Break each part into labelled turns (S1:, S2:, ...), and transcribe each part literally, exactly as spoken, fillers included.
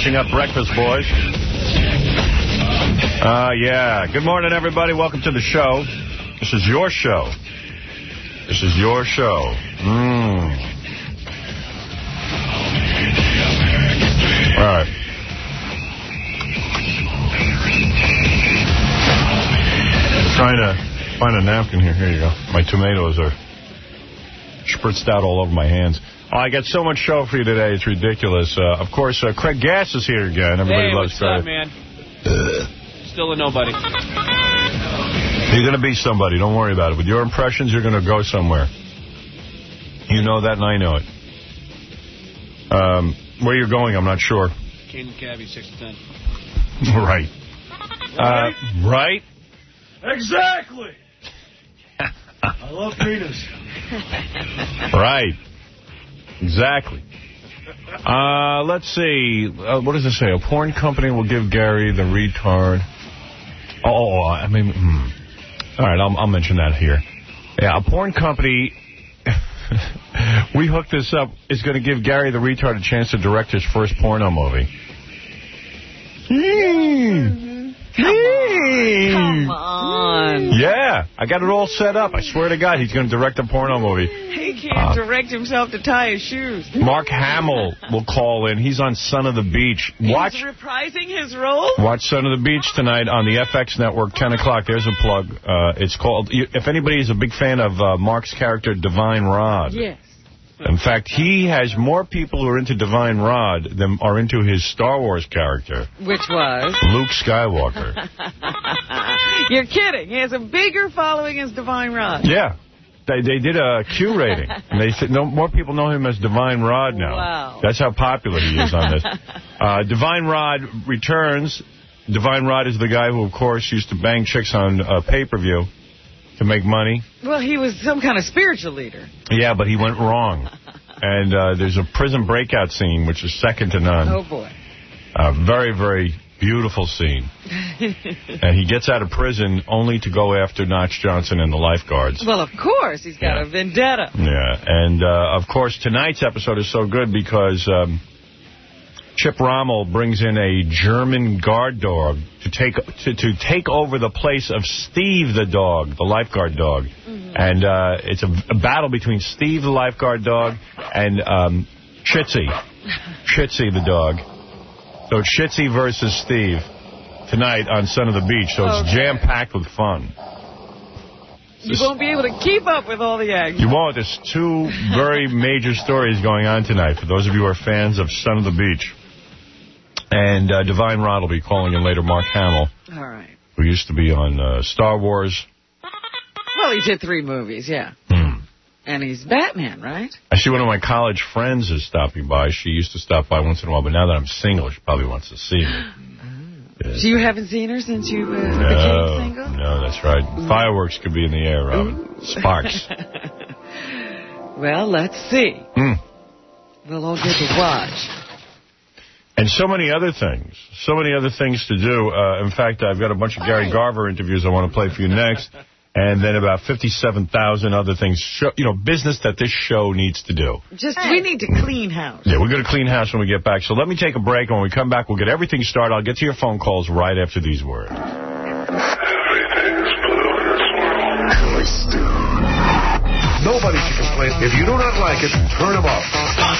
S1: Finishing up breakfast, boys. Uh, yeah. Good morning, everybody. Welcome to the show. This is your show. This is your show. Mmm. All right. I'm trying to find a napkin here. Here you go. My tomatoes are spritzed out all over my hands. Oh, I got so much show for you today. It's ridiculous. Uh, of course, uh, Craig Gass is here again. Everybody
S2: hey,
S1: loves
S2: what's
S1: Craig.
S2: up, man? Still a nobody.
S1: You're going to be somebody. Don't worry about it. With your impressions, you're going to go somewhere. You know that, and I know it. Um, where you're going, I'm not sure.
S2: Canyon Cabby, six to ten.
S1: Right. Uh, right?
S3: Exactly. I love penis.
S1: Right. Exactly. Uh, let's see. Uh, what does it say? A porn company will give Gary the retard. Oh, I mean, hmm. All right, I'll, I'll mention that here. Yeah, a porn company, we hooked this up, is going to give Gary the retard a chance to direct his first porno movie. Mm.
S4: Come on. Come on.
S1: Yeah, I got it all set up. I swear to God, he's going to direct a porno movie.
S4: He can't
S1: uh, direct
S4: himself to tie his shoes.
S1: Mark Hamill will call in. He's on Son of the Beach. Watch,
S4: He's reprising his role?
S1: Watch Son of the Beach tonight on the F X network, ten o'clock. There's a plug. Uh, it's called, if anybody is a big fan of uh, Mark's character, Divine Rod.
S4: Yes.
S1: In fact, he has more people who are into Divine Rod than are into his Star Wars character.
S4: Which was?
S1: Luke Skywalker.
S4: You're kidding. He has a bigger following as Divine Rod.
S1: Yeah. They, they did a Q rating. And they said no, more people know him as Divine Rod now.
S4: Wow.
S1: That's how popular he is on this. Uh, Divine Rod returns. Divine Rod is the guy who, of course, used to bang chicks on uh, pay-per-view to make money.
S4: Well, he was some kind of spiritual leader.
S1: Yeah, but he went wrong. And uh, there's a prison breakout scene, which is second to none.
S4: Oh, boy.
S1: A very, very beautiful scene. And he gets out of prison only to go after Notch Johnson and the lifeguards.
S4: Well, of course. He's got
S1: yeah.
S4: a vendetta.
S1: Yeah. And, uh, of course, tonight's episode is so good because um, Chip Rommel brings in a German guard dog to take to, to take over the place of Steve the dog, the lifeguard dog. Mm-hmm. And uh, it's a, a battle between Steve the lifeguard dog and um, Chitsy. Chitsy the dog. So it's Chitsy versus Steve tonight on Son of the Beach. So it's okay. Jam-packed with fun.
S4: You this, won't be able to keep up with all the action.
S1: You won't. There's two very major stories going on tonight for those of you who are fans of Son of the Beach. And uh, Divine Rod will be calling in later. Mark Hamill,
S4: all right,
S1: who used to be on uh, Star Wars.
S4: Well, he did three movies, yeah.
S1: Hmm.
S4: And he's Batman, right?
S1: I see one of my college friends is stopping by. She used to stop by once in a while, but now that I'm single, she probably wants to see me.
S4: Oh. So you haven't seen her since you uh,
S1: no,
S4: became single?
S1: No, that's right. Ooh. Fireworks could be in the air, Robin. Ooh. Sparks.
S4: Well, let's see.
S1: Mm.
S4: We'll all get to watch.
S1: And so many other things. So many other things to do. Uh, in fact, I've got a bunch of Gary Garver interviews I want to play for you next. And then about fifty-seven thousand other things. Show, you know, business that this show needs to do.
S4: Just, we need to clean house.
S1: Yeah, we're going to clean house when we get back. So let me take a break. And when we come back, we'll get everything started. I'll get to your phone calls right after these words.
S5: Nobody should complain. If you do not like it, turn them off.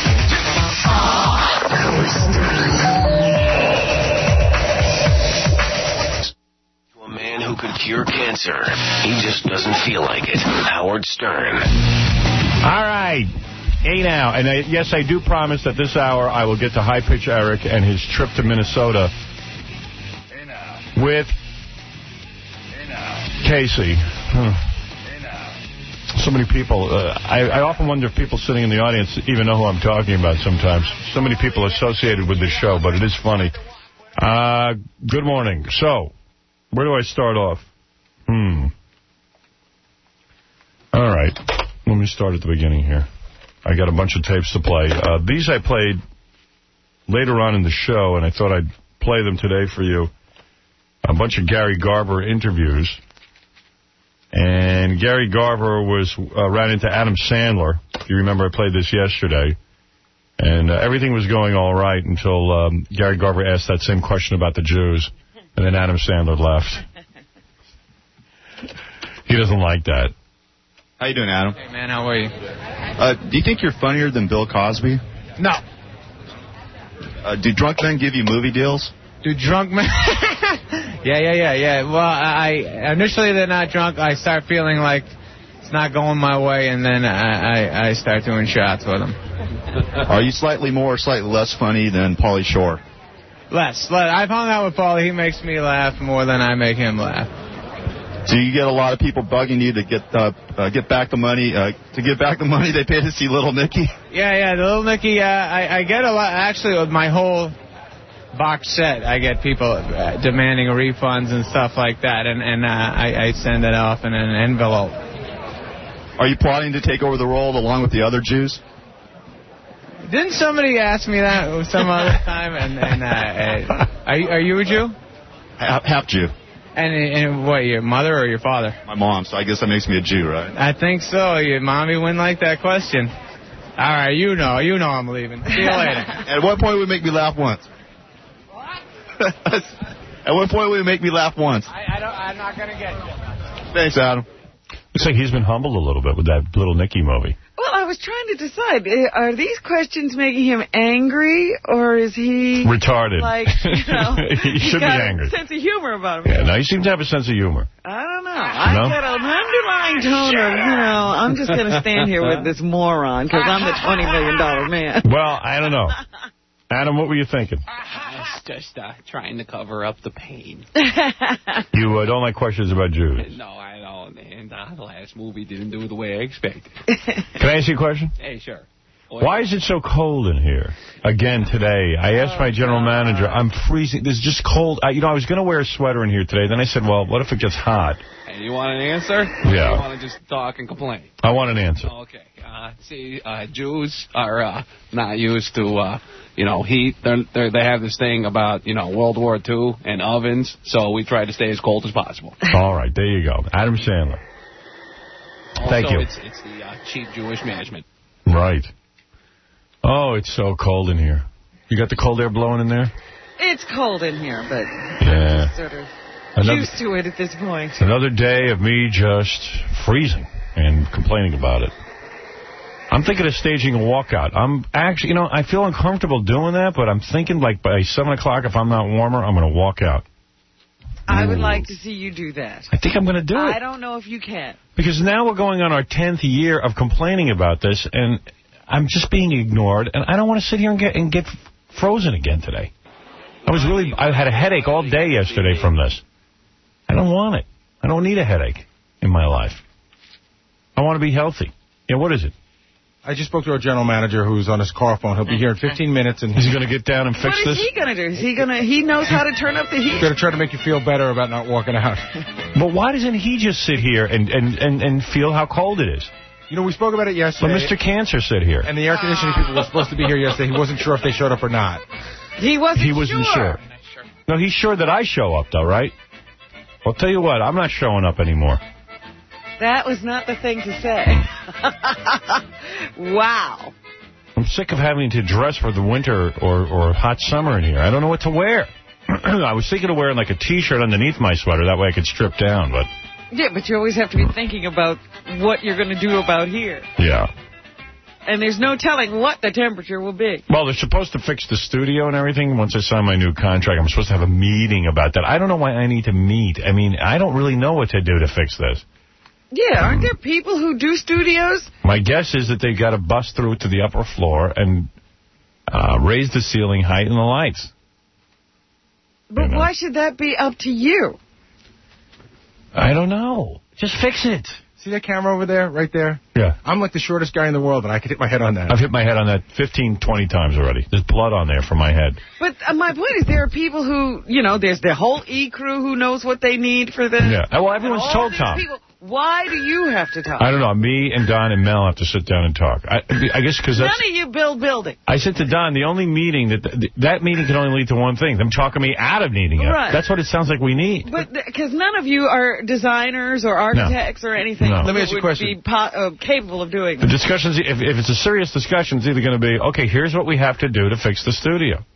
S6: To a man who could cure cancer. He just doesn't feel like it. Howard Stern.
S1: All right. Hey now. And I, yes, I do promise that this hour I will get to High Pitch Eric and his trip to Minnesota hey now. with hey now. Casey. Huh. So many people, uh, I, I often wonder if people sitting in the audience even know who I'm talking about sometimes. So many people associated with this show, but it is funny. Uh, good morning. So, where do I start off? Hmm. All right. Let me start at the beginning here. I got a bunch of tapes to play. Uh, these I played later on in the show, and I thought I'd play them today for you. A bunch of Gary Garver interviews. And Gary Garver was uh, ran into Adam Sandler. If you remember, I played this yesterday. And uh, everything was going all right until um, Gary Garver asked that same question about the Jews. And then Adam Sandler left. He doesn't like that.
S7: How you doing, Adam?
S8: Hey, man, how are you?
S7: Uh, do you think you're funnier than Bill Cosby?
S8: No.
S7: Uh, do drunk men give you movie deals?
S8: Do drunk men... yeah, yeah, yeah, yeah. Well, I initially they're not drunk. I start feeling like it's not going my way, and then I, I, I start doing shots with them.
S7: Are you slightly more or slightly less funny than Pauly Shore?
S8: Less. I've hung out with Pauly. He makes me laugh more than I make him laugh.
S7: Do you get a lot of people bugging you to get uh, uh, get back the money uh, to get back the money they paid to see Little Nicky?
S8: Yeah, yeah, the Little Nicky. Uh, I, I get a lot. Actually, with my whole box set, I get people uh, demanding refunds and stuff like that, and and uh, I, I send it off in an envelope.
S7: Are you plotting to take over the role along with the other Jews?
S8: Didn't somebody ask me that some other time? And, and uh, are you, are you a Jew?
S7: Half, half Jew.
S8: And, and what, your mother or your father?
S7: My mom, so I guess that makes me a Jew, right?
S8: I think so. Your mommy wouldn't like that question. All right, you know. You know I'm leaving. See you later.
S7: At what point would it make me laugh once? What? At what point would it make me laugh once?
S8: I, I don't, I'm not going to get you.
S7: Thanks, Adam.
S1: Looks like he's been humbled a little bit with that Little Nicky movie.
S4: Well, I was trying to decide, are these questions making him angry, or is he...
S1: retarded.
S4: Like, you know...
S1: he should be angry.
S4: He's got a sense of humor about him.
S1: Yeah, no, he seems to have a sense of humor.
S4: I don't know. I've
S1: No?
S4: got an underlying tone of, you know, I'm just going to stand here with this moron, because I'm the twenty million dollar man.
S1: Well, I don't know. Adam, what were you thinking?
S2: It's just uh, trying to cover up the pain.
S1: You uh, don't like questions about Jews?
S2: No, I don't. And uh, the last movie didn't do the way I expected.
S1: Can I ask you a question?
S2: Hey, sure.
S1: Why is it so cold in here? Again, today. I asked my general manager, I'm freezing. This is just cold. I, you know, I was going to wear a sweater in here today. Then I said, well, what if it gets hot?
S2: And you want an answer?
S1: Yeah.
S2: Or you want to just talk and complain?
S1: I want an answer.
S2: Okay. Uh, see, uh, Jews are uh, not used to, uh, you know, heat. They're, they're, they have this thing about, you know, World War Two and ovens, so we try to stay as cold as possible.
S1: All right, there you go. Adam Sandler.
S2: Also,
S1: Thank you.
S2: It's, it's the uh, cheap Jewish management.
S1: Right. Oh, it's so cold in here. You got the cold air blowing in there?
S4: It's cold in here, but
S1: Yeah.
S4: I'm sort of
S1: Another,
S4: used to it at this point.
S1: another day of me just freezing and complaining about it. I'm thinking of staging a walkout. I'm actually, you know, I feel uncomfortable doing that, but I'm thinking like by seven o'clock, if I'm not warmer, I'm going to walk out.
S4: I would
S1: Ooh.
S4: like to see you do that.
S1: I think I'm going to do it.
S4: I don't know if you can.
S1: Because now we're going on our tenth year of complaining about this, and I'm just being ignored, and I don't want to sit here and get and get frozen again today. I was really, I had a headache all day yesterday from this. I don't want it. I don't need a headache in my life. I want to be healthy. Yeah, what is it?
S9: I just spoke to our general manager who's on his car phone. He'll be here in fifteen minutes. And
S1: is he going to get down and fix
S4: this? What is
S1: this?
S4: he going to do? Is he going to, he knows how to turn up the heat.
S9: He's going to try to make you feel better about not walking out.
S1: But why doesn't he just sit here and, and, and, and feel how cold it is?
S9: You know, we spoke about it yesterday.
S1: But Mister Cancer sit here.
S9: And the air conditioning people were supposed to be here yesterday. He wasn't sure if they showed up or not.
S4: He wasn't,
S1: he wasn't sure. sure. No, he's sure that I show up, though, right? I'll tell you what, I'm not showing up anymore.
S4: That was not the thing to say. Wow.
S1: I'm sick of having to dress for the winter or, or hot summer in here. I don't know what to wear. I was thinking of wearing like a T-shirt underneath my sweater. That way I could strip down, but...
S4: Yeah, but you always have to be thinking about what you're going to do about here.
S1: Yeah.
S4: And there's no telling what the temperature will be.
S1: Well, they're supposed to fix the studio and everything. Once I sign my new contract, I'm supposed to have a meeting about that. I don't know why I need to meet. I mean, I don't really know what to do to fix this.
S4: Yeah, aren't there people who do studios?
S1: My guess is that they got to bust through to the upper floor and uh, raise the ceiling height and the lights.
S4: But you know? Why should that be up to you?
S1: I don't know. Just fix it.
S9: See that camera over there, right there?
S1: Yeah.
S9: I'm like the shortest guy in the world, and I could hit my head on that.
S1: I've hit my head on that fifteen, twenty times already. There's blood on there from my head.
S4: But uh, my point is there are people who, you know, there's the whole E! Crew who knows what they need for this.
S1: Yeah. Well, everyone's told Tom.
S4: People Why do you have to talk?
S1: I don't know. Me and Don and Mel have to sit down and talk. I, I guess because that's...
S4: None of you build building.
S1: I said to Don, the only meeting that... That meeting can only lead to one thing. Them talking me out of needing it.
S4: Right.
S1: That's what it sounds like we need.
S4: But because none of you are designers or architects
S1: no.
S4: or anything.
S1: No.
S9: Let me ask you a question.
S4: Would be po uh, capable of doing
S1: The
S4: that.
S1: discussions, if, if it's a serious discussion, it's either going to be, okay, here's what we have to do to fix the studio.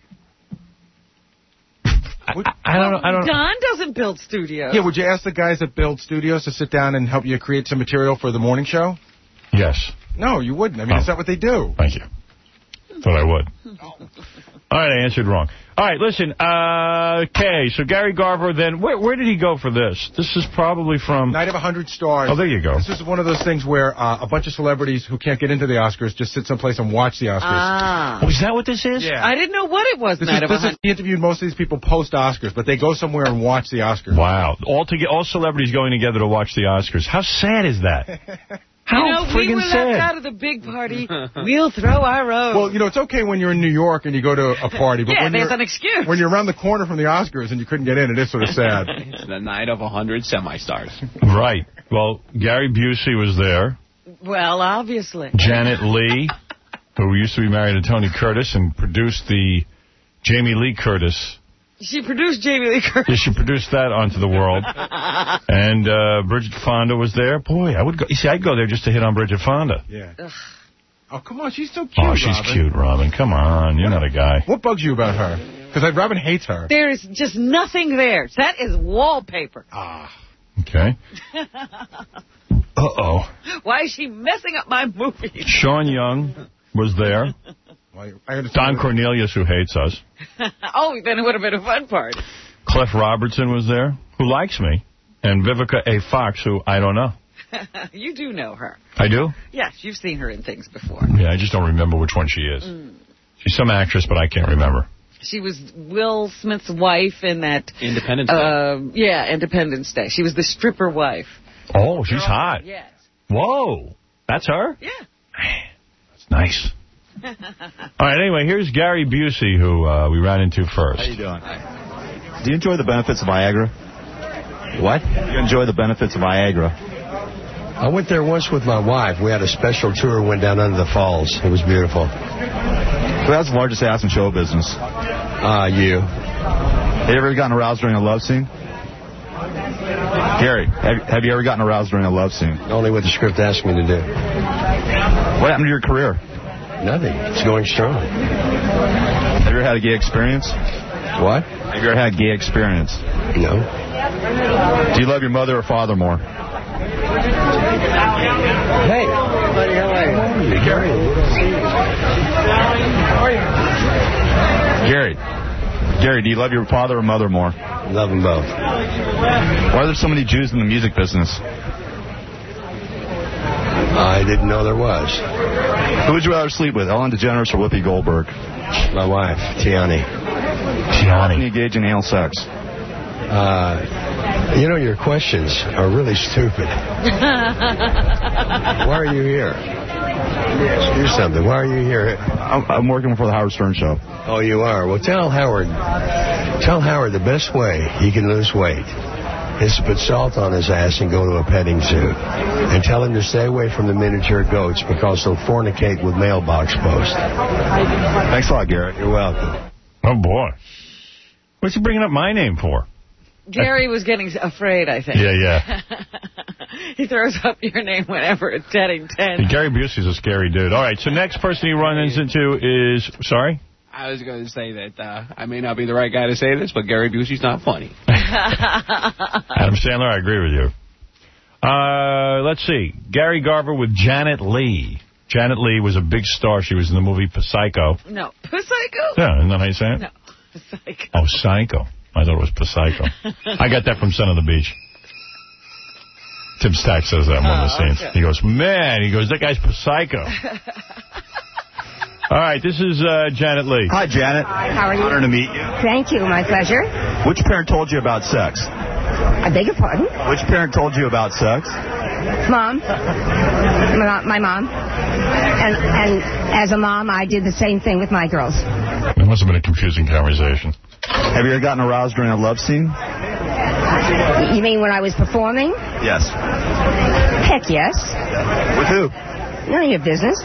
S1: I, I don't know. I don't know.
S4: Don doesn't build studios.
S9: Yeah, would you ask the guys that build studios to sit down and help you create some material for the morning show?
S1: Yes.
S9: No, you wouldn't. I mean,
S1: oh.
S9: is that what they do?
S1: Thank you. Thought I would. All right, I answered wrong. All right, listen. Uh, okay, so Gary Garver, then, where, where did he go for this? This is probably from...
S9: Night of a Hundred Stars.
S1: Oh, there you go.
S9: This is one of those things where uh, a bunch of celebrities who can't get into the Oscars just sit someplace and watch the Oscars.
S4: Ah.
S1: Oh, is that what this is?
S9: Yeah.
S4: I didn't know what it was,
S9: This
S4: Night
S9: is,
S4: of
S9: this
S4: a Hundred.
S9: is, he interviewed most of these people post-Oscars, but they go somewhere and watch the Oscars.
S1: Wow. All, to get, all celebrities going together to watch the Oscars. How sad is that? How
S4: you know, we
S1: friggin'
S4: were
S1: sad.
S4: left out of the big party. We'll throw our own.
S9: Well, you know, it's okay when you're in New York and you go to a party. But
S4: yeah,
S9: when
S4: there's
S9: you're,
S4: an excuse.
S9: When you're around the corner from the Oscars and you couldn't get in, it is sort of sad.
S2: It's the night of a hundred semi-stars.
S1: Right. Well, Gary Busey was there.
S4: Well, obviously.
S1: Janet Leigh, who used to be married to Tony Curtis and produced the Jamie Lee Curtis.
S4: She produced Jamie Lee Curtis.
S1: Yeah, she produced that onto the world. And uh, Bridget Fonda was there. Boy, I would go. You see, I'd go there just to hit on Bridget Fonda.
S9: Yeah. Ugh. Oh, come on, she's so cute,
S1: Oh, she's
S9: Robin.
S1: cute, Robin. Come on, you're not a guy.
S9: What bugs you about her? Because Robin hates her.
S4: There is just nothing there. That is wallpaper.
S9: Ah.
S1: Okay. Uh-oh.
S4: Why is she messing up my movie?
S1: Sean Young was there.
S9: Well, I
S1: Don Cornelius, who hates us.
S4: Oh, then it would have been a fun party.
S1: Cliff Robertson was there, who likes me. And Vivica A. Fox, who I don't know.
S4: You do know her.
S1: I do?
S4: Yes, you've seen her in things before.
S1: Yeah, I just don't remember which one she is.
S4: Mm.
S1: She's some actress, but I can't remember.
S4: She was Will Smith's wife in that...
S2: Independence Day.
S4: Uh, yeah, Independence Day. She was the stripper wife.
S1: Oh, she's hot.
S4: Yes.
S1: Whoa. That's her?
S4: Yeah.
S1: That's nice. All right, anyway, here's Gary Busey, who uh, we ran into first.
S7: How you doing? Do you enjoy the benefits of Viagra? What? Do you enjoy the benefits of Viagra?
S10: I went there once with my wife. We had a special tour, went down under the falls. It was beautiful.
S7: Who has the largest ass in show business?
S10: Uh, you.
S7: Have you ever gotten aroused during a love scene? Gary, have, have you ever gotten aroused during a love scene?
S10: Only what the script asked me to do.
S7: What happened to your career?
S10: Nothing. It's going strong.
S7: Have you ever had a gay experience?
S10: What?
S7: Have you ever had gay experience?
S10: No.
S7: Do you love your mother or father more?
S10: Hey, buddy, how are you?
S7: Hey, Gary. Gary. Gary, do you love your father or mother more?
S10: Love them both.
S7: Why are there so many Jews in the music business?
S10: I didn't know there was.
S7: Who would you rather sleep with, Ellen DeGeneres or Whoopi Goldberg?
S10: My wife, Tiani.
S7: Tiani. Can you engage in anal sex?
S10: Uh, you know, your questions are really stupid. Why are you here? Let me ask you something. Why are you here?
S7: I'm, I'm working for the Howard Stern Show.
S10: Oh, you are? Well, tell Howard, tell Howard the best way he can lose weight is to put salt on his ass and go to a petting zoo. And tell him to stay away from the miniature goats because they'll fornicate with mailbox post.
S7: Thanks a lot, Garrett.
S10: You're welcome.
S1: Oh, boy. What's he bringing up my name for?
S4: Gary was getting afraid, I think.
S1: Yeah, yeah.
S4: He throws up your name whenever it's heading ten.
S1: And Gary Busey's a scary dude. All right, so next person he runs into is... Sorry?
S2: I was going to say that uh, I may not be the right guy to say this, but Gary Busey's not funny.
S1: Adam Sandler, I agree with you. Uh, let's see. Gary Garver with Janet Leigh. Janet Leigh was a big star. She was in the movie Psycho.
S4: No, Psycho?
S1: Yeah, isn't that how you say it?
S4: No, Psycho.
S1: Oh, Psycho. I thought it was Psycho. I got that from Son of the Beach. Tim Stack says that in one of the
S4: Oh,
S1: scenes.
S4: okay.
S1: He goes, man, he goes, that guy's Psycho. All right, this is uh, Janet Leigh.
S7: Hi, Janet.
S11: Hi, how are you?
S7: Honor to meet you.
S11: Thank you, my pleasure.
S7: Which parent told you about sex?
S11: I beg your pardon?
S7: Which parent told you about sex?
S11: Mom. My, my mom. And, and as a mom, I did the same thing with my girls.
S1: It must have been a confusing conversation.
S7: Have you ever gotten aroused during a love scene?
S11: You mean when I was performing?
S7: Yes.
S11: Heck yes.
S7: With who?
S11: None of your business.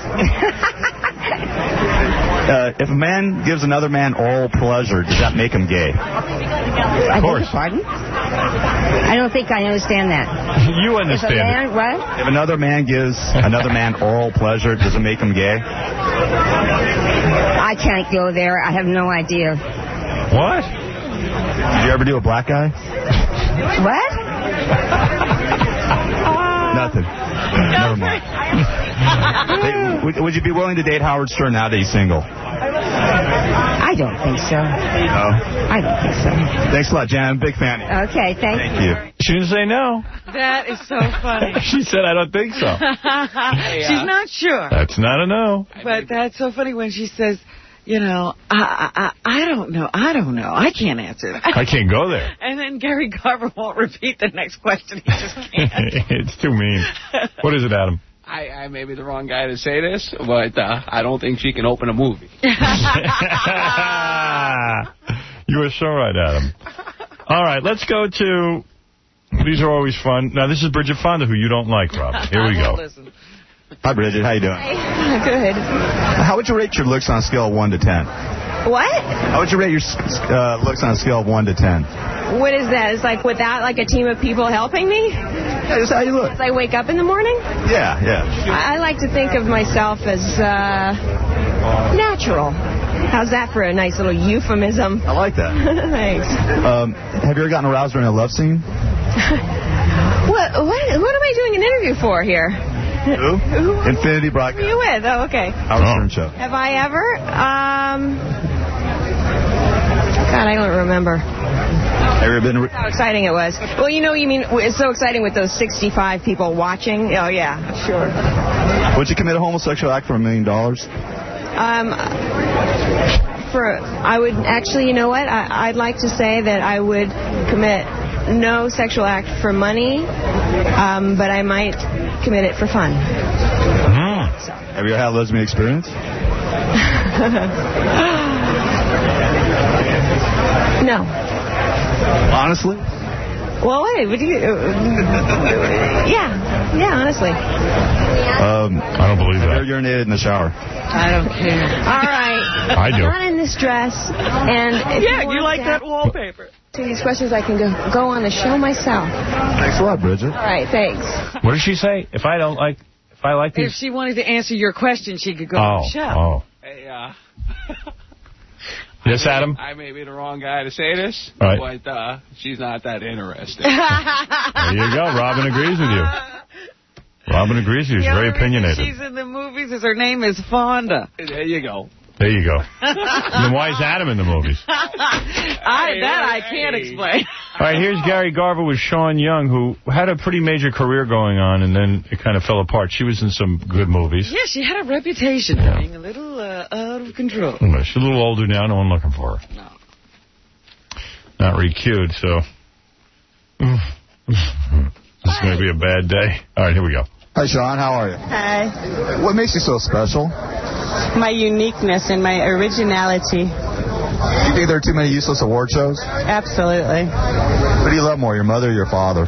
S7: Uh, if a man gives another man oral pleasure, does that make him gay?
S11: Of course. Pardon? I don't think I understand that.
S1: You understand
S11: if a man,
S1: it.
S11: What?
S7: If another man gives another man oral pleasure, does it make him gay?
S11: I can't go there. I have no idea.
S1: What?
S7: Did you ever do a black guy?
S11: What?
S7: Nothing. Never mind. Hey, would, would you be willing to date Howard Stern now that he's single?
S11: I don't think so.
S7: No?
S11: I don't think so.
S7: Thanks a lot, Jan. I'm a big fan of you.
S11: Okay, thank,
S7: Thank you.
S1: She didn't say no.
S4: That is so funny.
S1: She said, I don't think so.
S4: She's not sure.
S1: That's not a no.
S4: But that's so funny when she says, you know, I, I, I don't know. I don't know. I can't answer that.
S1: I can't go there.
S4: And then Gary Garver won't repeat the next question. He just can't.
S1: It's too mean. What is it, Adam?
S2: I, I may be the wrong guy to say this, but uh, I don't think she can open a movie.
S1: You are so right, Adam. All right, let's go to... These are always fun. Now, this is Bridget Fonda, who you don't like, Robin. Here we go.
S4: Listen.
S7: Hi, Bridget. How you doing?
S11: Good.
S7: How would you rate your looks on a scale of one to ten?
S11: What?
S7: How would you rate your uh, looks on a scale of one to ten?
S12: What is that? It's like without like a team of people helping me?
S7: Yeah, that's how you look.
S12: As I wake up in the morning?
S7: Yeah, yeah.
S12: I, I like to think of myself as uh, natural. How's that for a nice little euphemism?
S7: I like that.
S12: Thanks.
S7: Um, have you ever gotten aroused during a love scene?
S12: What, what, what am I doing an interview for here?
S7: Who?
S12: Who?
S7: Infinity
S12: Who are
S7: Broadcast.
S12: you with? Oh, okay.
S7: Howard Stern Show.
S12: Have I ever? Um, God, I don't remember.
S7: Have you ever been...
S12: How exciting it was. Well, you know, you mean it's so exciting with those sixty-five people watching? Oh, yeah, sure.
S7: Would you commit a homosexual act for a million dollars?
S12: Um, for I would actually, you know what? I, I'd like to say that I would commit no sexual act for money, um, but I might commit it for fun.
S1: Mm.
S12: So.
S7: Have you ever had a lesbian experience?
S12: No.
S7: Honestly?
S12: Well, wait, would you... Uh, yeah, yeah, honestly.
S7: Um,
S1: I don't believe that.
S7: Have you ever urinated in the shower?
S4: I don't care.
S12: All right.
S1: I do.
S12: I'm not in this dress, and... If
S4: Yeah,
S12: you,
S4: you like that wallpaper.
S12: To these questions, I can go, go on the show myself.
S7: Thanks a lot, Bridget.
S12: All right, thanks.
S1: What did she say? If I don't like... If I like
S4: If
S1: these...
S4: she wanted to answer your question, she could go
S1: Oh,
S4: on the show.
S1: oh.
S2: Hey, uh...
S1: Yes, Adam?
S2: I may be the wrong guy to say this,
S1: right.
S2: but uh, she's not that interesting.
S1: There you go. Robin agrees with you. Robin agrees with you. She's very opinionated.
S4: She's in the movies is her name is Fonda.
S2: There you go.
S1: There you go. Then why is Adam in the movies?
S4: I, that I can't explain.
S1: All right, here's Gary Garver with Sean Young, who had a pretty major career going on, and then it kind of fell apart. She was in some good movies.
S4: Yeah, she had a reputation
S1: Yeah.
S4: for being a little uh, out of control.
S1: She's a little older now. No one looking for her.
S4: No.
S1: Not re-cued, so... This is going to be a bad day. All right, here we go.
S7: Hi, Sean. How are you?
S13: Hi.
S7: What makes you so special?
S13: My uniqueness and my originality.
S7: Do you think there are too many useless award shows?
S13: Absolutely.
S7: Who do you love more, your mother or your father?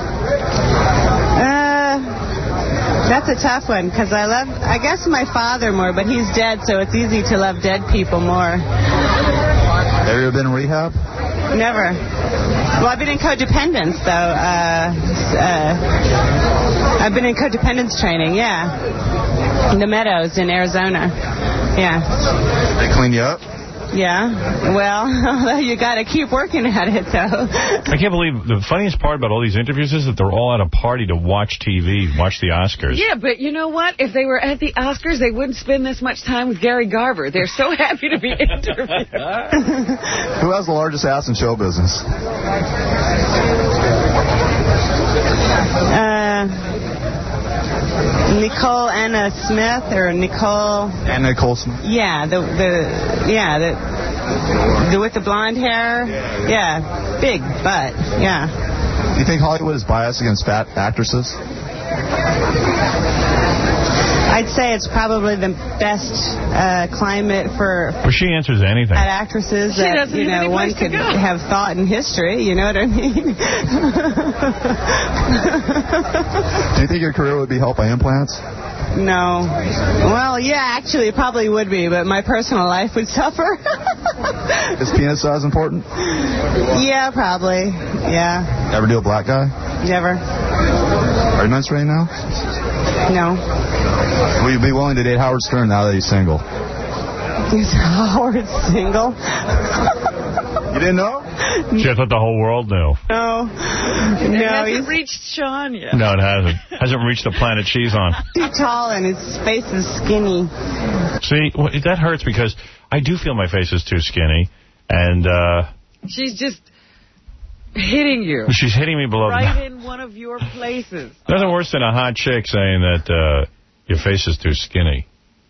S13: Uh, that's a tough one because I love, I guess, my father more, but he's dead, so it's easy to love dead people more.
S7: Have you ever been in rehab?
S13: Never. Well, I've been in codependence, though. Uh, uh, I've been in codependence training, yeah. In the Meadows in Arizona. Yeah.
S7: They clean you up?
S13: Yeah. Well, you got to keep working at it, though.
S1: I can't believe the funniest part about all these interviews is that they're all at a party to watch T V, watch the Oscars.
S4: Yeah, but you know what? If they were at the Oscars, they wouldn't spend this much time with Gary Garver. They're so happy to be interviewed.
S7: Who has the largest ass in show business?
S13: Uh, Nicole Anna Smith or Nicole...
S7: Anna Nicole Smith?
S13: Yeah, the, the, yeah, the, the with the blonde hair. Yeah, big butt, yeah.
S7: Do you think Hollywood is biased against fat actresses?
S13: I I'd say it's probably the best uh, climate for...
S1: Well, she answers anything.
S13: At actresses
S4: She
S13: that,
S4: doesn't
S13: you
S4: have
S13: know,
S4: any
S13: one
S4: place to
S13: could
S4: go.
S13: have thought in history, you know what I mean?
S7: Do you think your career would be helped by implants?
S13: No. Well, yeah, actually, it probably would be, but my personal life would suffer.
S7: Is penis size important?
S13: Yeah, probably. Yeah.
S7: Ever do a black guy?
S13: Never.
S7: Are you menstruating now?
S13: No.
S7: Will you be willing to date Howard Stern now that he's single?
S13: Is Howard single?
S7: You didn't know?
S1: She thought the whole world knew.
S13: No.
S4: It
S13: No,
S4: hasn't
S13: he's
S4: reached Sean yet.
S1: No, it hasn't. Hasn't reached the planet she's on.
S13: too tall and his face is skinny.
S1: See, well, that hurts because I do feel my face is too skinny. And uh,
S4: She's just hitting you.
S1: she's hitting me below.
S4: Right in one of your places.
S1: Nothing worse than a hot chick saying that uh, your face is too skinny.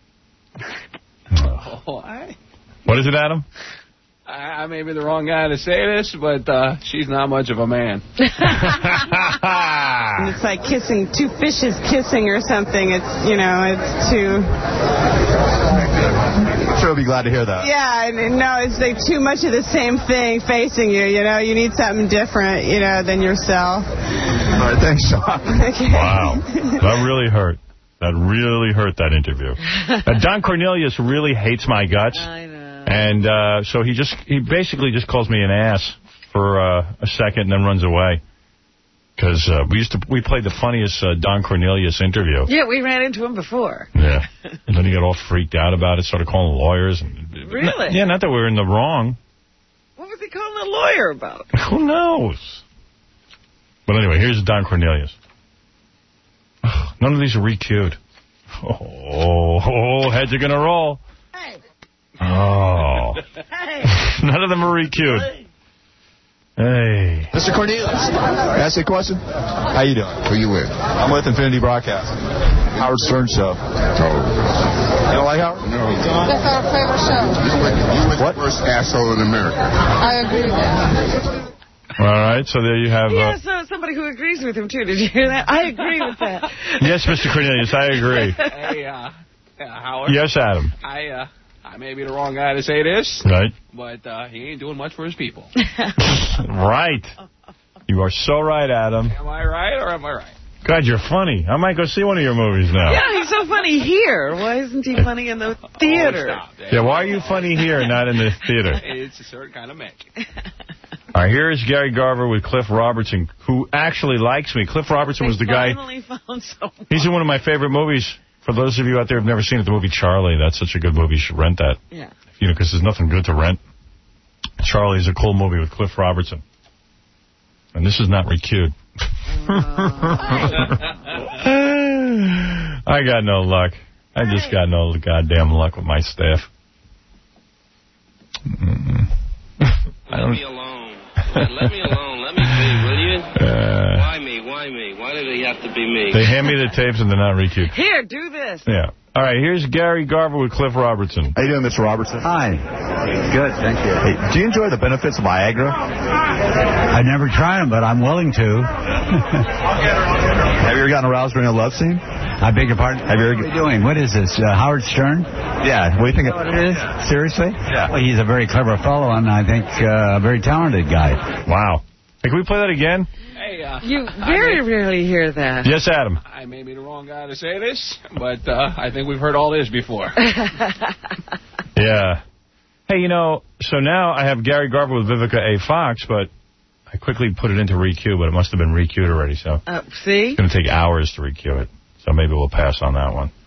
S2: Oh, I,
S1: What is it, Adam?
S2: I may be the wrong guy to say this, but uh, she's not much of a man.
S13: And it's like kissing, two fishes kissing or something. It's, you know, it's too...
S7: I'm sure I'll be glad to hear that.
S13: Yeah, and, no, it's like too much of the same thing facing you, you know. You need something different, you know, than yourself.
S7: All right, thanks, Sean.
S13: Okay.
S1: Wow. That really hurt. That really hurt, that interview. Uh, Don Cornelius really hates my guts.
S4: I know.
S1: And uh, so he just he basically just calls me an ass for uh, a second and then runs away. Because uh, we used to we played the funniest uh, Don Cornelius interview.
S4: Yeah, we ran into him before.
S1: Yeah. And then he got all freaked out about it, started calling lawyers. And,
S4: Really?
S1: Yeah, not that we were in the wrong.
S4: What was he calling a lawyer about?
S1: Who knows? But anyway, here's Don Cornelius. None of these are re-queued. Oh, oh, heads are going to roll.
S4: Hey.
S1: Oh.
S4: Hey.
S1: None of them are re-queued. Hey.
S7: Mister Cornelius, can I ask you a question? How you doing?
S14: Who you with?
S7: I'm with Infinity Broadcast. Howard Stern Show.
S14: Oh.
S7: You don't like Howard?
S14: No.
S15: That's our favorite show.
S14: You with, you with
S7: What?
S14: the worst asshole in America.
S15: I agree with that.
S1: All right, so there you have...
S4: Yeah,
S1: Uh,
S4: so somebody who agrees with him, too. Did you hear that? I agree with that.
S1: yes, Mister Cornelius, I agree.
S2: Hey, uh, yeah, Howard.
S1: Yes, Adam.
S2: I, uh, I may be the wrong guy to say this,
S1: Right.
S2: but uh, he ain't doing much for his people.
S1: Right. You are so right, Adam.
S2: Am I right or am I right?
S1: God, you're funny. I might go see one of your movies now.
S4: Yeah, he's so funny here. Why isn't he funny in the theater?
S2: Oh, stop.
S1: Yeah, why are you funny here and not in the theater?
S2: It's a certain kind of magic.
S1: All right, here is Gary Garver with Cliff Robertson, who actually likes me. Cliff Robertson was the guy.
S4: Finally found someone.
S1: He's in one of my favorite movies. For those of you out there who have never seen it, the movie Charlie. That's such a good movie. You should rent that.
S4: Yeah.
S1: You know, because there's nothing good to rent. Charlie is a cool movie with Cliff Robertson. And this is not re-queued. I got no luck. I just got no goddamn luck with my staff. Mm-mm.
S16: Let me alone. Let me alone. Let me be, will you?
S1: Uh,
S16: Why me? Why me? Why did it have to be me?
S1: They hand me the tapes and they're not re-queued.
S4: Here, do this.
S1: Yeah. All right, here's Gary Garver with Cliff Robertson.
S7: How you doing, Mister Robertson?
S17: Hi. Good, thank you.
S7: Hey, do you enjoy the benefits of Viagra?
S17: I never tried them, but I'm willing to.
S7: Have you ever gotten aroused during a love scene?
S17: I beg your pardon?
S7: Have you ever...
S17: What are you doing? What is this, uh, Howard Stern?
S7: Yeah, what do you think?
S17: What it is? Seriously?
S7: Yeah.
S17: Well, he's a very clever fellow, and I think uh, a very talented guy.
S1: Wow. Hey, can we play that again?
S2: Hey, uh,
S4: You very rarely hear that.
S1: Yes, Adam.
S2: I may be the wrong guy to say this, but uh, I think we've heard all this before.
S1: Yeah. Hey, you know, so now I have Gary Garver with Vivica A. Fox, but I quickly put it into re-queue, but it must have been re-queued already, so
S4: Uh, see?
S1: it's going to take hours to re-queue it. So maybe we'll pass on that one.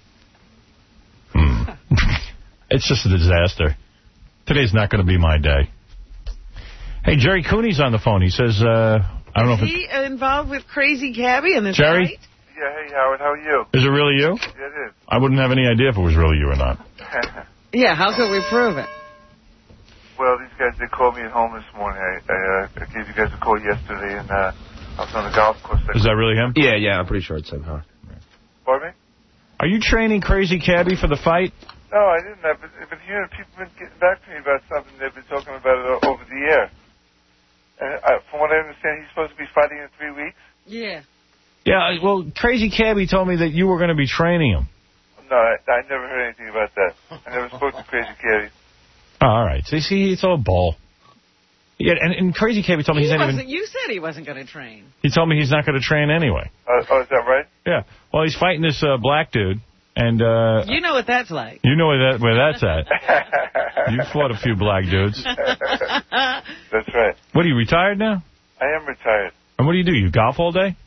S1: Hmm. It's just a disaster. Today's not going to be my day. Hey, Jerry Cooney's on the phone. He says, uh, I don't know if
S4: Is
S1: it's...
S4: he involved with Crazy Cabby in this
S1: Jerry?
S4: fight?
S18: Yeah, hey, Howard, how are you?
S1: Is it really you?
S18: Yeah, it is.
S1: I wouldn't have any idea if it was really you or not.
S4: Yeah, how could we prove it?
S18: Well, these guys, they called me at home this morning. I, I, uh, I gave you guys a call yesterday, and uh, I was on the golf course.
S1: Is that really him?
S19: Yeah, yeah, I'm pretty sure it's him, Howard.
S18: Pardon me?
S1: Are you training Crazy Cabby for the fight?
S18: No, I didn't. I've been, I've been hearing people been getting back to me about something. They've been talking about it over the air. And I, from what I understand, he's supposed to be fighting in three weeks.
S4: Yeah.
S1: Yeah, well, Crazy Cabby told me that you were going to be training him.
S18: no, I, I never heard anything about that. I never spoke to Crazy Cabby.
S1: Oh, all right. So, see, it's all bull. Yeah, and, and Crazy Cabby told me
S4: He
S1: he's not
S4: wasn't,
S1: even...
S4: You said he wasn't going to train.
S1: He told me he's not going to train anyway.
S18: Uh, oh, is that right?
S1: Yeah. Well, he's fighting this uh, black dude, and... Uh,
S4: You know what that's like.
S1: You know where that where that's at. You fought a few black dudes.
S18: That's right.
S1: What, are you retired now?
S18: I am retired.
S1: And what do you do? You golf all day?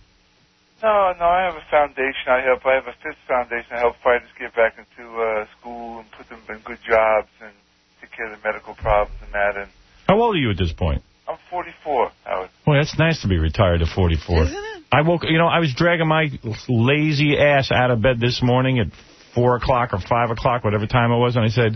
S18: No, no, I have a foundation. I help. I have a fifth foundation. I help fighters get back into uh, school and put them in good jobs and take care of the medical problems and that. And
S1: How old are you at this point?
S18: I'm forty-four, Howard.
S1: Boy, that's nice to be retired at forty-four.
S4: Isn't it?
S1: I woke, you know, I was dragging my lazy ass out of bed this morning at four o'clock or five o'clock, whatever time it was, and I said,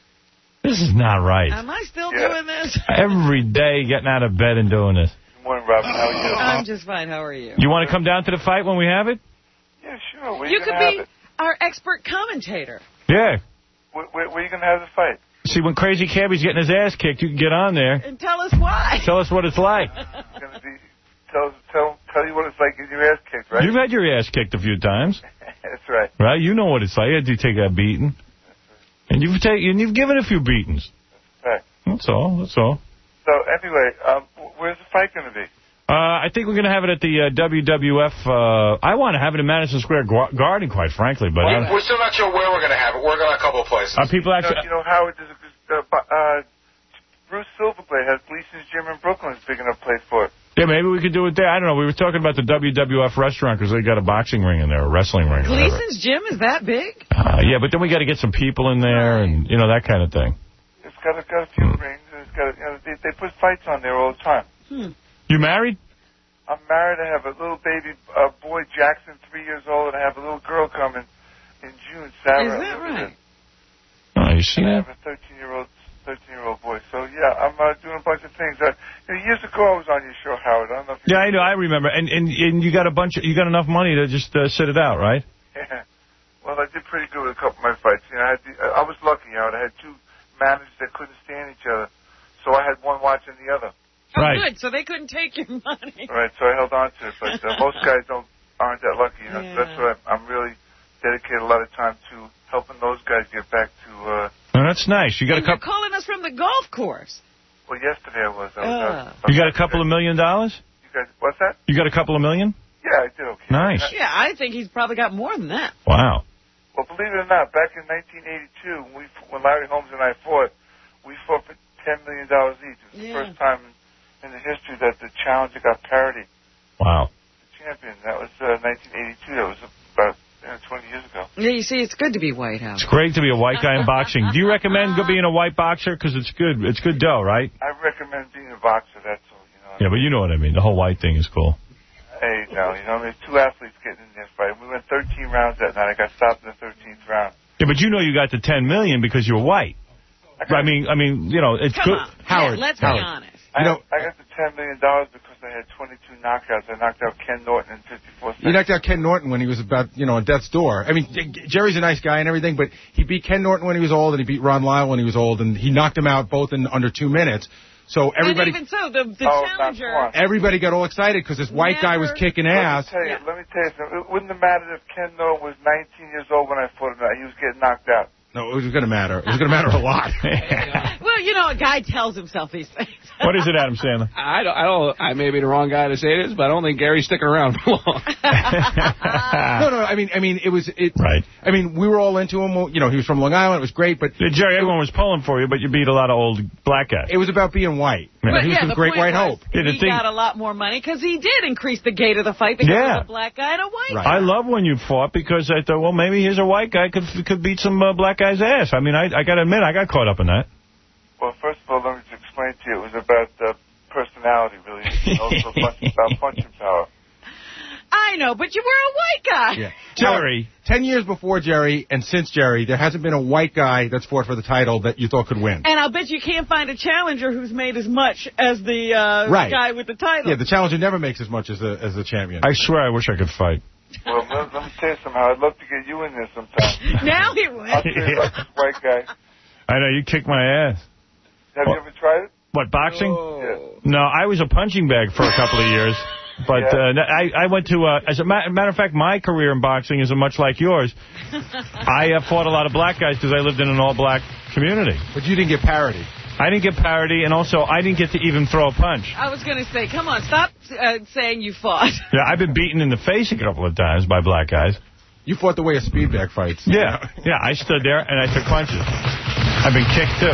S1: this is not right.
S4: Am I still
S18: Yeah.
S4: doing this?
S1: Every day getting out of bed and doing this.
S18: Good morning, Robin. How are you?
S4: I'm just fine. How are you?
S1: You want to come down to the fight when we have it?
S18: Yeah, sure. Where
S4: You
S18: you
S4: could
S18: gonna
S4: be
S18: have it?
S4: our expert commentatter.
S1: Yeah.
S18: Where, where, where you gonna have the fight?
S1: See, when Crazy Cabby's getting his ass kicked, you can get on there.
S4: And tell us why.
S1: Tell us what it's like.
S18: It's gonna be tell tell tell you what it's like getting your ass kicked, right?
S1: You've had your ass kicked a few times,
S18: That's right.
S1: right? You know what it's like. You take that beating. And you've taken, and you've given a few beatings.
S18: Right.
S1: That's all. That's all.
S18: So anyway, um, where's the fight gonna be?
S1: Uh, I think we're going to have it at the uh, W W F. Uh, I want to have it in Madison Square Garden, quite frankly. But
S5: We,
S1: I,
S5: we're still not sure where we're going to have it. We're going to a couple of places.
S1: are people actually?
S18: You know, you know Howard, there's a, uh, uh, Bruce Silverglade has Gleason's Gym in Brooklyn. It's a big enough place for it.
S1: Yeah, maybe we could do it there. I don't know. We were talking about the W W F restaurant because they got a boxing ring in there, a wrestling ring.
S4: Gleason's Gym is that big?
S1: Uh, yeah, but then we got to get some people in there and, you know, that kind of thing.
S18: It's got a, got a few rings. And it's got, a, you know, they, they put fights on there all the time.
S4: Hmm.
S1: You married?
S18: I'm married. I have a little baby uh, boy, Jackson, three years old, and I have a little girl coming in June, Sarah.
S4: Is that right?
S1: Oh, you see
S18: And I
S1: that?
S18: have a thirteen-year-old, thirteen-year-old boy. So yeah, I'm uh, doing a bunch of things. Uh, you know, years ago, I was on your show, Howard. I don't know if you
S1: Yeah, I know. I remember. And and and you got a bunch. Of, you got enough money to just uh, sit it out, right?
S18: Yeah. Well, I did pretty good with a couple of my fights. You know, I, had the, I was lucky, Howard. I had two managers that couldn't stand each other, so I had one watching the other.
S4: Oh,
S1: Right.
S4: good. So they couldn't take your money.
S18: Right, so I held on to it. But uh, most guys don't aren't that lucky. You know,
S4: Yeah.
S18: so that's why I'm, I'm really dedicated a lot of time to helping those guys get back to. Uh,
S1: Oh, that's nice. You got a
S4: And you're
S1: couple.
S4: calling us from the golf course.
S18: well, yesterday I was. I was
S4: Uh.
S18: out,
S1: You got a couple of million dollars.
S18: You guys, what's that?
S1: You got a couple of million.
S18: Yeah, I did okay.
S1: Nice.
S4: Yeah, I think he's probably got more than that.
S1: Wow.
S18: Well, believe it or not, back in nineteen eighty-two, when, we, when Larry Holmes and I fought, we fought for ten million dollars each. It was
S4: Yeah.
S18: the first time in, in the history that the challenger got parity.
S1: Wow.
S18: The champion. That was uh, nineteen eighty-two. That was about you know, twenty years ago.
S4: Yeah, you see, it's good to be white, House.
S1: It's great to be a white guy in boxing. Do you recommend go being a white boxer? Because it's good. It's good dough, right?
S18: I recommend being a boxer. That's all. You know.
S1: Yeah, but you know what I mean. The whole white thing is cool.
S18: Hey, no, you know, there's two athletes getting in this fight. We went thirteen rounds that night. I got stopped in the thirteenth round.
S1: Yeah, but you know you got the ten million because you're white. I mean, I mean, you know, it's
S4: Come
S1: good.
S4: on.
S1: Howard,
S4: Yeah, let's
S1: Howard.
S4: be honest.
S18: I,
S9: You know-
S18: I got the ten million dollars because I had twenty-two knockouts. I knocked out Ken Norton in fifty-four seconds.
S9: You knocked out Ken Norton when he was about, you know, on death's door. I mean, J- Jerry's a nice guy and everything, but he beat Ken Norton when he was old, and he beat Ron Lyle when he was old, and he knocked him out both in under two minutes. So everybody,
S4: And even so, the, the
S18: Oh,
S4: challenger...
S18: not one.
S9: everybody got all excited because this white guy was
S4: Never-
S9: kicking ass.
S18: Let me tell you,
S4: Yeah.
S18: let me tell you something. It wouldn't have mattered if Ken Norton was nineteen years old when I fought him. He was getting knocked out.
S9: No, it was going to matter. It was going to matter a lot.
S4: Well, you know, a guy tells himself these things.
S1: What is it, Adam Sandler?
S2: I don't, I don't, I may be the wrong guy to say this, but I don't think Gary's sticking around for long.
S9: no, no. I mean, I mean, it was it.
S1: Right.
S9: I mean, we were all into him. You know, he was from Long Island. It was great, but
S1: Yeah, Jerry, everyone was pulling for you, but you beat a lot of old black guys.
S9: it was about being white.
S1: Yeah.
S4: But
S9: He was
S4: yeah,
S9: the
S4: the
S9: great
S4: point
S9: white
S4: was,
S9: hope.
S1: Yeah, the
S4: he
S1: thing-
S4: got a lot more money because he did increase the gate of the fight because
S1: Yeah.
S4: of a black guy and a white
S9: Right.
S4: guy.
S1: I love when you fought because I thought, well, maybe here's a white guy could could beat some uh, black guy's ass. I mean, I, I got to admit, I got caught up in that.
S18: Well, first of all, let me just explain to you. It was about uh, personality, really. And also about, about punching power.
S4: I know, but you were a white guy.
S9: Yeah.
S1: Jerry.
S9: Ten years before Jerry and since Jerry, there hasn't been a white guy that's fought for the title that you thought could win.
S4: And I'll bet you can't find a challenger who's made as much as the uh,
S9: Right.
S4: guy with the title.
S9: Yeah, the challenger never makes as much as the as the champion.
S1: I swear I wish I could fight.
S18: Well, let, let me tell you something. I'd love to get you in there sometime.
S4: Now he
S18: I'll
S4: would.
S18: tell you about this white guy.
S1: I know, you kicked my ass.
S18: Have you ever tried it?
S1: What, boxing?
S18: Yeah.
S1: No, I was a punching bag for a couple of years. But
S18: Yeah.
S1: uh, I, I went to, uh, as a ma matter of fact, my career in boxing is much like yours. I uh, fought a lot of black guys because I lived in an all-black community.
S9: But you didn't get parity.
S1: I didn't get parity, and also I didn't get to even throw a punch.
S4: I was going to say, come on, stop uh, saying you fought.
S1: Yeah, I've been beaten in the face a couple of times by black guys.
S9: You fought the way of speedback fights.
S1: Yeah, yeah, I stood there and I took punches. I've been kicked, too.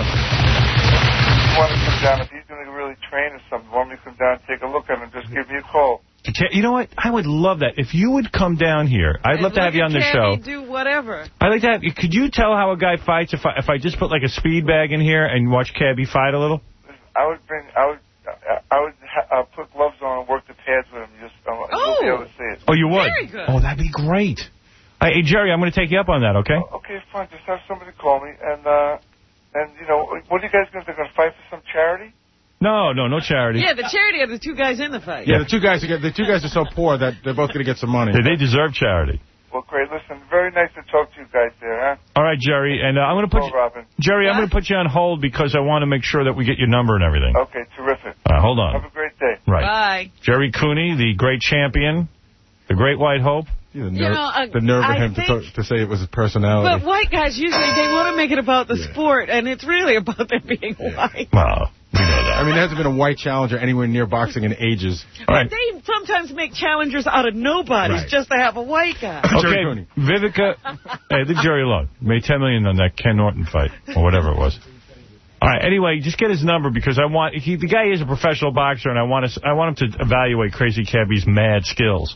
S18: You want to come down, if he's going to really train or something, want me to come down and take a look at him, just give me a call.
S1: You know what? I would love that. If you would come down here, I'd
S4: And
S1: love to have you on the show.
S4: Do whatever.
S1: I'd like to have, could you tell how a guy fights if I, if I just put like a speed bag in here and watch Cabby fight a little?
S18: I would bring, I would, I would ha uh, put gloves on and work the pads with him. Just, um,
S4: oh.
S18: you'll be able to see it.
S1: Oh, you would?
S4: Very good.
S1: Oh, that'd be great. Hey, Jerry, I'm going to take you up on that, okay?
S18: Oh, okay, fine. Just have somebody call me, and uh, and you know, what are you guys going to do? Going to fight for some charity?
S1: No, no, no charity.
S4: Yeah, the charity are the two guys in the fight.
S9: Yeah, the two guys are the two guys are so poor that they're both going to get some money.
S1: They, they deserve charity.
S18: Well, great. Listen, very nice to talk to you guys there, huh?
S1: All right, Jerry, and uh, I'm going to put
S18: Oh,
S1: you,
S18: Robin.
S1: Jerry, I'm going to put you on hold because I want to make sure that we get your number and everything.
S18: Okay, terrific.
S1: All right, hold on.
S18: Have a great day.
S1: Right.
S4: Bye.
S1: Jerry Cooney, the great champion, the great white hope.
S9: Yeah, the nerve,
S4: You know, uh,
S9: the nerve of
S4: I
S9: him to,
S4: think-
S9: talk, to say it was his personality.
S4: But white guys, usually, they want to make it about the
S9: Yeah.
S4: sport, and it's really about them being white.
S1: Well, we know that.
S9: I mean, there hasn't been a white challenger anywhere near boxing in ages.
S1: All right.
S4: They sometimes make challengers out of nobodies
S9: Right.
S4: just to have a white guy.
S1: Okay, Vivica, hey, leave Jerry alone. Made ten million dollars on that Ken Norton fight, or whatever it was. All right, anyway, just get his number because I want, he, the guy is a professional boxer, and I want, to, I want him to evaluate Crazy Cabby's mad skills.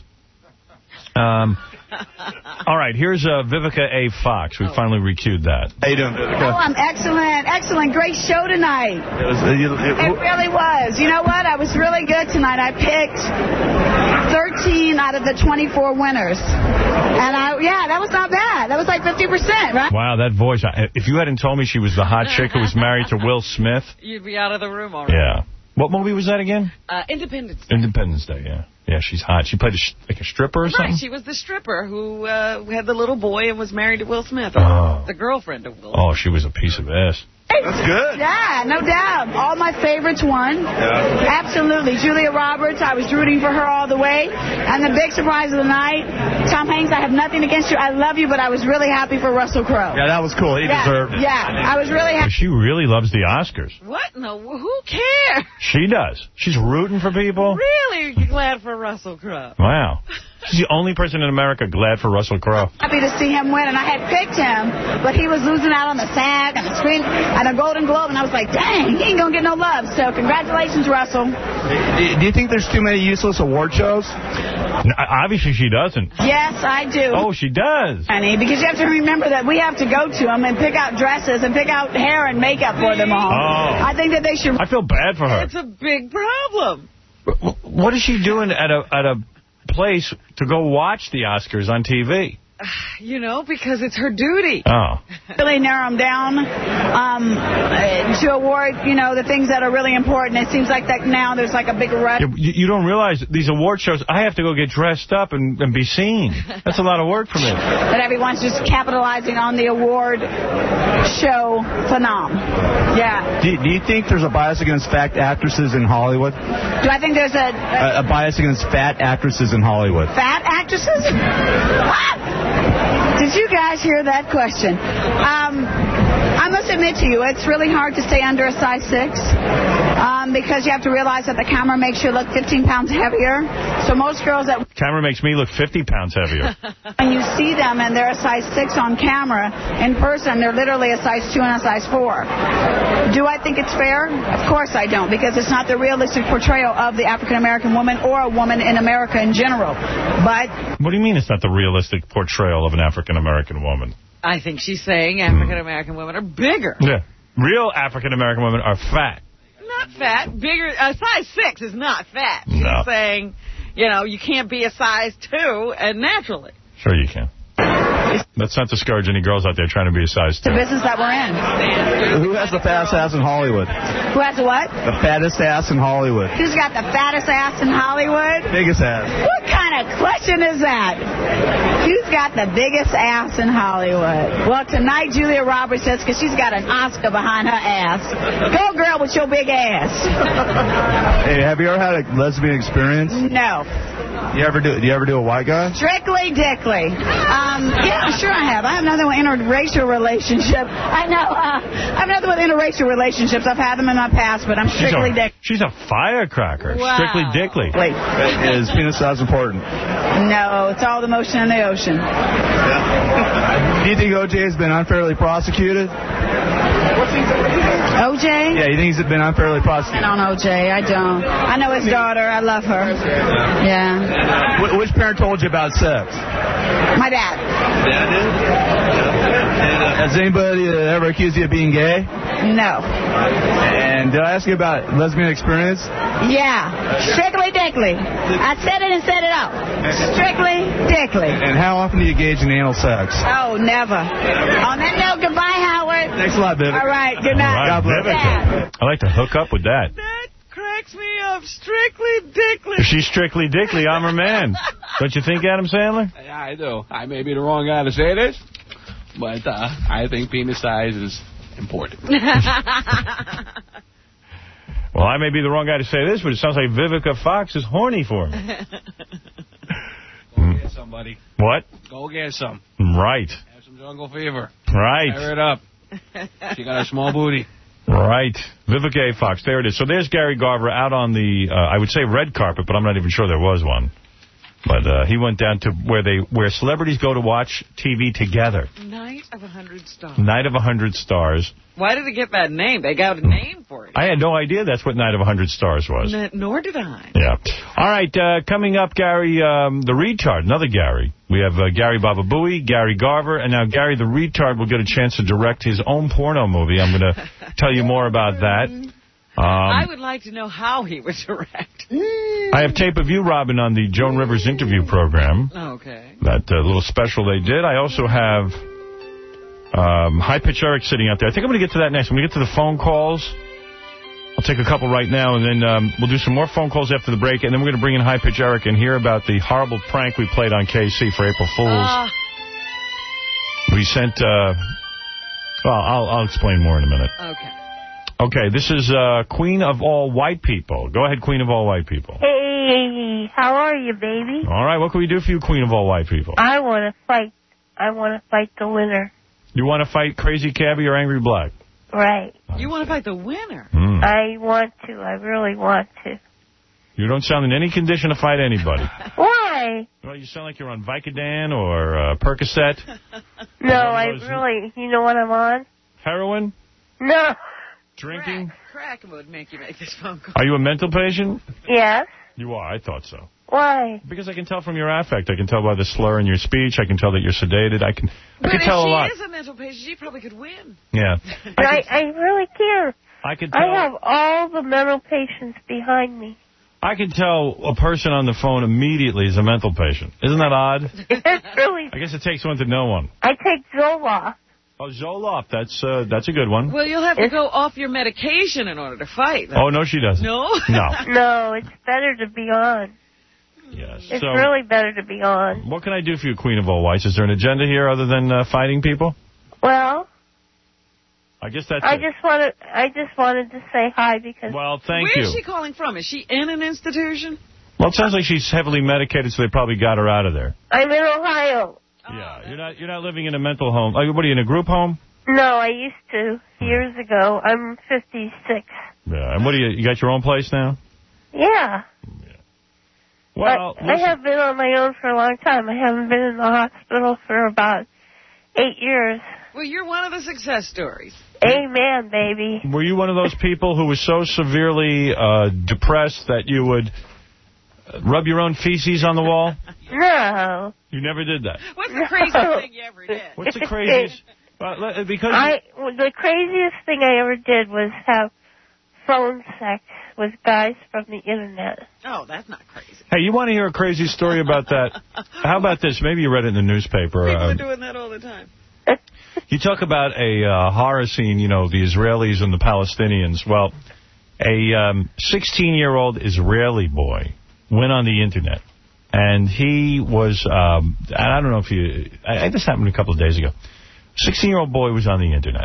S1: Um, all right, here's uh, Vivica A. Fox. We finally recued that.
S7: How you doing,
S19: Oh,
S7: Vivica?
S19: I'm excellent. Excellent. Great show tonight.
S7: It, was, uh, you, it,
S19: It really was. You know what? I was really good tonight. I picked thirteen out of the twenty-four winners. And, I yeah, that was not bad. That was like fifty percent, right?
S1: Wow, that voice. I, if you hadn't told me she was the hot chick who was married to Will Smith.
S4: You'd be out of the room already.
S1: Yeah. What movie was that again?
S4: Uh, Independence Day.
S1: Independence Day, yeah. Yeah, she's hot. She played a sh like a stripper or something?
S4: Right, she was the stripper who uh, had the little boy and was married to Will Smith.
S1: Oh.
S4: The girlfriend of Will.
S1: Oh, she was a piece of ass.
S7: That's good.
S19: Yeah, no doubt. All my favorites won.
S7: Yeah.
S19: Absolutely. Julia Roberts, I was rooting for her all the way. And the big surprise of the night, Tom Hanks, I have nothing against you. I love you, but I was really happy for Russell Crowe.
S7: Yeah, that was cool. He
S19: yeah,
S7: deserved it.
S19: Yeah, I was really happy.
S1: She really loves the Oscars.
S4: What? No, who cares?
S1: She does. She's rooting for people.
S4: Really? You're glad for Russell Crowe?
S1: Wow. She's the only person in America glad for Russell Crowe.
S19: Happy to see him win, and I had picked him, but he was losing out on the SAG and the screen and the Golden Globe, and I was like, dang, he ain't gonna get no love. So congratulations, Russell.
S7: Do, do you think there's too many useless award shows?
S1: No, obviously she doesn't.
S19: Yes, I do.
S1: Oh, she does.
S19: Honey, because you have to remember that we have to go to them and pick out dresses and pick out hair and makeup for them all.
S1: Oh.
S19: I think that they should.
S1: I feel bad for her.
S4: It's a big problem.
S1: What is she doing at a at a place to go watch the Oscars on T V?
S4: You know, because it's her duty.
S1: Oh.
S19: Really narrow them down um, to award, you know, the things that are really important. It seems like that now there's like a big rush.
S1: You, you don't realize these award shows, I have to go get dressed up and, and be seen. That's a lot of work for me.
S19: That everyone's just capitalizing on the award show phenom. Yeah.
S7: Do, do you think there's a bias against fat actresses in Hollywood?
S19: Do I think there's a, a
S7: A, a bias against fat actresses in Hollywood?
S19: fat actresses? What? Did you guys hear that question? Um, I must admit to you, it's really hard to stay under a size six um, because you have to realize that the camera makes you look fifteen pounds heavier. So most girls that
S1: Camera makes me look fifty pounds heavier.
S19: when you see them and they're a size six on camera, in person they're literally a size two and a size four. Do I think it's fair? Of course I don't, because it's not the realistic portrayal of the African-American woman or a woman in America in general. But
S1: What do you mean it's not the realistic portrayal of an African-American woman?
S4: I think she's saying African-American women are bigger.
S1: Yeah. Real African-American women are fat.
S4: Not fat. Bigger. A size six is not fat. She's
S1: No.
S4: saying, you know, you can't be a size two and naturally.
S1: Sure you can. Let's not discourage any girls out there trying to be a size
S19: It's the
S1: two.
S19: business that we're in.
S7: Who has the fattest ass in Hollywood?
S19: Who has the what?
S7: The fattest ass in Hollywood.
S19: Who's got the fattest ass in Hollywood?
S7: Biggest ass.
S19: What kind of question is that? Who's got the biggest ass in Hollywood? Well, tonight Julia Roberts says because she's got an Oscar behind her ass. Go, girl, with your big ass.
S7: Hey, have you ever had a lesbian experience?
S19: No.
S7: You ever do? Do you ever do a white guy?
S19: Strictly Dickly. Um, yeah, sure I have. I have another one interracial relationship. I know. Uh, I have another one interracial relationships. I've had them in my past, but I'm strictly
S1: she's a,
S19: Dick.
S1: She's a firecracker.
S19: Wow.
S1: Strictly Dickly.
S19: Wait.
S7: Is penis size important?
S19: No, it's all the motion in the ocean.
S7: Do you think O J has been unfairly prosecuted?
S19: O J?
S7: Yeah, you think he's been unfairly
S19: I
S7: prosecuted?
S19: don't know, O J. I don't. I know his daughter. I love her. Yeah.
S7: Wh- which parent told you about sex?
S19: My dad.
S7: Dad did? Has anybody uh, ever accused you of being gay?
S19: No.
S7: And did I ask you about lesbian experience?
S19: Yeah. Strictly Dickly. I said it and said it out. Strictly Dickly.
S7: And how often do you engage in anal sex?
S19: Oh, never. On that note, goodbye, Howard.
S7: Thanks a lot, Vivica.
S19: All right, good night.
S1: All right,
S7: God bless.
S1: Vivica. I like to hook up with that.
S4: Cracks me up. Strictly Dickly.
S1: If she's Strictly Dickly, I'm her man. Don't you think, Adam Sandler?
S2: Yeah, I do. I may be the wrong guy to say this, but uh, I think penis size is important.
S1: Well, I may be the wrong guy to say this, but it sounds like Vivica Fox is horny for me.
S2: Go get somebody.
S1: What?
S2: Go get some.
S1: Right.
S2: Have some jungle fever.
S1: Right.
S2: Fire it up. She got a small booty.
S1: Right. Vivica A. Fox. There it is. So there's Gary Garver out on the, uh, I would say red carpet, but I'm not even sure there was one. But uh, he went down to where they where celebrities go to watch T V together.
S4: Night of a Hundred Stars.
S1: Night of a Hundred Stars.
S4: Why did it get that name? They got a name for it.
S1: I had no idea that's what Night of a Hundred Stars was.
S4: N- nor did I.
S1: Yeah. All right, uh, coming up, Gary um, the Retard, another Gary. We have uh, Gary Bababooey, Gary Garver, and now Gary the Retard will get a chance to direct his own porno movie. I'm going to tell you more about that. Um,
S4: I would like to know how he would direct.
S1: I have tape of you, Robin, on the Joan Rivers interview program.
S4: Okay.
S1: That uh, little special they did. I also have um, High Pitch Eric sitting out there. I think I'm going to get to that next. I'm going to get to the phone calls. I'll take a couple right now, and then um, we'll do some more phone calls after the break, and then we're going to bring in High Pitch Eric and hear about the horrible prank we played on K C for April Fools.
S4: Uh,
S1: We sent, uh, well, I'll, I'll explain more in a minute.
S4: okay.
S1: Okay, this is uh, Queen of All White People. Go ahead, Queen of All White People.
S20: Hey, how are you, baby?
S1: All right, what can we do for you, Queen of All White People?
S20: I want to fight. I want to fight the winner.
S1: You want to fight Crazy Cabbie or Angry Black?
S20: Right.
S4: You want to fight the winner?
S1: Mm.
S20: I want to. I really want to.
S1: You don't sound in any condition to fight anybody.
S20: Why?
S1: Well, you sound like you're on Vicodin or uh, Percocet.
S20: No, I really... You know what I'm on?
S1: Heroin?
S20: No.
S1: Drinking?
S4: Crack, crack would make you make this phone call.
S1: Are you a mental patient?
S20: Yes.
S1: You are. I thought so.
S20: Why?
S1: Because I can tell from your affect. I can tell by the slur in your speech. I can tell that you're sedated. I can I
S4: But
S1: can
S4: if
S1: tell
S4: she
S1: a lot.
S4: is a mental patient, she probably could win.
S1: Yeah.
S20: But I, I really care.
S1: I can tell.
S20: I have all the mental patients behind me.
S1: I can tell a person on the phone immediately is a mental patient. Isn't that odd?
S20: It's really...
S1: I guess it takes one to know one.
S20: I take Zoloft.
S1: Oh, Zoloft. That's uh, that's a good one.
S4: Well, you'll have to go off your medication in order to fight.
S1: Oh, no, she doesn't.
S4: No?
S1: No.
S20: No, it's better to be on.
S1: Yes.
S20: It's
S1: So,
S20: really better to be on.
S1: what can I do for you, Queen of All Whites? Is there an agenda here other than uh, fighting people?
S20: Well,
S1: I guess that's
S20: I
S1: it.
S20: just wanted I just wanted to say hi because...
S1: Well, thank
S4: Where
S1: you.
S4: is she calling from? Is she in an institution?
S1: Well, it sounds like she's heavily medicated, so they probably got her out of there.
S20: I'm in Ohio.
S1: Yeah, you're not you're not living in a mental home. Uh, what are you, in a group home?
S20: No, I used to years ago. I'm fifty-six.
S1: Yeah, and what do you, you got your own place now?
S20: Yeah.
S1: Well,
S20: but I have been on my own for a long time. I haven't been in the hospital for about eight years.
S4: Well, you're one of the success stories.
S20: Amen, baby.
S1: Were you one of those people who was so severely uh, depressed that you would rub your own feces on the wall?
S20: No.
S1: You never did that.
S4: What's the craziest thing you ever did?
S1: What's the craziest? Uh, because
S20: I, the craziest thing I ever did was have phone sex with guys from the internet.
S4: Oh, that's not crazy.
S1: Hey, you want to hear a crazy story about that? How about this? Maybe you read it in the newspaper.
S4: People
S1: uh,
S4: are doing that all the time.
S1: You talk about a uh, horror scene, you know, the Israelis and the Palestinians. Well, a sixteen-year-old um, Israeli boy went on the internet, and he was, um, I don't know if you, I, this happened a couple of days ago. sixteen-year-old boy was on the internet,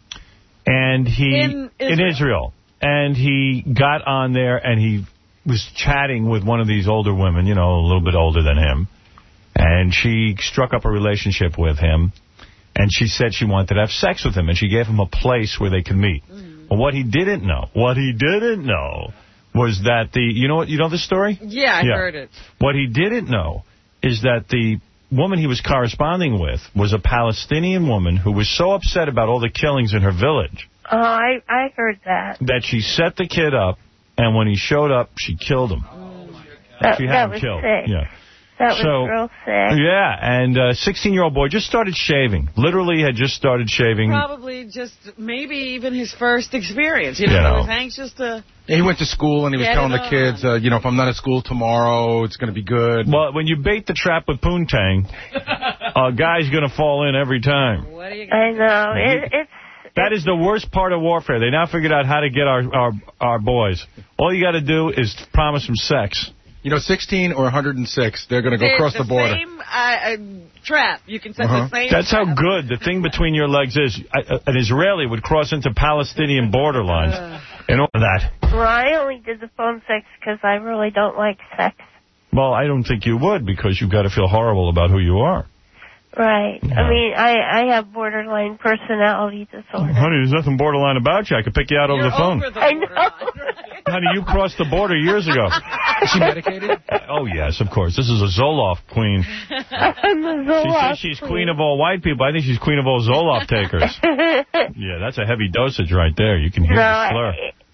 S1: and he,
S4: in Israel.
S1: in Israel, and he got on there, and he was chatting with one of these older women, you know, a little bit older than him, and she struck up a relationship with him. And she said she wanted to have sex with him, and she gave him a place where they could meet. Mm. But what he didn't know, what he didn't know was that the, you know what, you know the story?
S4: Yeah, I yeah. heard it.
S1: What he didn't know is that the woman he was corresponding with was a Palestinian woman who was so upset about all the killings in her village.
S20: Oh, I, I heard that.
S1: That she set the kid up, and when he showed up, she killed him.
S20: Oh. That,
S1: she had
S20: that
S1: him
S20: was
S1: killed.
S20: sick.
S1: Yeah.
S20: That was
S1: so,
S20: real sick.
S1: Yeah, and a sixteen-year-old boy just started shaving. Literally had just started shaving.
S4: Probably just maybe even his first experience. You know,
S1: you know.
S4: he was anxious to...
S9: Yeah, he went to school, and he was telling the kids, uh, you know, if I'm not at school tomorrow, it's going to be good.
S1: Well, when you bait the trap with poontang, a guy's going to fall in every time.
S4: What are you
S20: I know. It, it's...
S1: That is the worst part of warfare. They now figured out how to get our, our, our boys. All you got to do is promise them sex.
S9: You know, sixteen or one hundred six, they're going to go
S4: They're
S9: across
S4: the,
S9: the border.
S4: Same uh, uh, trap. You can set
S9: uh-huh.
S4: the same
S1: That's
S4: trap.
S1: how good the thing between your legs is. I, an Israeli would cross into Palestinian border lines uh. and all that.
S20: Well, I only did the phone sex because I really don't like sex.
S1: Well, I don't think you would because you've got to feel horrible about who you are.
S20: Right. Yeah. I mean, I, I have borderline personality disorder.
S1: Honey, there's nothing borderline about you. I could pick you out
S4: You're
S1: over the phone.
S4: Over the
S20: I know.
S1: Honey, you crossed the border years ago.
S9: Is she medicated?
S1: Oh, yes, of course. This is a Zoloft queen.
S20: I'm the Zoloft
S1: She says she's queen. queen of all white people. I think she's queen of all Zoloft takers. Yeah, that's a heavy dosage right there. You can hear
S20: no,
S1: the slur.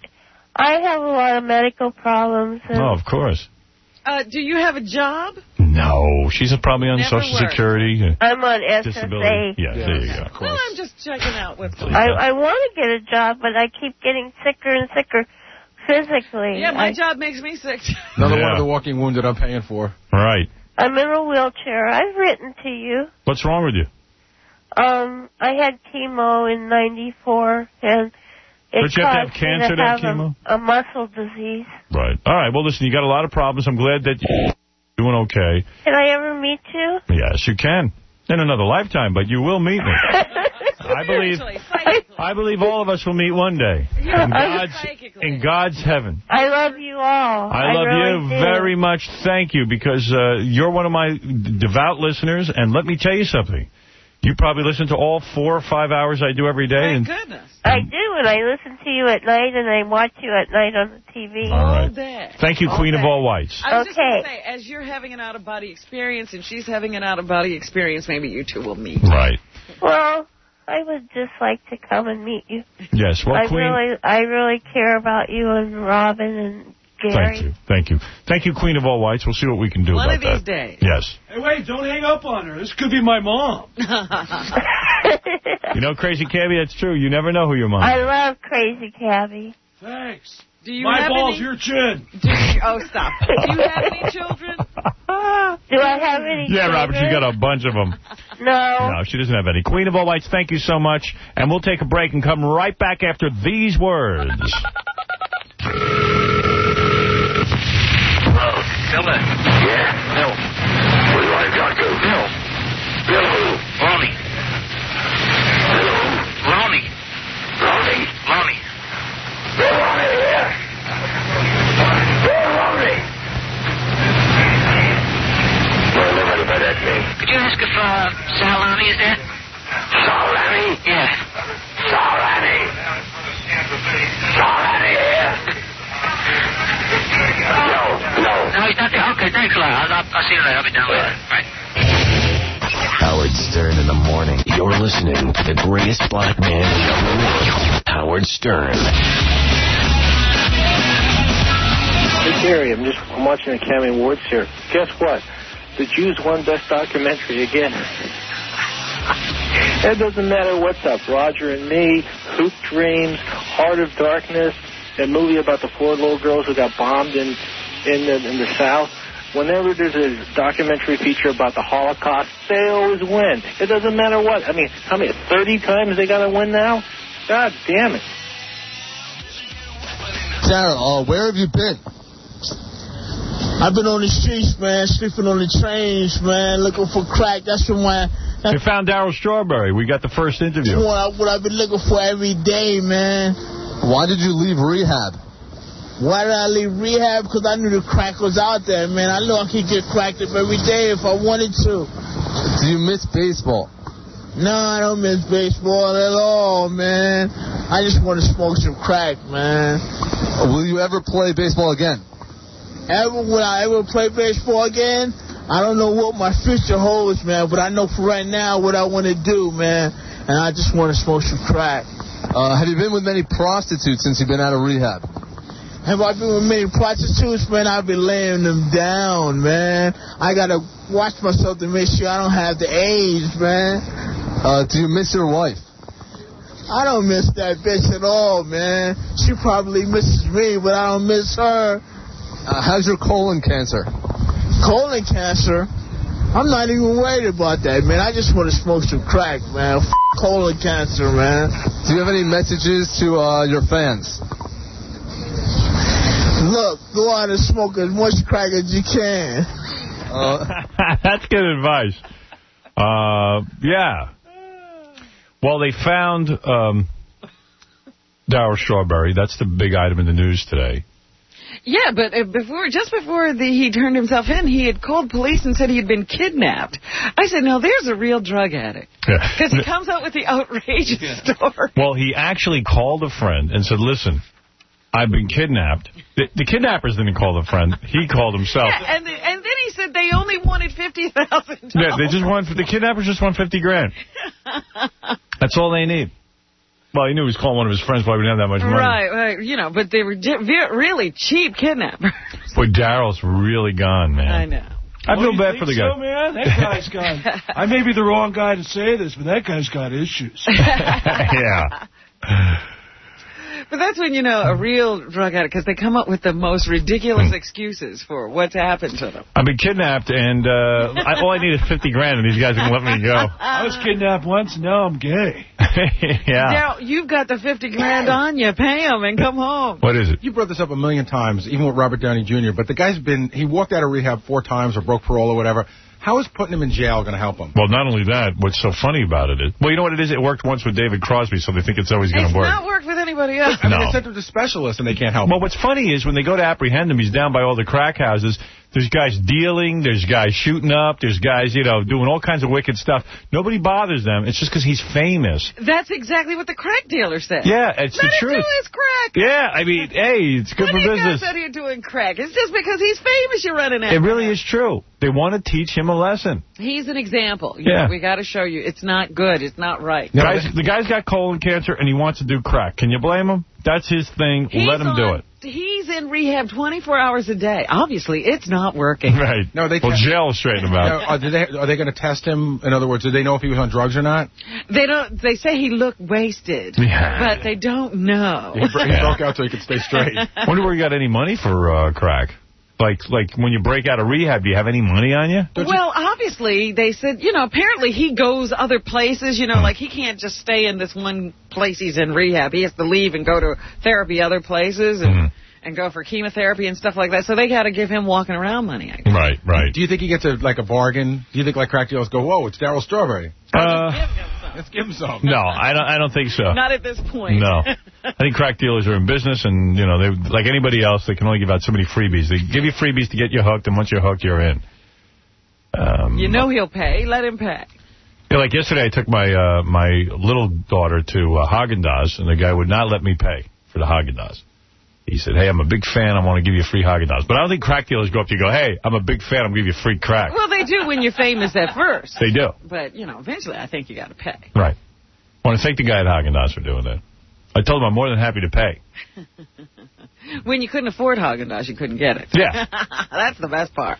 S20: I, I have a lot of medical problems. And
S1: oh, of course.
S4: Uh, do you have a job?
S1: No, she's probably on
S4: Never
S1: Social
S4: worked.
S1: Security.
S20: I'm on S S A.
S1: Disability. Yeah,
S9: yeah,
S1: there you go.
S4: Well, I'm just checking out what's going
S20: I,
S4: on.
S20: I want to get a job, but I keep getting sicker and sicker physically.
S4: Yeah, my
S20: I,
S4: job makes me sick.
S9: Another
S1: yeah.
S9: one of the walking wounded I'm paying for.
S1: Right.
S20: I'm in a wheelchair. I've written to you.
S1: What's wrong with you?
S20: Um, I had chemo in ninety-four, and it
S1: But you have to have
S20: caused
S1: cancer
S20: me
S1: to
S20: to
S1: have
S20: have
S1: chemo?
S20: A, a muscle disease.
S1: Right. All right. Well, listen, you got a lot of problems. I'm glad that you're doing okay.
S20: Can I ever meet you?
S1: Yes, you can. In another lifetime, but you will meet me. I believe I believe all of us will meet one day. In God's, in God's heaven.
S20: I love you all.
S1: I love
S20: I really
S1: you
S20: do.
S1: very much. Thank you, because uh, you're one of my devout listeners, and let me tell you something. You probably listen to all four or five hours I do every day.
S4: Thank
S1: and
S4: goodness.
S20: I do, and I listen to you at night, and I watch you at night on the T V.
S1: All right.
S4: All day.
S1: Thank you,
S4: all
S1: Queen
S4: day.
S1: of all whites.
S4: I was
S20: Okay.
S4: just going to say, as you're having an out-of-body experience and she's having an out-of-body experience, maybe you two will meet.
S1: Right.
S20: Well, I would just like to come and meet you.
S1: Yes. Well,
S20: I
S1: Queen.
S20: really, I really care about you and Robin and Gary.
S1: Thank you. Thank you. Thank you, Queen of all whites. We'll see what we can do
S4: One
S1: about
S4: of these
S1: that.
S4: days.
S1: Yes.
S3: Hey, wait, don't hang up on her. This could be my mom.
S1: You know, Crazy Cabby, that's true. You never know who your mom is.
S20: I love Crazy Cabby.
S3: Thanks.
S4: Do you
S3: my
S4: have
S3: balls,
S4: any...
S3: your chin.
S4: Do you... Oh, stop. Do you have any children?
S20: Do I have any
S1: Yeah,
S20: children?
S1: Robert, she's got a bunch of them.
S20: No.
S1: No, she doesn't have any. Queen of all whites, thank you so much. And we'll take a break and come right back after these words.
S6: Hello, Bill. Yeah? Bill. What do you want to talk to? Bill. Bill who? Lonnie. Hello? Lonnie. Lonnie? Lonnie. Bill Lonnie here. Bill Lonnie. Well, nobody by that name. Could you ask if uh, Sal Lonnie is there? Sal Lonnie? Yeah. Sal Lonnie. Sal Lonnie here. No, no. No, he's not there. Okay, thanks a lot. I'll, I'll, I'll see you later. I'll be down later. Right. Howard Stern in the morning. You're listening to the greatest black man in the world, Howard Stern.
S21: Hey, Gary, I'm just I'm watching the Academy Awards here. Guess what? The Jews won Best Documentary again. It doesn't matter what's up. Roger and Me, Hoop Dreams, Heart of Darkness, that movie about the four little girls who got bombed in in the, in the South. Whenever there's a documentary feature about the Holocaust, they always win. It doesn't matter what. I mean, how many, thirty times they got to win now? God damn it.
S8: Sarah, uh, where have you been? I've been on the streets, man, sleeping on the trains, man, looking for crack. That's from my...
S1: We found Darryl Strawberry. We got the first interview.
S8: That's what, I, what I've been looking for every day, man.
S22: Why did you leave rehab?
S8: Why did I leave rehab? Because I knew the crack was out there, man. I knew I could get cracked up every day if I wanted to.
S22: Do you miss baseball?
S8: No, I don't miss baseball at all, man. I just want to smoke some crack, man.
S22: Will you ever play baseball again?
S8: Ever? Will I ever play baseball again? I don't know what my future holds, man, but I know for right now what I want to do, man. And I just want to smoke some crack.
S22: Uh, have you been with many prostitutes since you've been out of rehab?
S8: Have I been with many prostitutes, man? I've been laying them down, man. I got to watch myself to make sure I don't have the AIDS, man.
S22: Uh, do you miss your wife?
S8: I don't miss that bitch at all, man. She probably misses me, but I don't miss her.
S22: Uh, how's your colon cancer?
S8: Colon cancer? I'm not even worried about that, man. I just want to smoke some crack, man. F*** colon cancer, man.
S22: Do you have any messages to uh, your fans?
S8: Look, go out and smoke as much crack as you can.
S1: Uh, That's good advice. Uh, yeah. Well, they found um, Darryl Strawberry. That's the big item in the news today.
S4: Yeah, but before, just before the, he turned himself in, he had called police and said he had been kidnapped. I said, no, there's a real drug addict. Because he comes out with the outrageous yeah. story.
S1: Well, he actually called a friend and said, listen, I've been kidnapped. The, the kidnappers didn't call the friend. He called himself.
S4: Yeah, and, the, and then he said they only wanted fifty thousand dollars.
S1: Yeah, they just want, the kidnappers just want fifty grand. That's all they need. Well, he knew he was calling one of his friends, probably didn't have that much money.
S4: Right, right. You know, but they were really cheap kidnappers.
S1: Boy, Darryl's really gone, man.
S4: I know.
S1: I feel
S3: oh,
S1: bad for the guy.
S3: So, man? That guy's got... I may be the wrong guy to say this, but that guy's got issues.
S1: Yeah.
S4: But that's when you know a real drug addict, because they come up with the most ridiculous excuses for what's happened to them.
S1: I've been kidnapped, and uh, I, all I need is fifty grand, and these guys are going to let me go.
S3: I was kidnapped once, and now I'm gay.
S1: Yeah.
S4: Now, you've got the fifty grand on you. Pay them and come home.
S1: What is it?
S9: You brought this up a million times, even with Robert Downey Junior, but the guy's been, he walked out of rehab four times or broke parole or whatever. How is putting him in jail going to help him?
S1: Well, not only that, what's so funny about it is... Well, you know what it is? It worked once with David Crosby, so they think it's always going to work.
S4: It's not worked with anybody else.
S9: I mean,
S1: No.
S9: they sent him to specialists and they can't help
S1: Well,
S9: him.
S1: what's funny is when they go to apprehend him, he's down by all the crack houses. There's guys dealing, there's guys shooting up, there's guys, you know, doing all kinds of wicked stuff. Nobody bothers them. It's just because he's famous.
S4: That's exactly what the crack dealer said.
S1: Yeah, it's
S4: Let
S1: the truth.
S4: Let him do his crack.
S1: Yeah, I mean, hey, it's good
S4: when
S1: for
S4: you
S1: business.
S4: guys out here doing crack, it's just because he's famous you're running after
S1: It really
S4: him.
S1: is true. They want to teach him a lesson.
S4: He's an example. You
S1: Yeah.
S4: know, we got to show you it's not good. It's not right.
S1: Guys, the guy's got colon cancer, and he wants to do crack. Can you blame him? That's his thing.
S4: He's
S1: Let him
S4: on,
S1: do it.
S4: He's in rehab twenty-four hours a day. Obviously, it's not working.
S1: Right.
S9: No, they
S1: well, jail will straighten him out.
S9: Now, are they, are they going to test him? In other words, do they know if he was on drugs or not?
S4: They don't. They say he looked wasted,
S1: Yeah.
S4: but they don't know.
S9: He, bro- he broke out so he could stay straight.
S1: Wonder where you got any money for uh, crack. Like, like when you break out of rehab, do you have any money on you?
S4: Well, obviously, they said, you know, apparently he goes other places, you know, like he can't just stay in this one place he's in rehab. He has to leave and go to therapy other places and, mm-hmm. and go for chemotherapy and stuff like that. So they got to give him walking around money, I guess.
S1: Right, right.
S9: Do you think he gets a like a bargain? Do you think like crack dealers go, whoa, it's Darryl Strawberry?
S1: Uh,
S9: Let's give him some.
S1: No, I don't. I don't think so.
S4: Not at this point.
S1: No, I think crack dealers are in business, and you know, they like anybody else. They can only give out so many freebies. They give you freebies to get you hooked, and once you're hooked, you're in. Um,
S4: you know he'll pay. Let him pay.
S1: Yeah, like yesterday, I took my uh, my little daughter to uh, Haagen-Dazs, and the guy would not let me pay for the Haagen-Dazs. He said, hey, I'm a big fan. I want to give you a free Haagen-Dazs. But I don't think crack dealers go up to you and go, hey, I'm a big fan. I'm going to give you free crack.
S4: Well, they do when you're famous at first.
S1: They do.
S4: But, you know, eventually I think you got to pay.
S1: Right. I want to thank the guy at Haagen-Dazs for doing that. I told him I'm more than happy to pay.
S4: When you couldn't afford Haagen-Dazs, you couldn't get it.
S1: Yeah.
S4: That's the best part.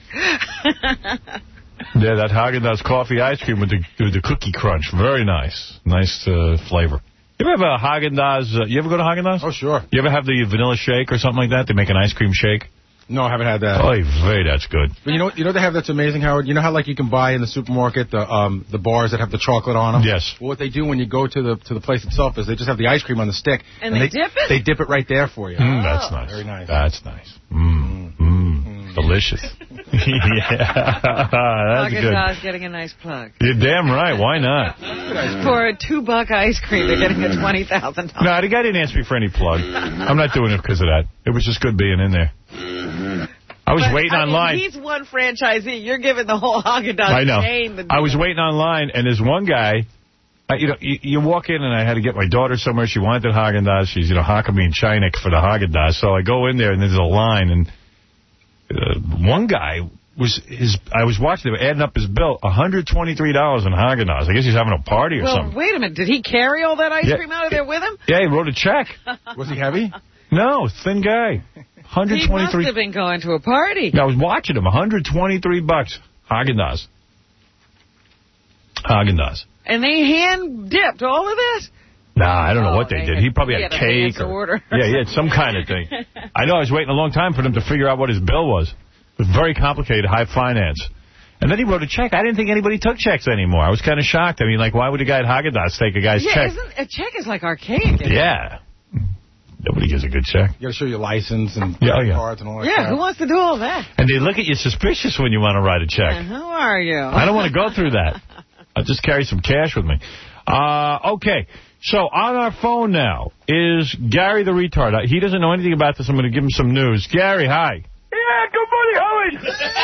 S1: Yeah, that Haagen-Dazs coffee ice cream with the, with the cookie crunch. Very nice. Nice uh, flavor. You ever have a Haagen-Dazs? Uh, you ever go to Haagen-Dazs?
S9: Oh, sure.
S1: You ever have the vanilla shake or something like that? They make an ice cream shake?
S9: No, I haven't had that.
S1: Oy vey, that's good.
S9: But you know, you know they have that's amazing, Howard. You know how like you can buy in the supermarket the um the bars that have the chocolate on them.
S1: Yes.
S9: Well, what they do when you go to the to the place itself is they just have the ice cream on the stick
S4: and, and they, they dip it.
S9: They dip it right there for you.
S1: Mm, that's
S9: oh.
S1: nice.
S9: Very nice.
S1: That's nice. Mmm. Mmm. Mm. Delicious. Yeah, that's good.
S4: Haagen-Dazs getting a nice plug.
S1: You're damn right. Why not?
S4: For a two buck ice cream, they're getting a twenty thousand dollars.
S1: No, the guy didn't ask me for any plug. I'm not doing it because of that. It was just good being in there. I was
S4: but,
S1: waiting
S4: I
S1: online.
S4: Mean, he's one franchisee. You're giving the whole Haagen-Dazs
S1: I know.
S4: chain. The
S1: I was waiting online, and there's one guy. Uh, you know, you, you walk in, and I had to get my daughter somewhere. She wanted Haagen-Dazs. She's, you know, Hakami and Chinik for the Haagen-Dazs. So I go in there, and there's a line, and uh, one guy was his. I was watching him adding up his bill, one hundred twenty-three dollars in Haagen-Dazs. I guess he's having a party or
S4: well,
S1: something.
S4: Wait a minute. Did he carry all that ice
S1: yeah.
S4: cream out of there with him?
S1: Yeah, he wrote a check.
S9: Was he heavy?
S1: No, thin guy. one hundred twenty-three.
S4: He must have been going to a party.
S1: I was watching him. one hundred twenty-three bucks. Haagen-Dazs. Haagen-Dazs.
S4: And they hand dipped all of this?
S1: Nah, I don't know
S4: oh,
S1: what they,
S4: they
S1: did.
S4: had,
S1: He probably
S4: he
S1: had,
S4: had
S1: a cake.
S4: A
S1: or,
S4: order.
S1: Yeah, he had some kind of thing. I know I was waiting a long time for them to figure out what his bill was. It was very complicated, high finance. And then he wrote a check. I didn't think anybody took checks anymore. I was kind of shocked. I mean, like, why would a guy at Haagen-Dazs take a guy's
S4: yeah,
S1: check?
S4: Isn't, a check is like archaic.
S1: Yeah. It? Nobody gives a good check.
S9: You got to show your license and
S1: yeah, oh, yeah.
S9: cards and all that
S4: Yeah,
S9: crap.
S4: Who wants to do all that?
S1: And they look at you suspicious when you want to write a check.
S4: Yeah, who are you?
S1: I don't want to go through that. I'll just carry some cash with me. Uh, okay. So on our phone now is Gary the retard. He doesn't know anything about this. I'm going to give him some news. Gary, hi.
S6: Yeah, good morning, Howard.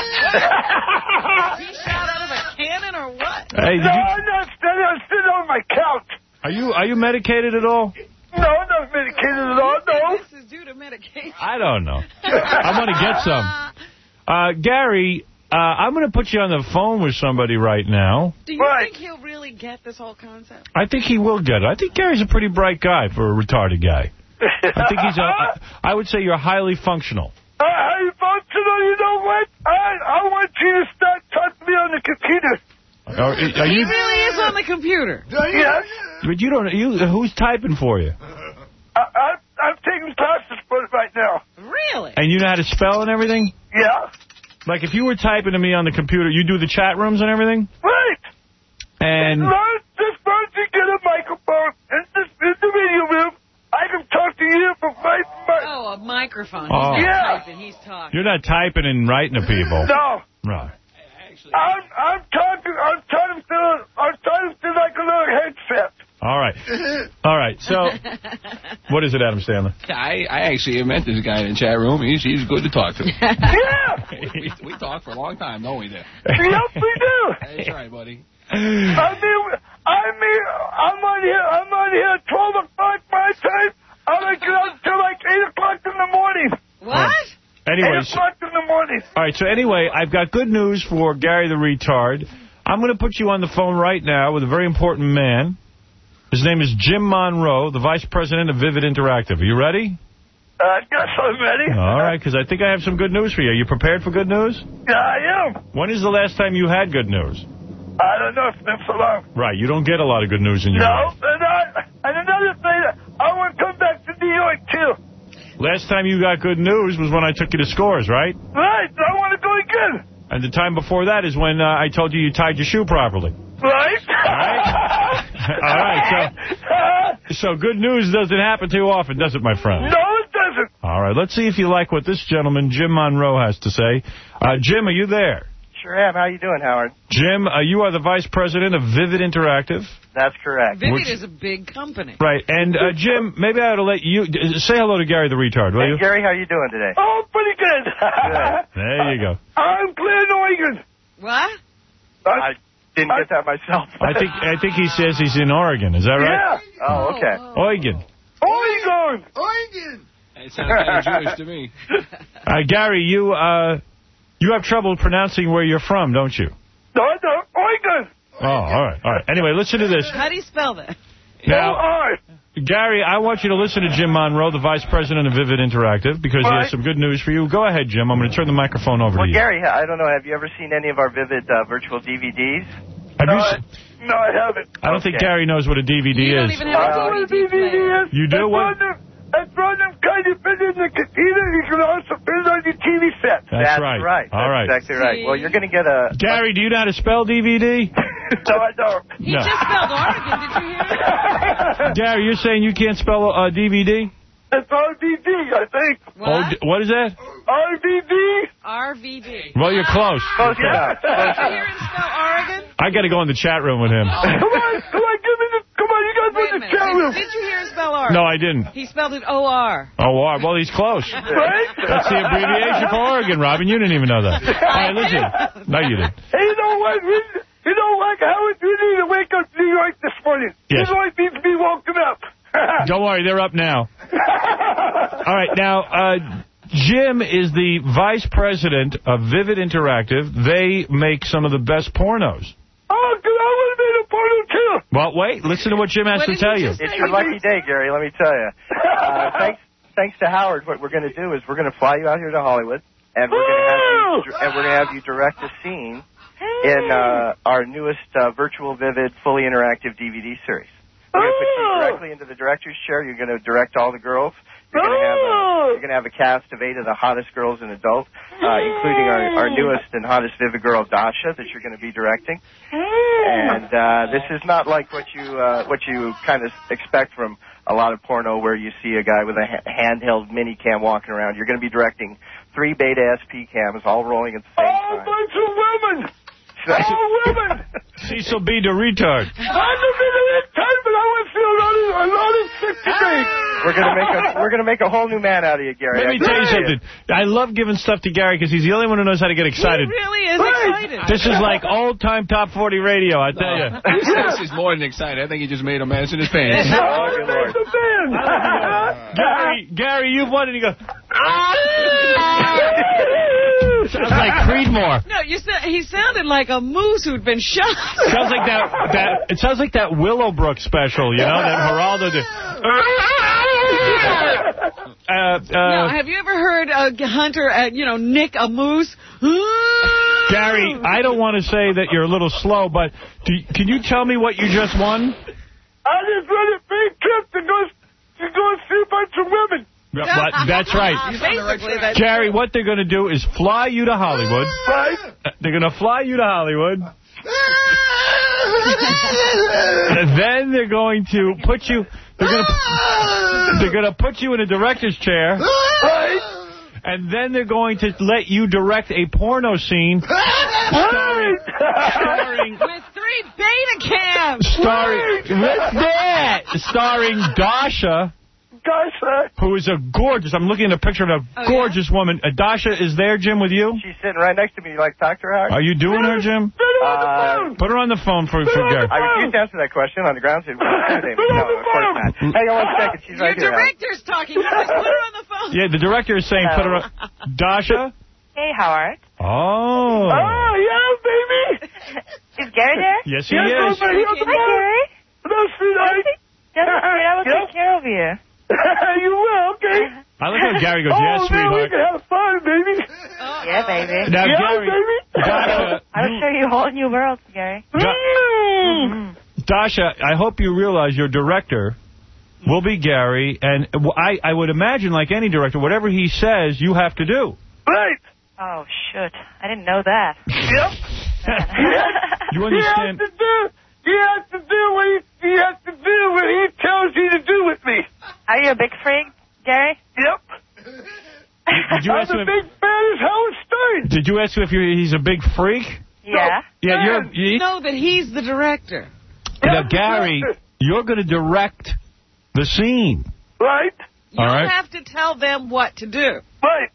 S4: He shot out of a cannon or what?
S1: Hey, did
S6: no,
S1: you...
S6: I'm not sitting. I'm sitting on my couch.
S1: Are you are you medicated at all?
S6: No, I'm not medicated at all, no.
S4: This is due to medication.
S1: I don't know. I want to get some. Uh, Gary, uh, I'm going to put you on the phone with somebody right now.
S4: Do you right. think he'll really get this whole concept?
S1: I think he will get it. I think Gary's a pretty bright guy for a retarded guy. I think he's a, I would say you're highly functional.
S6: Uh, highly functional, you know what? I, I want you to start talking to me on the computer.
S1: Are, are
S4: he
S1: you,
S4: really is on the computer.
S6: Yes.
S1: But you don't. You who's typing for you?
S6: I, I, I'm taking classes for it right now.
S4: Really?
S1: And you know how to spell and everything?
S6: Yeah.
S1: Like if you were typing to me on the computer, you do the chat rooms and everything?
S6: Right.
S1: And
S6: learn, just learn to get a microphone in the, in the video room. I can talk to you from my... my
S4: oh, a microphone. He's
S1: oh.
S4: not
S6: yeah.
S4: typing, he's talking.
S1: You're not typing and writing to people.
S6: No.
S1: Right.
S6: I'm, I'm talking, I'm trying to feel, I'm trying to feel like a little headset.
S1: All right. All right. So, what is it, Adam Sandler?
S2: I, I actually met this guy in the chat room. He's, he's good to talk to.
S6: Yeah.
S2: we, we talked for a long time, don't we, there?
S6: Yes, we do.
S2: That's right, buddy.
S6: I mean, I mean, I'm on here, I'm on here at twelve o'clock my time. I'm going to get up until like eight o'clock in the morning.
S4: What?
S1: Anyways,
S6: eight o'clock in the morning.
S1: All right, so anyway, I've got good news for Gary the retard. I'm going to put you on the phone right now with a very important man. His name is Jim Monroe, the vice president of Vivid Interactive. Are you ready?
S6: I guess I'm ready.
S1: All right, because I think I have some good news for you. Are you prepared for good news?
S6: Yeah, I am.
S1: When is the last time you had good news?
S6: I don't know. It's been so long.
S1: Right, you don't get a lot of good news in your
S6: no,
S1: life.
S6: No, and, I, and another thing, I want to come back to New York, too.
S1: Last time you got good news was when I took you to Scores, right?
S6: Right, I want to go again.
S1: And the time before that is when uh, I told you you tied your shoe properly.
S6: Right.
S1: All right. All right, so, so good news doesn't happen too often, does it, my friend?
S6: No, it doesn't.
S1: All right, let's see if you like what this gentleman, Jim Monroe, has to say. Uh, Jim, are you there?
S10: Sure am. How you doing, Howard?
S1: Jim, uh, you are the vice president of Vivid Interactive.
S10: That's correct.
S4: Vivid
S1: Which,
S4: is a big company.
S1: Right, and uh, Jim, maybe I ought to let you... Say hello to Gary the retard, will
S10: hey,
S1: you?
S10: Gary, how you doing today?
S6: Oh, pretty good.
S10: Good.
S1: There you go.
S6: I'm Glen Oregon.
S4: What?
S10: I didn't get that myself.
S1: I think I think he says he's in Oregon. Is that right?
S10: Yeah. Oh, okay.
S1: Oregon.
S6: Oregon.
S10: Oregon.
S2: It sounds kind of Jewish to me.
S1: Uh, Gary, you uh, you have trouble pronouncing where you're from, don't you?
S6: No, I don't. Oregon.
S1: Oh, all right, all right. Anyway, listen to this.
S4: How do you spell that?
S1: Now,
S6: O-R.
S1: Gary, I want you to listen to Jim Monroe, the vice president of Vivid Interactive, because he has some good news for you. Go ahead, Jim. I'm going to turn the microphone over
S10: well,
S1: to you.
S10: Gary, I don't know. Have you ever seen any of our Vivid uh, virtual D V Ds?
S1: Have you,
S10: uh,
S6: No, I haven't.
S1: I don't think Gary knows what a D V D
S4: You
S1: is.
S4: don't even have a D V D player.
S1: You do? What?
S6: I brought them kind of fit in the computer. You can also fit it on your T V set.
S1: That's right.
S10: right.
S1: All right.
S10: That's exactly right. Well, you're going to get a...
S1: Gary, do you know how to spell D V D?
S6: No, I don't.
S4: He
S1: No.
S4: just spelled Oregon. Did you hear it?
S1: Gary, you're saying you can't spell a uh, D V D?
S6: It's R V D, I think.
S4: What?
S1: Oh, d- what is that?
S6: R V D?
S4: R V D.
S1: Well, you're close.
S10: Close enough.
S4: Did you hear him spell Oregon?
S1: I got to go in the chat room with him.
S6: Come on, come on, give me the... Come on, you guys
S4: Wait a
S6: want the
S4: minute.
S6: chat room.
S4: Did, did you hear him spell Oregon?
S1: No, I didn't.
S4: He spelled it O R.
S1: Oh, wow. Well, he's close.
S6: Right?
S1: That's the abbreviation for Oregon, Robin. You didn't even know that. All right, listen. No, you didn't.
S6: Hey, you know what? We, you know what, Howard? You need to wake up New York this morning.
S1: Yes.
S6: New York needs to be woken up.
S1: Don't worry, they're up now. All right, now, uh, Jim is the vice president of Vivid Interactive. They make some of the best pornos.
S6: Oh, good. I would have made a porno, too.
S1: Well, wait, listen to what Jim has
S4: What
S1: to
S4: did
S1: tell
S4: he
S1: you.
S4: just
S10: It's your lucky day, Gary, let me tell you. Uh, thanks, thanks to Howard, what we're going to do is we're going to fly you out here to Hollywood, and we're going to have you, and we're going to have you direct a scene in uh, our newest uh, virtual Vivid, fully interactive D V D series. We're going to put you directly into the director's chair. You're going to direct all the girls. You're going to have a, you're going to have a cast of eight of the hottest girls in adult, uh, including our, our newest and hottest Vivid girl, Dasha, that you're going to be directing. And uh, this is not like what you uh, what you kind of expect from a lot of porno, where you see a guy with a ha- handheld mini cam walking around. You're going to be directing three Beta S P cams, all rolling at the same
S6: Oh,
S10: time.
S6: bunch of women. Oh, women.
S1: Cecil B. the retard.
S6: I'm a bit of that time, but I want to feel a lot of, a lot of sick today.
S10: We're going to make a we're going to make a whole new man out of you, Gary.
S1: Let me tell you something. I love giving stuff to Gary because he's the only one who knows how to get excited.
S4: He really is excited.
S1: This is like old-time top forty radio, I tell you.
S2: He says he's more than excited. I think he just made a mess in his pants.
S6: Oh, good Lord.
S1: Gary, Gary, you've won, and he goes, sounds like Creedmoor.
S4: No, you said he sounded like a moose who'd been shot.
S1: Sounds like that. That it sounds like that Willowbrook special, you know, that Geraldo did. Uh, uh,
S4: No, have you ever heard a hunter, uh, you know, nick a moose?
S1: Gary, I don't want to say that you're a little slow, but do, can you tell me what you just won?
S6: I just won a big trip to go, to go see a bunch of women.
S1: Yeah, but that's right.
S4: Basically, that's
S1: Gary, what they're going to do is fly you to Hollywood.
S6: Right?
S1: They're going to fly you to Hollywood. And then they're going to put you. They're going to. They're going to put you in a director's chair.
S6: Right?
S1: And then they're going to let you direct a porno scene. Starring. starring
S4: with three beta cams.
S1: starring. What's that? Starring Dasha.
S6: Dasha.
S1: Who is a gorgeous, I'm looking at a picture of a
S4: Oh,
S1: gorgeous woman. Uh, Dasha is there, Jim, with you?
S10: She's sitting right next to me. You like to talk to her, Howard?
S1: Are you doing her, Jim?
S10: Uh,
S1: Put her on the phone for, for Gary.
S10: I refuse to answer that question on the grounds that no, of course not. Hang on one second. She's right
S4: Your
S10: here. Howard.
S4: director's talking. You just put her on the phone.
S1: Yeah, the director is saying put her on. Dasha?
S20: Hey, Howard.
S1: Oh.
S6: Oh, yeah, baby.
S20: Is Gary there?
S1: Yes, he
S6: Yes,
S1: is.
S6: I'm here.
S20: Hi, Gary.
S6: Hello, sweetheart.
S20: That's great. I will take care of you.
S6: You will, okay?
S1: I like how Gary goes, yes,
S6: Oh, man, we
S1: sweetheart.
S6: can have fun, baby.
S20: Yeah, baby.
S1: Now,
S6: Yeah,
S1: Gary,
S6: baby.
S1: Dasha,
S20: I'll show you a whole new world, Gary.
S6: Mm.
S1: Dasha, I hope you realize your director will be Gary, and I, I would imagine, like any director, whatever he says, you have to do.
S6: Right.
S20: Oh, shoot. I didn't know that.
S6: Yep.
S1: You
S6: He
S1: understand?
S6: has to do, he has to do what he, he has to do what he tells you to do with me.
S20: Are you a big freak, Gary?
S6: Yep.
S1: Did you ask
S6: I'm
S1: him
S6: a
S1: if,
S6: big fan of Howard Stern.
S1: did you ask him if you're, he's a big freak?
S20: Yeah.
S1: Yeah, you're... You,
S4: Know that he's the director.
S1: now, Gary, you're going to direct the scene.
S6: Right?
S4: You
S1: All
S4: don't
S1: right.
S4: have to tell them what to do.
S6: Right.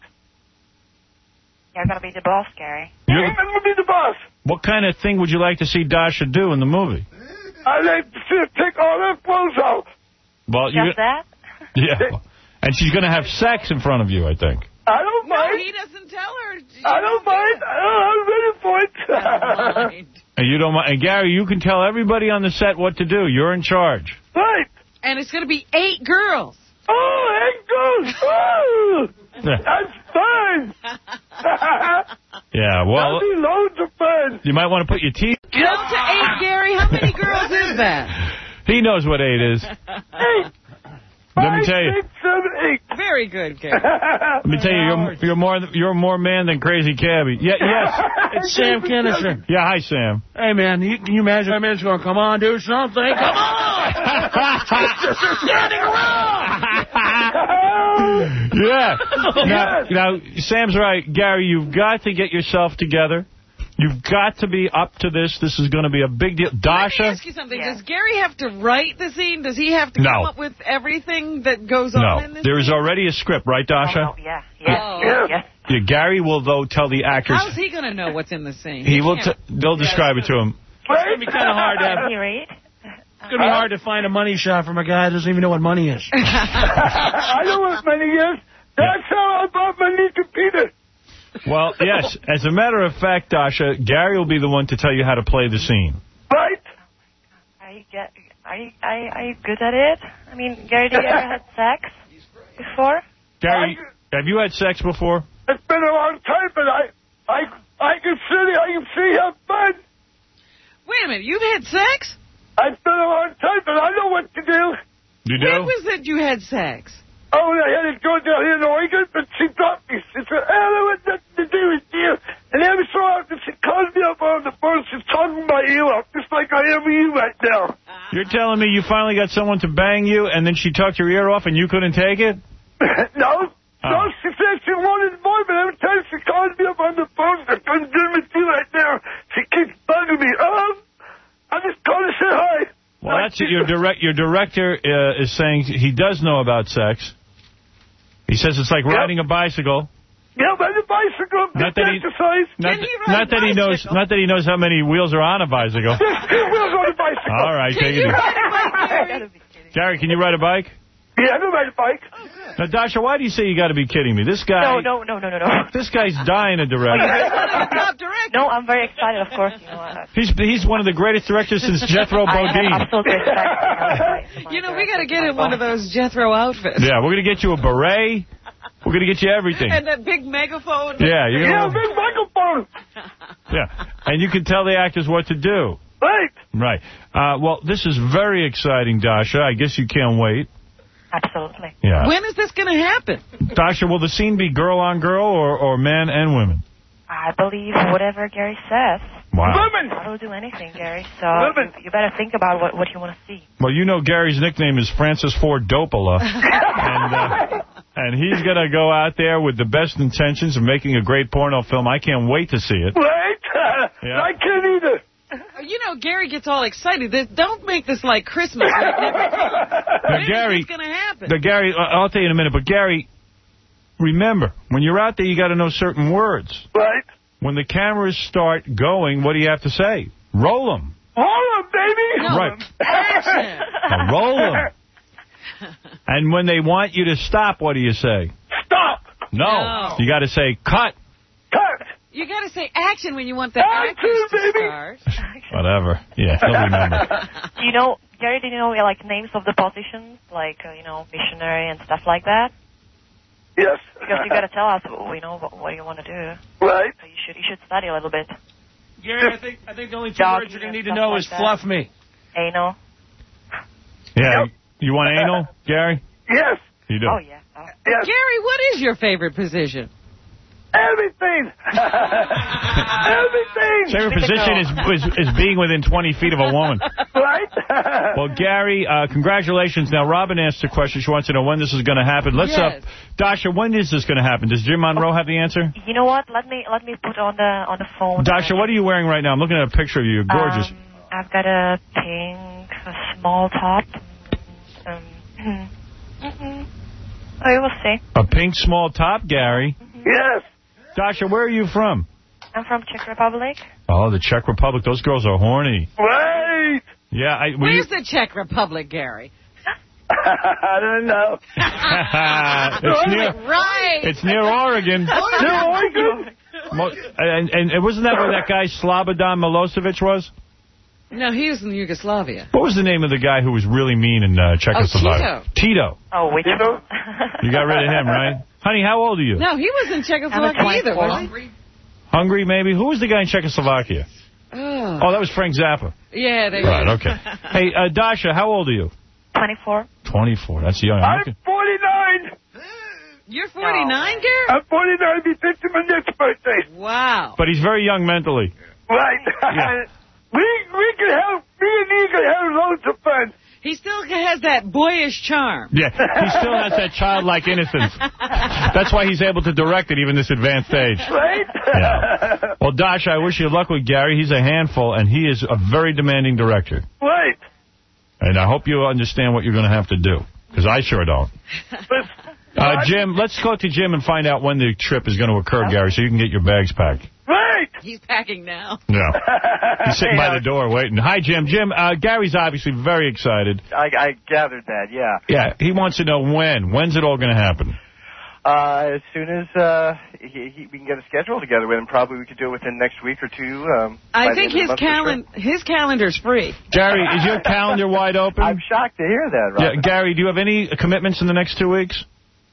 S20: You're going to be the boss, Gary.
S1: You're-
S6: I'm going to be the boss.
S1: What kind of thing would you like to see Dasha do in the movie?
S6: I like to see her take all her clothes off.
S1: Well, you
S20: Just that?
S1: yeah, and she's going to have sex in front of you, I think.
S6: I don't
S4: No,
S6: mind.
S4: he doesn't tell her.
S6: I don't mind. I- I'm ready for it.
S4: Mind.
S1: And you don't mind. And Gary, you can tell everybody on the set what to do. You're in charge.
S6: Right.
S4: And it's going to be eight girls.
S6: Oh, there goes. Oh,
S1: Yeah.
S6: that's fun.
S1: Yeah, well,
S6: That'll be loads of fun.
S1: You might want to put your teeth...
S4: Count to eight, Gary. How many girls is that?
S1: He knows what eight is.
S6: Eight.
S1: Let me tell you.
S6: Six, seven, eight.
S4: Very good, Gary.
S1: Let me tell you, you're, you're more you're more man than Crazy Cabbie. Yeah, yes.
S3: It's Sam Kinison.
S1: Yeah, hi, Sam.
S3: Hey, man, you, can you imagine? My man's going, come on, do something. Come on! You're standing around!
S1: Yeah. Now, now, Sam's right. Gary, you've got to get yourself together. You've got to be up to this. This is going to be a big deal. Dasha?
S4: Let me ask you something. Yeah. Does Gary have to write the scene? Does he have to
S1: no.
S4: come up with everything that goes
S1: no.
S4: on in this
S1: There is
S4: scene?
S1: already a script, right, Dasha?
S11: Oh, no, yeah. Yeah.
S4: Oh.
S11: yeah. yeah.
S1: Yeah, Gary will, though, tell the actors.
S4: How's he going to know what's in the scene?
S1: He will. T they'll describe it to him.
S3: It's going to be kind of hard to have.
S11: Can you read?
S3: It's going to be hard to find a money shot from a guy that doesn't even know what money is.
S6: I know what money is. That's how I bought my new computer.
S1: Well, yes. As a matter of fact, Dasha, Gary will be the one to tell you how to play the scene.
S6: Right?
S11: Are you get? Are you? Are you, are you good at it? I mean, Gary, did you ever had sex before?
S1: Gary, have you had sex before?
S6: It's been a long time, but I, I, I can see, I can see how fun.
S4: Wait a minute. You've had sex?
S6: It's been a long time, but I know what to do.
S1: You do?
S4: When was it you had sex?
S6: Oh, I had to go down here in Oregon, but she dropped me. She said, I don't want nothing to do with you. And every so often she calls me up on the phone. She's talking my ear off, just like I am with you right now.
S1: You're telling me you finally got someone to bang you, and then she talked your ear off, and you couldn't take it?
S6: No.
S1: Oh.
S6: No, she said she wanted more, but every time she calls me up on the phone, I couldn't do with you right now. She keeps bugging me. Um, I just called to say hi.
S1: Well, that's it. Your, direct, your director uh, is saying he does know about sex. He says it's like
S6: yep.
S1: riding a bicycle.
S6: Yeah, ride a bicycle.
S1: Not that he,
S6: exercise.
S1: Not, th not that he knows. Not that he knows how many wheels are on a bicycle.
S6: There's two wheels on a bicycle.
S1: All right, take it easy. Gary, can you ride a bike?
S6: Yeah, I can ride a bike.
S1: Now, Dasha, why do you say you got to be kidding me? This guy.
S11: No, no, no, no, no, no.
S1: This guy's dying to direct.
S11: No, I'm very excited, of course. You know, uh,
S1: he's he's one of the greatest directors since Jethro Bodine.
S11: I have absolute respect.
S4: You know, we got to get him one of those Jethro outfits.
S1: Yeah, we're going to get you a beret. We're going to get you everything.
S4: And that big megaphone.
S1: Yeah, you're
S6: yeah,
S1: gonna...
S6: big megaphone.
S1: Yeah, and you can tell the actors what to do.
S6: Right.
S1: Right. Uh, well, this is very exciting, Dasha. I guess you can't wait.
S11: Absolutely.
S1: Yeah.
S4: When is this going to happen?
S1: Dasha, will the scene be girl on girl or, or man and women?
S11: I believe whatever Gary says.
S1: Wow.
S6: Women.
S11: I will do anything, Gary. So you, you better think about what, what you want to see.
S1: Well, you know Gary's nickname is Francis Ford Dopola. and, uh, and he's going to go out there with the best intentions of making a great porno film. I can't wait to see it.
S6: Right?
S1: Yeah.
S6: I can't either.
S4: You know, Gary gets all excited. This, don't make this like Christmas. When
S1: Gary,
S4: is this going to happen?
S1: The Gary, I'll tell you in a minute, but Gary, remember, when you're out there, you got to know certain words.
S6: Right.
S1: When the cameras start going, what do you have to say? Roll them.
S6: Roll them, baby.
S4: No,
S1: right.
S4: action.
S1: Now, roll them. And when they want you to stop, what do you say?
S6: Stop.
S1: No.
S4: No.
S1: You got to say cut.
S6: Cut.
S4: You got to say action when you want the
S6: Action,
S4: actors to
S6: baby.
S4: start.
S1: Whatever. Yeah, he'll remember.
S11: Do you know, Gary, do you know, like, names of the positions? Like, uh, you know, missionary and stuff like that?
S6: Yes.
S11: Because you got to tell us, you know, what, what you want to do.
S6: Right.
S11: So you should you should study a little bit.
S3: Gary, I think I think the only two
S11: Dog
S3: words you're going to need to
S11: stuff
S3: know
S11: like
S3: is
S11: that.
S3: fluff me.
S11: Anal.
S1: Yeah. You want anal, Gary?
S6: Yes.
S1: You do.
S11: Oh, yeah. Oh.
S6: Yes.
S4: Gary, what is your favorite position?
S6: Everything. Everything.
S1: Favorite position is, is is being within twenty feet of a woman.
S6: Right.
S1: Well, Gary, uh, congratulations. Now, Robin asked a question. She wants to know when this is going to happen. Let's
S4: Yes.
S1: up, Dasha. When is this going to happen? Does Jim Monroe have the answer?
S11: You know what? Let me let me put on the on the phone.
S1: Dasha, what are you wearing right now? I'm looking at a picture of you. You're gorgeous.
S11: Um, I've got a pink, a small top. Um, mm-mm. Oh, you will see.
S1: A pink small top, Gary.
S6: Yes.
S1: Dasha, where are you from?
S11: I'm from Czech Republic.
S1: Oh, the Czech Republic. Those girls are horny.
S6: Right.
S1: Yeah. I, were
S4: Where's
S1: you...
S4: the Czech Republic, Gary?
S6: I don't know.
S1: it's near.
S4: Right.
S1: It's near Oregon.
S6: Near Oregon.
S1: Mo- and, and, and wasn't that where that guy Slobodan Milosevic was?
S4: No, he was in Yugoslavia.
S1: What was the name of the guy who was really mean in uh, Czechoslovakia?
S4: Oh, Tito.
S1: Tito.
S11: Oh, which
S6: Tito?
S11: one?
S1: You got rid of him, right? Honey, how old are you?
S4: No, he was in Czechoslovakia either, wasn't he?
S1: Hungary, maybe? Who was the guy in Czechoslovakia?
S4: Oh,
S1: Oh, that was Frank Zappa.
S4: yeah, they
S1: Right, okay. Hey, uh, Dasha, how old are you?
S11: twenty-four.
S1: twenty-four. That's young.
S18: I'm
S1: Okay.
S18: forty-nine.
S4: You're forty-nine, Gary?
S18: I'm forty-nine. Be fifty my next birthday.
S4: Wow.
S1: But he's very young mentally.
S18: Right.
S1: Yeah.
S18: we we can have me and he can have loads of fun.
S4: He still has that boyish charm.
S1: Yeah, he still has that childlike innocence. That's why he's able to direct at even this advanced age.
S18: Right?
S1: Yeah. Well, Dasha, I wish you luck with Gary. He's a handful, and he is a very demanding director.
S18: Right.
S1: And I hope you understand what you're going to have to do, because I sure don't. Uh, Jim, let's go to Jim and find out when the trip is going to occur, Gary, so you can get your bags packed.
S18: Right.
S4: He's packing now.
S1: Yeah. He's sitting by the door waiting. Hi, Jim. Jim, uh, Gary's obviously very excited.
S10: I, I gathered that, yeah.
S1: Yeah, he wants to know when. When's it all going to happen?
S10: Uh, as soon as uh, he, he, we can get a schedule together with him, probably we could do it within next week or two. Um,
S4: I think his calendar his calendar's free.
S1: Gary, is your calendar wide open?
S10: I'm shocked to hear that, Robin.
S1: Yeah, Gary, do you have any commitments in the next two weeks?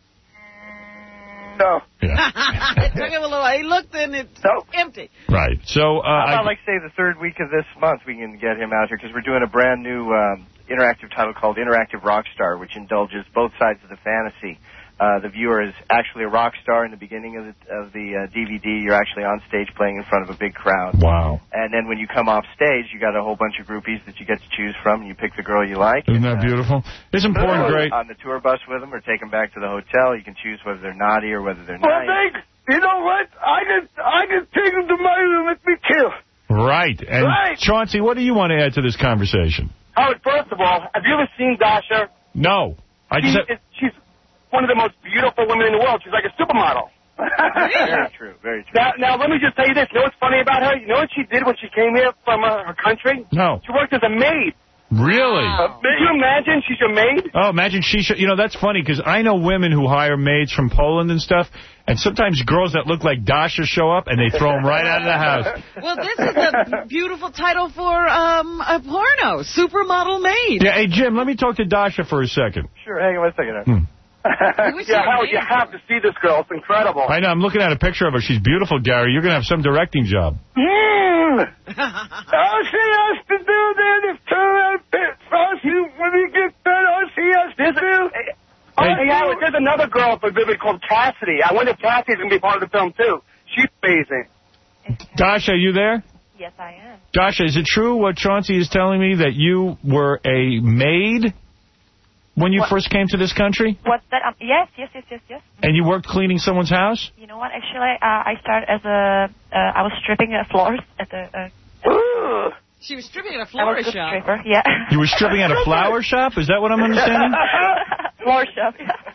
S18: No.
S1: Yeah.
S4: It took him a little. He looked and it's
S10: nope.
S4: empty.
S1: Right. So, uh,
S10: How about,
S1: I,
S10: like, say, the third week of this month, we can get him out here, because we're doing a brand new um, interactive title called Interactive Rockstar, which indulges both sides of the fantasy. Uh, the viewer is actually a rock star in the beginning of the, of the uh, D V D. You're actually on stage playing in front of a big crowd.
S1: Wow.
S10: And then when you come off stage, you got a whole bunch of groupies that you get to choose from, and you pick the girl you like.
S1: Isn't that beautiful? Isn't porn great?
S10: On the tour bus with them or take them back to the hotel. You can choose whether they're naughty or whether they're
S18: Well,
S10: nice.
S18: they, you know what? I can, I can take him to my room and let me kill.
S1: Right. And
S18: Right.
S1: Chauncey, what do you want to add to this conversation?
S12: Howard, first of all, have you ever seen Dasha?
S1: No. I
S12: She
S1: just...
S12: is, she's one of the most beautiful women in the world. She's like a supermodel.
S10: Very true, very true.
S12: Now, now, let me just tell you this. You know what's funny about her? You know what she did when she came here from uh, her country?
S1: No.
S12: She worked as a maid.
S1: Really?
S12: Uh, can you imagine? She's your maid?
S1: Oh, imagine she should... You know, that's funny, because I know women who hire maids from Poland and stuff, and sometimes girls that look like Dasha show up, and they throw them right out of the house.
S4: Well, this is a beautiful title for um, a porno, Supermodel Maid.
S1: Yeah, hey, Jim, let me talk to Dasha for a second.
S10: Sure, hang on one second.
S1: Hmm.
S12: Yeah, Howard, you have to see this girl. It's incredible.
S1: I know, I'm looking at a picture of her. She's beautiful, Gary. You're going to have some directing job.
S18: Mm. All she has to do then is turn around and first you when you get fed, all she has to do.
S12: Oh, hey, Howard, there's another girl for Vivid called Cassidy. I wonder if Cassidy's going to be part of the film, too. She's amazing.
S1: Dasha, are you there?
S11: Yes, I am.
S1: Dasha, is it true what Chauncey is telling me, that you were a maid when you
S11: What?
S1: first came to this country?
S11: What's that? Um, yes, yes, yes, yes, yes.
S1: And you worked cleaning someone's house?
S11: You know what? Actually, uh, I started as a, uh, I was stripping uh, floors at the, uh,
S4: She was stripping at a
S11: I
S4: flower
S11: was a
S4: shop.
S11: stripper, yeah.
S1: You were stripping at a flower shop? Is that what I'm understanding?
S11: Floor shop,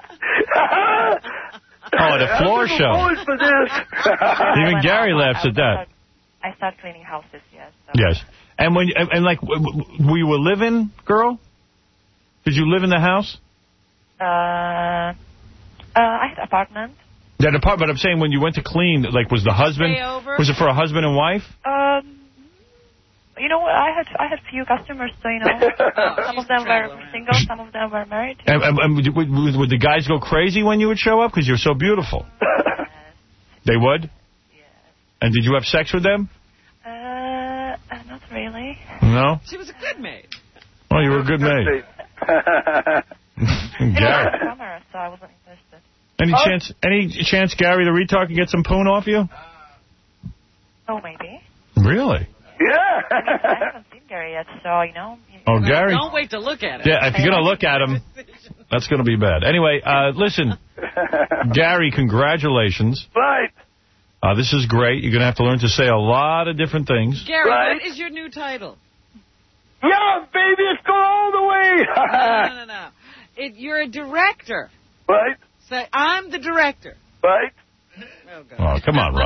S11: yeah.
S1: Oh, at a floor shop.
S18: For this.
S1: Even Gary laughs at that.
S11: I started cleaning houses, yes. So.
S1: Yes. And when and, and like, w- w- were you a live-in girl? Did you live in the house?
S11: Uh, uh, I had an apartment.
S1: That apartment. I'm saying when you went to clean, like, was the husband?
S11: Stay over?
S1: Was it for a husband and wife?
S11: Um, you know, I had I had few customers, so you know, some of them were single, some of them were married.
S1: And, and, and would, would, would the guys go crazy when you would show up because you're so beautiful?
S11: Yes.
S1: They would. Yes. And did you have sex with them?
S11: Uh, uh, not really.
S1: No.
S4: She was a good maid.
S1: Oh, you were a good maid.
S11: It was
S1: Gary.
S11: a summer, so I wasn't interested.
S1: Any
S11: Oh.
S1: chance? Any chance Gary the retard can get some poon off you?
S11: Oh, maybe.
S1: Really?
S18: Yeah.
S11: I haven't seen Gary yet, so you know.
S1: Oh, Gary.
S4: Don't wait to look at it.
S1: Yeah, if you're going to look at him, that's going to be bad. Anyway, uh, listen, Gary, congratulations.
S18: Right.
S1: Uh, this is great. You're going to have to learn to say a lot of different things.
S4: Gary,
S18: Right.
S4: what is your new title?
S18: Yeah, baby, it's going all the way.
S4: no, no, no, no. It, you're a director.
S18: Right.
S4: Say, I'm the director.
S18: Right.
S4: Oh, God.
S1: Oh, come on,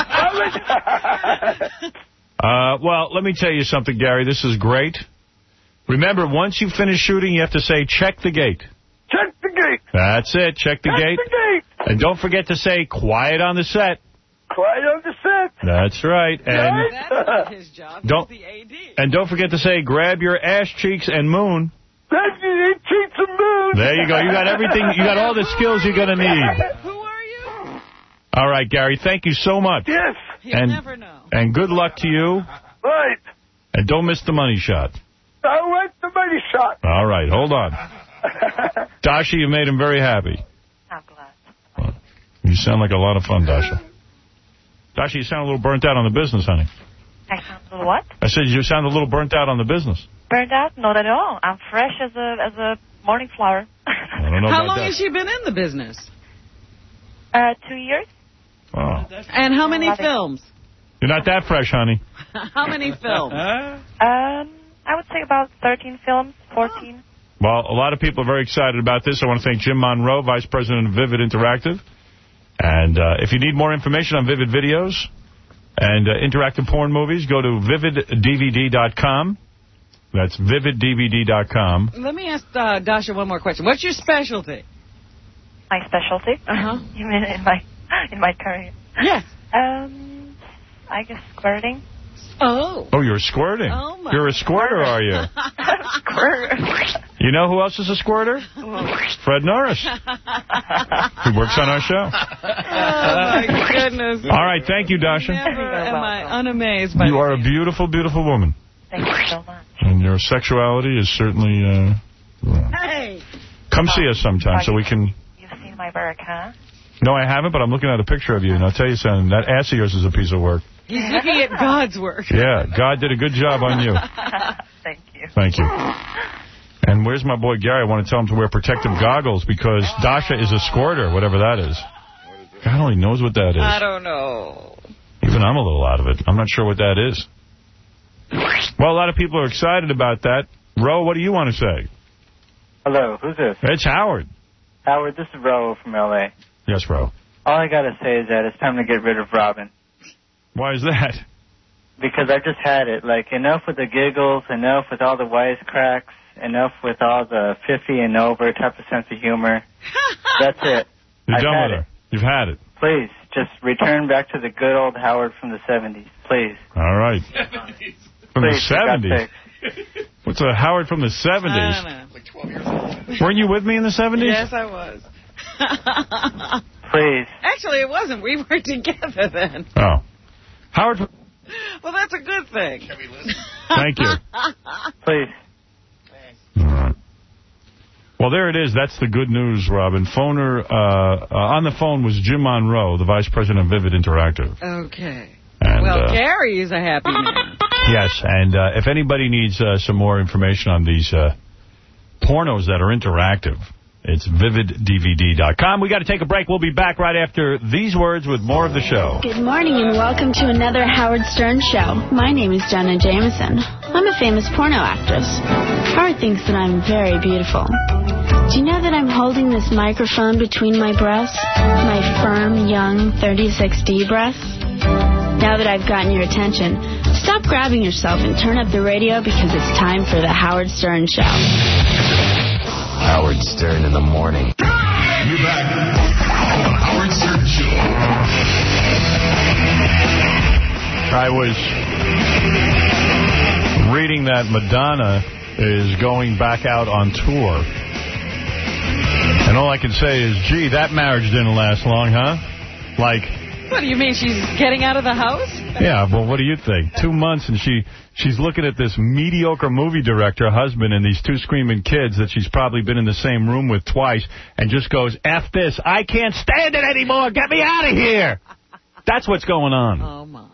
S1: Robin. Uh, well, let me tell you something, Gary. This is great. Remember, once you finish shooting, you have to say, check the gate.
S18: Check the gate.
S1: That's it. Check the
S18: Check
S1: gate.
S18: the gate.
S1: And don't forget to say, quiet on the set.
S18: Quiet on the set.
S1: That's right. And
S4: That's not his job.
S1: Don't-
S4: He's the A D.
S1: and don't forget to say, grab your ass cheeks and moon.
S18: That's it. Cheeks and moon.
S1: There you go. You got everything. You got all the skills you're going to need.
S4: Who are you?
S1: All right, Gary. Thank you so much.
S18: Yes.
S4: He'll
S1: And-
S4: never know.
S1: And good luck to you.
S12: Right.
S1: And don't miss the money shot.
S12: I went the money shot.
S1: All right, hold on. Dasha, you made him very happy.
S11: I'm glad.
S1: You sound like a lot of fun, Dasha. Dasha, you sound a little burnt out on the business, honey.
S11: I sound a little what?
S1: I said you sound a little burnt out on the business.
S11: Burned out? Not at all. I'm fresh as a as a morning flower.
S1: I don't know
S4: How
S1: about
S4: long
S1: that.
S4: has she been in the business?
S11: Uh, two years.
S1: Oh.
S4: And how many
S11: Love it.
S4: films?
S1: You're not that fresh, honey.
S4: How many films?
S11: Um, I would say about thirteen films, fourteen.
S1: Well, a lot of people are very excited about this. I want to thank Jim Monroe, Vice President of Vivid Interactive. And uh, if you need more information on Vivid Videos and uh, interactive porn movies, go to vivid D V D dot com. That's vivid D V D dot com.
S4: Let me ask uh, Dasha one more question. What's your specialty?
S11: My specialty?
S4: Uh-huh.
S11: You mean in my in my career?
S4: Yes.
S11: Um, I guess squirting.
S4: Oh.
S1: Oh, you're squirting.
S4: Oh, my.
S1: You're a squirter, are you?
S11: Squirter.
S1: You know who else is a squirter? Fred Norris. He works on our show.
S4: Oh, my goodness.
S1: All right, thank you, Dasha.
S4: Never am I unamazed by
S1: You are a beautiful, beautiful woman.
S11: Thank you so much.
S1: And your sexuality is certainly... Uh,
S4: Hey.
S1: come see us sometime so we can...
S11: You've seen my work, huh?
S1: No, I haven't, but I'm looking at a picture of you, and I'll tell you something. That ass of yours is a piece of work.
S4: He's looking at God's work.
S1: Yeah, God did a good job on you.
S11: Thank you.
S1: Thank you. And where's my boy Gary? I want to tell him to wear protective goggles because Dasha is a squirter, whatever that is. God only knows what that is.
S4: I don't know.
S1: Even I'm a little out of it. I'm not sure what that is. Well, a lot of people are excited about that. Ro, what do you want to say?
S13: Hello, who's this?
S1: It's Howard.
S13: Howard, this is Raul from L A.
S1: Yes, Ro.
S13: All I got to say is that it's time to get rid of Robin.
S1: Why is that?
S13: Because I just had it. Like, enough with the giggles, enough with all the wisecracks, enough with all the fifty and over type of sense of humor. That's it.
S1: You're
S13: I've
S1: done
S13: had
S1: with
S13: it.
S1: her. You've had it.
S13: Please, just return back to the good old Howard from the seventies. Please.
S1: All right. From
S13: Please,
S1: the
S13: for God's
S1: seventies?
S13: sake.
S1: What's a Howard from the seventies?
S4: I don't know.
S13: Like twelve years old.
S1: Weren't you with me in the seventies?
S4: Yes, I was.
S13: Please.
S4: Actually, it wasn't. We were together then.
S1: Oh. Howard...
S4: Well, that's a good thing.
S1: Thank you.
S13: Please.
S1: All right. Well, there it is. That's the good news, Robin. Phoner, uh, uh, on the phone was Jim Monroe, the Vice President of Vivid Interactive.
S4: Okay.
S1: And,
S4: well,
S1: uh,
S4: Gary is a happy man.
S1: Yes, and uh, if anybody needs uh, some more information on these uh, pornos that are interactive, it's vivid D V D dot com. We got to take a break. We'll be back right after these words with more of the show.
S14: Good morning and welcome to another Howard Stern show. My name is Jenna Jameson. I'm a famous porno actress. Howard thinks that I'm very beautiful. Do you know that I'm holding this microphone between my breasts? My firm, young thirty-six D breasts? Now that I've gotten your attention, stop grabbing yourself and turn up the radio because it's time for the Howard Stern show.
S23: Howard Stern in the morning.
S6: You're back on the Howard Stern Show.
S1: I was reading that Madonna is going back out on tour. And all I can say is, gee, that marriage didn't last long, huh? Like...
S4: What do you mean, she's getting out of the house?
S1: Yeah, well, what do you think? Two months and she she's looking at this mediocre movie director husband and these two screaming kids that she's probably been in the same room with twice and just goes, F this, I can't stand it anymore, get me out of here. That's what's going on.
S4: Oh, my.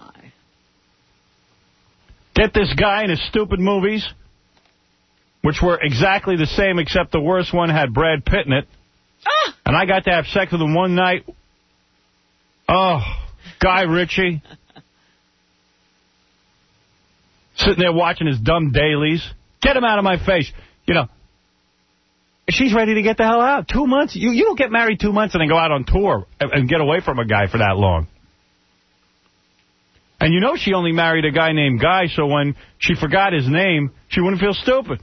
S1: Get this guy in his stupid movies, which were exactly the same except the worst one had Brad Pitt in it.
S4: Ah!
S1: And I got to have sex with him one night. Oh, Guy Ritchie. Sitting there watching his dumb dailies. Get him out of my face. You know, she's ready to get the hell out. Two months? You, you don't get married two months and then go out on tour and, and get away from a guy for that long. And you know she only married a guy named Guy, so when she forgot his name, she wouldn't feel stupid.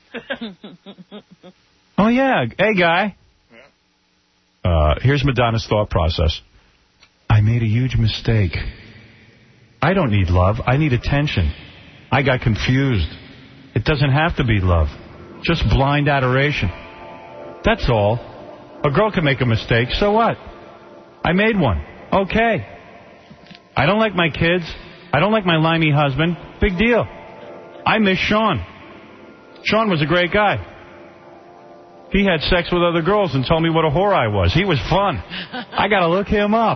S1: Oh, yeah. Hey, Guy. Uh, here's Madonna's thought process. I made a huge mistake. I don't need love. I need attention. I got confused. It doesn't have to be love. Just blind adoration. That's all. A girl can make a mistake. So what? I made one. Okay. I don't like my kids. I don't like my limey husband. Big deal. I miss Sean. Sean was a great guy. He had sex with other girls and told me what a whore I was. He was fun. I got to look him up.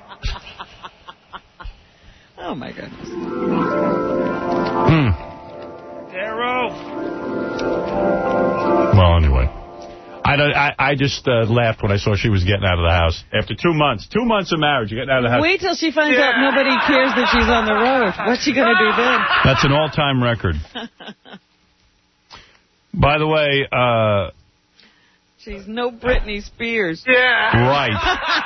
S4: Oh, my goodness.
S1: Hmm. Well, anyway. I, don't, I, I just uh, laughed when I saw she was getting out of the house. After two months. Two months of marriage, you're getting out of the house.
S4: Wait till she finds yeah. out nobody cares that she's on the road. What's she going to do then?
S1: That's an all-time record. By the way, uh...
S4: she's no Britney Spears.
S6: Yeah.
S1: Right.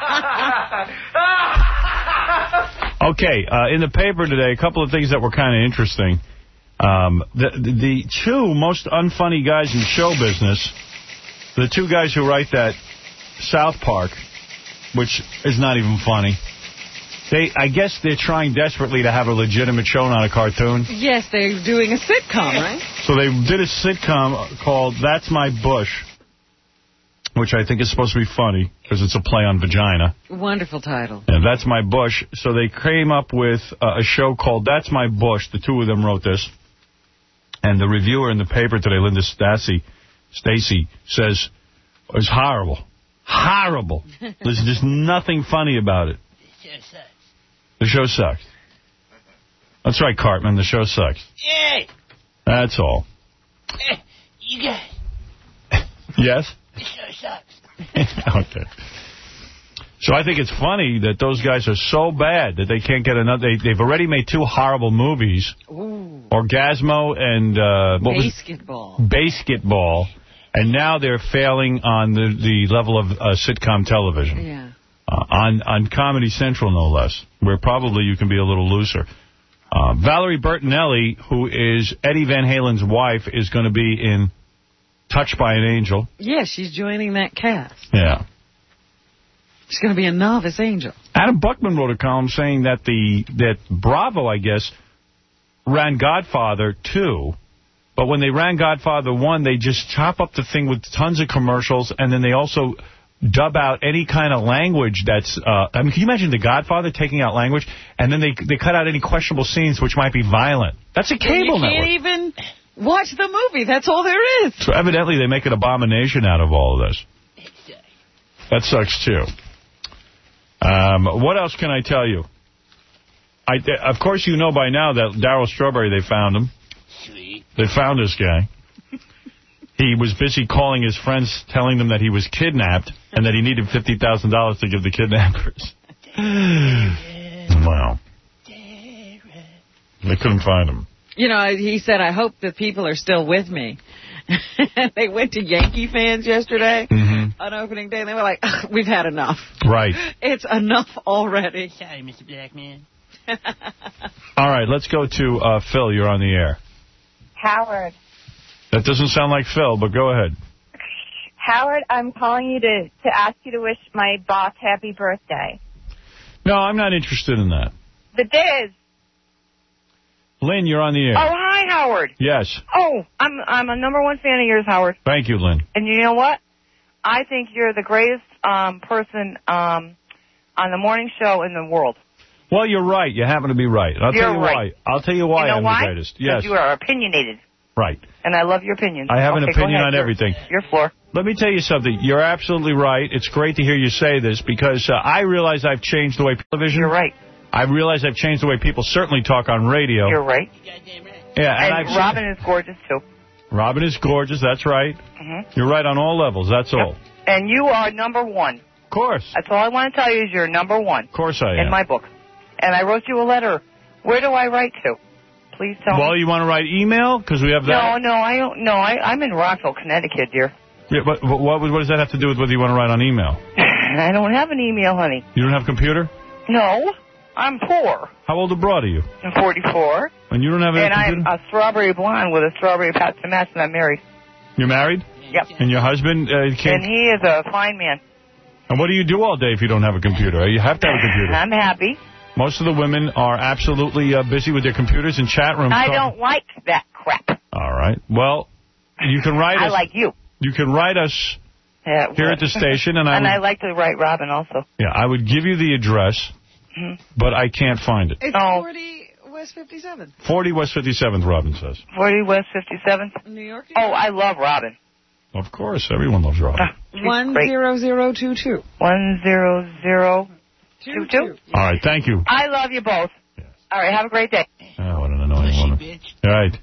S1: Okay, uh, in the paper today, a couple of things that were kind of interesting. Um, the, the two most unfunny guys in show business, the two guys who write that South Park, which is not even funny, they, I guess they're trying desperately to have a legitimate show, not a cartoon.
S4: Yes, they're doing a sitcom, right?
S1: So they did a sitcom called That's My Bush, which I think is supposed to be funny, because it's a play on vagina.
S4: Wonderful title.
S1: And That's My Bush. So they came up with uh, a show called That's My Bush. The two of them wrote this. And the reviewer in the paper today, Linda Stacy, Stacy, says, it's horrible. Horrible. There's just nothing funny about it. The show sucks. That's right, Cartman. The show sucks.
S6: Yeah.
S1: That's all.
S6: You guys.
S1: Yes?
S6: The show sucks.
S1: Okay. So I think it's funny that those guys are so bad that they can't get another. They, they've already made two horrible movies.
S4: Ooh.
S1: Orgasmo and uh, what
S4: Basketball.
S1: was Basketball. And now they're failing on the, the level of uh, sitcom television.
S4: Yeah.
S1: Uh, on, on Comedy Central, no less, where probably you can be a little looser. Uh, Valerie Bertinelli, who is Eddie Van Halen's wife, is going to be in Touched by an Angel.
S4: Yeah, she's joining that cast.
S1: Yeah.
S4: She's going to be a novice angel.
S1: Adam Buckman wrote a column saying that the that Bravo, I guess, ran Godfather two, but when they ran Godfather one, they just chop up the thing with tons of commercials, and then they also dub out any kind of language that's... Uh, I mean, can you imagine The Godfather taking out language, and then they they cut out any questionable scenes which might be violent? That's a cable network.
S4: You can't even watch the movie. That's all there is.
S1: So evidently they make an abomination out of all of this. That sucks, too. Um, what else can I tell you? I, of course, you know by now that Darryl Strawberry, they found him.
S6: Sweet.
S1: They found this guy. He was busy calling his friends, telling them that he was kidnapped and that he needed fifty thousand dollars to give the kidnappers. Wow. They couldn't find him.
S4: You know, he said, I hope that people are still with me. They went to Yankee fans yesterday
S1: mm-hmm.
S4: on opening day, and they were like, we've had enough.
S1: Right.
S4: It's enough already.
S6: Sorry, Mister Blackman.
S1: All right, let's go to uh, Phil. You're on the air.
S15: Howard.
S1: That doesn't sound like Phil, but go ahead.
S15: Howard, I'm calling you to, to ask you to wish my boss happy birthday.
S1: No, I'm not interested in that.
S15: The Diz.
S1: Lynn, you're on the air.
S15: Oh, hi, Howard.
S1: Yes.
S15: Oh, I'm I'm a number one fan of yours, Howard.
S1: Thank you, Lynn.
S15: And you know what? I think you're the greatest um, person um, on the morning show in the world.
S1: Well, you're right. You happen to be right. I'll
S15: you're
S1: tell you
S15: right.
S1: why. I'll tell you why
S15: you know
S1: I'm
S15: why?
S1: the greatest.
S15: Yes.
S1: Yes.
S15: You are opinionated.
S1: Right.
S15: And I love your opinions.
S1: I have
S15: okay,
S1: an opinion on
S15: your,
S1: everything.
S15: Your floor.
S1: Let me tell you something. You're absolutely right. It's great to hear you say this because uh, I realize I've changed the way television.
S15: You're right.
S1: I realize I've changed the way people certainly talk on radio.
S15: You're right.
S1: Yeah, and,
S15: and
S1: I've
S15: Robin
S1: seen...
S15: is gorgeous, too.
S1: Robin is gorgeous. That's right.
S15: Mm-hmm.
S1: You're right on all levels. That's
S15: yep.
S1: all.
S15: And you are number one.
S1: Of course.
S15: That's all I want to tell you is you're number one.
S1: Of course I am.
S15: In my book. And I wrote you a letter. Where do I write to? Please tell
S1: well,
S15: me.
S1: Well, you want to write email? Because we have that.
S15: No, no, I don't. No, I, I'm in Rockville, Connecticut, dear.
S1: Yeah, but what, what does that have to do with whether you want to write on email?
S15: I don't have an email, honey.
S1: You don't have a computer?
S15: No. I'm poor.
S1: How old abroad are you?
S15: I'm forty-four.
S1: And you don't have a
S15: and
S1: computer?
S15: And I'm a strawberry blonde with a strawberry patch to match, and I'm married.
S1: You're married?
S15: Yep.
S1: And your husband uh, can't...
S15: And he is a fine man.
S1: And what do you do all day if you don't have a computer? You have to have a computer.
S15: I'm happy.
S1: Most of the women are absolutely uh, busy with their computers and chat rooms.
S15: I don't like that crap.
S1: All right. Well, you can write
S15: I
S1: us...
S15: I like you.
S1: You can write us
S15: yeah,
S1: here at the station. And I
S15: And
S1: would,
S15: I like to write Robin also.
S1: Yeah, I would give you the address, mm-hmm. but I can't find it.
S4: It's
S15: oh.
S4: forty... West fifty-seventh.
S1: forty West fifty-seventh, Robin says.
S15: forty West fifty-seventh?
S4: New York?
S15: Oh, I love Robin.
S1: Of course, everyone loves Robin.
S4: One zero zero two two.
S15: One zero zero two two.
S1: All right, thank you.
S15: I love you both. Yes. All right, have a great day.
S1: Oh, what an annoying woman. All right.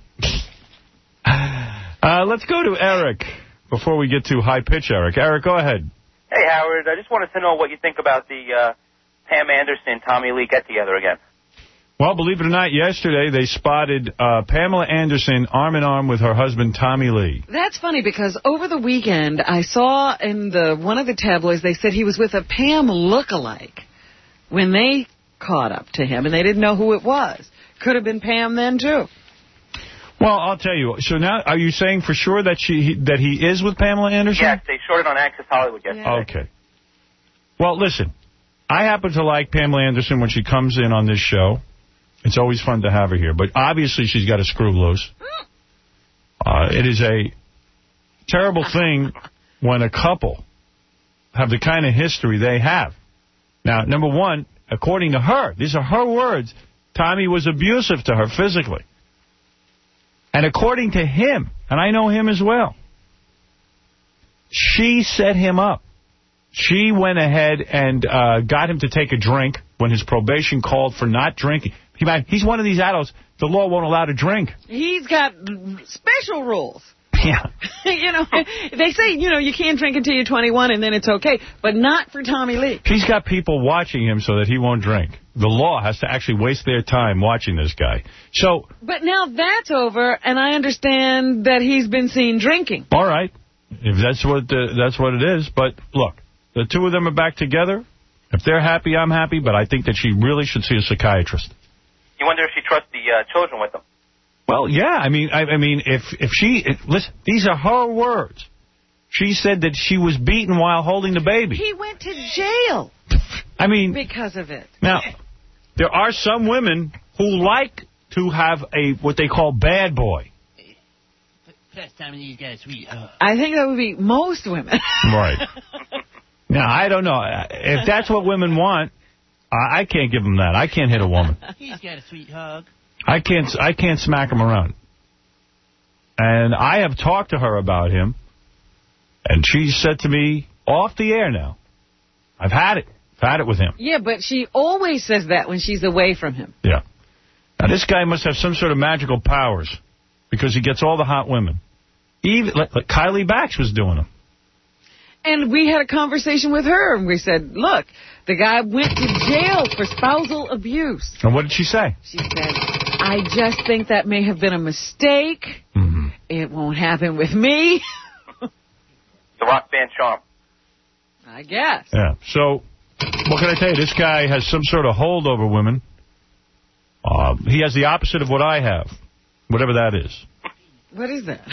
S1: Uh, let's go to Eric before we get to high pitch, Eric. Eric, go ahead.
S16: Hey, Howard. I just wanted to know what you think about the uh, Pam Anderson, Tommy Lee get together again.
S1: Well, believe it or not, yesterday they spotted uh, Pamela Anderson arm in arm with her husband, Tommy Lee.
S4: That's funny because over the weekend I saw in the one of the tabloids they said he was with a Pam lookalike when they caught up to him, and they didn't know who it was. Could have been Pam then, too.
S1: Well, I'll tell you. So now, are you saying for sure that she he, that he is with Pamela Anderson?
S16: Yes, they showed it on Access Hollywood yesterday.
S1: Okay. Well, listen, I happen to like Pamela Anderson when she comes in on this show. It's always fun to have her here. But obviously she's got a screw loose. Uh, it is a terrible thing when a couple have the kind of history they have. Now, number one, according to her, these are her words, Tommy was abusive to her physically. And according to him, and I know him as well, she set him up. She went ahead and uh, got him to take a drink when his probation called for not drinking. He, he's one of these adults the law won't allow to drink.
S4: He's got special rules.
S1: Yeah.
S4: You know, they say, you know, you can't drink until you're twenty-one and then it's okay, but not for Tommy Lee.
S1: He's got people watching him so that he won't drink. The law has to actually waste their time watching this guy. So,
S4: but now that's over, and I understand that he's been seen drinking.
S1: All right. If that's what the, that's what it is. But, look, the two of them are back together. If they're happy, I'm happy, but I think that she really should see a psychiatrist.
S16: You wonder if she trusts the uh, children with them.
S1: Well, yeah. I mean, I, I mean, if if she if, listen, these are her words. She said that she was beaten while holding the baby.
S4: He went to jail.
S1: I mean,
S4: because of it.
S1: Now, there are some women who like to have a what they call bad boy.
S17: First time you got a sweet. Uh,
S4: I think that would be most women.
S1: Right. Now, I don't know if that's what women want. I, I can't give them that. I can't hit a woman.
S17: He's got a sweet hug.
S1: I can't I can't smack him around. And I have talked to her about him, and she said to me, off the air now, I've had it. I've had it with him.
S4: Yeah, but she always says that when she's away from him.
S1: Yeah. Now, this guy must have some sort of magical powers, because he gets all the hot women. Even like, like Kylie Bax was doing them.
S4: And we had a conversation with her, and we said, look, the guy went to jail for spousal abuse.
S1: And what did she say?
S4: She said, I just think that may have been a mistake.
S1: Mm-hmm.
S4: It won't happen with me.
S16: The rock band charm.
S4: I guess.
S1: Yeah. So, what can I tell you? This guy has some sort of hold over women. Uh, he has the opposite of what I have, whatever that is.
S4: What is that?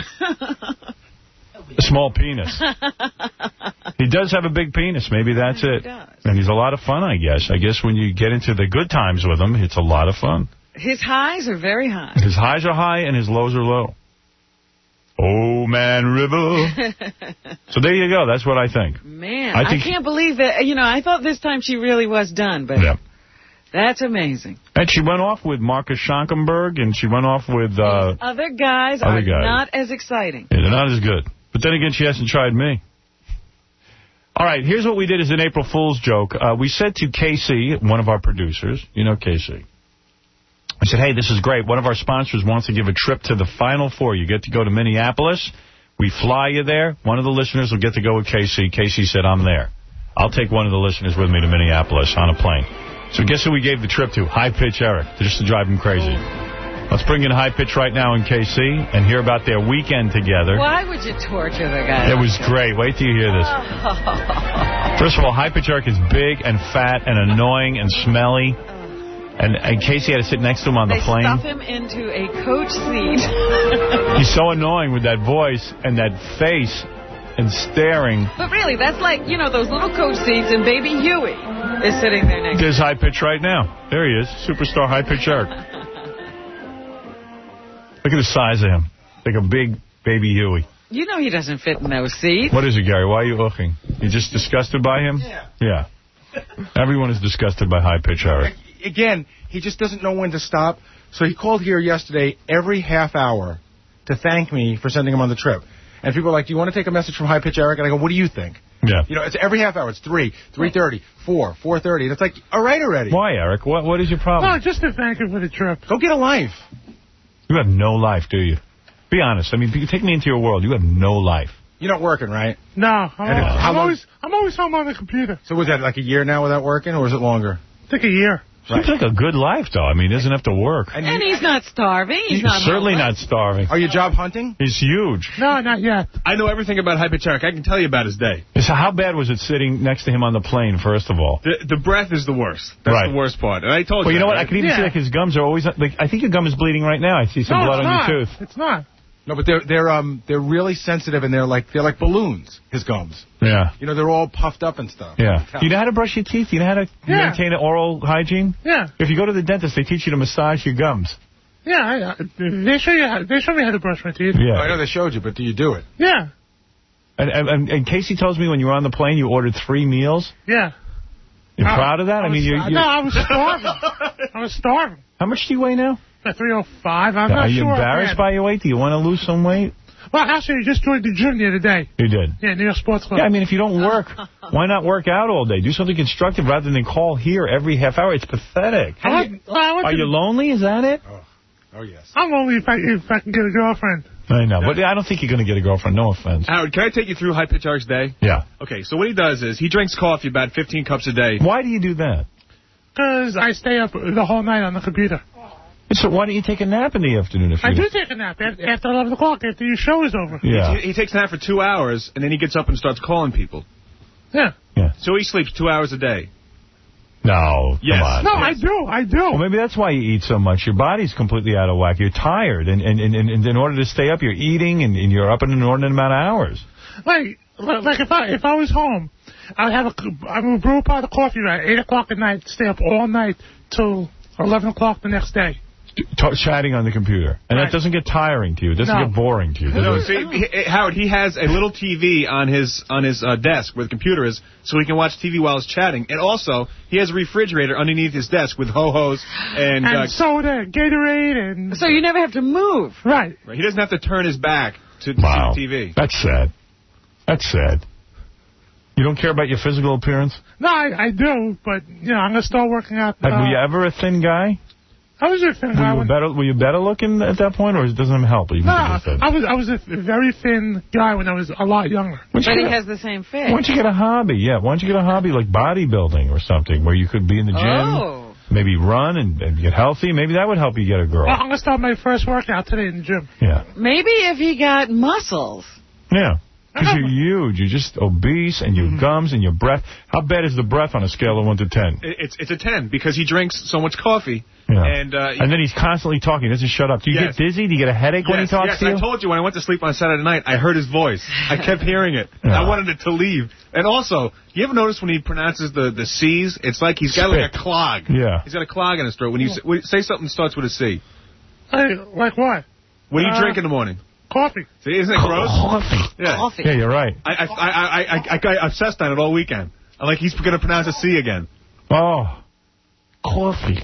S1: A small penis. He does have a big penis. Maybe that's it. And he's a lot of fun, I guess. I guess when you get into the good times with him, it's a lot of fun.
S4: His highs are very high.
S1: His highs are high and his lows are low. Oh, man, river. So there you go. That's what I think.
S4: Man,
S1: I, think
S4: I can't believe that. You know, I thought this time she really was done, but
S1: yeah.
S4: That's amazing.
S1: And she went off with Marcus Schankenberg, and she went off with... Uh,
S4: other guys
S1: other
S4: are
S1: guys.
S4: not as exciting.
S1: Yeah, they're not as good. But then again, she hasn't tried me. All right, here's what we did as an April Fool's joke. Uh, we said to K C, one of our producers, you know K C, I said, hey, this is great. One of our sponsors wants to give a trip to the Final Four. You get to go to Minneapolis. We fly you there. One of the listeners will get to go with K C. K C said, I'm there. I'll take one of the listeners with me to Minneapolis on a plane. So guess who we gave the trip to? High Pitch Eric, just to drive him crazy. Let's bring in High Pitch right now in K C and hear about their weekend together.
S4: Why would you torture the guy?
S1: It was great. Wait till you hear this. First of all, High Pitch Eric is big and fat and annoying and smelly. And, and Casey had to sit next to him on
S4: they
S1: the plane.
S4: They stuff him into a coach seat.
S1: He's so annoying with that voice and that face and staring.
S4: But really, that's like, you know, those little coach seats, and baby Huey is sitting there next to him.
S1: There's High Pitch right now. There he is, superstar High Pitch Eric. Look at the size of him. Like a big baby Huey.
S4: You know he doesn't fit in those seats.
S1: What is it, Gary? Why are you looking? You just disgusted by him?
S9: Yeah.
S1: Yeah. Everyone is disgusted by High Pitch Eric.
S9: Again, he just doesn't know when to stop. So he called here yesterday every half hour to thank me for sending him on the trip. And people are like, do you want to take a message from High Pitch Eric? And I go, what do you think?
S1: Yeah.
S9: You know, it's every half hour. It's three, three thirty, four, four thirty. And it's like, all right already.
S1: Why, Eric? What What is your problem?
S3: No, just to thank you for the trip.
S9: Go get a life.
S1: You have no life, do you? Be honest. I mean, take me into your world. You have no life.
S3: You're
S9: not working, right?
S3: No, I'm,
S9: And if- how
S3: I'm
S9: long-
S3: always I'm always home on the computer.
S9: So was that like a year now without working, or is it longer?
S3: I think a year.
S1: Seems like a good life, though. I mean, he doesn't have to work.
S4: And he's not starving. He's,
S1: He's
S4: not
S1: certainly
S4: homeless.
S1: not starving.
S9: Are you job hunting?
S1: He's huge.
S3: No, not yet.
S5: I know everything about High Pitch Eric. I can tell you about his day.
S1: So how bad was it sitting next to him on the plane, first of all?
S5: The, the breath is the worst. That's
S1: Right.
S5: the worst part. And I told
S1: Well,
S5: you
S1: you know
S5: that,
S1: what? I
S5: right?
S1: can even
S3: Yeah.
S1: see like his gums are always... like I think your gum is bleeding right now. I see some
S3: no,
S1: blood
S3: it's
S1: on
S3: not.
S1: your tooth.
S3: It's not.
S9: No, but they're they're um they're really sensitive, and they're like they're like balloons. His gums.
S1: Yeah.
S9: You know, they're all puffed up and stuff.
S1: Yeah. You know how to brush your teeth? You know how to
S3: Yeah.
S1: maintain an oral hygiene?
S3: Yeah.
S1: If you go to the dentist, they teach you to massage your gums.
S3: Yeah, I, I, they show you. How, they show me how to brush my teeth.
S1: Yeah.
S9: I know they showed you, but do you do it?
S3: Yeah.
S1: And, and, and Casey tells me when you were on the plane, you ordered three meals.
S3: Yeah.
S1: You're
S3: I-
S1: proud of that? I,
S3: I
S1: mean,
S3: was-
S1: you're, you're...
S3: No, I was starving. I was starving.
S1: How much do you weigh now?
S3: At three oh five. I'm
S1: Are
S3: not
S1: you
S3: sure.
S1: embarrassed
S3: man.
S1: by your weight? Do you want to lose some weight?
S3: Well, actually, I just joined the gym the other day.
S1: You did.
S3: Yeah, New York Sports Club.
S1: Yeah, I mean, if you don't work, why not work out all day? Do something constructive rather than call here every half hour. It's pathetic.
S3: I went, well, I went
S1: Are
S3: to
S1: you lonely? Is that it?
S9: Oh, yes.
S3: I'm only if I, if I can get a girlfriend.
S1: I know, but I don't think you're going to get a girlfriend. No offense.
S5: Howard, can I take you through High Pitch Eric's day?
S1: Yeah.
S5: Okay, so what he does is he drinks coffee about fifteen cups a day.
S1: Why do you do that?
S3: Because I stay up the whole night on the computer.
S1: So why don't you take a nap in the afternoon? If you
S3: I do take a nap after after eleven o'clock, after your show is over.
S1: Yeah.
S5: He, he takes a nap for two hours, and then he gets up and starts calling people.
S3: Yeah.
S1: Yeah.
S5: So he sleeps two hours a day.
S1: No,
S5: Yes.
S1: come on.
S3: No, I do. I do.
S1: Well, maybe that's why you eat so much. Your body's completely out of whack. You're tired, and, and, and, and in order to stay up, you're eating, and, and you're up an inordinate amount of hours.
S3: Like, like if I if I was home, I'd have a I would brew a pot of coffee at eight o'clock at night, stay up all night till eleven o'clock the next day.
S1: T chatting on the computer. And
S3: Right.
S1: that doesn't get tiring to you. It doesn't
S3: No.
S1: get boring to you.
S5: No,
S1: does it?
S5: see, he, Howard, he has a little T V on his on his uh, desk where the computer is, so he can watch T V while he's chatting. And also, he has a refrigerator underneath his desk with ho-hos and...
S3: And
S5: uh,
S3: soda, Gatorade, and...
S4: So you never have to move.
S3: Right.
S5: he doesn't have to turn his back to, to
S1: Wow.
S5: see the T V.
S1: That's sad. That's sad. You don't care about your physical appearance?
S3: No, I, I do, but, you know, I'm going to start working out. Uh,
S1: Like, were you ever a thin guy?
S3: I was a thin guy.
S1: Were you
S3: when-
S1: better, were you better looking at that point, or it doesn't help? You
S3: No,
S1: can just
S3: I was I was a very thin guy when I was a lot younger.
S1: Why don't
S4: But
S1: you
S4: he
S1: get a-
S4: has the same face.
S1: Why don't you get a hobby? Yeah, why don't you get a hobby like bodybuilding or something, where you could be in the gym,
S4: Oh.
S1: maybe run and, and get healthy? Maybe that would help you get a girl.
S3: Well, I'm going to start my first workout today in the gym.
S1: Yeah.
S4: Maybe if he got muscles.
S1: Yeah. Because you're huge. You're just obese, and your
S3: Mm-hmm.
S1: gums and your breath. How bad is the breath on a scale of one to ten?
S5: It- It's it's a ten because he drinks so much coffee.
S1: Yeah.
S5: And uh,
S1: And then he's constantly talking. He doesn't shut up. Do you
S5: Yes.
S1: get dizzy? Do you get a headache when he
S5: Yes,
S1: talks
S5: yes,
S1: to you?
S5: I told you when I went to sleep on Saturday night, I heard his voice. I kept hearing it.
S1: Yeah.
S5: I wanted it to leave. And also, you ever notice when he pronounces the, the C's? It's like he's got like
S1: Spit.
S5: a clog.
S1: Yeah.
S5: He's got a clog in his throat. When you, s- when you say something that starts with a C.
S3: Hey, like what?
S5: What do you
S3: Uh,
S5: drink in the morning?
S3: Coffee.
S5: See, isn't it gross?
S1: Coffee.
S5: Yeah.
S4: Coffee.
S1: Yeah, you're right.
S5: I, I, I, I, I, I got obsessed on it all weekend. I'm like, he's going to pronounce a C again.
S1: Oh, coffee.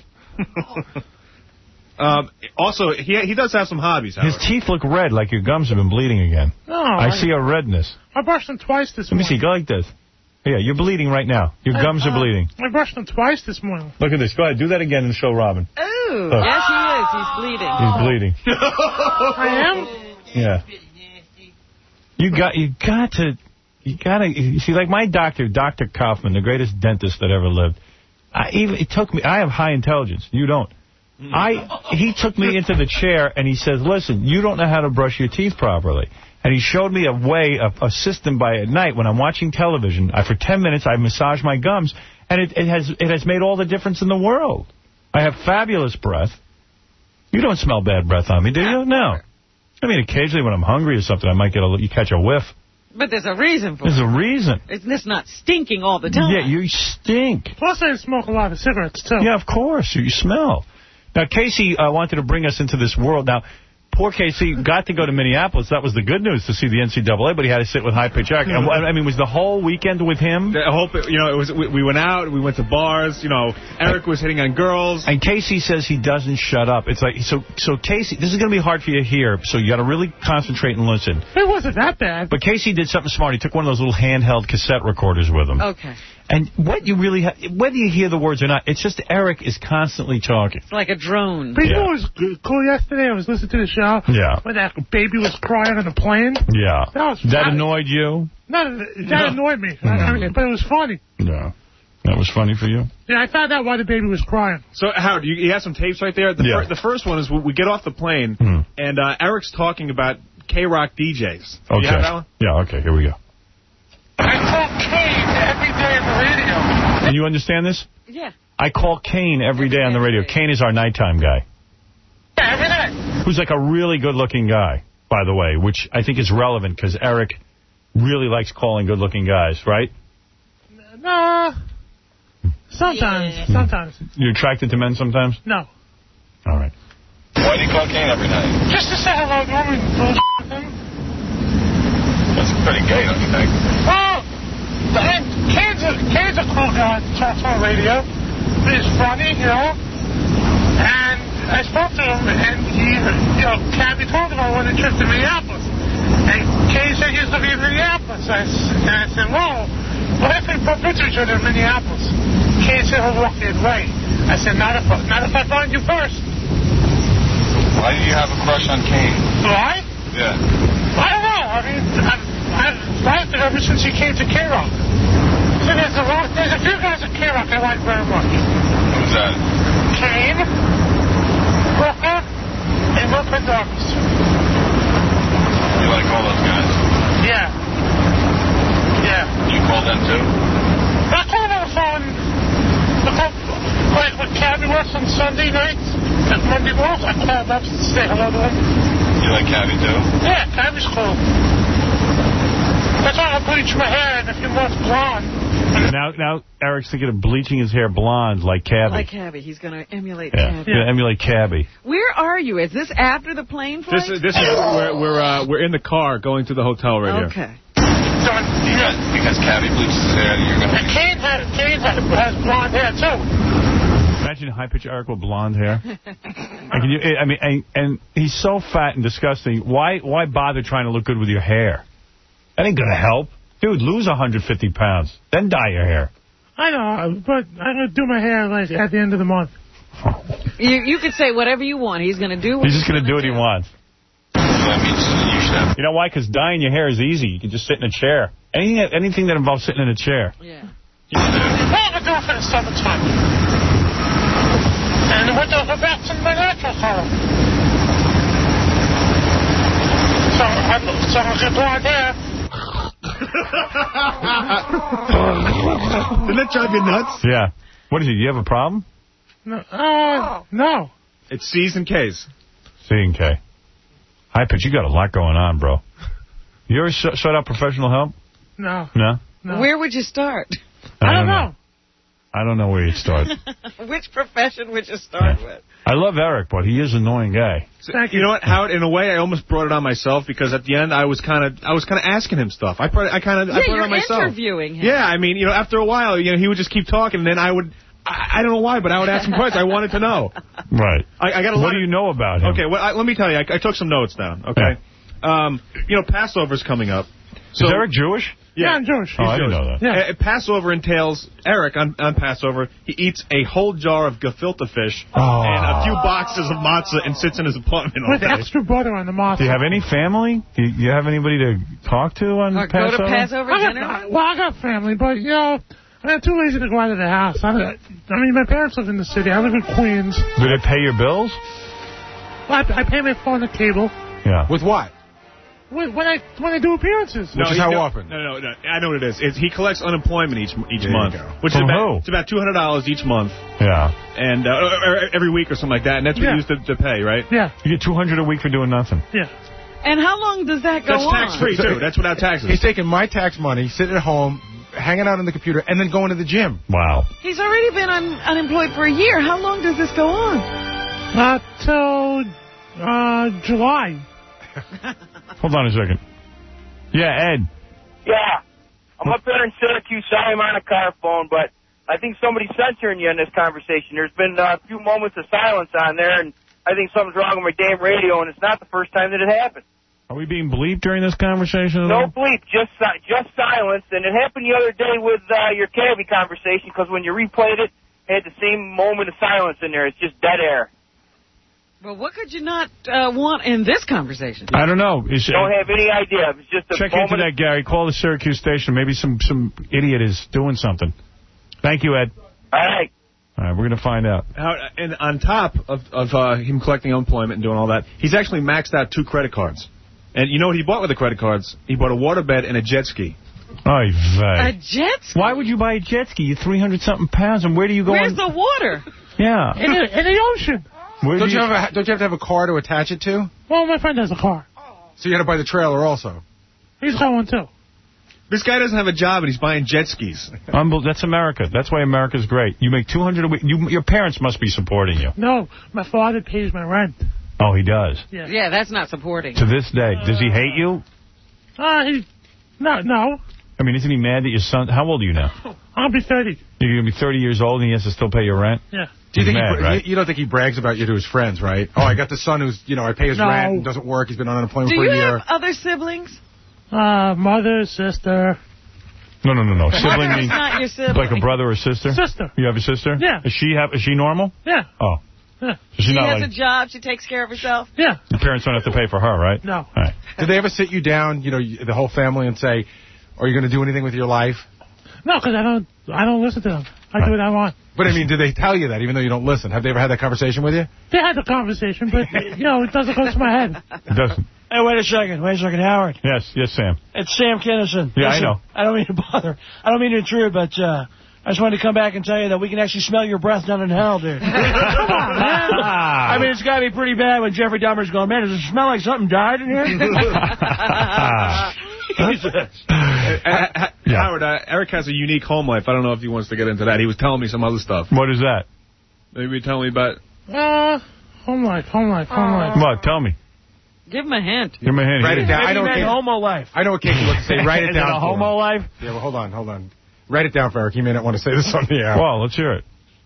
S5: Um, also, he he does have some hobbies,
S1: His
S5: Howard.
S1: teeth look red, like your gums have been bleeding again.
S3: No,
S1: I see a redness.
S3: I brushed them twice this
S1: Let me
S3: morning.
S1: see. Go like this. Yeah, you're bleeding right now. Your
S3: I-
S1: gums are
S3: uh,
S1: bleeding.
S3: I brushed them twice this morning.
S1: Look at this. Go ahead. Do that again and show Robin.
S4: Ooh,
S1: Look.
S4: yes, he is. He's bleeding.
S1: He's bleeding.
S3: I am?
S1: Yeah. You got you got to you got to you see, like my doctor, Doctor Kaufman, the greatest dentist that ever lived. I even it took me. I have high intelligence. You don't. I he took me into the chair and he says, "Listen, you don't know how to brush your teeth properly." And he showed me a way, a, a system by at night when I'm watching television. I for ten minutes I massage my gums, and it, it has it has made all the difference in the world. I have fabulous breath. You don't smell bad breath on me, do you? No. I mean, occasionally when I'm hungry or something, I might get a you catch a whiff.
S4: But there's a reason for
S1: There's
S4: it.
S1: a reason.
S4: It's just not stinking all the time.
S1: Yeah, you stink.
S3: Plus, I smoke a lot of cigarettes, too.
S1: Yeah, of course. You smell. Now, Casey uh, wanted to bring us into this world. Now, poor Casey got to go to Minneapolis. That was the good news, to see the N C double A, but he had to sit with High Pitch Eric. And, I mean, was the whole weekend with him?
S5: I hope, it, you know, it was. We, we went out, we went to bars, you know, Eric was hitting on girls.
S1: And Casey says he doesn't shut up. It's like, so, so Casey, this is going to be hard for you to hear, so you got to really concentrate and listen.
S3: It wasn't that bad.
S1: But Casey did something smart. He took one of those little handheld cassette recorders with him.
S4: Okay.
S1: And what you really ha whether you hear the words or not, it's just Eric is constantly talking.
S4: It's like a drone.
S3: But you
S1: Yeah.
S3: know what was cool yesterday? I was listening to the show.
S1: Yeah.
S3: When that baby was crying on the plane.
S1: Yeah.
S3: That was
S1: That
S3: funny.
S1: annoyed you?
S3: No, that
S1: No.
S3: annoyed me. I, I mean, but it was funny.
S1: Yeah. That was funny for you?
S3: Yeah, I found out why the baby was crying.
S5: So, Howard, you, you have some tapes right there. The,
S1: Yeah.
S5: fir the first one is we, we get off the plane,
S1: Hmm.
S5: and uh, Eric's talking about K-Rock D Js. Do
S1: Okay.
S5: you have that one?
S1: Yeah, okay, here we go.
S3: I call Kane every day on the radio.
S1: And you understand this?
S4: Yeah.
S1: I call Kane every day on the radio. Kane is our nighttime guy.
S3: Yeah, every day.
S1: Who's like a really good-looking guy, by the way, which I think is relevant because Eric really likes calling good-looking guys, right?
S3: No. Sometimes.
S1: Yeah.
S3: Sometimes.
S1: You attracted to men sometimes?
S3: No.
S1: All right.
S6: Why do you call Kane every night?
S3: Just to say hello to him and bullshit thing.
S6: That's pretty gay, don't you think?
S3: Well, and Kane's a, Kane's a cool guy to talk to on radio. He's funny, you know. And I spoke to him, and he, you know, Cabby told him I wanted a trip to Minneapolis. And Kane said he was going to be in Minneapolis. I, and I said, well, what if we bump into each other in Minneapolis? Kane said he'll walk the other way. I said, not if, not if I find you first.
S6: Why do you have a crush on Kane?
S3: Do I?
S6: Yeah.
S3: I don't know. I mean, I've, I've liked it ever since he came to K-Rock. So there's a, lot, there's a few guys at K-Rock I like very much.
S6: Who's that?
S3: Kane, Booker, and Brooklyn Dogs.
S6: You like all those guys?
S3: Yeah. Yeah.
S6: You call them too?
S3: I call them on the phone. Like when Cabby works on Sunday nights and Monday mornings, I call him up to say hello to him.
S6: You like Cabby too?
S3: Yeah, Cabby's cool. That's why I'll bleach my hair in a few months blonde.
S1: Now, now Eric's thinking of bleaching his hair blonde like Cabby.
S4: Like Cabby. He's going to emulate
S1: yeah,
S4: Cabby.
S1: gonna emulate Cabby.
S4: Where are you? Is this after the plane flight?
S5: This is, this is we're we're, uh, we're in the car going to the hotel right here.
S4: Okay.
S6: Because, because Cabby bleaches his hair, you're going to...
S3: And Kane has, Kane has, has blonde hair, too.
S1: Imagine high-pitch Eric with blonde hair. And can you, I mean, and, and he's so fat and disgusting. Why why bother trying to look good with your hair? That ain't going to help. Dude, lose one hundred fifty pounds. Then dye your hair.
S3: I know, but I'm going to do my hair like at the end of the month.
S4: You you could say whatever you want. He's going to do what
S1: He's just going to do what he wants.
S6: That means you should have...
S1: You know why? Because dyeing your hair is easy. You can just sit in a chair. Anything that, anything that involves sitting in a chair.
S4: Yeah.
S3: Well, I'm going to do it for the summertime. And the winter, go back to my natural color. So, I'm, so I'm going to get blonde hair.
S5: Didn't that drive you nuts?
S1: Yeah. What is it? You have a problem?
S3: No. Uh, no.
S5: It's C's and K's.
S1: C and K. High pitch, you got a lot going on, bro. You ever sh sought out professional help?
S3: No.
S1: No?
S3: No.
S4: Where would you start?
S3: I don't know.
S1: I don't know where you'd start.
S4: Which profession would you start
S1: Yeah.
S4: with?
S1: I love Eric, but he is an annoying guy.
S5: So, you know what, Howard? In a way, I almost brought it on myself because at the end, I was kind of, I was kind of asking him stuff. I, brought, I kind of,
S4: Yeah,
S5: I brought
S4: you're
S5: it on myself.
S4: interviewing him.
S5: Yeah, I mean, you know, after a while, you know, he would just keep talking, and then I would, I, I don't know why, but I would ask him questions. I wanted to know.
S1: Right.
S5: I, I got a
S1: what
S5: lot
S1: do
S5: of,
S1: you know about him?
S5: Okay, well, I, let me tell you, I, I took some notes down. Okay, um, you know, Passover's coming up. So,
S1: is Eric Jewish?
S3: Yeah, I'm Jewish.
S1: Oh, I didn't know that.
S3: Yeah.
S5: Uh, Passover entails, Eric, on, on Passover, he eats a whole jar of gefilte fish
S1: Oh.
S5: and a few boxes of matzah and sits in his apartment all
S3: With
S5: day.
S3: extra butter on the matzah.
S1: Do you have any family? Do you, you have anybody to talk to on
S4: Or
S1: Passover?
S4: go to Passover
S3: I
S4: dinner?
S3: got, well, I got family, but, you know, I'm too lazy to go out of the house. I, I mean, my parents live in the city. I live in Queens.
S1: Do they pay your bills?
S3: I, I pay my phone and cable.
S1: Yeah.
S9: With what?
S3: When when I when I do appearances.
S9: Which is
S5: he-
S9: how
S5: no,
S9: often?
S5: No, no, no. I know what it is. It's, he collects unemployment each each
S9: There you
S5: month,
S9: go.
S5: which
S1: From
S5: is about,
S1: who?
S5: it's about two hundred dollars each month,
S1: Yeah.
S5: and uh, or, or every week or something like that. And that's what
S3: Yeah.
S5: you use to, to pay, right?
S3: Yeah,
S1: You get two hundred dollars a week for doing nothing.
S3: yeah.
S4: And how long does that go
S5: That's
S4: on?
S5: tax free too. That's without taxes.
S9: He's taking my tax money, sitting at home, hanging out on the computer, and then going to the gym.
S1: Wow.
S4: He's already been un unemployed for a year. How long does this go on?
S3: Not till Uh, July.
S1: Hold on a second. Yeah, Ed.
S12: Yeah. I'm up there in Syracuse. Sorry I'm on a car phone, but I think somebody's censoring you in this conversation. There's been uh, a few moments of silence on there, and I think something's wrong with my damn radio, and it's not the first time that it happened.
S1: Are we being bleeped during this conversation? at
S12: No
S1: all?
S12: bleep, just si- just silence. And it happened the other day with uh, your cabbie conversation, because when you replayed it, it had the same moment of silence in there. It's just dead air.
S4: Well, what could you not uh, want in this conversation?
S1: I don't know. Is,
S12: Don't have any idea. It was just a
S1: Check
S12: moment
S1: into that, Gary. Call the Syracuse station. Maybe some, some idiot is doing something. Thank you, Ed.
S12: All right.
S1: All right, we're going to find out.
S5: How, and on top of, of uh, him collecting unemployment and doing all that, he's actually maxed out two credit cards. And you know what he bought with the credit cards? He bought a waterbed and a jet ski.
S1: Oy vey.
S4: A jet ski?
S1: Why would you buy a jet ski? You're three hundred something pounds, and where do you go?
S4: Where's
S1: on...
S4: the water?
S1: Yeah.
S3: In the, in the ocean.
S1: Where
S9: Don't
S1: do
S9: you,
S1: you...
S9: have a, don't you have to have a car to attach it to?
S3: Well, my friend has a car.
S9: So you got to buy the trailer also.
S3: He's got one, too.
S5: This guy doesn't have a job, and he's buying jet skis.
S1: Unbel- That's America. That's why America's great. You make two hundred a week. You, your parents must be supporting you.
S3: No, my father pays my rent.
S1: Oh, he does?
S3: Yeah.
S4: Yeah, that's not supporting.
S1: To this day. Does he hate you?
S3: Uh, he... No, no.
S1: I mean, isn't he mad that your son... How old are you now?
S3: I'll be thirty.
S1: You're going to be thirty years old, and he has to still pay your rent?
S3: Yeah.
S9: Do you
S1: He's
S9: think
S1: mad,
S9: he,
S1: right?
S9: you, you don't think he brags about you to his friends, right? Oh, I got the son who's, you know, I pay his
S3: No.
S9: rent, and doesn't work, he's been on unemployment
S4: Do
S9: for
S4: you
S9: a year.
S4: have other siblings?
S3: Uh, mother, sister.
S1: No, no, no, no. Sibling
S4: That's
S1: means
S4: not your sibling.
S1: like a brother or sister?
S3: Sister.
S1: You have a sister?
S3: Yeah.
S1: Is she have? Is she normal?
S3: Yeah.
S1: Oh.
S3: Yeah.
S1: So she's
S4: She
S1: not
S4: has
S1: like...
S4: a job. She takes care of herself.
S3: Yeah.
S1: Your parents don't have to pay for her, right?
S3: No.
S1: All right.
S9: Did they ever sit you down, you know, the whole family, and say, are you going to do anything with your life?
S3: No, because I don't, I don't listen to them. I do what I want.
S9: But, I mean, do they tell you that, even though you don't listen? Have they ever had that conversation with you?
S3: They had the conversation, but, you know, it doesn't go to my head.
S1: It doesn't.
S7: Hey, wait a second. Wait a second, Howard.
S1: Yes, yes, Sam.
S7: It's Sam Kinison.
S1: Yeah, I
S7: Listen,
S1: know.
S7: I don't mean to bother. I don't mean to intrude, but uh, I just wanted to come back and tell you that we can actually smell your breath down in hell, dude. Come on, man. I mean, it's got to be pretty bad when Jeffrey Dahmer's going, man, does it smell like something died in here? Jesus.
S5: Uh, uh, yeah. Howard, uh, Eric has a unique home life. I don't know if he wants to get into that. He was telling me some other stuff.
S1: What is that?
S5: Maybe tell me about...
S3: Uh, home life, home life, home life.
S1: What? Tell me.
S4: Give him a hint.
S1: Give him a hint.
S9: Write it down.
S7: Maybe
S9: I know
S7: he
S9: what
S7: meant
S9: Casey-
S7: homo life.
S9: I know what Casey wants to say. Write it
S7: Is
S9: down.
S7: it a
S9: for him.
S7: homo life?
S9: Yeah, well, hold on, hold on. Write it down for Eric. He may not want to say this on the air.
S1: Well, let's hear it.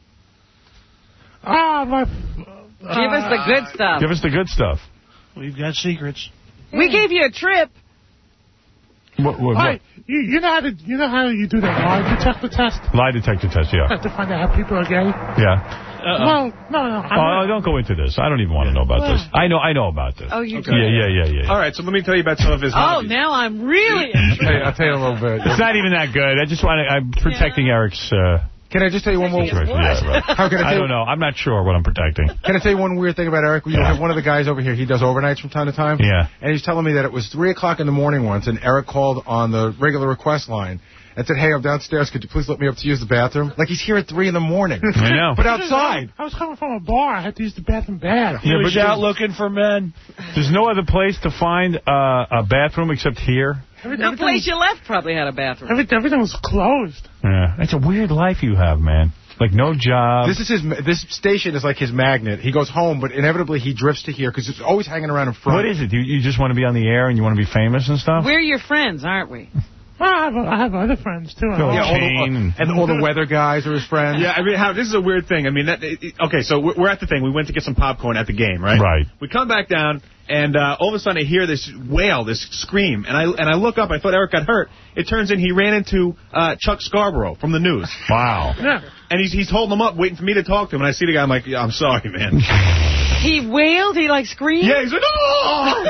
S3: Ah, my... Uh,
S4: Give us the good stuff.
S1: Give us the good stuff.
S7: We've got secrets.
S4: We gave you a trip.
S1: What, what, what?
S3: Hey, you, you know how to, you know how you do that lie detector test?
S1: Lie detector test, yeah.
S3: To find out how people are gay?
S1: Yeah.
S3: Uh-uh. Well, no, no.
S1: Oh, don't go into this. I don't even want to know about this. I know I know about this.
S4: Oh, you
S1: Okay.
S4: do?
S1: Yeah, yeah, yeah, yeah.
S5: All right, so let me tell you about some of his
S4: Oh,
S5: hobbies.
S4: now I'm really
S9: I'll tell, you, I'll tell you a little bit.
S1: It's not even that good. I just want to... I'm protecting yeah. Eric's... Uh,
S9: Can I just tell you one more?
S1: yeah, right.
S9: How can I,
S1: I
S9: tell
S1: don't know. I'm not sure what I'm protecting.
S9: Can I tell you one weird thing about Eric? You know, one of the guys over here, he does overnights from time to time.
S1: Yeah.
S9: And he's telling me that it was three o'clock in the morning once, and Eric called on the regular request line and said, hey, I'm downstairs. Could you please let me up to use the bathroom? Like, he's here at three in the morning.
S1: I know.
S9: But outside.
S3: I was coming from a bar. I had to use the bathroom bad.
S7: He was out looking for men.
S1: There's no other place to find uh, a bathroom except here.
S4: The place you left probably had a bathroom.
S3: Everything, everything was closed.
S1: Yeah. It's a weird life you have, man. Like, no job.
S9: This is his. This station is like his magnet. He goes home, but inevitably he drifts to here because it's always hanging around in front.
S1: What is it? You, you just want to be on the air and you want to be famous and stuff?
S4: We're your friends, aren't we?
S3: Well, I have, I have other friends, too.
S1: Phil
S9: Yeah, all the,
S1: Kane
S9: and all the weather guys are his friends.
S5: Yeah, I mean, how this is a weird thing. I mean, that, it, it- okay, so we're we're at the thing. We went to get some popcorn at the game, right?
S1: Right.
S5: We come back down, and uh, all of a sudden I hear this wail, this scream, and I and I look up. I thought Eric got hurt. It turns in he ran into uh, Chuck Scarborough from the news.
S1: Wow.
S3: Yeah.
S5: And he's he's holding him up, waiting for me to talk to him. And I see the guy. I'm like, yeah, I'm sorry, man.
S4: He wailed? He, like, screamed?
S5: Yeah, he's like, oh!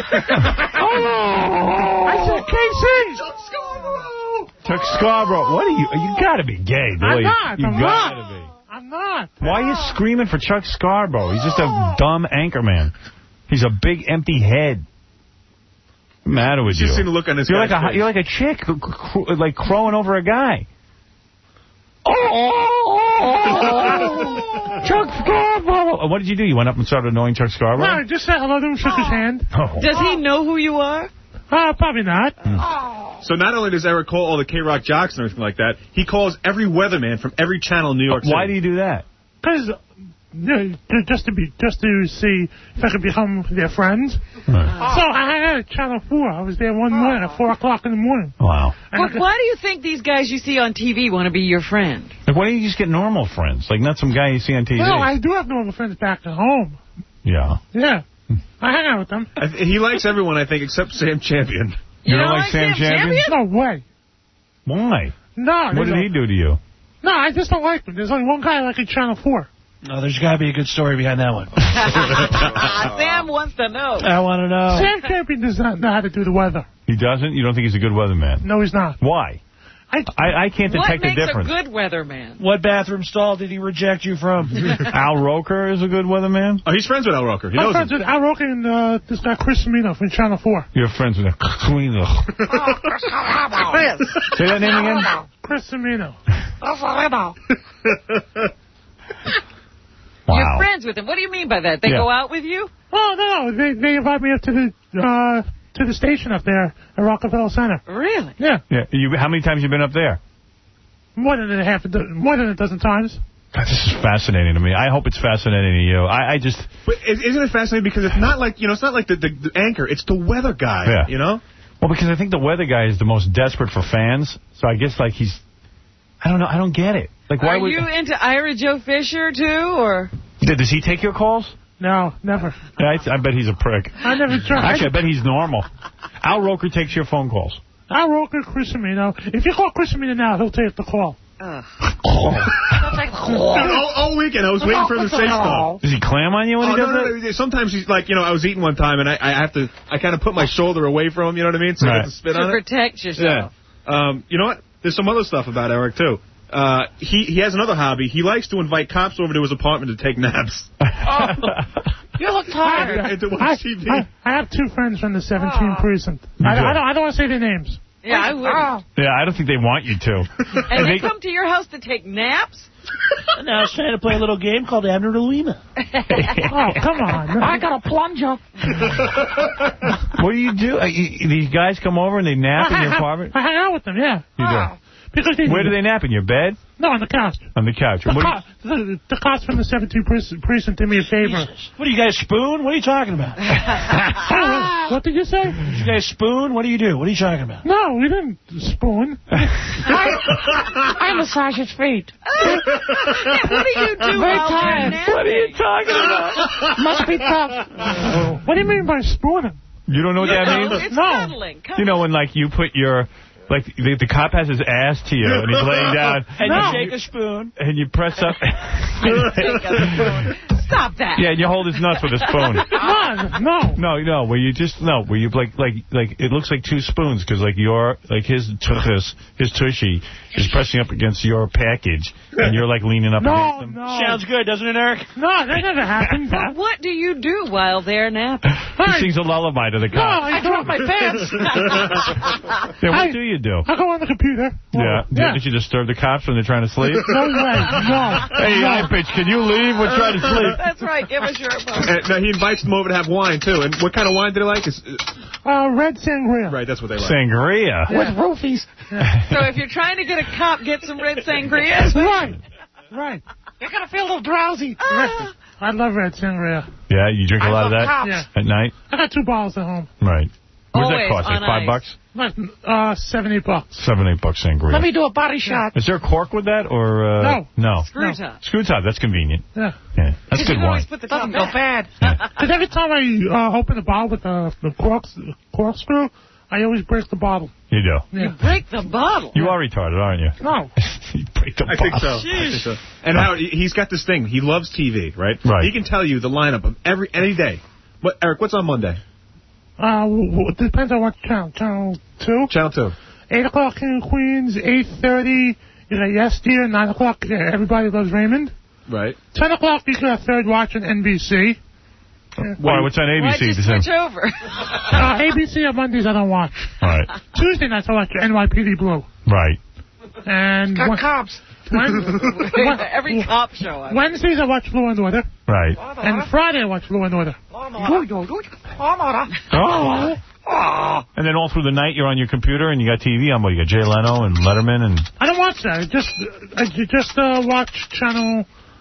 S3: I said, K C!
S5: Chuck Scarborough!
S1: Chuck Scarborough. What are you? You got to be gay, boy.
S3: I'm not.
S1: You
S3: I'm
S1: got
S3: not.
S1: to be.
S3: I'm not.
S1: Why are you screaming for Chuck Scarborough? He's just a dumb anchor man. He's a big empty head. What's the matter with
S5: Just
S1: you?
S5: seen the look on his
S1: You're like
S5: guy's
S1: a
S5: face.
S1: you're like a chick, who- who- like crowing over a guy. Chuck Scarborough. What did you do? You went up and started annoying Chuck
S3: No,
S1: Scarborough?
S3: I just said hello to him, shook his hand.
S1: Oh.
S4: Does he know who you are?
S3: Uh, probably not.
S5: So not only does Eric call all the K-Rock jocks and everything like that, he calls every weatherman from every channel in New York City.
S1: Why do you do that?
S3: Because uh, just to be, just to see if I could become their friend.
S1: Right.
S3: So I had at Channel four. I was there one morning at four o'clock in the morning.
S1: Wow.
S4: But why do you think these guys you see on T V want to be your friend?
S1: Like, why don't you just get normal friends? Like, not some guy you see on T V.
S3: Well, I do have normal friends back at home.
S1: Yeah.
S3: Yeah. I hang out with them.
S5: I th- he likes everyone, I think, except Sam Champion.
S1: You, you don't, don't like Sam, Sam Champion?
S3: No way.
S1: Why?
S3: No.
S1: What did he do to you?
S3: No, I just don't like him. There's only one guy I like at Channel four.
S7: No, there's got to be a good story behind that one.
S4: Sam wants to know.
S7: I want to know.
S3: Sam Champion does not know how to do the weather.
S1: He doesn't? You don't think he's a good weatherman?
S3: No, he's not.
S1: Why? I I, I can't detect the difference.
S4: What makes a good weatherman?
S7: What bathroom stall did he reject you from?
S1: Al Roker is a good weatherman?
S5: Oh, he's friends with Al Roker. He
S3: I'm
S5: knows
S3: friends
S5: him.
S3: with Al Roker and uh, this guy Chris Semino from Channel four.
S1: You're friends with Chris. Say that name again?
S3: Chris Semino.
S1: Wow.
S4: You're friends with him. What do you mean by that? They
S1: Yeah.
S4: go out with you?
S3: Oh, no. They, they invite me up to the uh, to the station up there at Rockefeller Center.
S4: Really?
S3: Yeah.
S1: Yeah. You, how many times have you been up there?
S3: More than a half a dozen, more than a dozen times.
S1: God, this is fascinating to me. I hope it's fascinating to you. I, I just...
S5: But isn't it fascinating? Because it's not like, you know, it's not like the, the, the anchor. It's the weather guy,
S1: Yeah.
S5: you know?
S1: Well, because I think the weather guy is the most desperate for fans. So I guess, like, he's... I don't know. I don't get it. Like, why
S4: Are
S1: would...
S4: you into Ira Joe Fisher, too, or...?
S1: Yeah, does he take your calls?
S3: No, never.
S1: Yeah, I, I bet he's a prick.
S3: I never tried.
S1: Actually, I bet he's normal. Al Roker takes your phone calls.
S3: Al Roker, Chris Semino. If you call Chris Semino now, he'll take the call.
S4: Ugh.
S5: all, all weekend, I was waiting for him to say stuff.
S1: Does he clam on you when
S5: Oh,
S1: he does
S5: no, no,
S1: it?
S5: no. Sometimes he's like, you know, I was eating one time, and I, I have to, I kind of put my shoulder away from him, you know what I mean? So I
S1: Right.
S5: have to spit
S4: To
S5: on it.
S4: protect yourself.
S5: Yeah. Um, you know what? There's some other stuff about Eric, too. Uh, he, he has another hobby. He likes to invite cops over to his apartment to take naps.
S3: Oh.
S4: You look tired.
S5: And to watch
S3: I,
S5: T V.
S3: I, I have two friends from the seventeenth precinct. I,
S1: do?
S3: I don't, I don't want to say their names.
S4: Yeah, I would.
S3: Oh.
S1: Yeah, I don't think they want you to.
S4: And they come to your house to take naps?
S7: Now I was trying to play a little game called Abner Louima.
S3: Oh, come on. I got a plunger.
S1: What do you do? Uh, you, these guys come over and they nap in your apartment?
S3: I hang out with them, yeah.
S1: You do?
S3: Because they,
S1: Where do they nap? In your bed?
S3: No, on the couch.
S1: On the couch.
S3: The,
S1: What do
S3: co- the, the cops from the seventeenth precinct, precinct did me a favor.
S7: What do you guys spoon? What are you talking about?
S3: What did you say?
S7: Did you guys spoon? What do you do? What are you talking about?
S3: No, we didn't spoon. I, I massage his feet.
S4: What do you do
S3: Very
S4: while
S3: tired.
S4: they're napping?
S1: What are you talking about?
S3: Must be tough. What do you mean by spooning?
S1: You don't know what
S4: You
S1: that
S4: know,
S1: means?
S4: it's
S3: No.
S4: cuddling.
S1: You know when, like, you put your... Like, the, the cop has his ass to you, and he's laying down.
S7: And
S3: No.
S7: you shake a spoon.
S1: And you press up...
S4: Stop that.
S1: Yeah, and you hold his nuts with a spoon.
S3: No, no.
S1: No, no, where you just... No, where you, like, like, like it looks like two spoons, because, like, your... Like, his tuchus, his tushy is pressing up against your package, and you're, like, leaning up
S3: No,
S1: against him.
S3: no.
S7: Sounds good, doesn't it, Eric?
S3: No, that never happened.
S4: But what do you do while they're napping?
S1: He sings a lullaby to the
S3: No,
S1: cop.
S3: I dropped my pants.
S1: Yeah, what
S3: I-
S1: do you do?
S3: I go on the computer.
S1: Yeah.
S3: Yeah.
S1: Did you disturb the cops when they're trying to sleep?
S3: No way. No.
S1: Hey,
S3: no.
S1: high pitch, can you leave? We're trying to sleep.
S4: That's right. Give us your phone.
S5: And, no, he invites them over to have wine, too. And what kind of wine do they like? Is,
S3: Uh, red sangria.
S5: right, that's what they like.
S1: Sangria.
S3: With roofies.
S4: So if you're trying to get a cop, get some red sangria.
S3: Right. Right. You're going to feel a little drowsy.
S4: Ah.
S3: I love red sangria.
S1: Yeah, you drink a lot of that
S3: Yeah.
S1: at night?
S3: I got two bottles at home.
S1: Right. What does that
S4: Always
S1: cost? Like
S4: on
S1: five
S4: ice.
S1: bucks?
S3: Like, uh, seventy bucks.
S1: Seven, eight bucks sangria.
S3: Let me do a body shot.
S1: Is there a cork with that, or... Uh,
S3: No.
S1: No.
S4: Screw top.
S1: Screw top, that's convenient.
S3: Yeah.
S1: Yeah, that's
S4: You
S1: good
S4: can
S1: wine.
S4: always put the top
S3: Doesn't go
S4: back.
S3: bad. Because every time I uh, open the bottle with the, the cork, corkscrew, I always break the bottle.
S1: You do.
S3: Yeah.
S4: Break the bottle.
S1: You are retarded, aren't you?
S3: No.
S1: You break the
S5: I think so.
S1: bottle.
S5: I think so. And Howard, he- he's got this thing. He loves T V, right?
S1: Right.
S5: He can tell you the lineup of every any day. What, Eric, what's on Monday?
S3: Uh, w- w- it depends on what channel. Channel two?
S5: Channel two.
S3: eight o'clock King of Queens, eight thirty, you got Yes Dear, nine o'clock uh, Everybody Loves Raymond.
S5: Right.
S3: ten o'clock you got Third Watch on N B C.
S1: Why, what's on A B
S4: Why'd
S1: C?
S4: you
S1: Does that-
S4: switch over?
S3: Uh, A B C on Mondays I don't watch.
S1: All right.
S3: Tuesday nights I watch N Y P D Blue.
S1: Right.
S3: And
S4: Got
S3: Wed-
S4: cops.
S3: Wed-
S4: Every cop show. I
S3: Wednesdays I watch Law and Order.
S1: Right.
S3: And Friday I watch Law and Order.
S1: Oh. And then all through the night, you're on your computer and you got T V on. What, you got Jay Leno and Letterman and...
S3: I don't watch that. I just I ju- just uh, watch channel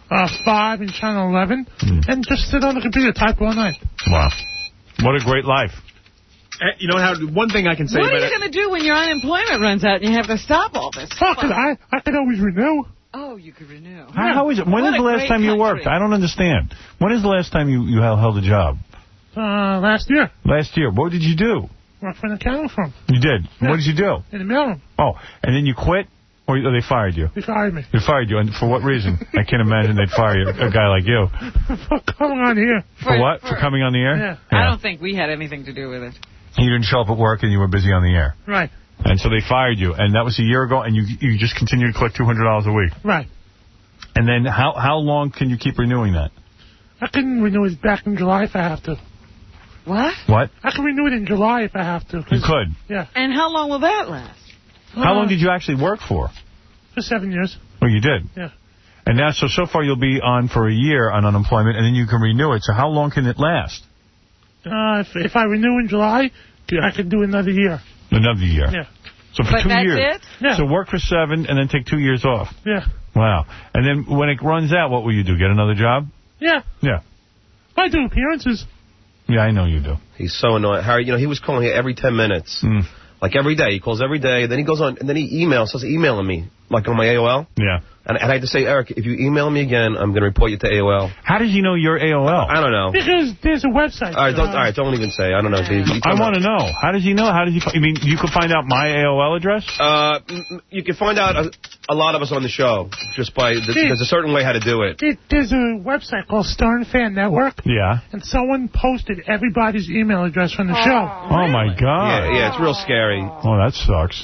S3: uh, five and Channel eleven,
S1: mm.
S3: and just sit on the computer, type all night.
S1: Wow. What a great life.
S5: Uh, you know how one thing I can say
S4: What
S5: about
S4: are you going to do when your unemployment runs out and you have to stop all this?
S3: Fuck it, I, I can always renew.
S4: Oh, you could renew.
S1: How, how is it? When
S4: What
S1: is the
S4: a
S1: last
S4: great
S1: time you
S4: country.
S1: worked? I don't understand. When is the last time you, you held a job?
S3: Uh, last year.
S1: Last year. What did you do?
S3: Worked for an accounting firm.
S1: You did?
S3: Yeah.
S1: What did you do?
S3: In the mailroom.
S1: Oh, and then you quit? Or or they fired you?
S3: They fired me.
S1: They fired you. And for what reason? I can't imagine they'd fire you, a guy like you.
S3: For coming on here.
S1: For, for what? For, for coming on the air?
S3: Yeah.
S4: I don't think we had anything to do with it.
S1: You didn't show up at work and you were busy on the air.
S3: Right.
S1: And so they fired you. And that was a year ago, and you you just continued to collect two hundred dollars a week.
S3: Right.
S1: And then how how long can you keep renewing that?
S3: I can renew it back in July if I have to.
S4: What?
S1: What?
S3: I can renew it in July if I have to.
S1: You could?
S3: Yeah.
S4: And how long will that last?
S1: How
S3: uh,
S1: long did you actually work for?
S3: For seven years.
S1: Oh, you did?
S3: Yeah.
S1: And now, so so far you'll be on for a year on unemployment, and then you can renew it. So how long can it last?
S3: Uh, if, if I renew in July, I can do another year.
S1: Another year?
S3: Yeah.
S1: So for
S3: But
S1: two
S3: that's
S1: years.
S3: it? Yeah.
S1: So work for seven and then take two years off.
S3: Yeah.
S1: Wow. And then when it runs out, what will you do? Get another job?
S3: Yeah.
S1: Yeah.
S3: I do appearances.
S1: Yeah, I know you do.
S19: He's so annoying. Harry, you know, he was calling here every ten minutes.
S1: Mm.
S19: Like every day. He calls every day. Then he goes on, and then he emails, starts emailing me, like on my A O L.
S1: Yeah.
S19: And, and I had to say, Eric, if you email me again, I'm going to report you to A O L.
S1: How does he know your A O L?
S19: I don't know.
S3: Because there's a website.
S19: All right, don't,
S3: uh,
S19: all right, don't even say. I don't know. Dave.
S1: I want to know. How does he know? How does he? I mean, you could find out my A O L address.
S19: Uh, m- you can find out a, a lot of us on the show just by the,
S3: See,
S19: there's a certain way how to do it.
S3: it. There's a website called Stern Fan Network.
S1: Yeah.
S3: And someone posted everybody's email address from the show.
S1: Oh my God.
S19: Yeah, yeah, it's real scary.
S1: Oh, that sucks.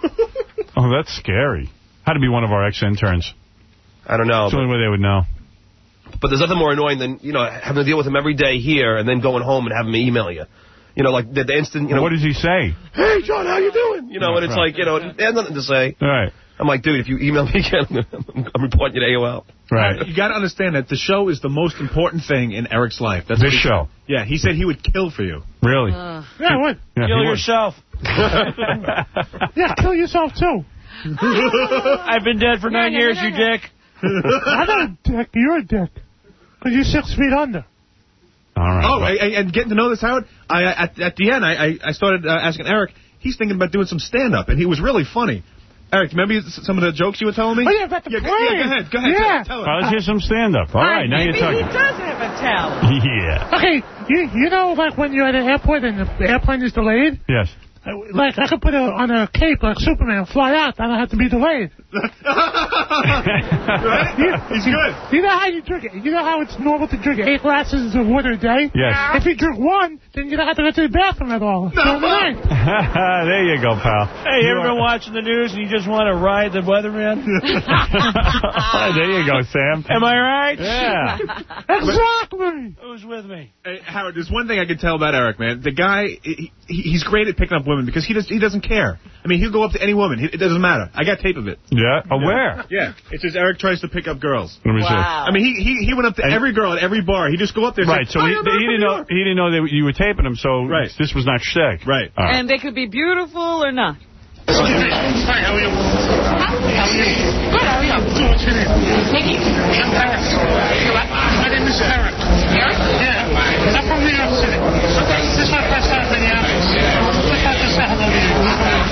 S1: Oh, that's scary. Had to be one of our ex-interns.
S19: I don't know.
S1: It's the only way they would know.
S19: But there's nothing more annoying than, you know, having to deal with him every day here and then going home and having me email you. You know, like the, the instant, you know.
S1: What does he say?
S19: Hey, John, how you doing? You know,
S1: Yeah,
S19: and it's
S1: right.
S19: like, you know, they have nothing to say.
S1: Right.
S19: I'm like, dude, if you email me again, I'm, I'm reporting you to A O L.
S1: Right.
S5: You got to understand that the show is the most important thing in Eric's life. That's
S1: This
S5: what he
S1: show.
S5: said. Yeah, he said he would kill for you.
S1: Really?
S3: Uh, yeah, what?
S1: Yeah,
S7: Kill
S1: he would.
S7: yourself.
S3: Yeah, kill yourself, too.
S7: I've been dead for nine years, you dick.
S3: I'm not a dick. You're a dick. Because you're six feet under.
S1: All right.
S5: Oh, I, I, and getting to know this, Howard, I, at, at the end, I, I, I started uh, asking Eric, he's thinking about doing some stand-up, and he was really funny. Eric, remember some of the jokes you were telling me?
S3: Oh, yeah, about the
S5: yeah,
S3: plane.
S5: yeah, go ahead, go ahead.
S3: Yeah.
S5: Tell, tell
S1: Well, let's hear some stand-up. All right, now
S4: Maybe
S1: you're talking.
S4: he does have a talent.
S1: Yeah.
S3: Okay, you, you know, like when you're at an airport and the airplane is delayed?
S1: Yes.
S3: Uh, Like, I could put it on a cape like Superman, fly out, I don't have to be delayed.
S5: Right?
S3: You,
S5: He's good.
S3: You know how you drink it? You know how it's normal to drink eight glasses of water a day?
S1: Yes.
S3: If you drink one, then you don't have to go to the bathroom at all. No. Night.
S1: There you go, pal.
S7: Hey, you ever been watching the news and you just want to ride the weatherman?
S1: There you go, Sam.
S7: Am I right?
S1: Yeah.
S3: Exactly.
S7: Who's with me?
S5: Hey, Howard, there's one thing I can tell about Eric, man. The guy, he, he's great at picking up women because he does, he doesn't care. I mean, he'll go up to any woman. He, it doesn't matter. I got tape of it.
S1: Yeah? Oh, where?
S5: Yeah. It says Eric tries to pick up girls.
S1: Let me see.
S4: Wow.
S5: I mean, he, he he went up to every girl at every bar. He just go up there. And
S1: Right,
S5: say,
S1: so
S5: "Hi,
S1: he,
S5: I'm
S1: he
S5: Eric from
S1: didn't
S5: New
S1: know
S5: York."
S1: he didn't know that you were taping him, so
S5: Right.
S1: this was not shtick.
S5: Right.
S1: All right.
S4: And they could be beautiful or not.
S3: Hi, how are you? How are you? Good, how are you? Good, what's your name? Nikki. I'm Eric. My name is Eric. Eric? Yeah. I'm from New York City. This is my first time in Minneapolis. Just have to say hello to you.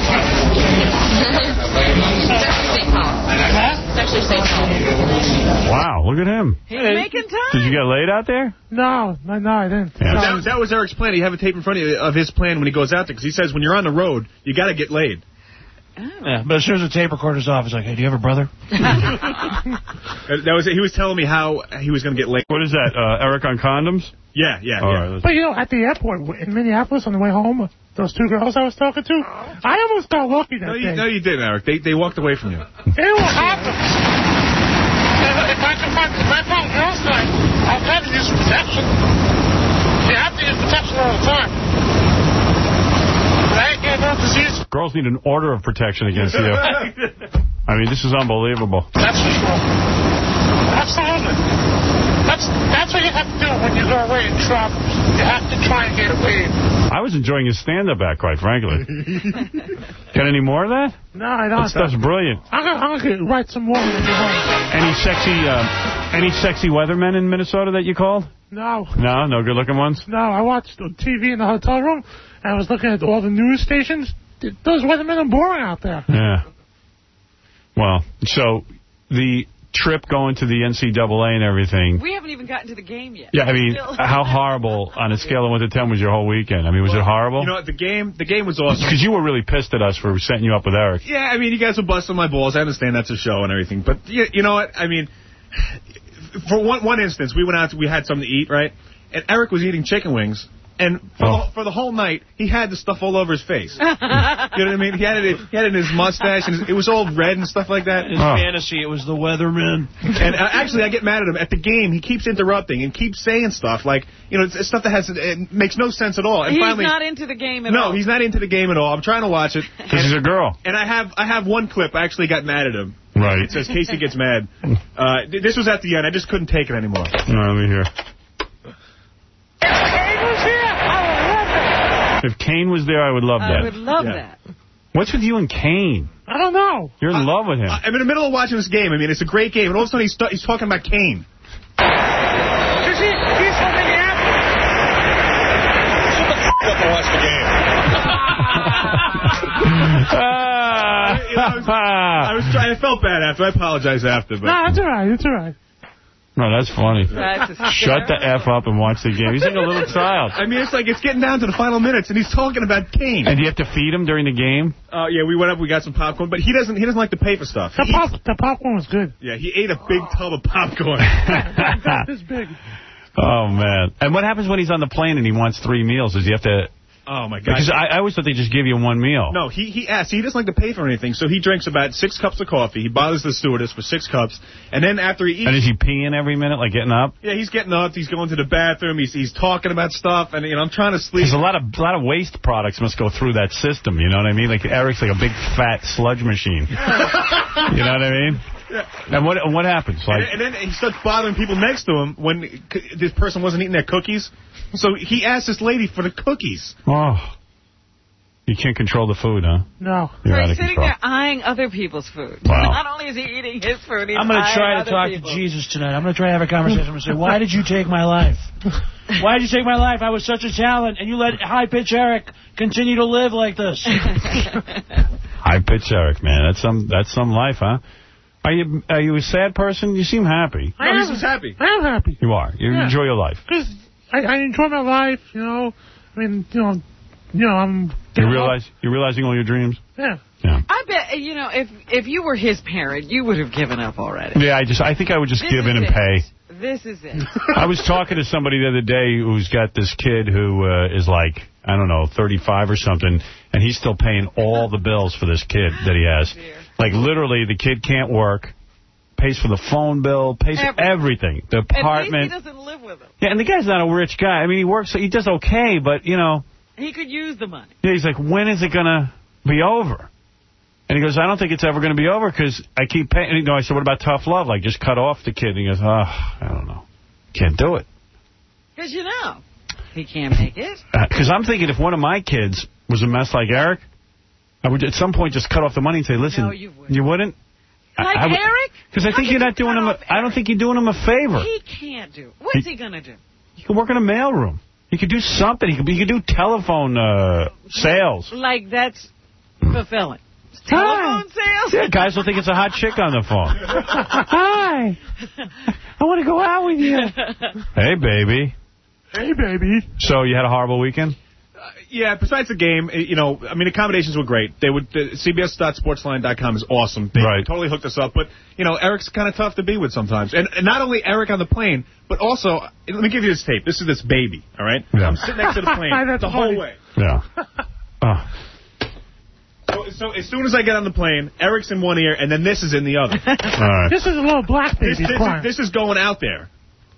S21: It's actually Saint Paul.
S1: Wow, look at him.
S4: He's making time.
S1: Did you get laid out there?
S3: No, no, no, I didn't.
S5: But That, that was Eric's plan. He have a tape in front of, you of his plan when he goes out there because he says when you're on the road, you got to get laid.
S7: Yeah, but as soon as the tape recorder's off, it's like, hey, do you have a brother?
S5: Uh, That was it. He was telling me how he was going to get laid.
S1: What is that, uh, Eric on condoms?
S5: Yeah, yeah,
S1: All
S5: yeah.
S1: right, let's-
S3: But, you know, at the airport in Minneapolis on the way home, those two girls I was talking to, I almost got lucky that
S5: No,
S3: day.
S5: you, no, you didn't, Eric. They they walked away from you.
S3: It will happen. If I can find, if I find girls tonight, I'll have to use protection. You have to use protection all the time. I ain't getting no disease.
S1: Girls need an order of protection against you. I mean, this is unbelievable.
S3: That's for sure. Absolutely. That's that's what you have to do when you go away and travel. You have to try and get away.
S1: I was enjoying his stand-up act, quite frankly. Got any more of that?
S3: No, I don't.
S1: That stuff's brilliant.
S3: I'm gonna, I'm gonna write some more when you home.
S1: Any sexy uh, Any sexy weathermen in Minnesota that you called?
S3: No.
S1: No? No good-looking ones?
S3: No, I watched the T V in the hotel room, and I was looking at all the news stations. Those weathermen are boring out there.
S1: Yeah. Well, so the trip going to the N C double A and everything.
S4: We haven't even gotten to the game yet.
S1: Yeah, I mean,
S4: Still.
S1: how horrible on a scale of one to ten was your whole weekend? I mean, was
S5: well,
S1: it horrible?
S5: You know what, the game, the game was awesome.
S1: Because you were really pissed at us for setting you up with Eric.
S5: Yeah, I mean, you guys were busting my balls. I understand that's a show and everything. But, you, you know what, I mean, for one, one instance, we went out, to, we had something to eat, right? And Eric was eating chicken wings. And for, oh. the, for the whole night, he had the stuff all over his face. You know what I mean? He had it, he had it in his mustache, and his, it was all red and stuff like that.
S7: His oh. fantasy, it was the weatherman.
S5: And uh, actually, I get mad at him. At the game, he keeps interrupting and keeps saying stuff like, you know, it's, it's stuff that has it makes no sense at all. And
S4: he's
S5: finally,
S4: not into the game at
S5: no,
S4: all.
S5: No, he's not into the game at all. I'm trying to watch it.
S1: Because he's a girl.
S5: And I have I have one clip. I actually got mad at him.
S1: Right.
S5: It says, Casey gets mad. Uh, this was at the end. I just couldn't take it anymore.
S1: No, let me hear. If Kane was there, I would love that.
S4: I would love
S5: yeah.
S4: that.
S1: What's with you and Kane?
S3: I don't know.
S1: You're in
S5: uh,
S1: love with him.
S5: I'm in the middle of watching this game. I mean, it's a great game. And all of a sudden, he's, he's talking about Kane.
S3: Because he, he's holding the app.
S9: Shut the f*** up and watch the game.
S5: uh, you know, I, was, I was trying. I felt bad after. I apologize after. But.
S3: No, it's all right. It's all right.
S1: No, that's funny.
S4: That's
S1: Shut the F up and watch the game. He's like a little child.
S5: I mean, it's like it's getting down to the final minutes, and he's talking about Kane.
S1: And do you have to feed him during the game?
S5: Uh, yeah, we went up, we got some popcorn, but he doesn't He doesn't like to pay for stuff.
S3: The, pop, the popcorn was good.
S5: Yeah, he ate a big tub of popcorn.
S3: This big.
S1: Oh, man. And what happens when he's on the plane and he wants three meals? Does he have to...
S5: Oh, my God.
S1: Because I, I always thought they just give you one meal.
S5: No, he he asks. He doesn't like to pay for anything, so he drinks about six cups of coffee. He bothers the stewardess for six cups, and then after he eats...
S1: And is he peeing every minute, like getting up?
S5: Yeah, he's getting up. He's going to the bathroom. He's he's talking about stuff, and you know, I'm trying to sleep.
S1: There's a lot of a lot of waste products must go through that system, you know what I mean? Like Eric's like a big fat sludge machine. You know what I mean?
S5: Yeah.
S1: And what what happens? Like,
S5: and, and then he starts bothering people next to him when this person wasn't eating their cookies. So he asked this lady for the cookies.
S1: Oh. You can't control the food, huh?
S3: No.
S1: You're
S4: so
S1: out
S4: he's
S1: of
S4: sitting
S1: control.
S4: there eyeing other people's food.
S1: Wow.
S4: Not only is he eating his food, he's
S7: I'm going to try to talk
S4: people.
S7: to Jesus tonight. I'm going to try to have a conversation. I'm going to say, why did you take my life? Why did you take my life? I was such a talent, and you let high-pitch Eric continue to live like this.
S1: High-pitch Eric, man. That's some that's some life, huh? Are you are you a sad person? You seem happy.
S3: I
S5: No,
S3: am,
S5: he's happy.
S3: I am happy.
S1: You are. You
S3: Yeah.
S1: enjoy your life.
S3: Because I, I enjoy my life, you know. I mean, you know, you know, I'm...
S1: You realize you're realizing all your dreams?
S3: Yeah.
S1: Yeah.
S4: I bet, you know, if if you were his parent, you would have given up already.
S1: Yeah, I just I think I would just
S4: This
S1: give in
S4: is
S1: and
S4: it.
S1: pay.
S4: This is it.
S1: I was talking to somebody the other day who's got this kid who uh, is like, I don't know, thirty-five or something, and he's still paying all the bills for this kid that he has. Like, literally, the kid can't work, pays for the phone bill, pays for everything. The apartment.
S4: At least he doesn't live with him.
S1: Yeah, and the guy's not a rich guy. I mean, he works, he does okay, but, you know.
S4: He could use the money.
S1: Yeah, he's like, when is it going to be over? And he goes, I don't think it's ever going to be over because I keep paying. You know, I said, what about tough love? Like, just cut off the kid. And he goes, oh, I don't know. Can't do it.
S4: Because, you know, he can't make it.
S1: Because uh, I'm thinking if one of my kids was a mess like Eric, I would at some point just cut off the money and say, listen,
S4: No, you wouldn't.
S1: You wouldn't?
S4: Like
S1: I, I would,
S4: Eric?
S1: Because I think you're not doing him a, I don't think you're doing him a favor.
S4: He can't do. What's he, he going to do?
S1: He could work in a mailroom. He could do something. He could, he could do telephone uh, sales.
S4: Like, that's fulfilling. Telephone sales?
S1: Yeah, guys will think it's a hot chick on the phone. Hi. I want to go out with you. Hey, baby.
S3: Hey, baby.
S1: So you had a horrible weekend?
S5: Uh, yeah, besides the game, you know, I mean, accommodations were great. They would the C B S dot sportsline dot com is awesome. They
S1: right.
S5: totally hooked us up. But, you know, Eric's kind of tough to be with sometimes. And, and not only Eric on the plane, but also, let me give you this tape. This is this baby, all right?
S1: Yeah.
S5: I'm sitting next to the plane
S3: That's
S5: the
S3: funny.
S5: whole way.
S1: Yeah. Oh.
S5: So, so as soon as I get on the plane, Eric's in one ear, and then this is in the other.
S1: All right.
S3: This is a little black baby
S5: This, this,
S3: crying.
S5: is, this is going out there.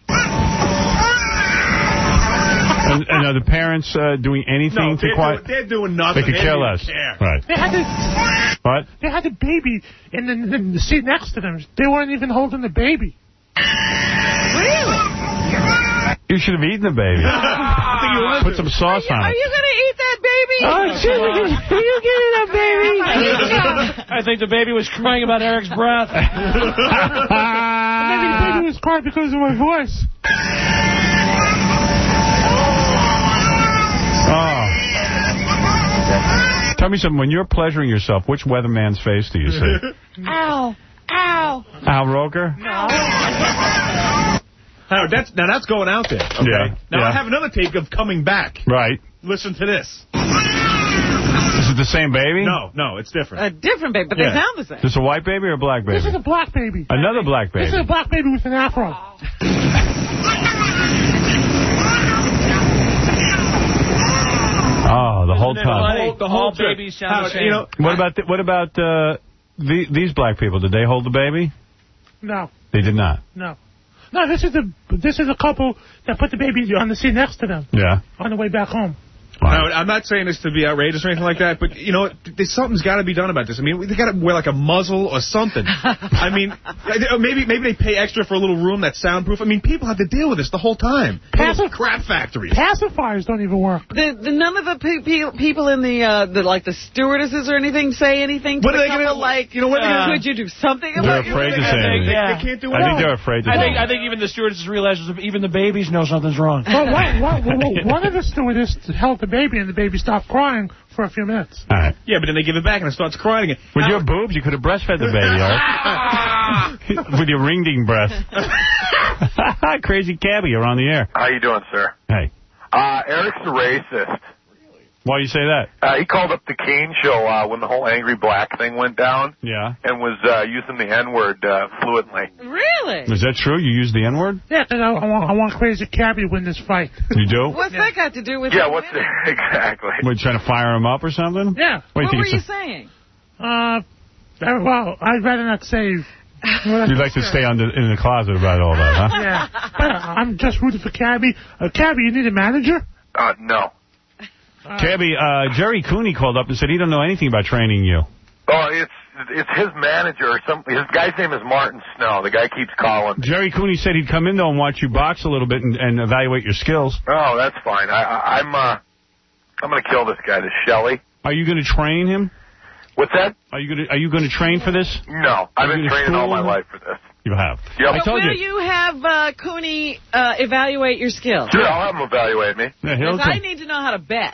S1: And, and are the parents uh, doing anything
S5: No,
S1: to
S5: they're,
S1: quiet?
S5: doing, they're doing nothing.
S1: They could
S5: They
S1: kill
S5: don't
S1: us.
S5: care.
S1: Right.
S3: They had the,
S1: What?
S3: they had the baby in the, in the seat next to them. They weren't even holding the baby.
S4: Really?
S1: You should have eaten the baby. Put some sauce on
S4: Are
S1: it.
S4: you going to eat that baby?
S7: Oh, excuse me. Are you getting that baby? I think the baby was crying about Eric's breath.
S3: And then think the baby was crying because of my voice.
S1: Oh. Tell me something. When you're pleasuring yourself, which weatherman's face do you see?
S4: Ow. Ow.
S1: Al Roker?
S4: No.
S5: Now that's, now that's going out there. Okay?
S1: Yeah.
S5: Now
S1: yeah.
S5: I have another take of coming back.
S1: Right.
S5: Listen to this.
S1: Is it the same baby?
S5: No, no, it's different.
S4: A different baby, but
S5: Yeah.
S4: they sound the same.
S1: Is this a white baby or a black baby?
S3: This is a black baby.
S1: Another black baby.
S3: This is a black baby with an afro.
S1: Oh, the whole
S5: The
S1: time.
S5: whole, the whole
S2: All
S5: trip.
S2: babies sound
S5: How,
S2: the same.
S5: You know,
S1: What about the, what about uh, the, these black people? Did they hold the baby?
S3: No,
S1: They did not.
S3: no. No, this is the this is a couple that put the baby on the seat next to them
S1: Yeah.
S3: on the way back home.
S5: Now, I'm not saying this to be outrageous or anything like that, but, you know, there's, something's got to be done about this. I mean, they got to wear, like, a muzzle or something. I mean, maybe maybe they pay extra for a little room that's soundproof. I mean, people have to deal with this the whole time.
S3: Passive
S5: crap factories.
S3: Pacifiers don't even work.
S4: The, the, none of the pe pe people in the, uh, the, like, the stewardesses or anything say anything to
S5: What are
S4: the
S5: they
S4: couple,
S5: gonna-
S4: like,
S5: you know, what are they
S4: uh,
S5: gonna-
S4: could you do something
S1: They're
S4: about
S1: afraid to
S4: it?
S1: say anything.
S3: Yeah.
S5: They can't do
S1: I think they're afraid to
S7: I
S1: say
S7: think, I
S1: anything.
S7: think even the stewardesses realize even the babies know something's wrong.
S3: Well, one, one, one of the stewardesses held the baby, and the baby stopped crying for a few minutes.
S1: All right.
S5: Yeah, but then they give it back and it starts crying again.
S1: With your boobs, you could have breastfed the baby, Eric. With your ring-ding breast. Crazy cabbie, you're on the air.
S6: How you doing, sir?
S1: Hey.
S6: Uh, Eric's a racist.
S1: Why do you say that?
S6: Uh, he called up the Kane show uh, when the whole Angry Black thing went down
S1: Yeah.
S6: and was uh, using the N-word uh, fluently.
S4: Really?
S1: Is that true? You use the N-word?
S3: Yeah, because I, I, want, I want Crazy Cabby to win this fight.
S1: You do?
S4: What's that got to do with
S6: Yeah,
S4: the
S6: what's the, exactly.
S1: What, you trying to fire him up or something?
S3: Yeah.
S1: What,
S4: What
S1: you
S4: were
S1: think
S4: you
S1: it's a-
S4: saying?
S3: Uh, well, I'd rather not say.
S1: You'd like to stay under, in the closet about all that, huh?
S3: Yeah. But I'm just rooting for Cabby. Uh, Cabby, you need a manager?
S6: Uh, no.
S1: Cabby, uh, Jerry Cooney called up and said he don't know anything about training you.
S6: Oh, it's it's his manager or something. His guy's name is Martin Snow. The guy keeps calling.
S1: Jerry Cooney said he'd come in, though, and watch you box a little bit and, and evaluate your skills.
S6: Oh, that's fine. I, I, I'm uh, I'm gonna kill this guy, this Shelley.
S1: Are you going to train him?
S6: What's that?
S1: Are you going to Are you going to train for this?
S6: No, I've
S1: Are
S6: been
S1: you gonna
S6: training all
S1: school
S6: my
S1: him?
S6: life for this.
S1: You have.
S6: Yep.
S1: I
S4: But
S1: told
S4: will
S1: you.
S4: you have uh, Cooney uh, evaluate your skills?
S6: Sure, I'll have him evaluate me.
S1: Yeah, he'll
S4: Because I
S1: come-
S4: need to know how to bet.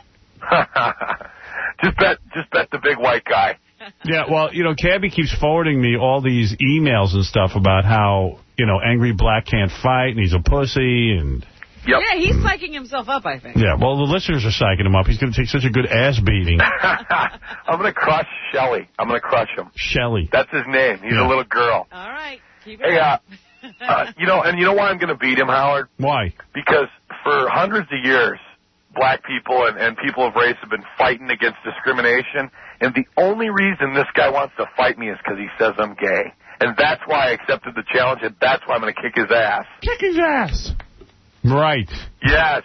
S6: just bet, just bet the big white guy.
S1: Yeah, well, you know, Cabby keeps forwarding me all these emails and stuff about how, you know, Angry Black can't fight and he's a pussy and...
S6: Yep.
S4: Yeah, he's psyching himself up, I think.
S1: Yeah, well, the listeners are psyching him up. He's going to take such a good ass beating.
S6: I'm going to crush Shelley. I'm going to crush him.
S1: Shelley.
S6: That's his name. He's
S1: Yeah.
S6: a little girl.
S4: All right, keep it
S6: Hey, uh,
S4: up.
S6: uh, you know, and you know why I'm going to beat him, Howard?
S1: Why?
S6: Because for hundreds of years, black people and, and people of race have been fighting against discrimination, and the only reason this guy wants to fight me is because he says I'm gay. And that's why I accepted the challenge, and that's why I'm going to kick his ass.
S3: Kick his ass.
S1: Right.
S6: Yes.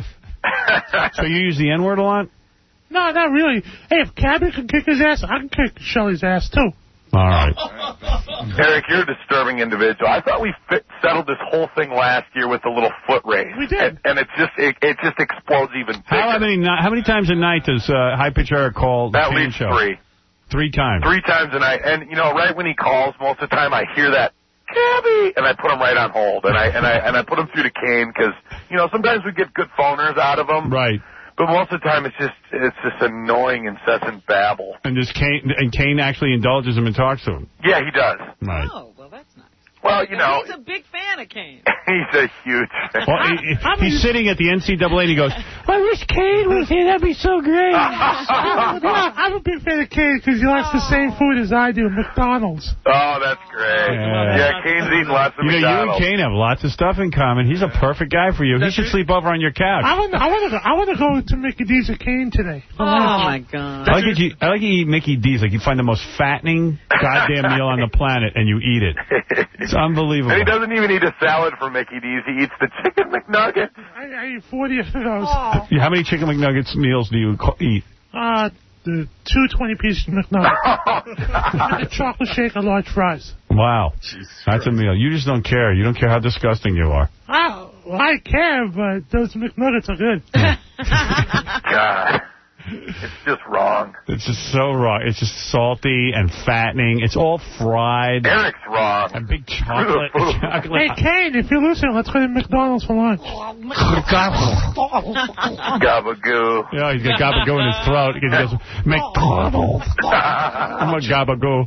S1: So you use the N-word a lot?
S3: No, not really. Hey, if Cabby can kick his ass, I can kick Shelley's ass, too.
S1: All right.
S6: Eric, you're a disturbing individual. I thought we fit, settled this whole thing last year with a little foot race.
S3: We did.
S6: And, and it just it, it just explodes even bigger.
S1: How many ni- How many times a night does uh, High Pitch Eric call the
S6: At
S1: Kane
S6: least
S1: show?
S6: three.
S1: Three times.
S6: Three times a night. And, you know, right when he calls, most of the time I hear that, Cabby, and I put him right on hold. And I and I, and I put him through to Kane because, you know, sometimes we get good phoners out of him.
S1: Right.
S6: But most of the time it's just it's just annoying, incessant babble.
S1: And does Kane and Kane actually indulges him and talks to him?
S6: Yeah, he does.
S1: Right.
S4: Oh, well, that's nice.
S6: Well, you know,
S4: He's a big fan of Kane.
S6: he's a huge fan.
S1: Well, he, he- he's sitting at the N C double A and he goes,
S3: I wish Kane was here. That'd be so great. I'm, I'm a big fan of Kane because he likes the same food as I do, McDonald's.
S6: Oh, that's great.
S1: Yeah.
S6: Yeah, Kane's eating lots of
S1: you know, you and
S6: McDonald's.
S1: Kane have lots of stuff in common. He's a perfect guy for you. He should sleep over on your couch.
S3: I want, I want to go. I want to go to Mickey D's with Kane today.
S4: Oh, my God.
S1: I like it. You, I like you eat Mickey D's. Like you find the most fattening goddamn meal on the planet and you eat it. It's unbelievable.
S6: And he doesn't even eat a salad from Mickey D's. He eats the chicken McNuggets.
S3: I, I eat forty of those.
S1: Yeah, how many chicken McNuggets meals do you co- eat?
S3: Uh, the two twenty-piece McNuggets. With a chocolate shake and large fries.
S1: Wow. That's a meal. You just don't care. You don't care how disgusting you are.
S3: I, well, I care, but those McNuggets are good.
S6: God. It's just wrong.
S1: It's just so wrong. It's just salty and fattening. It's all fried.
S6: Eric's wrong.
S1: And big chocolate. chocolate.
S3: Hey, Kane, if you're listening, let's go to McDonald's for lunch.
S6: Gabagoo.
S1: Yeah, he's got gabagoo in his throat because he goes, McDonald's. I'm a gabagoo.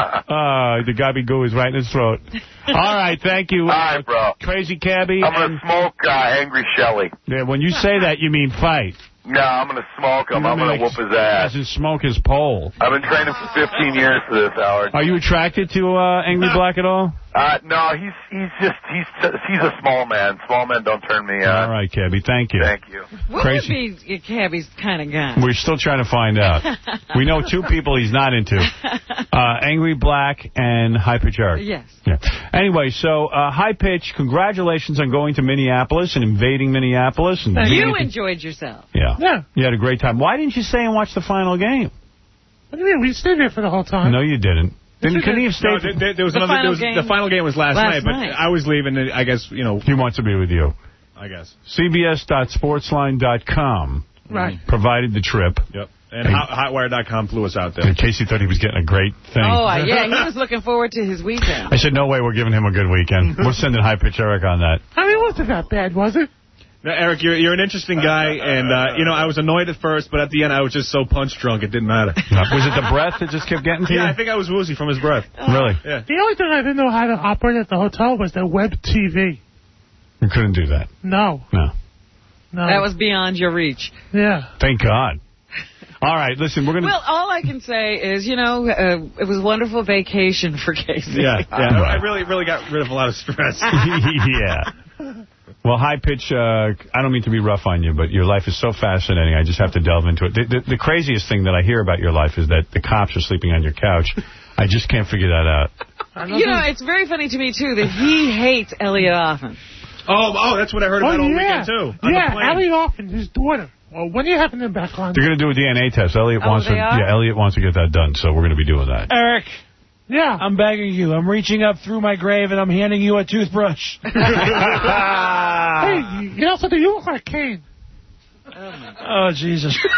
S1: Uh, the gabagoo is right in his throat. All right, thank you.
S6: All right, bro.
S1: Crazy Cabbie.
S6: I'm going to smoke uh, Angry Shelley.
S1: Yeah, when you say that, you mean fight.
S6: No, I'm going to smoke him. I'm going to whoop his ass.
S1: Doesn't smoke his pole.
S6: I've been training for fifteen years for this, Howard.
S1: Are you attracted to uh, Angry Black at all?
S6: Uh, no, he's he's just he's he's a small man. Small men don't turn me on.
S1: All right, Cabbie. Thank you.
S6: Thank you.
S4: What
S1: Crazy.
S4: would be Cabbie's kind of guy?
S1: We're still trying to find out. We know two people he's not into. Uh, Angry Black and High Pitch Eric.
S4: Yes.
S1: Yeah. Anyway, so uh, High Pitch, congratulations on going to Minneapolis and invading Minneapolis. And
S4: you enjoyed yourself.
S1: Yeah.
S3: Yeah.
S1: You had a great time. Why didn't you stay and watch the final game?
S3: What do you mean? We stayed there for the whole time.
S1: No, you didn't. Didn't, couldn't he have stayed?
S5: No, there, there, there was
S4: the
S5: another.
S4: Final
S5: There was,
S4: game
S5: the final game was last,
S4: last
S5: night, but
S4: night.
S5: I was leaving. And I guess you know
S1: he wants to be with you.
S5: I guess.
S1: C B S dot sportsline dot com
S3: Right.
S1: provided the trip.
S5: Yep. And hot, hotwire dot com flew us out there.
S1: In case he thought he was getting a great thing.
S4: Oh, uh, yeah, he was looking forward to his weekend.
S1: I said, no way, we're giving him a good weekend. We're sending High Pitch Eric on that.
S3: I mean, it wasn't that bad, was it?
S5: No, Eric, you're you're an interesting guy, and uh, you know I was annoyed at first, but at the end I was just so punch drunk it didn't matter.
S1: Was it the breath that just kept getting to you?
S5: Yeah, I think I was woozy from his breath.
S1: Really?
S5: Yeah.
S3: The only thing I didn't know how to operate at the hotel was the web T V.
S1: You couldn't do that.
S3: No.
S1: No.
S3: No.
S4: That was beyond your reach.
S3: Yeah.
S1: Thank God. All right, listen, we're going to...
S4: Well, all I can say is, you know, uh, it was a wonderful vacation for Casey.
S5: Yeah, yeah.
S1: Right.
S5: I really, really got rid of a lot of stress.
S1: Yeah. Well, High Pitch, uh, I don't mean to be rough on you, but your life is so fascinating, I just have to delve into it. The, the, the craziest thing that I hear about your life is that the cops are sleeping on your couch. I just can't figure that out.
S4: You know, it's very funny to me, too, that he hates Elliot Offen.
S5: Oh, oh, that's what I heard about
S3: oh,
S5: all
S3: yeah.
S5: weekend, too. On
S3: Yeah,
S5: the plane.
S3: Elliot Offen, his daughter. Well, when are you having them back on?
S1: They're going to do a D N A test. Elliot
S4: Oh,
S1: wants to.
S4: they are?
S1: Yeah, Elliot wants to get that done, so we're going to be doing that.
S7: Eric.
S3: Yeah.
S7: I'm begging you. I'm reaching up through my grave and I'm handing you a toothbrush.
S3: Hey, you know something? You look like Kane.
S7: Oh, Jesus.
S4: You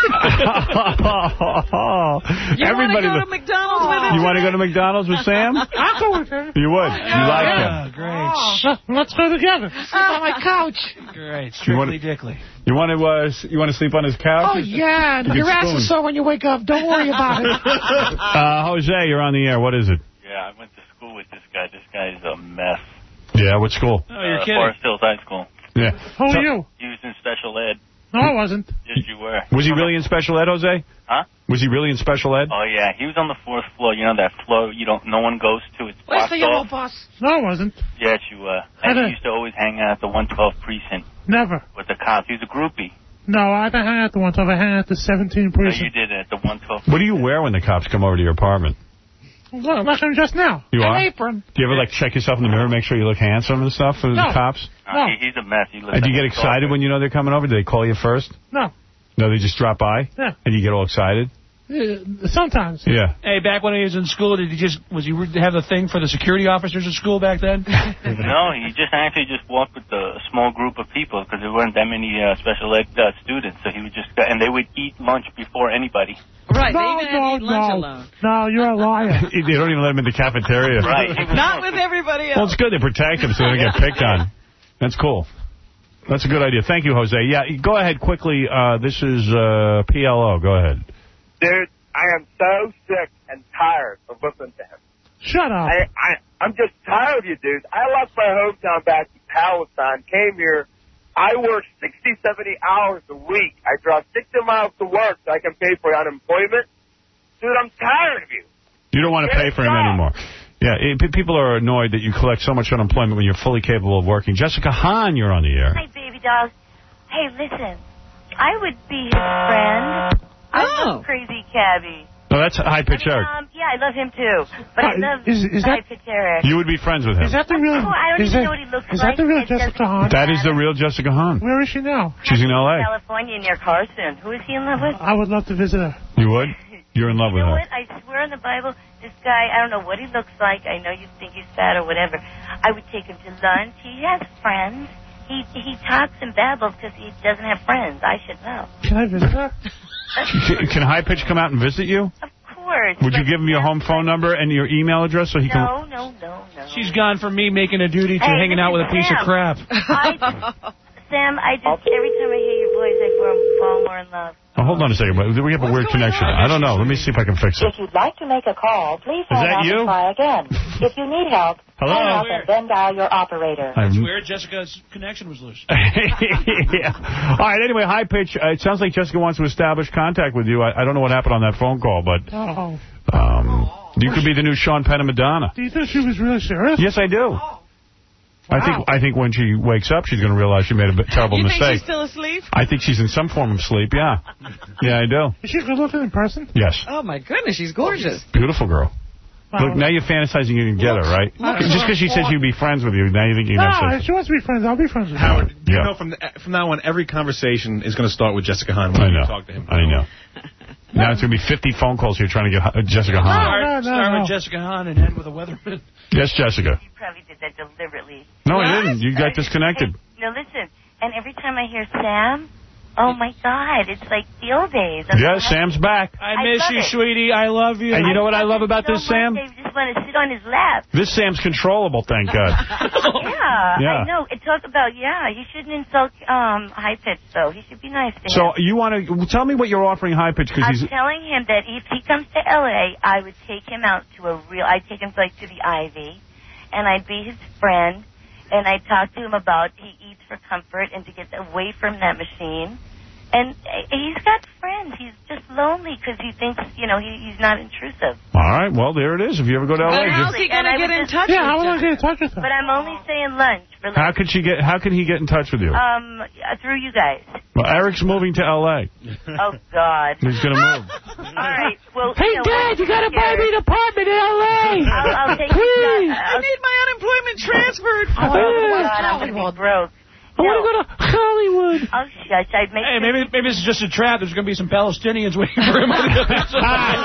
S1: Everybody.
S4: want to go to McDonald's with him?
S1: You want to go to McDonald's with Sam?
S3: I'll go with him.
S1: You would. You like
S7: Yeah,
S1: him.
S7: great.
S3: Oh, let's go together. Sleep on my couch.
S7: Great.
S1: You wanna-
S7: Strictly Dickly.
S1: You want to? Uh, you want to sleep on his couch?
S3: Oh, yeah.
S1: You
S3: Your
S1: can
S3: ass
S1: spoon.
S3: is sore when you wake up. Don't worry about it.
S1: Uh, Jose, you're on the air. What is it?
S21: Yeah, I went to school with this guy. This guy's a mess.
S1: Yeah, what school?
S7: Oh, you're
S21: uh,
S7: kidding.
S21: Forest Hills High School.
S1: Yeah.
S3: Who are you?
S21: He was in special ed.
S3: No, I wasn't.
S21: Yes, you were.
S1: Was he really in special ed, Jose?
S21: Huh?
S1: Was he really in special ed?
S21: Oh, yeah. He was on the fourth floor. You know that floor you don't, no one goes to. It's
S3: Where's
S21: blocked
S3: the yellow
S21: off.
S3: bus? No, I wasn't.
S21: Yes, you were.
S3: I
S21: And he
S3: did.
S21: used to always hang out at the one twelve precinct
S3: Never.
S21: with the cops. He was a groupie.
S3: No, I didn't hang out the one twelve. I hang out the seventeen
S21: No, you
S3: precinct.
S21: did it at the one twelve.
S1: What do you wear when the cops come over to your apartment?
S3: Well, like I'm just now.
S1: You
S3: An
S1: are?
S3: apron.
S1: Do you ever, like, check yourself in the mirror, make sure you look handsome and stuff for
S3: No.
S1: the cops?
S21: Uh, he, he's a mess. He lives
S1: And do you
S21: in
S1: get
S21: the store.
S1: excited when you know they're coming over? Do they call you first?
S3: No.
S1: No, they just drop by?
S3: Yeah.
S1: And you get all excited?
S3: Uh, sometimes.
S1: Yeah.
S7: Hey, back when he was in school, did he just, was he have a thing for the security officers at school back then?
S21: No, he just actually just walked with a small group of people because there weren't that many uh, special ed uh, students. So he would just, and they would eat lunch before anybody.
S4: Right,
S3: No,
S4: they even
S3: no,
S4: had to eat lunch
S3: no.
S4: alone.
S3: No, you're a liar.
S1: They don't even let them in the cafeteria.
S21: Right.
S4: Not with everybody
S1: Well,
S4: else.
S1: it's good. They protect them so they don't get picked on. That's cool. That's a good idea. Thank you, Jose. Yeah, go ahead quickly. Uh, this is uh, P L O. Go ahead.
S12: Dude, I am so sick and tired of listening to him.
S3: Shut up.
S12: I, I, I'm just tired of you, dude. I left my hometown back in Palestine, came here. I work sixty, seventy hours a week. I drive sixty miles to work so I can pay for unemployment. Dude, I'm tired of you.
S1: You don't want to pay for him anymore. Yeah, it, people are annoyed that you collect so much unemployment when you're fully capable of working. Jessica Hahn, you're on the air.
S22: Hi, baby doll. Hey, listen. I would be his friend. I
S4: Oh.
S22: love Crazy Cabbie.
S1: No, that's High Pitch Eric.
S22: Um, yeah, I love him too. But I
S3: Uh,
S22: love
S3: is- is
S22: High
S3: that-
S22: Pitch Eric.
S1: You would be friends with him.
S3: Is that the real?
S22: Oh, I don't
S3: is
S22: even
S3: that,
S22: know what he looks
S3: is
S22: like.
S3: that the real
S22: It doesn't
S3: Jessica Hahn?
S1: That is the real Jessica Hahn.
S3: Where is she now?
S1: She's in L A.
S22: California near Carson. Who is he in love with?
S3: I would love to visit her.
S1: You would? You're in love
S22: You
S1: with
S22: know
S1: her.
S22: what? I swear on the Bible, this guy, I don't know what he looks like. I know you think he's fat or whatever. I would take him to lunch. He has friends. He he talks and babbles because he doesn't have friends. I should know.
S3: Can I visit her?
S1: Can, can High Pitch come out and visit you?
S22: Of course.
S1: Would you give him your home phone number and your email address so he can...
S22: No, no, no, no.
S7: She's gone from me making a duty to
S22: Hey,
S7: hanging out with a piece
S22: Sam.
S7: of crap.
S22: I, Sam, I just, every time I hear your voice, I fall- fall more in love.
S1: Oh, hold on a second. but We have a weird connection. I don't know. Let me see if I can fix it.
S8: If you'd like to make a call, please
S1: Is
S8: hang
S1: that
S8: up
S1: you?
S8: and try again. If you need help,
S1: Hello?
S8: hang up and then dial your operator.
S1: I'm-
S7: It's weird. Jessica's connection was loose.
S1: yeah. All right, anyway, High Pitch. Uh, it sounds like Jessica wants to establish contact with you. I, I don't know what happened on that phone call, but
S3: Oh.
S1: um, you could be the new Sean Penn and Madonna.
S3: Do you think she was really serious?
S1: Yes, I do. I think I think when she wakes up, she's going to realize she made a bit- terrible
S4: You think
S1: mistake.
S4: she's still asleep?
S1: I think she's in some form of sleep, yeah. Yeah, I do.
S3: Is she good looking in person?
S1: Yes.
S4: Oh, my goodness, she's gorgeous.
S1: Beautiful girl.
S3: Wow.
S1: Look, now you're fantasizing you can get her, right? Just because she said she'd be friends with you, now you think you can have
S3: No,
S1: sex.
S3: if she wants to be friends, I'll be friends with her.
S5: Howard, you
S1: Yeah.
S5: know from the, from now on, every conversation is going to start with Jessica Hahn when
S1: I
S5: you
S1: know.
S5: talk to him.
S1: I know. Now it's going to be fifty phone calls here trying to get uh, Jessica Hahn.
S7: Start,
S3: no, no,
S7: start
S3: no.
S7: with Jessica Hahn and end with a weatherman.
S1: Yes, Jessica.
S22: You probably did that deliberately.
S1: No, I didn't. You got disconnected.
S22: No, listen. And every time I hear Sam, oh, my God, it's like the old days. I'm
S1: Yeah,
S22: so
S1: Sam's back.
S7: I
S22: I
S7: miss
S22: love
S7: you,
S22: it.
S7: sweetie. I love you.
S1: And you know what I love about
S22: so
S1: this, Sam?
S22: much, I just want to sit on his lap.
S1: This Sam's controllable, thank God.
S22: Yeah,
S1: Yeah.
S22: I know. It talk about, yeah, you shouldn't insult um, High Pitch, though. He should be nice to
S1: So
S22: him.
S1: you want to tell me what you're offering High Pitch because
S22: I'm
S1: he's
S22: telling him that if he comes to L A, I would take him out to a real, I'd take him like to the Ivy, and I'd be his friend, and I'd talk to him about he eats for comfort and to get away from that machine. And uh, he's got friends. He's just lonely because he thinks, you know, he, he's not intrusive.
S1: all right. Well, there it is. If you ever go to L A,
S22: But
S1: just,
S22: how's he going to get in touch
S3: Yeah,
S22: with
S3: how am I
S22: you?
S3: going to talk with her?
S22: But I'm only saying lunch for
S1: how
S22: lunch.
S1: could she get? How could he get in touch with you?
S22: Um, uh, through you guys.
S1: Well, Eric's moving to L A.
S22: Oh, God.
S1: He's going to move.
S22: All right. Well,
S7: Hey,
S22: you know,
S7: Dad, you got to buy me an apartment in L A.
S22: I'll, I'll take you.
S7: Please.
S22: Uh,
S4: I need my unemployment transferred.
S22: Oh, God, I'm going to be broke.
S7: I want to go to Hollywood.
S22: Oh, shush. I'd make
S7: Hey, maybe maybe this is just a trap. There's going to be some Palestinians waiting for him on the other side.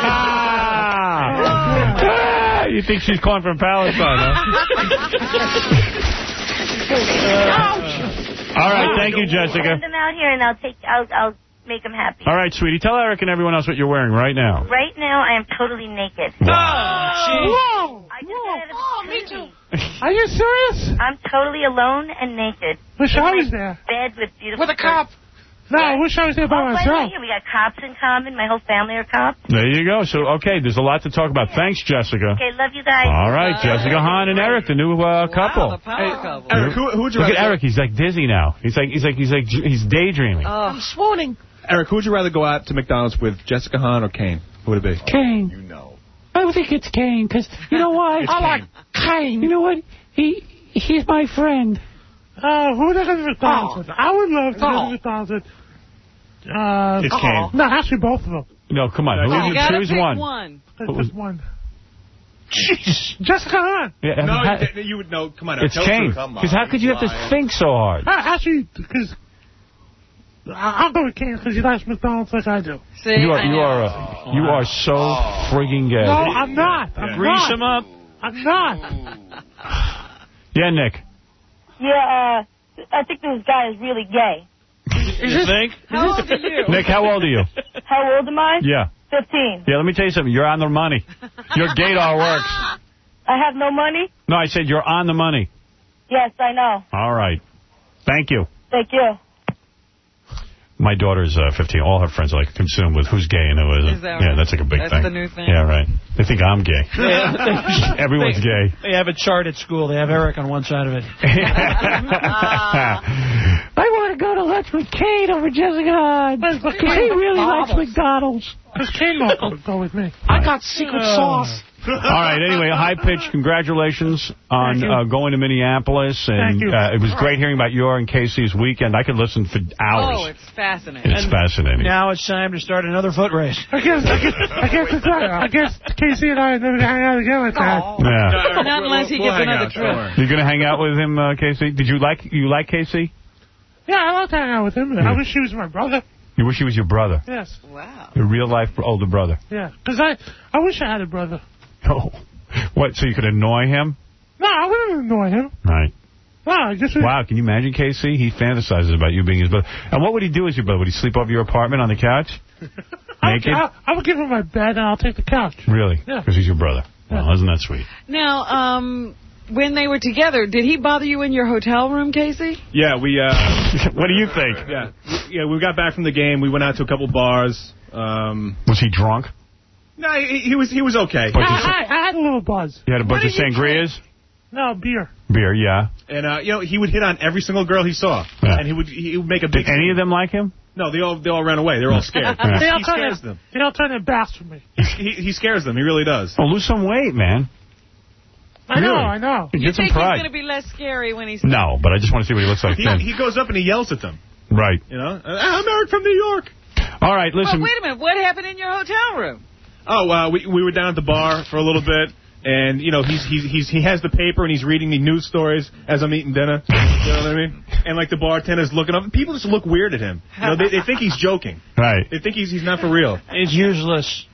S1: Ah, you think she's calling from Palestine, huh? All right, thank you, Jessica.
S22: Send them out here, and I'll take. I'll. I'll make them happy.
S1: All right, sweetie, tell Eric and everyone else what you're wearing right now.
S22: Right now, I am totally naked.
S1: Wow.
S3: Whoa!
S22: I just got out of me too.
S3: Are you serious?
S22: I'm totally alone and naked.
S3: Wish
S22: In
S3: I
S22: my
S3: was there.
S22: Bed with beautiful.
S4: With a cop.
S3: No, I wish I was there by
S22: Oh, by the
S3: myself.
S22: way, we got cops in common. My whole family are cops.
S1: There you go. So, okay, there's a lot to talk about. Thanks, Jessica.
S22: Okay, love you guys.
S1: All right, Jessica Hahn and Eric, the new uh, couple.
S4: Wow, the power couple.
S5: Eric, who, who would you
S1: Look
S5: rather
S1: at Eric. He's like dizzy now. He's like he's like he's like he's daydreaming.
S4: Oh.
S7: I'm swooning.
S5: Eric, who would you rather go out to McDonald's with, Jessica Hahn or Kane? Who would it be?
S7: Kane.
S5: You know.
S7: I think it's Kane, because, you know why?
S5: It's
S7: I like Kane. You know what? He He's my friend.
S3: Uh, who would I go to McDonald's
S7: Oh.
S3: with? I would love to go
S7: Oh.
S3: to McDonald's with. Uh,
S5: It's Kane.
S3: No, actually both of them.
S1: No, come on.
S4: You
S1: Who
S4: gotta
S1: choose
S4: pick
S1: one.
S4: one.
S3: Just
S1: What was-
S3: one. Jeez. Jessica Hahn.
S1: Yeah,
S5: No,
S1: ha-
S5: you, you would know. Come on, Eric.
S1: it's
S5: tell the
S1: Kane.
S5: truth.
S1: Because how could you have to think so hard?
S3: Uh, actually, because I'll go with Kane because he likes McDonald's like I do.
S4: See,
S1: You are
S4: I
S1: you
S4: know.
S1: are a, you are so friggin' gay.
S3: No, I'm not. I'm
S7: Grease
S3: not.
S7: him up.
S3: I'm not.
S1: Yeah, Nick.
S22: Yeah, uh, I think this guy is really gay.
S7: You think?
S4: How old are you?
S1: Nick, how old are you?
S22: How old am I?
S1: Yeah.
S22: Fifteen.
S1: Yeah, let me tell you something. You're on the money. Your gaydar works.
S22: I have no money?
S1: No, I said you're on the money.
S22: Yes, I know.
S1: All right. Thank you.
S22: Thank you.
S1: My daughter's uh, fifteen. All her friends are like consumed with who's gay and who isn't.
S4: Is that
S1: yeah,
S4: right?
S1: that's like a big
S4: That's
S1: thing.
S4: the new thing?
S1: Yeah, right. They think I'm gay. Everyone's gay.
S7: They have a chart at school. They have Eric on one side of it.
S1: I
S7: want to go to lunch with Kane over Jessica Hahn. Because he really likes McDonald's.
S3: Because Kane won't go, go with me.
S7: I got secret
S3: Uh,
S7: sauce.
S1: All right. Anyway, High Pitch, congratulations on
S3: you.
S1: uh, going to Minneapolis. And
S3: Thank you.
S1: uh, it was great hearing about your and Casey's weekend. I could listen for hours.
S4: Oh, it's fascinating.
S1: It's fascinating.
S7: Now it's time to start another foot race.
S3: I guess, I guess, I guess, I guess Casey and I are never going to hang out again like that.
S1: Yeah.
S4: Not unless he
S5: We'll
S4: gets
S5: hang
S4: another
S5: out,
S4: trip.
S5: don't worry.
S1: You going to hang out with him, uh, Casey? Did you like you like Casey?
S3: Yeah, I love hanging out with him. I wish he was my brother.
S1: You wish he was your brother.
S3: Yes.
S4: Wow.
S1: Your real life older brother.
S3: Yeah. Because I, I wish I had a brother.
S1: Oh. What, so you could annoy him?
S3: No, I wouldn't annoy him.
S1: Right.
S3: Wow, just
S1: Wow, can you imagine, Casey? He fantasizes about you being his brother. And what would he do as your brother? Would he sleep over your apartment on the couch? Naked?
S3: I, I would give him my bed and I'll take the couch.
S1: Really?
S3: Yeah.
S1: Because he's your brother. Well, isn't that sweet?
S4: Now, um, when they were together, did he bother you in your hotel room, Casey?
S5: Yeah, we... Uh,
S1: what do you think?
S5: Yeah, yeah, we got back from the game. We went out to a couple bars. Um,
S1: was he drunk?
S5: No, he, he was he was okay.
S3: I, I, I had a little buzz.
S1: You had a bunch of sangrias?
S3: No, beer.
S1: Beer, yeah.
S5: And, uh, you know, he would hit on every single girl he saw.
S1: Yeah.
S5: And he would he would make a big...
S1: Did any of them like him?
S5: No, they all they all ran away. They're all scared.
S1: Yeah.
S3: They all
S5: He
S3: turn
S5: scares
S3: their-
S5: them.
S3: They all turn their backs from me.
S5: He, he scares them. He really does.
S1: Oh, lose some weight, man.
S3: I know,
S1: Really?
S3: I know.
S1: Get
S4: You
S1: some
S4: think
S1: pride.
S4: he's going to be less scary when he's...
S1: No, but I just want to see what he looks like
S5: He,
S1: then.
S5: he goes up and he yells at them.
S1: Right.
S5: You know? I'm Eric from New York.
S1: All right, listen.
S4: Well, wait a minute. What happened in your hotel room?
S5: Oh, uh, we we were down at the bar for a little bit, and you know he's he's he's he has the paper and he's reading me news stories as I'm eating dinner. You know what I mean? And like the bartender's looking up, and people just look weird at him. You know, they they think he's joking.
S1: Right.
S5: They think he's he's not for real.
S7: It's useless.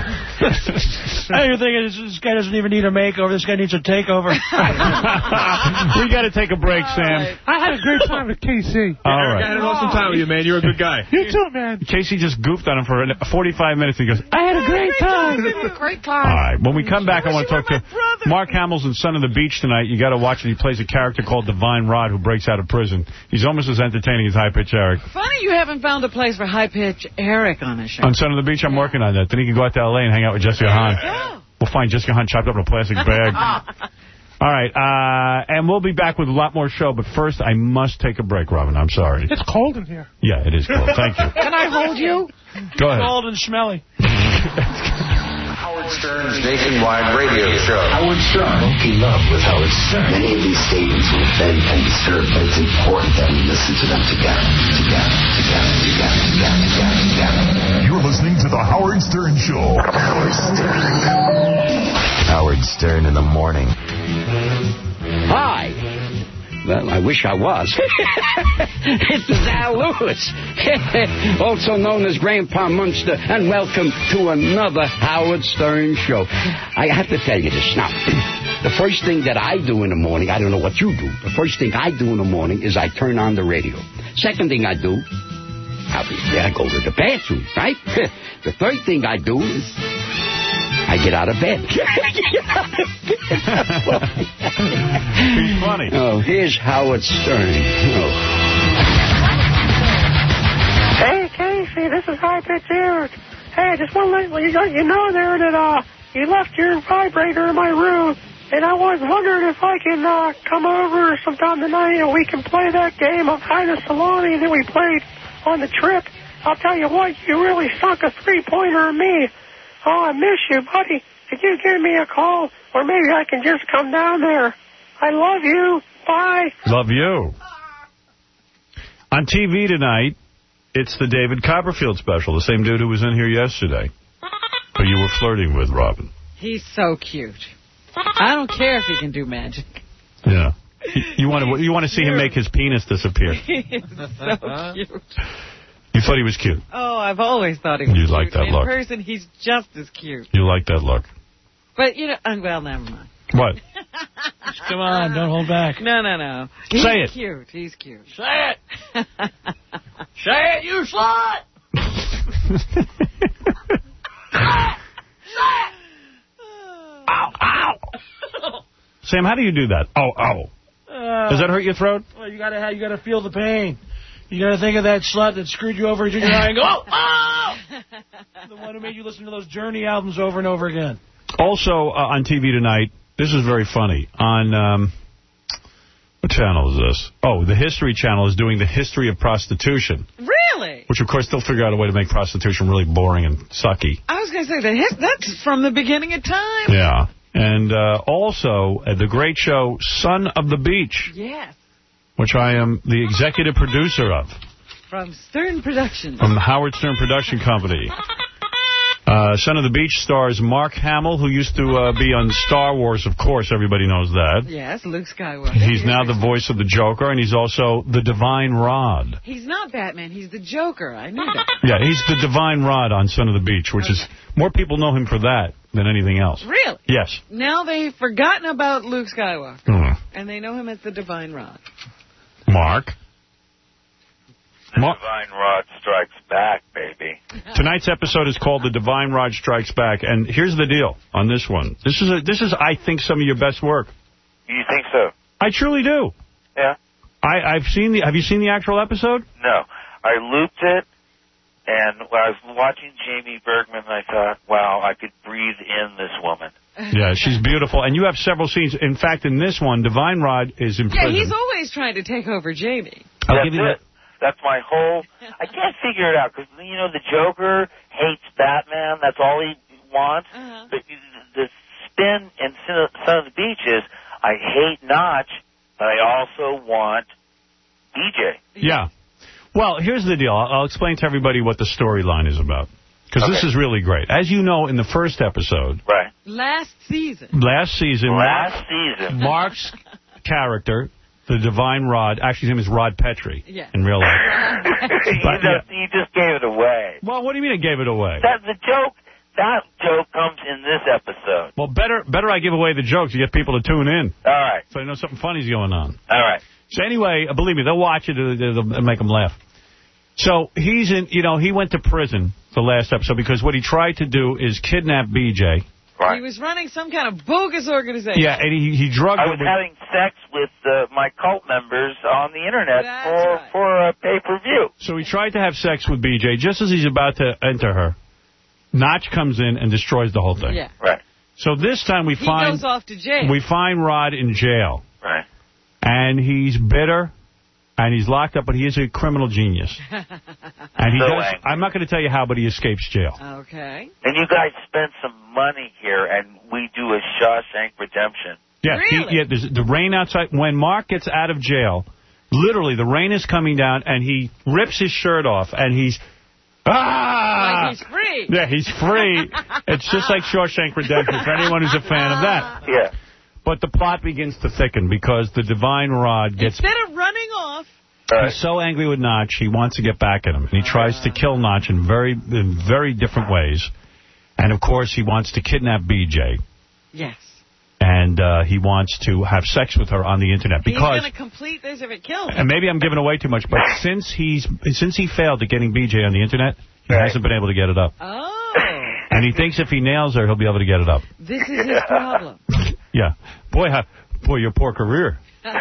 S7: I don't think this, this guy doesn't even need a makeover. This guy needs a takeover.
S1: We got to take a break, Sam.
S3: I had a great time with K C.
S1: All
S5: I
S1: right.
S5: had an awesome time with you, man. You're a good guy.
S3: You too, man.
S1: Casey just goofed on him for forty-five minutes. He goes,
S3: I had a great time.
S4: Great
S1: all right. When we come back, I want to talk to Mark Hamill's in Son of the Beach tonight. You got to watch it. He plays a character called Divine Rod who breaks out of prison. He's almost as entertaining as High Pitch Eric.
S4: Funny you haven't found a place for High Pitch Eric on the show.
S1: On Son of the Beach, I'm working on that. Then he can go out to L A and hang out with Jessica Hahn. We'll find Jessica Hahn chopped up in a plastic bag. All right, uh, and we'll be back with a lot more show, but first I must take a break, Robin. I'm sorry.
S3: It's cold in here.
S1: Yeah, it is cold. Thank you.
S3: Can I hold you?
S1: Go ahead.
S7: Cold and smelly.
S10: Howard Stern's nationwide radio show.
S20: Howard Stern. Funky Love with Howard Stern. Many of these statements will offend and disturb, but it's important that we listen to them together. Together, together, together, together, together, together.
S23: You're listening to The Howard Stern Show.
S20: Howard Stern. Howard Stern in the morning.
S24: Hi. Well, I wish I was. It's Al Lewis, also known as Grandpa Munster, and welcome to another Howard Stern show. I have to tell you this. Now, the first thing that I do in the morning, I don't know what you do, the first thing I do in the morning is I turn on the radio. Second thing I do, obviously I go to the bathroom, right? The third thing I do is I get out of bed.
S1: He's funny.
S24: Oh, here's Howard Stern. Oh.
S3: Hey, Casey, this is High Pitch Eric. Hey, I just want to let you know, you know there that uh, you left your vibrator in my room, and I was wondering if I can uh, come over sometime tonight and we can play that game of Hide the Salami that we played on the trip. I'll tell you what, you really sunk a three-pointer in me. Oh, I miss you, buddy. Could you give me a call, or maybe I can just come down there? I love you. Bye.
S1: Love you. On T V tonight, it's the David Copperfield special, the same dude who was in here yesterday, who you were flirting with, Robin.
S4: He's so cute. I don't care if he can do magic.
S1: Yeah. You want to you want to see him make his penis disappear.
S4: He's so cute.
S1: You thought he was cute.
S4: Oh, I've always thought he was
S1: You
S4: cute.
S1: like that
S4: In
S1: look.
S4: person, he's just as cute.
S1: You like that look.
S4: But, you know, uh, well, never mind.
S1: What?
S7: Come on, don't hold back.
S4: No, no, no. He's
S1: Say it.
S4: cute. He's cute.
S17: Say it. Say it, you slut.
S1: Ow, ow. Sam, how do you do that? Oh, ow.
S7: Uh,
S1: Does that hurt your throat?
S7: Well, you gotta have, you gotta feel the pain. You gotta think of that slut that screwed you over in junior high and go, oh, oh! The one who made you listen to those Journey albums over and over again.
S1: Also, uh, on T V tonight, this is very funny. On, um, what channel is this? Oh, the History Channel is doing the history of prostitution.
S4: Really?
S1: Which, of course, they'll figure out a way to make prostitution really boring and sucky.
S4: I was going to say, that his, that's from the beginning of time.
S1: Yeah. And uh, also, uh, the great show, Son of the Beach.
S4: Yes.
S1: Which I am the executive producer of.
S4: From Stern Productions.
S1: From the Howard Stern Production Company. Uh, Son of the Beach stars Mark Hamill, who used to uh, be on Star Wars, of course, everybody knows that.
S4: Yes, Luke Skywalker.
S1: He's now the voice of the Joker, and he's also the Divine Rod.
S4: He's not Batman, he's the Joker. I knew that.
S1: Yeah, he's the Divine Rod on Son of the Beach, which okay. is, more people know him for that than anything else.
S4: Really?
S1: Yes.
S4: Now they've forgotten about Luke Skywalker.
S1: Mm.
S4: And they know him as the Divine Rod.
S1: Mark?
S6: The
S1: Mar-
S6: Divine Rod Strikes Back, baby.
S1: Tonight's episode is called The Divine Rod Strikes Back, and here's the deal on this one. This is, a, this is, I think, some of your best work.
S6: You think so?
S1: I truly do.
S6: Yeah?
S1: I, I've seen the. Have you seen the actual episode?
S6: No. I looped it, and when I was watching Jamie Bergman, I thought, wow, I could breathe in this woman.
S1: Yeah, she's beautiful. And you have several scenes. In fact, in this one, Divine Rod is in
S4: Yeah,
S1: prison.
S4: he's always trying to take over Jamie.
S1: I'll
S6: That's
S1: give you
S6: it. That's my whole... I can't figure it out, because, you know, the Joker hates Batman. That's all he wants.
S4: Uh-huh.
S6: But the spin in Son of the Beach is, I hate Notch, but I also want B J.
S1: Yeah. Well, here's the deal. I'll, I'll explain to everybody what the storyline is about. Because
S6: Okay.
S1: this is really great. As you know, in the first episode,
S6: Right.
S4: Last season.
S1: last season,
S6: Last season.
S1: Mark's character, the Divine Rod, actually his name is Rod Petrie
S4: Yeah.
S1: in real life.
S6: you,
S1: But,
S6: just, you just gave it away.
S1: Well, what do you mean I gave it away?
S6: That the joke, that joke comes in this episode.
S1: Well, better better I give away the jokes to get people to tune in.
S6: All right.
S1: So they know something funny's going on.
S6: All right.
S1: So anyway, believe me, they'll watch it. It'll, it'll make them laugh. So he's in, you know, he went to prison the last episode because what he tried to do is kidnap B J.
S6: Right.
S4: He was running some kind of bogus organization.
S1: Yeah, and he, he drugged
S6: I
S1: her
S6: was
S1: with-
S6: having sex with uh, my cult members on the internet
S4: That's
S6: for
S4: right.
S6: for a pay-per-view.
S1: So he tried to have sex with B J. Just as he's about to enter her, Notch comes in and destroys the whole thing.
S4: Yeah.
S6: Right.
S1: So this time we
S4: He
S1: find
S4: goes off to jail.
S1: we find Rod in jail.
S6: Right.
S1: And he's bitter, and he's locked up, but he is a criminal genius. And he
S6: So
S1: does.
S6: angry.
S1: I'm not going to tell you how, but he escapes jail.
S4: Okay.
S6: And you guys spent some money here, and we do a Shawshank Redemption.
S1: Yeah,
S4: Really?
S1: he, yeah. There's the rain outside. When Mark gets out of jail, literally the rain is coming down, and he rips his shirt off, and he's ah.
S4: Like he's free.
S1: Yeah, he's free. It's just like Shawshank Redemption for anyone who's a fan of that.
S6: Yeah.
S1: But the plot begins to thicken because the Divine Rod gets.
S4: Instead of running off,
S1: He's so angry with Notch, he wants to get back at him. And he tries to kill Notch in very, in very different ways. And, of course, he wants to kidnap B J.
S4: yes.
S1: And uh, he wants to have sex with her on the Internet.
S4: He's
S1: Because,
S4: going to complete this if it kills him.
S1: and maybe I'm giving away too much, but since he's since he failed at getting B J on the Internet, he
S6: Right.
S1: hasn't been able to get it up.
S4: Oh.
S1: And he thinks if he nails her, he'll be able to get it up.
S4: This is his problem.
S1: Yeah. Boy, how, boy, your poor career. You're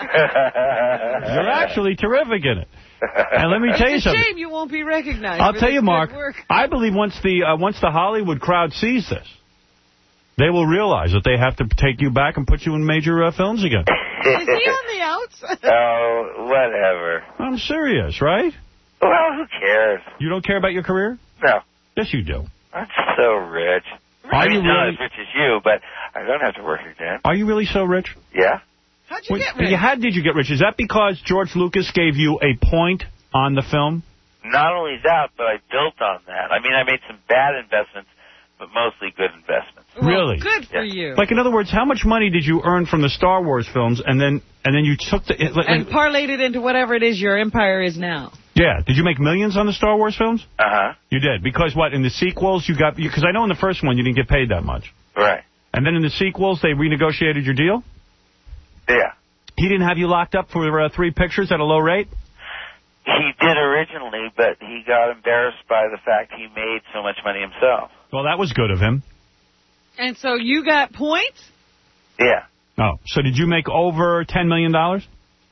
S1: actually terrific in it. And let me tell you
S4: It's a
S1: something.
S4: shame you won't be recognized.
S1: I'll
S4: for
S1: tell
S4: this
S1: you,
S4: good
S1: Mark,
S4: work.
S1: I believe once the uh, once the Hollywood crowd sees this, they will realize that they have to take you back and put you in major uh, films again.
S4: Is he on the outs?
S6: Oh, whatever.
S1: I'm serious, right?
S6: Well, who cares?
S1: You don't care about your career?
S6: No.
S1: Yes, you do.
S6: I'm so rich.
S1: Are
S6: I mean,
S1: you
S6: not
S1: really?
S6: as rich as you, but I don't have to work again.
S1: Are you really so rich?
S6: Yeah?
S4: How'd you
S1: Wait,
S4: get rich?
S1: you- How did you get rich? Is that because George Lucas gave you a point on the film?
S6: Not only that, but I built on that. I mean, I made some bad investments, but mostly good investments.
S4: Well,
S1: Really?
S4: Good for
S6: Yeah.
S4: you.
S1: Like, in other words, how much money did you earn from the Star Wars films, and then and then you took the...
S4: and parlayed it into whatever it is your empire is now.
S1: Yeah. Did you make millions on the Star Wars films?
S6: Uh-huh.
S1: You did. Because, what, in the sequels, you got... Because I know in the first one you didn't get paid that much.
S6: Right.
S1: And then in the sequels, they renegotiated your deal?
S6: Yeah.
S1: He didn't have you locked up for uh, three pictures at a low rate?
S6: He did originally, but he got embarrassed by the fact he made so much money himself.
S1: Well, that was good of him.
S4: And so you got points?
S6: Yeah.
S1: Oh, so did you make over ten million dollars?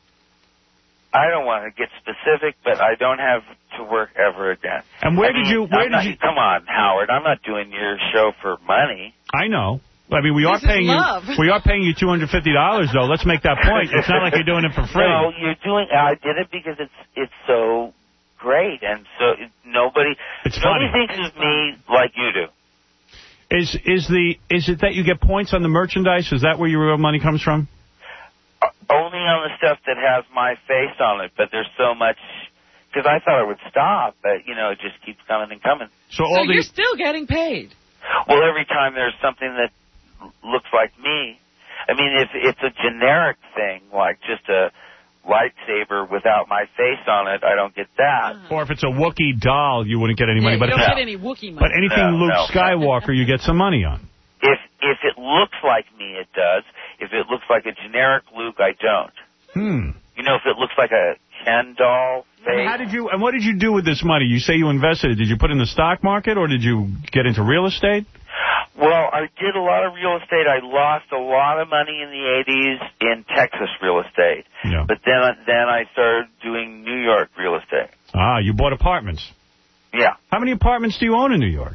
S6: I don't want to get specific, but I don't have to work ever again.
S1: And where
S6: I
S1: did
S6: mean,
S1: you... Where
S6: I'm not-
S1: did you...
S6: Come on, Howard. I'm not doing your show for money.
S1: I know. I mean, we are
S6: This is
S1: paying
S6: love.
S1: you. We are paying you two hundred fifty dollars, though. Let's make that point. It's not like you're doing it for free.
S6: No, you're doing. I did it because it's it's so great, and so it, nobody
S1: It's
S6: nobody
S1: funny.
S6: thinks of me like you do.
S1: Is is the is it that you get points on the merchandise? Is that where your real money comes from?
S6: Only on the stuff that has my face on it, but there's so much. Because I thought it would stop, but you know, it just keeps coming and coming.
S1: So
S4: So you're still getting paid.
S6: Well, every time there's something that looks like me, I mean, if it's a generic thing, like just a lightsaber without my face on it, I don't get that.
S1: Or if it's a Wookiee doll, you wouldn't get any money.
S4: Yeah,
S1: but
S4: you
S1: if
S4: don't
S1: it's-
S4: get any Wookiee money.
S1: But anything
S6: No,
S1: Luke
S6: no.
S1: Skywalker, you get some money on.
S6: If if it looks like me, it does. If it looks like a generic Luke, I don't.
S1: Hmm.
S6: You know, if it looks like a Ken doll face.
S1: How did you, and what did you do with this money? You say you invested it. Did you put it in the stock market, or did you get into real estate?
S6: Well, I did a lot of real estate. I lost a lot of money in the eighties in Texas real estate.
S1: Yeah.
S6: But then, then I started doing New York real estate.
S1: Ah, you bought apartments.
S6: Yeah.
S1: How many apartments do you own in New York?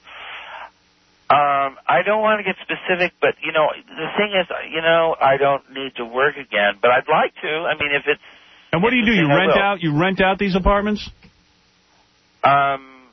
S6: Um, I don't want to get specific, but, you know, the thing is, you know, I don't need to work again, but I'd like to. I mean, if it's...
S1: And what do you do? You
S6: I
S1: rent
S6: will.
S1: out You rent out these apartments?
S6: Um,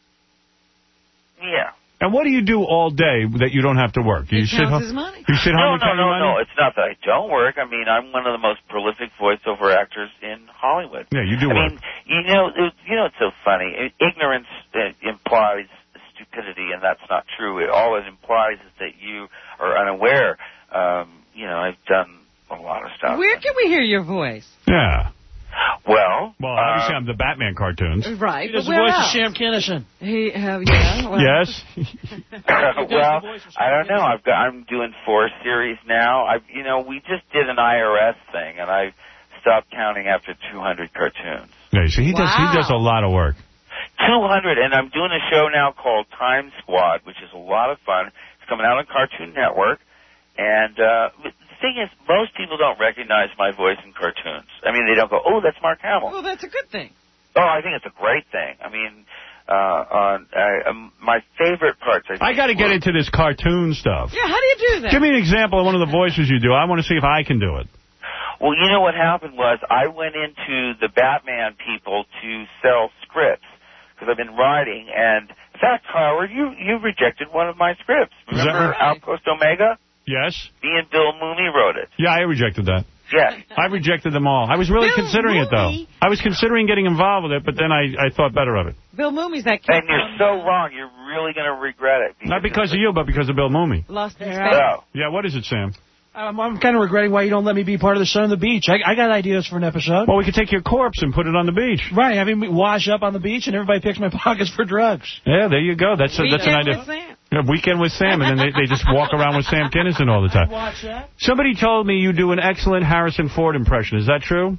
S6: yeah.
S1: And what do you do all day that you don't have to work? You
S6: He
S1: sit
S6: counts
S1: home.
S6: his money.
S1: You sit
S6: no,
S1: home and
S6: no,
S1: count your
S6: no,
S1: money?
S6: no. It's not that I don't work. I mean, I'm one of the most prolific voiceover actors in Hollywood.
S1: Yeah, you do
S6: I
S1: work.
S6: mean, you know, it, you know, it's so funny. Ignorance uh, implies stupidity, and that's not true. It, all it implies is that you are unaware. Um, you know, I've done a lot of stuff.
S4: Where can we hear your voice?
S1: Yeah.
S6: Well,
S1: Well, obviously
S6: um,
S1: I'm the Batman cartoons.
S4: Right.
S7: He does
S4: but
S7: the
S4: where
S7: voice of
S4: else?
S7: Sam Kinison.
S4: He have yeah. Well,
S1: Yes.
S6: well, I don't know. I've got, I'm doing four series now. I, you know, we just did an I R S thing, and I stopped counting after two hundred cartoons.
S1: Yeah, so he does.
S4: Wow.
S1: He does a lot of work.
S6: two hundred, and I'm doing a show now called Time Squad, which is a lot of fun. It's coming out on Cartoon Network, and uh, the thing is, most people don't recognize my voice in cartoons. I mean, they don't go, "Oh, that's Mark Hamill."
S4: Well, that's a good thing.
S6: Oh, I think it's a great thing. I mean, uh, on uh, um, my favorite parts. I,
S1: I got to get into this cartoon stuff.
S4: Yeah, how do you do that?
S1: Give me an example of one of the voices you do. I want to see if I can do it.
S6: Well, you know what happened was I went into the Batman people to sell scripts because I've been writing, and in fact, Howard, you you rejected one of my scripts.
S1: Is that
S6: Remember
S1: right?
S6: Outpost Omega?
S1: Yes.
S6: Me and Bill Mooney wrote it.
S1: Yeah, I rejected that.
S6: Yeah.
S1: I rejected them all. I was really
S4: Bill
S1: considering it, though.
S4: Mooney?
S1: I was considering getting involved with it, but then I, I thought better of it.
S4: Bill Mooney's that kid
S6: And you're
S4: from,
S6: so wrong. You're really going to regret it.
S1: Not because of you, but because of Bill Mooney.
S4: Lost in
S7: Yeah.
S4: Space.
S6: Oh.
S1: Yeah, what is it, Sam?
S7: Um, I'm kind of regretting why you don't let me be part of the Son of the Beach. I, I got ideas for an episode.
S1: Well, we could take your corpse and put it on the beach.
S7: Right, having me wash up on the beach and everybody picks my pockets for drugs.
S1: Yeah, there you go. That's a, that's an
S4: Weekend
S1: idea.
S4: with Sam.
S1: Yeah, weekend with Sam, and then they, they just walk around with Sam Kinison all the time.
S7: Watch that.
S1: Somebody told me you do an excellent Harrison Ford impression. Is that true?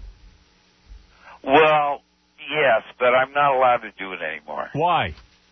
S6: Well, yes, but I'm not allowed to do it anymore.
S1: Why?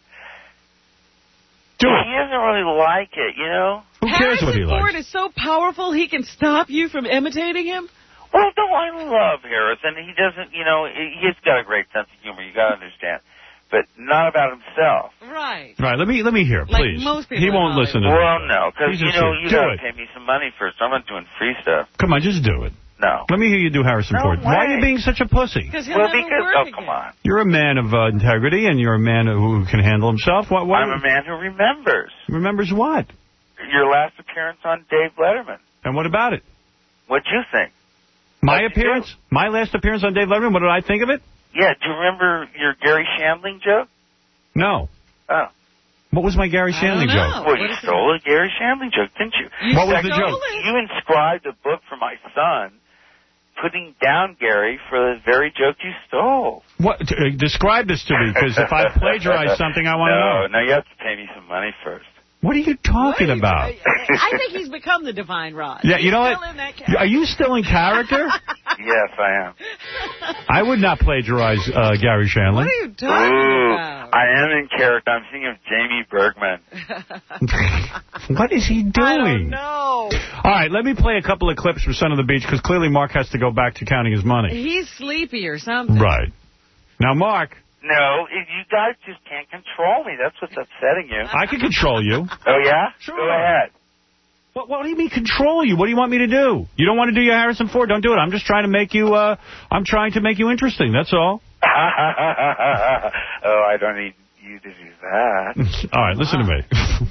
S1: Do
S6: He
S1: it.
S6: doesn't really like it, you know?
S1: Who cares
S4: Harrison
S1: what he
S4: Ford
S1: likes?
S4: is so powerful he can stop you from imitating him.
S6: Well, no, I love Harrison. He doesn't, you know, he- he's got a great sense of humor. You got to understand, but not about himself.
S4: Right.
S1: Right, let me let me hear it,
S4: Like
S1: please.
S4: most people
S1: He
S4: in
S1: won't
S4: Hollywood.
S1: listen to
S6: Well,
S1: this.
S6: no, because
S1: He's
S6: you
S1: just
S6: know
S1: here.
S6: you
S1: Do
S6: got to
S1: it.
S6: pay me some money first. I'm not doing free stuff.
S1: Come on, just do it.
S6: No.
S1: Let me hear you do Harrison
S6: No
S1: Ford. Why are you
S6: way.
S1: being such a pussy?
S4: Because he'll
S6: Well,
S4: never
S6: because
S4: work
S6: oh,
S4: again.
S6: come on,
S1: You're a man of uh, integrity, and you're a man who can handle himself. Why, why
S6: I'm a man who remembers
S1: remembers what?
S6: your last appearance on Dave Letterman.
S1: And what about it?
S6: What'd you think?
S1: My
S6: What'd you
S1: appearance? My last appearance on Dave Letterman? What did I think of it?
S6: Yeah, do you remember your Gary Shandling joke?
S1: No.
S6: Oh.
S1: What was my Gary
S4: I don't
S1: Shandling
S4: know.
S1: joke?
S6: Well, you stole a Gary Shandling joke, didn't you?
S4: You
S1: What was the
S4: stole
S1: joke?
S4: it.
S6: You inscribed a book for my son, putting down Gary for the very joke you stole.
S1: What? Uh, describe this to me, because if I plagiarize something, I want to
S6: no,
S1: know.
S6: No, you have to pay me some money first.
S1: What are you talking
S4: What are you-
S1: about?
S4: I think he's become the Divine Rod.
S1: Yeah,
S4: He's
S1: you know
S4: still
S1: what?
S4: in that character.
S1: Are you still in character?
S6: Yes, I am.
S1: I would not plagiarize uh, Gary Shandling.
S4: What are you talking
S6: Ooh,
S4: about?
S6: I am in character. I'm thinking of Jamie Bergman.
S1: What is he doing?
S4: I don't know.
S1: All right, let me play a couple of clips from Son of the Beach, because clearly Mark has to go back to counting his money.
S4: He's sleepy or something.
S1: Right. Now, Mark,
S6: No, if you guys just can't control me. That's what's upsetting you.
S1: I can control you.
S6: Oh, yeah?
S1: Sure.
S6: Go ahead.
S1: What, what do you mean control you? What do you want me to do? You don't want to do your Harrison Ford? Don't do it. I'm just trying to make you, uh, I'm trying to make you interesting. That's all.
S6: oh, I don't need you to do that.
S1: All right, listen to me.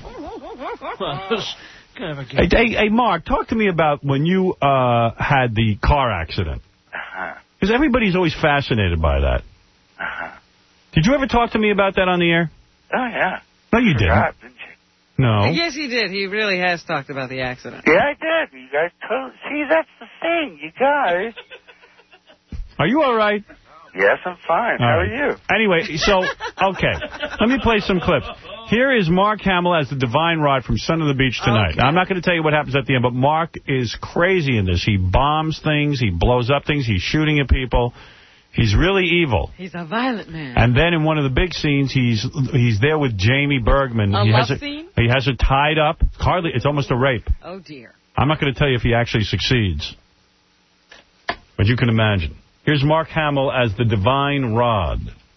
S7: kind of a
S1: Hey, hey, hey, Mark, talk to me about when you uh, had the car accident.
S6: Uh-huh.
S1: Because everybody's always fascinated by that.
S6: Uh-huh.
S1: Did you ever talk to me about that on the air?
S6: Oh, yeah.
S1: No, you
S6: Forgot,
S1: didn't.
S6: didn't you?
S1: No.
S4: Yes, he did. He really has talked about the accident.
S6: Yeah, I did. You guys totally... See, that's the thing. You guys...
S1: Are you all right?
S11: Yes, I'm fine. How
S1: All
S11: are
S1: right.
S11: you?
S1: Anyway, so, okay. Let me play some clips. Here is Mark Hamill as the Divine Rod from Son of the Beach tonight.
S4: Okay.
S1: Now, I'm not going to tell you what happens at the end, but Mark is crazy in this. He bombs things. He blows up things. He's shooting at people. He's really evil.
S4: He's a violent man.
S1: And then in one of the big scenes, he's he's there with Jamie Bergman.
S4: A
S1: he
S4: love
S1: has her,
S4: scene?
S1: He has her tied up. Hardly, it's almost a rape.
S4: Oh, dear.
S1: I'm not going to tell you if he actually succeeds. But you can imagine. Here's Mark Hamill as the Divine Rod.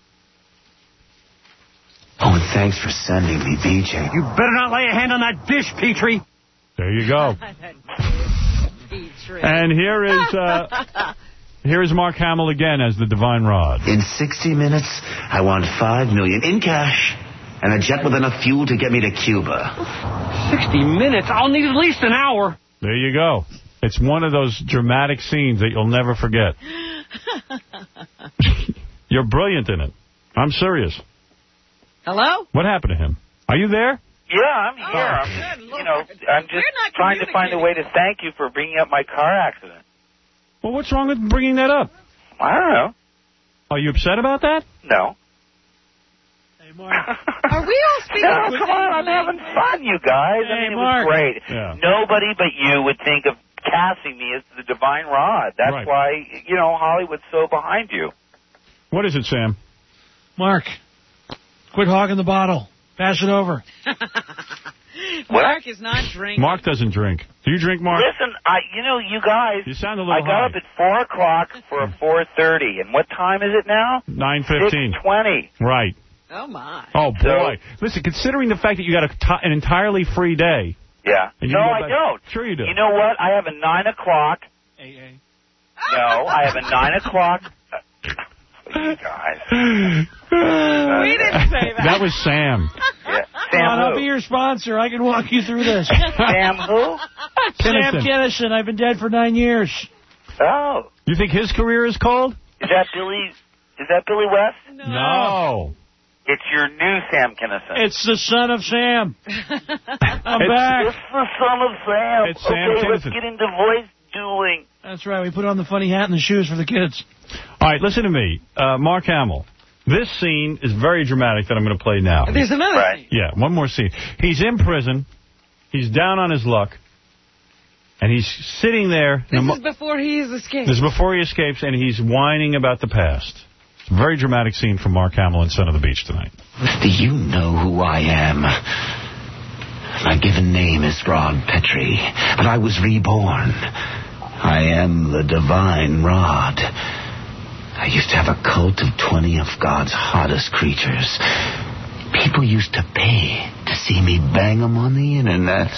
S20: Oh, and thanks for sending me, B J.
S17: You better not lay a hand on that dish, Petrie.
S1: There you go. And here is uh, here is Mark Hamill again as the Divine Rod.
S20: In sixty minutes, I want five million in cash and a jet with enough fuel to get me to Cuba.
S17: sixty minutes? I'll need at least an hour.
S1: There you go. It's one of those dramatic scenes that you'll never forget. You're brilliant in it. I'm serious.
S4: Hello?
S1: What happened to him? Are you there?
S11: Yeah, I'm here. I'm, you know, I'm just trying to find a way to thank you for bringing up my car accident.
S1: Well, what's wrong with bringing that up?
S11: I don't know.
S1: Are you upset about that?
S11: No.
S4: Are we all speaking?
S11: No, come on, I'm having fun, you guys. I mean, it was great.
S1: Yeah.
S11: Nobody but you would think of casting me as the Divine Rod. That's
S1: Right.
S11: why, you know, Hollywood's so behind you.
S1: What is it, Sam?
S7: Mark, quit hogging the bottle. Pass it over.
S4: Mark is not drinking.
S1: Mark doesn't drink. Do you drink, Mark?
S11: Listen, I, you know, you guys,
S1: You sound a little
S11: I got
S1: high.
S11: up at four o'clock for a four thirty, and what time is it now?
S1: nine fifteen.
S11: six twenty.
S1: Right.
S4: Oh, my.
S1: Oh, boy. Listen, considering the fact that you got a t- an entirely free day.
S11: Yeah.
S1: And you
S11: No,
S1: go
S11: I
S1: back-
S11: don't.
S1: Sure you do.
S11: You know what? I have a nine o'clock. No, I have a nine o'clock. You guys.
S4: We didn't say that.
S1: That was Sam.
S11: Yeah.
S7: Come
S11: Sam
S7: on, I'll
S11: who?
S7: be your sponsor. I can walk you through this.
S11: Sam who?
S7: Sam
S1: Kinnison.
S7: Kinnison. I've been dead for nine years.
S11: Oh.
S1: You think his career is cold?
S11: Is that Billy? Is that Billy West?
S1: No.
S11: It's your new Sam Kinnison.
S7: It's the son of Sam. I'm
S1: It's-
S7: back.
S11: It's the son of Sam.
S1: It's Sam
S11: okay, let's
S1: Kinnison.
S11: get into voice dueling.
S7: That's right. We put on the funny hat and the shoes for the kids.
S1: All right, listen to me. Uh, Mark Hamill. This scene is very dramatic that I'm going to play now.
S4: There's another
S11: Right.
S4: scene.
S1: Yeah, one more scene. He's in prison. He's down on his luck. And he's sitting there.
S4: This
S1: No-
S4: is before he is escaped.
S1: This is before he escapes, and he's whining about the past. It's a very dramatic scene from Mark Hamill in Son of the Beach tonight.
S20: Do you know who I am? My given name is Rod Petrie, but I was reborn. I am the Divine Rod. I used to have a cult of twenty of God's hottest creatures. People used to pay to see me bang them on the internet.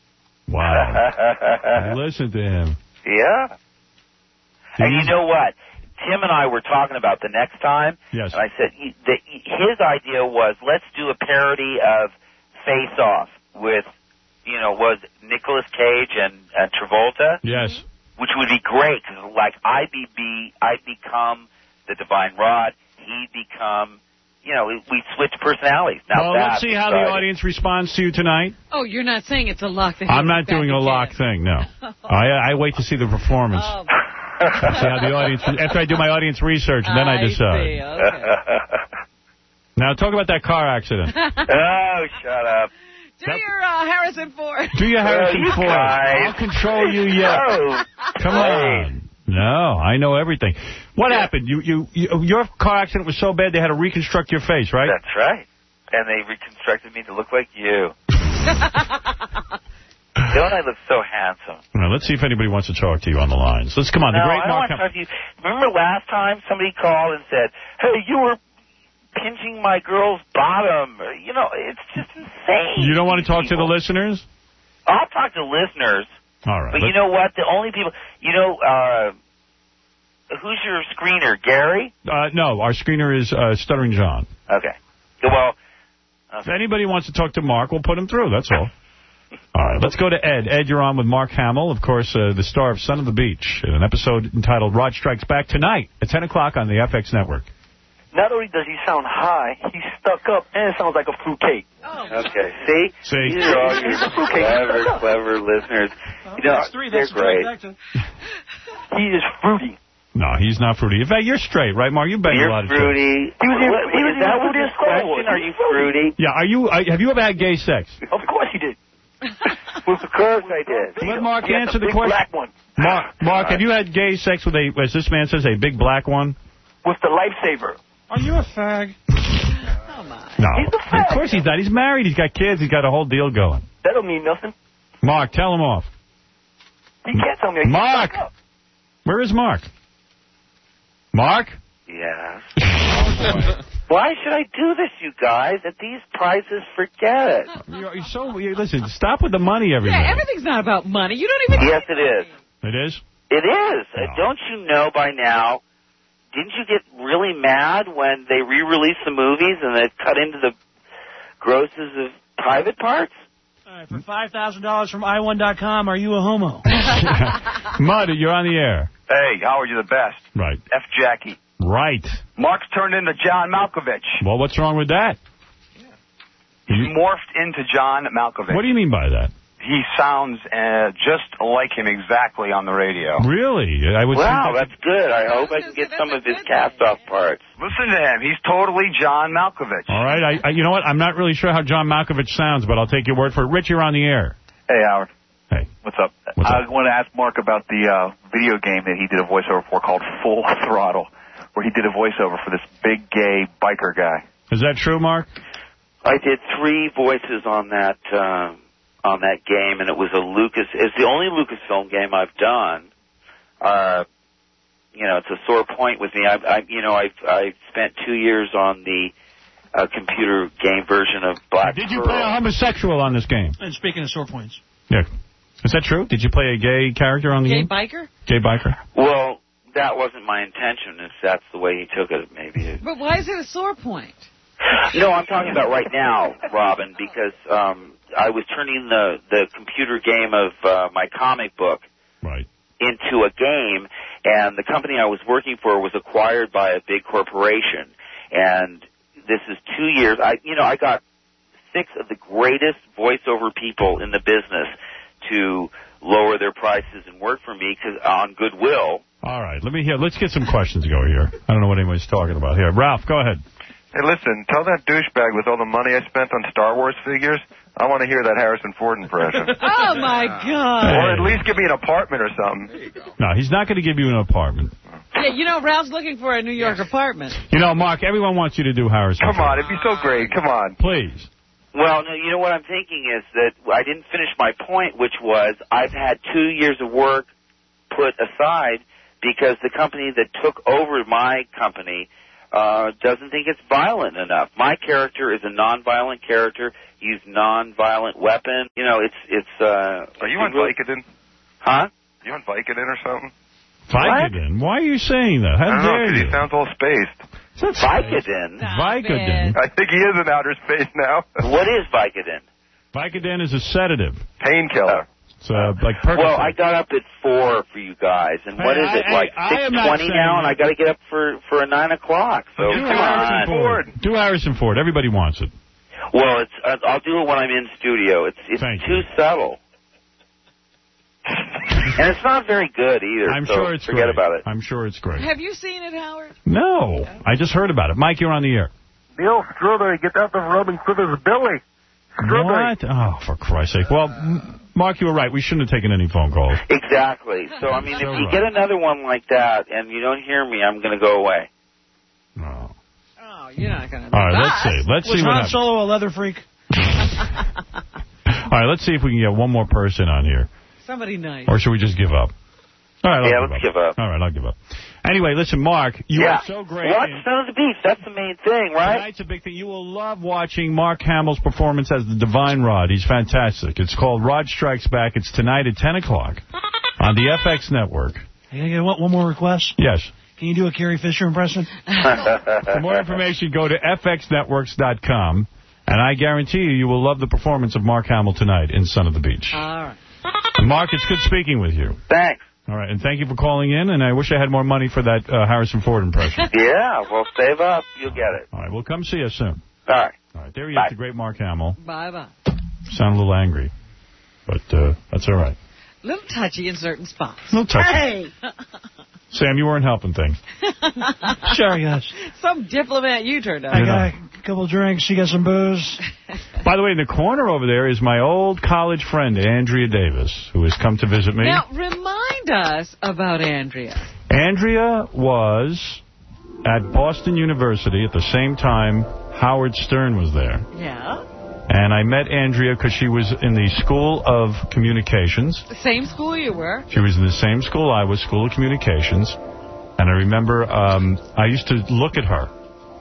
S1: Wow. Listen to him.
S11: Yeah. And you know what? Tim and I were talking about the next time.
S1: Yes.
S11: And I said he, the, his idea was let's do a parody of Face Off with, you know, was Nicolas Cage and, and Travolta.
S1: Yes.
S11: Which would be great because, like, I'd be, be I'd become the Divine Rod. He'd become, you know, we switch personalities. Now
S1: Well, let's
S11: that's
S1: see how the
S11: exciting.
S1: audience responds to you tonight.
S4: Oh, you're not saying it's a lock. that
S1: I'm
S4: he's
S1: not
S4: back
S1: doing a
S4: again.
S1: lock thing, no. I I wait to see the performance.
S4: Oh,
S1: See how the audience, after I do my audience research, and then I
S4: I
S1: decide.
S4: see, okay.
S1: Now, talk about that car accident.
S11: Oh, shut up.
S4: Do your uh, Harrison Ford.
S1: Do your Harrison
S11: you
S1: Ford.
S11: guys.
S1: I'll control you yet.
S11: No.
S1: Come on. No, I know everything. What happened? You, you, you, your car accident was so bad they had to reconstruct your face, right?
S11: That's right. And they reconstructed me to look like you. Don't I look so handsome?
S1: All right, let's see if anybody wants to talk to you on the lines. Let's come on.
S11: No,
S1: the great
S11: I don't
S1: Mark.
S11: want to talk to you. Remember last time somebody called and said, hey, you were pinching my girl's bottom. You know, it's just insane.
S1: You don't want to talk to the
S11: people.
S1: listeners?
S11: I'll talk to listeners.
S1: All right.
S11: But you know what? The only people, you know, uh, who's your screener, Gary?
S1: Uh, no, our screener is uh, Stuttering John.
S11: Okay. Well,
S1: If anybody wants to talk to Mark, we'll put him through. That's all. All right, let's go to Ed. Ed, you're on with Mark Hamill, of course, uh, the star of Son of the Beach, in an episode entitled Rod Strikes Back tonight at ten o'clock on the F X Network.
S13: Not only does he sound high, he's stuck up and sounds like a fruitcake.
S11: Okay, see?
S1: See?
S11: These are all your clever, clever listeners. You know,
S7: That's three.
S11: they're
S7: That's
S11: great.
S13: He is fruity.
S1: No, he's not fruity. In fact, you're straight, right, Mark? You bang
S11: You're
S1: a lot of
S11: fruity.
S1: chicks.
S11: He was, what, he was is that what his question? Are you fruity?
S1: Yeah, are you? Uh, have you ever had gay sex?
S13: Of course he did.
S11: With the curves I did.
S1: Let Mark
S13: He had
S1: answer
S13: the
S1: the
S13: big
S1: question.
S13: black one.
S1: Mark, Mark, have you had gay sex with a, as this man says, a big black one?
S13: With the lifesaver.
S7: Are you a fag?
S1: No. Of course he's not. He's married. He's got kids. He's got a whole deal going.
S13: That don't mean nothing.
S1: Mark, tell him off.
S13: He can't tell me. I
S1: Mark!
S13: can't
S1: Where is Mark? Mark?
S11: Yes. Why should I do this, you guys? At these prices, forget it.
S1: You're, you're so you, listen. Stop with the money every
S4: Yeah,
S1: minute.
S4: everything's not about money. You don't even...
S11: Yes, it is.
S1: It is?
S11: It is. Uh, don't you know by now? Didn't you get really mad when they re-release the movies and they cut into the grosses of private parts?
S7: All right, for five thousand dollars from i one dot com, are you a homo?
S1: Mud, you're on the air.
S14: Hey, Howard, you're the best.
S1: Right.
S14: F. Jackie.
S1: Right.
S14: Mark's turned into John Malkovich.
S1: Well, what's wrong with that?
S14: He's morphed into John Malkovich.
S1: What do you mean by that?
S14: He sounds uh, just like him exactly on the radio.
S1: Really? I would
S11: Wow,
S1: think that
S11: that's good. I hope I can get some of his cast-off parts.
S14: Listen to him. He's totally John Malkovich.
S1: All right. I, I, you know what? I'm not really sure how John Malkovich sounds, but I'll take your word for it. Rich, you're on the air.
S14: Hey, Howard.
S1: Hey.
S14: What's up?
S1: What's
S14: I
S1: up?
S14: want to ask Mark about the uh, video game that he did a voiceover for called Full Throttle, where he did a voiceover for this big gay biker guy.
S1: Is that true, Mark?
S11: I did three voices on that uh, on that game, and it was a Lucas. It's the only Lucasfilm game I've done. Uh, you know, it's a sore point with me. I, I you know, I've I've spent two years on the uh, computer game version of Black
S1: Did you
S11: Pearl.
S1: play a homosexual on this game?
S7: And speaking of sore points.
S1: Yeah. Is that true? Did you play a gay character on the
S4: Gay
S1: game?
S4: biker?
S1: Gay biker?
S11: Well, that wasn't my intention. If that's the way he took it, maybe.
S4: But why is it a sore point?
S11: No, I'm talking about right now, Robin, because um, I was turning the, the computer game of uh, my comic book
S1: right.
S11: into a game, and the company I was working for was acquired by a big corporation. And this is two years. I, you know, I got six of the greatest voiceover people in the business to lower their prices and work for me 'cause on goodwill.
S1: All right. Let me hear. Let's get some questions going here. I don't know what anybody's talking about here. Ralph, go ahead.
S14: Hey, listen, tell that douchebag with all the money I spent on Star Wars figures, I want to hear that Harrison Ford impression.
S4: Oh, my God.
S14: Or at least give me an apartment or something.
S1: No, he's not going to give you an apartment.
S4: Yeah, you know, Ralph's looking for a New York apartment.
S1: You know, Mark, everyone wants you to do Harrison
S14: Come
S1: Ford.
S14: on, it'd be so great. Come on.
S1: Please.
S11: Well, no, you know what I'm thinking is that I didn't finish my point, which was I've had two years of work put aside because the company that took over my company uh, doesn't think it's violent enough. My character is a non-violent character. Use non-violent weapon. You know, it's it's. Uh,
S14: Are you on Vicodin?
S11: Huh?
S14: You on Vicodin or something?
S1: Vicodin? Why are you saying that? How
S14: I don't
S1: dare
S14: know, 'cause
S1: you?
S14: he sounds all spaced.
S11: Vicodin?
S1: Vicodin.
S14: I think he is in outer space now.
S11: What is Vicodin?
S1: Vicodin is a sedative.
S14: Painkiller.
S1: It's uh, like Percocet.
S11: Well, I got up at four for you guys, and what
S1: Hey,
S11: is it,
S1: I-
S11: like
S1: I- I
S11: six
S1: am not
S11: twenty
S1: saying
S11: now, and
S1: that.
S11: I got to get up for for a nine o'clock. So
S1: do
S11: come
S1: Harrison
S11: on.
S1: Ford. Do Harrison Ford. Everybody wants it.
S11: Well, it's uh, I'll do it when I'm in studio. It's it's
S1: Thank
S11: too subtle, and it's not very good either.
S1: I'm
S11: so
S1: sure it's
S11: forget
S1: great.
S11: about it.
S1: I'm sure it's great.
S4: Have you seen it, Howard?
S1: No, I just heard about it. Mike, you're on the air.
S13: Neil Strawberry, get out the Robin Quivers Billy. Strawberry.
S1: What? Oh, for Christ's sake. Well, M- Mark, you were right. We shouldn't have taken any phone calls.
S11: Exactly. So I mean, if
S1: So
S11: you
S1: right.
S11: get another one like that and you don't hear me, I'm going to go away.
S1: No.
S4: Oh, you're not going to.
S1: All right, let's see. Let's
S7: Was
S1: see what
S7: Han
S1: happens.
S7: Solo a leather freak?
S1: All right, let's see if we can get one more person on here.
S4: Somebody nice.
S1: Or should we just give up? All right, I'll
S11: Yeah,
S1: give
S11: let's
S1: up.
S11: give up.
S1: All right, I'll give up. Anyway, listen, Mark, you
S11: yeah.
S1: are so great.
S11: What?
S1: in-
S11: Son of the Beast. That's the main thing, right?
S1: Tonight's a big thing. You will love watching Mark Hamill's performance as the Divine Rod. He's fantastic. It's called Rod Strikes Back. It's tonight at ten o'clock on the F X network.
S7: Hey, I get one, one more request.
S1: Yes.
S7: Can you do a Carrie Fisher impression?
S1: For more information, go to f x networks dot com, and I guarantee you, you will love the performance of Mark Hamill tonight in Son of the Beach.
S4: All right.
S1: Mark, it's good speaking with you.
S11: Thanks.
S1: All right, and thank you for calling in, and I wish I had more money for that uh, Harrison Ford impression.
S11: Yeah, well, save up. You'll get it.
S1: All right, well, come see us soon.
S11: All right.
S1: All right, there he
S11: Bye.
S1: is, the great Mark Hamill.
S4: Bye-bye.
S1: Sound a little angry, but uh, that's all right.
S4: Little touchy in certain spots.
S1: Little touchy.
S4: Hey!
S1: Sam, you weren't helping things.
S7: Sure, yes.
S4: Some diplomat you turned out.
S7: I got a couple of drinks. She got some booze.
S1: By the way, in the corner over there is my old college friend, Andrea Davis, who has come to visit me.
S4: Now, remind us about Andrea.
S1: Andrea was at Boston University at the same time Howard Stern was there.
S4: Yeah.
S1: And I met Andrea because she was in the School of Communications.
S4: The same school you were.
S1: She was in the same school I was, School of Communications. And I remember um, I used to look at her.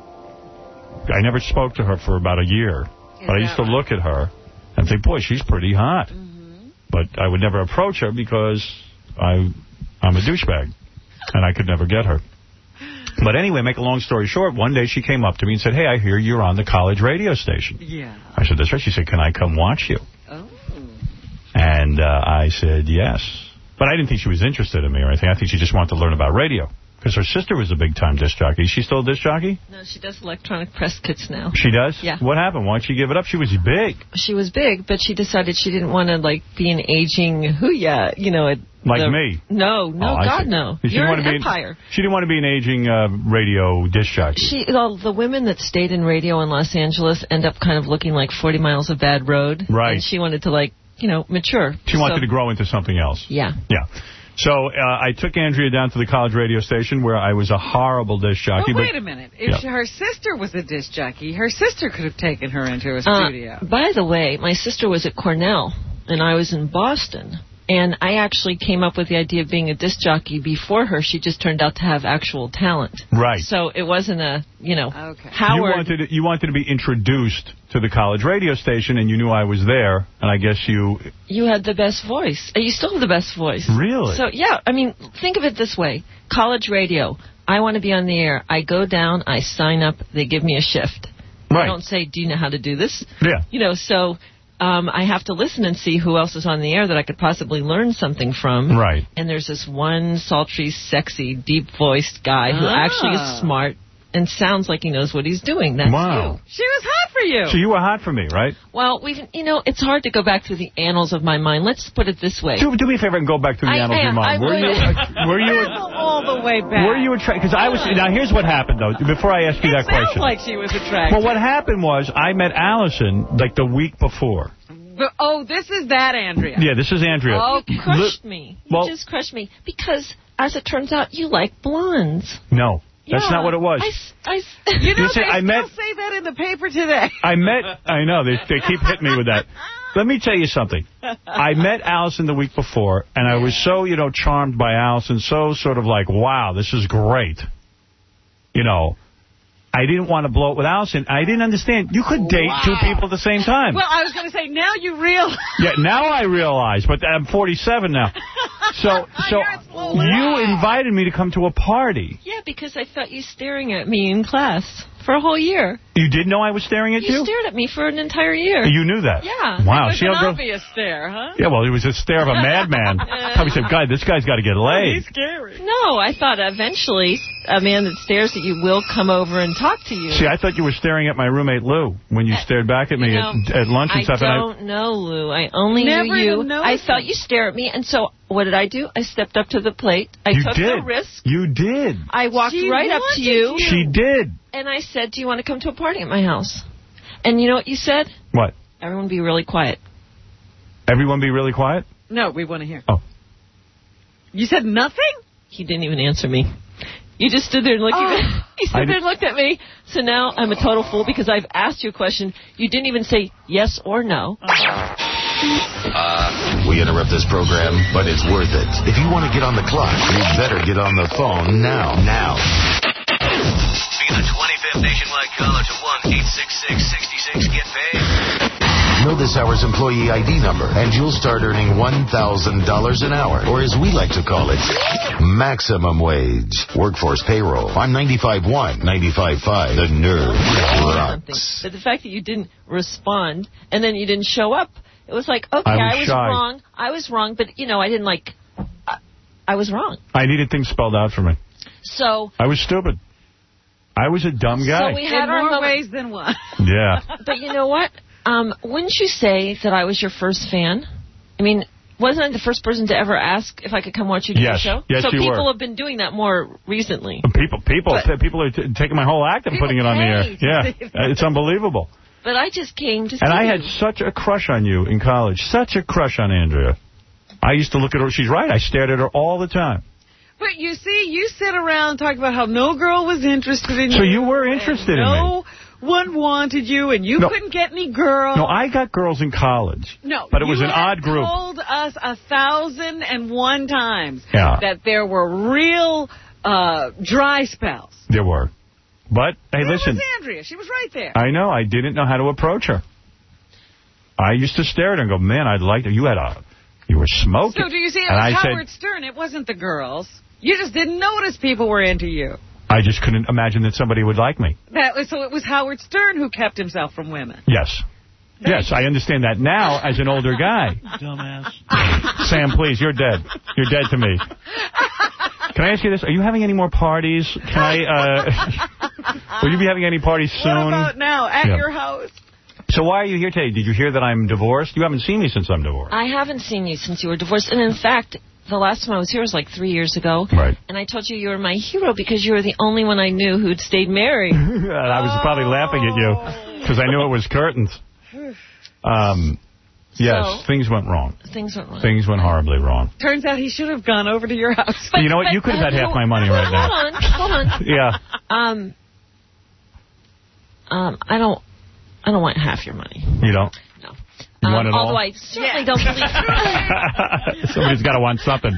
S1: I never spoke to her for about a year. Is but I used to right? look at her and think, boy, she's pretty hot. Mm-hmm. But I would never approach her because I, I'm a douchebag. And I could never get her. But anyway, make a long story short, one day she came up to me and said, hey, I hear you're on the college radio station.
S4: Yeah.
S1: I said, that's right. She said, can I come watch you?
S4: Oh.
S1: And uh, I said, yes. But I didn't think she was interested in me or anything. I think she just wanted to learn about radio. Because her sister was a big-time disc jockey. Is she still a disc jockey?
S15: No, she does electronic press kits now.
S1: She does?
S15: Yeah.
S1: What happened? Why'd she give it up? She was big.
S15: She was big, but she decided she didn't want to, like, be an aging hoo-ya, you know. At
S1: like
S15: the,
S1: me?
S15: No, no,
S1: oh,
S15: God, no.
S1: She
S15: You're
S1: an
S15: an empire.
S1: An, she didn't want to be an aging uh, radio disc jockey.
S15: She, well, the women that stayed in radio in Los Angeles end up kind of looking like forty miles of bad road.
S1: Right.
S15: And she wanted to, like, you know, mature.
S1: She wanted
S15: so,
S1: to grow into something else.
S15: Yeah.
S1: Yeah. So uh, I took Andrea down to the college radio station where I was a horrible disc jockey.
S4: Well, wait
S1: but,
S4: a minute. If
S1: yeah.
S4: her sister was a disc jockey, her sister could have taken her into a
S15: uh,
S4: studio.
S15: By the way, my sister was at Cornell, and I was in Boston. And I actually came up with the idea of being a disc jockey before her. She just turned out to have actual talent.
S1: Right.
S15: So it wasn't a, you know,
S4: okay.
S15: Howard.
S1: You wanted, you wanted to be introduced to the college radio station, and you knew I was there, and I guess you...
S15: You had the best voice. You still have the best voice.
S1: Really?
S15: So, yeah, I mean, think of it this way. College radio. I want to be on the air. I go down, I sign up, they give me a shift.
S1: Right.
S15: I don't say, do you know how to do this?
S1: Yeah.
S15: You know, so... Um, I have to listen and see who else is on the air that I could possibly learn something from.
S1: Right.
S15: And there's this one sultry, sexy, deep-voiced guy who
S4: ah.
S15: actually is smart and sounds like he knows what he's doing. That's
S1: wow.
S15: you.
S4: She was hot for you.
S1: So you were hot for me, right?
S15: Well, we've, you know, it's hard to go back through the annals of my mind. Let's put it this way.
S1: Do, do me a favor and go back through the
S15: I
S1: annals of your mind.
S15: I
S1: were
S15: would.
S1: you? Uh, were you?
S4: all the way back.
S1: Were you attracted? Because I was. Now here's what happened though. Before I ask you
S4: it
S1: that question.
S4: It sounds like she was attracted.
S1: Well, what happened was I met Allison like the week before.
S4: But, oh, this is that Andrea.
S1: Yeah, this is Andrea.
S15: Oh, you crushed me. You
S1: well,
S15: just crushed me. Because, as it turns out, you like blondes.
S1: No, that's
S15: yeah,
S1: not what it was.
S15: I, I,
S4: you know,
S1: Listen,
S4: they
S1: I
S4: still
S1: met,
S4: say that in the paper today.
S1: I met, I know, they, they keep hitting me with that. Let me tell you something. I met Allison the week before, and I was so, you know, charmed by Allison, so sort of like, wow, this is great. You know. I didn't want to blow it with Allison. I didn't understand. You could date
S4: wow.
S1: two people at the same time.
S4: Well, I was going to say, now you realize.
S1: Yeah, now I realize, but I'm forty-seven now. So so you invited me to come to a party.
S15: Yeah, because I thought you staring at me in class for a whole year.
S1: You did know I was staring at you?
S15: You stared at me for an entire year.
S1: You knew that?
S15: Yeah.
S1: Wow.
S4: It was
S1: See
S4: an
S1: how girls...
S4: obvious stare, huh?
S1: Yeah, well, it was a stare of a madman. Probably said, God, this guy's got to get laid.
S4: Oh, he's scary.
S15: No, I thought eventually a man that stares at you will come over and talk to you.
S1: See, I thought you were staring at my roommate, Lou, when you stared back at me
S15: you know,
S1: at, at lunch and
S15: I
S1: stuff.
S15: Don't
S1: and
S15: I don't know, Lou. I only
S4: Never
S15: knew you.
S4: even
S15: I felt you stare at me, and so what did I do? I stepped up to the plate. I
S1: you
S15: took
S1: did.
S15: the risk.
S1: You did.
S15: I walked
S4: she
S15: right up to you.
S4: you.
S1: She did.
S15: And I said, do you want to come to a party at my house? And you know what you said?
S1: What?
S15: Everyone be really quiet.
S1: Everyone be really quiet?
S4: No, we want to hear.
S1: Oh.
S4: You said nothing?
S15: He didn't even answer me. You just stood there and looked
S4: oh.
S15: at me. He stood there and looked at me. So now I'm a total fool because I've asked you a question. You didn't even say yes or no.
S16: Uh, we interrupt this program, but it's worth it. If you want to get on the clock, you better get on the phone now. Now.
S18: Be the twenty-fifth nationwide caller to one eight six six, six six, get paid.
S16: Know this hour's employee I D number, and you'll start earning one thousand dollars an hour, or as we like to call it, maximum wage. Workforce payroll on ninety-five point one, ninety-five point five. The Nerve rocks.
S15: But the fact that you didn't respond, and then you didn't show up, it was like, okay,
S1: I was,
S15: I was
S1: shy.
S15: wrong. I was wrong, but, you know, I didn't like, I, I was wrong.
S1: I needed things spelled out for me.
S15: So.
S1: I was stupid. I was a dumb guy.
S15: So we had
S4: In
S15: our
S4: more
S15: moment.
S4: ways than one.
S1: Yeah.
S15: But you know what? Um, wouldn't you say that I was your first fan? I mean, wasn't I the first person to ever ask if I could come watch you do
S1: Yes.
S15: the show?
S1: Yes,
S15: so
S1: you
S15: people
S1: were.
S15: have been doing that more recently.
S1: People, people,
S15: But-
S1: people are t taking my whole act and putting it on the air.
S15: paid.
S1: Yeah, it's unbelievable.
S15: But I just came to see
S1: And I
S15: you.
S1: had such a crush on you in college. Such a crush on Andrea. I used to look at her. She's right. I stared at her all the time.
S4: But you see, you sit around talking about how no girl was interested in you.
S1: So you were interested in me.
S4: No one wanted you, and you
S1: No.
S4: couldn't get any girls.
S1: No, I got girls in college.
S4: No,
S1: But it was
S4: you
S1: an
S4: had
S1: odd group.
S4: told us a thousand and one times
S1: Yeah.
S4: that there were real uh, dry spells.
S1: There were. But, hey,
S4: Where
S1: listen.
S4: was Andrea? She was right there.
S1: I know. I didn't know how to approach her. I used to stare at her and go, man, I'd like to. You had a, you were smoking.
S4: So do you see, it
S1: and
S4: was
S1: I
S4: Howard
S1: said,
S4: Stern. It wasn't the girls. You just didn't notice people were into you.
S1: I just couldn't imagine that somebody would like me.
S4: That was, so it was Howard Stern who kept himself from women.
S1: Yes. Yes, I understand that now as an older guy.
S7: Dumbass.
S1: Sam, please, you're dead. You're dead to me. Can I ask you this? Are you having any more parties? Can I, uh... will you be having any parties soon?
S4: What about now, at
S1: Yeah.
S4: your house?
S1: So why are you here today? Did you hear that I'm divorced? You haven't seen me since I'm divorced.
S15: I haven't seen you since you were divorced. And in fact, the last time I was here was like three years ago.
S1: Right.
S15: And I told you you were my hero because you were the only one I knew who'd stayed married.
S1: And I was probably laughing at you because I knew it was curtains. Um, yes,
S15: So-
S1: things went wrong.
S15: Things went wrong.
S1: Things went horribly wrong.
S4: Turns out he should have gone over to your house.
S1: You know what? You could have had half my money right now.
S15: Hold on, hold on.
S1: Yeah.
S15: Um, um, I don't, I don't want half your money.
S1: You don't?
S15: No.
S1: You
S15: Um,
S1: want it
S15: although
S1: all?
S15: I certainly don't believe.
S1: Somebody's got to want something.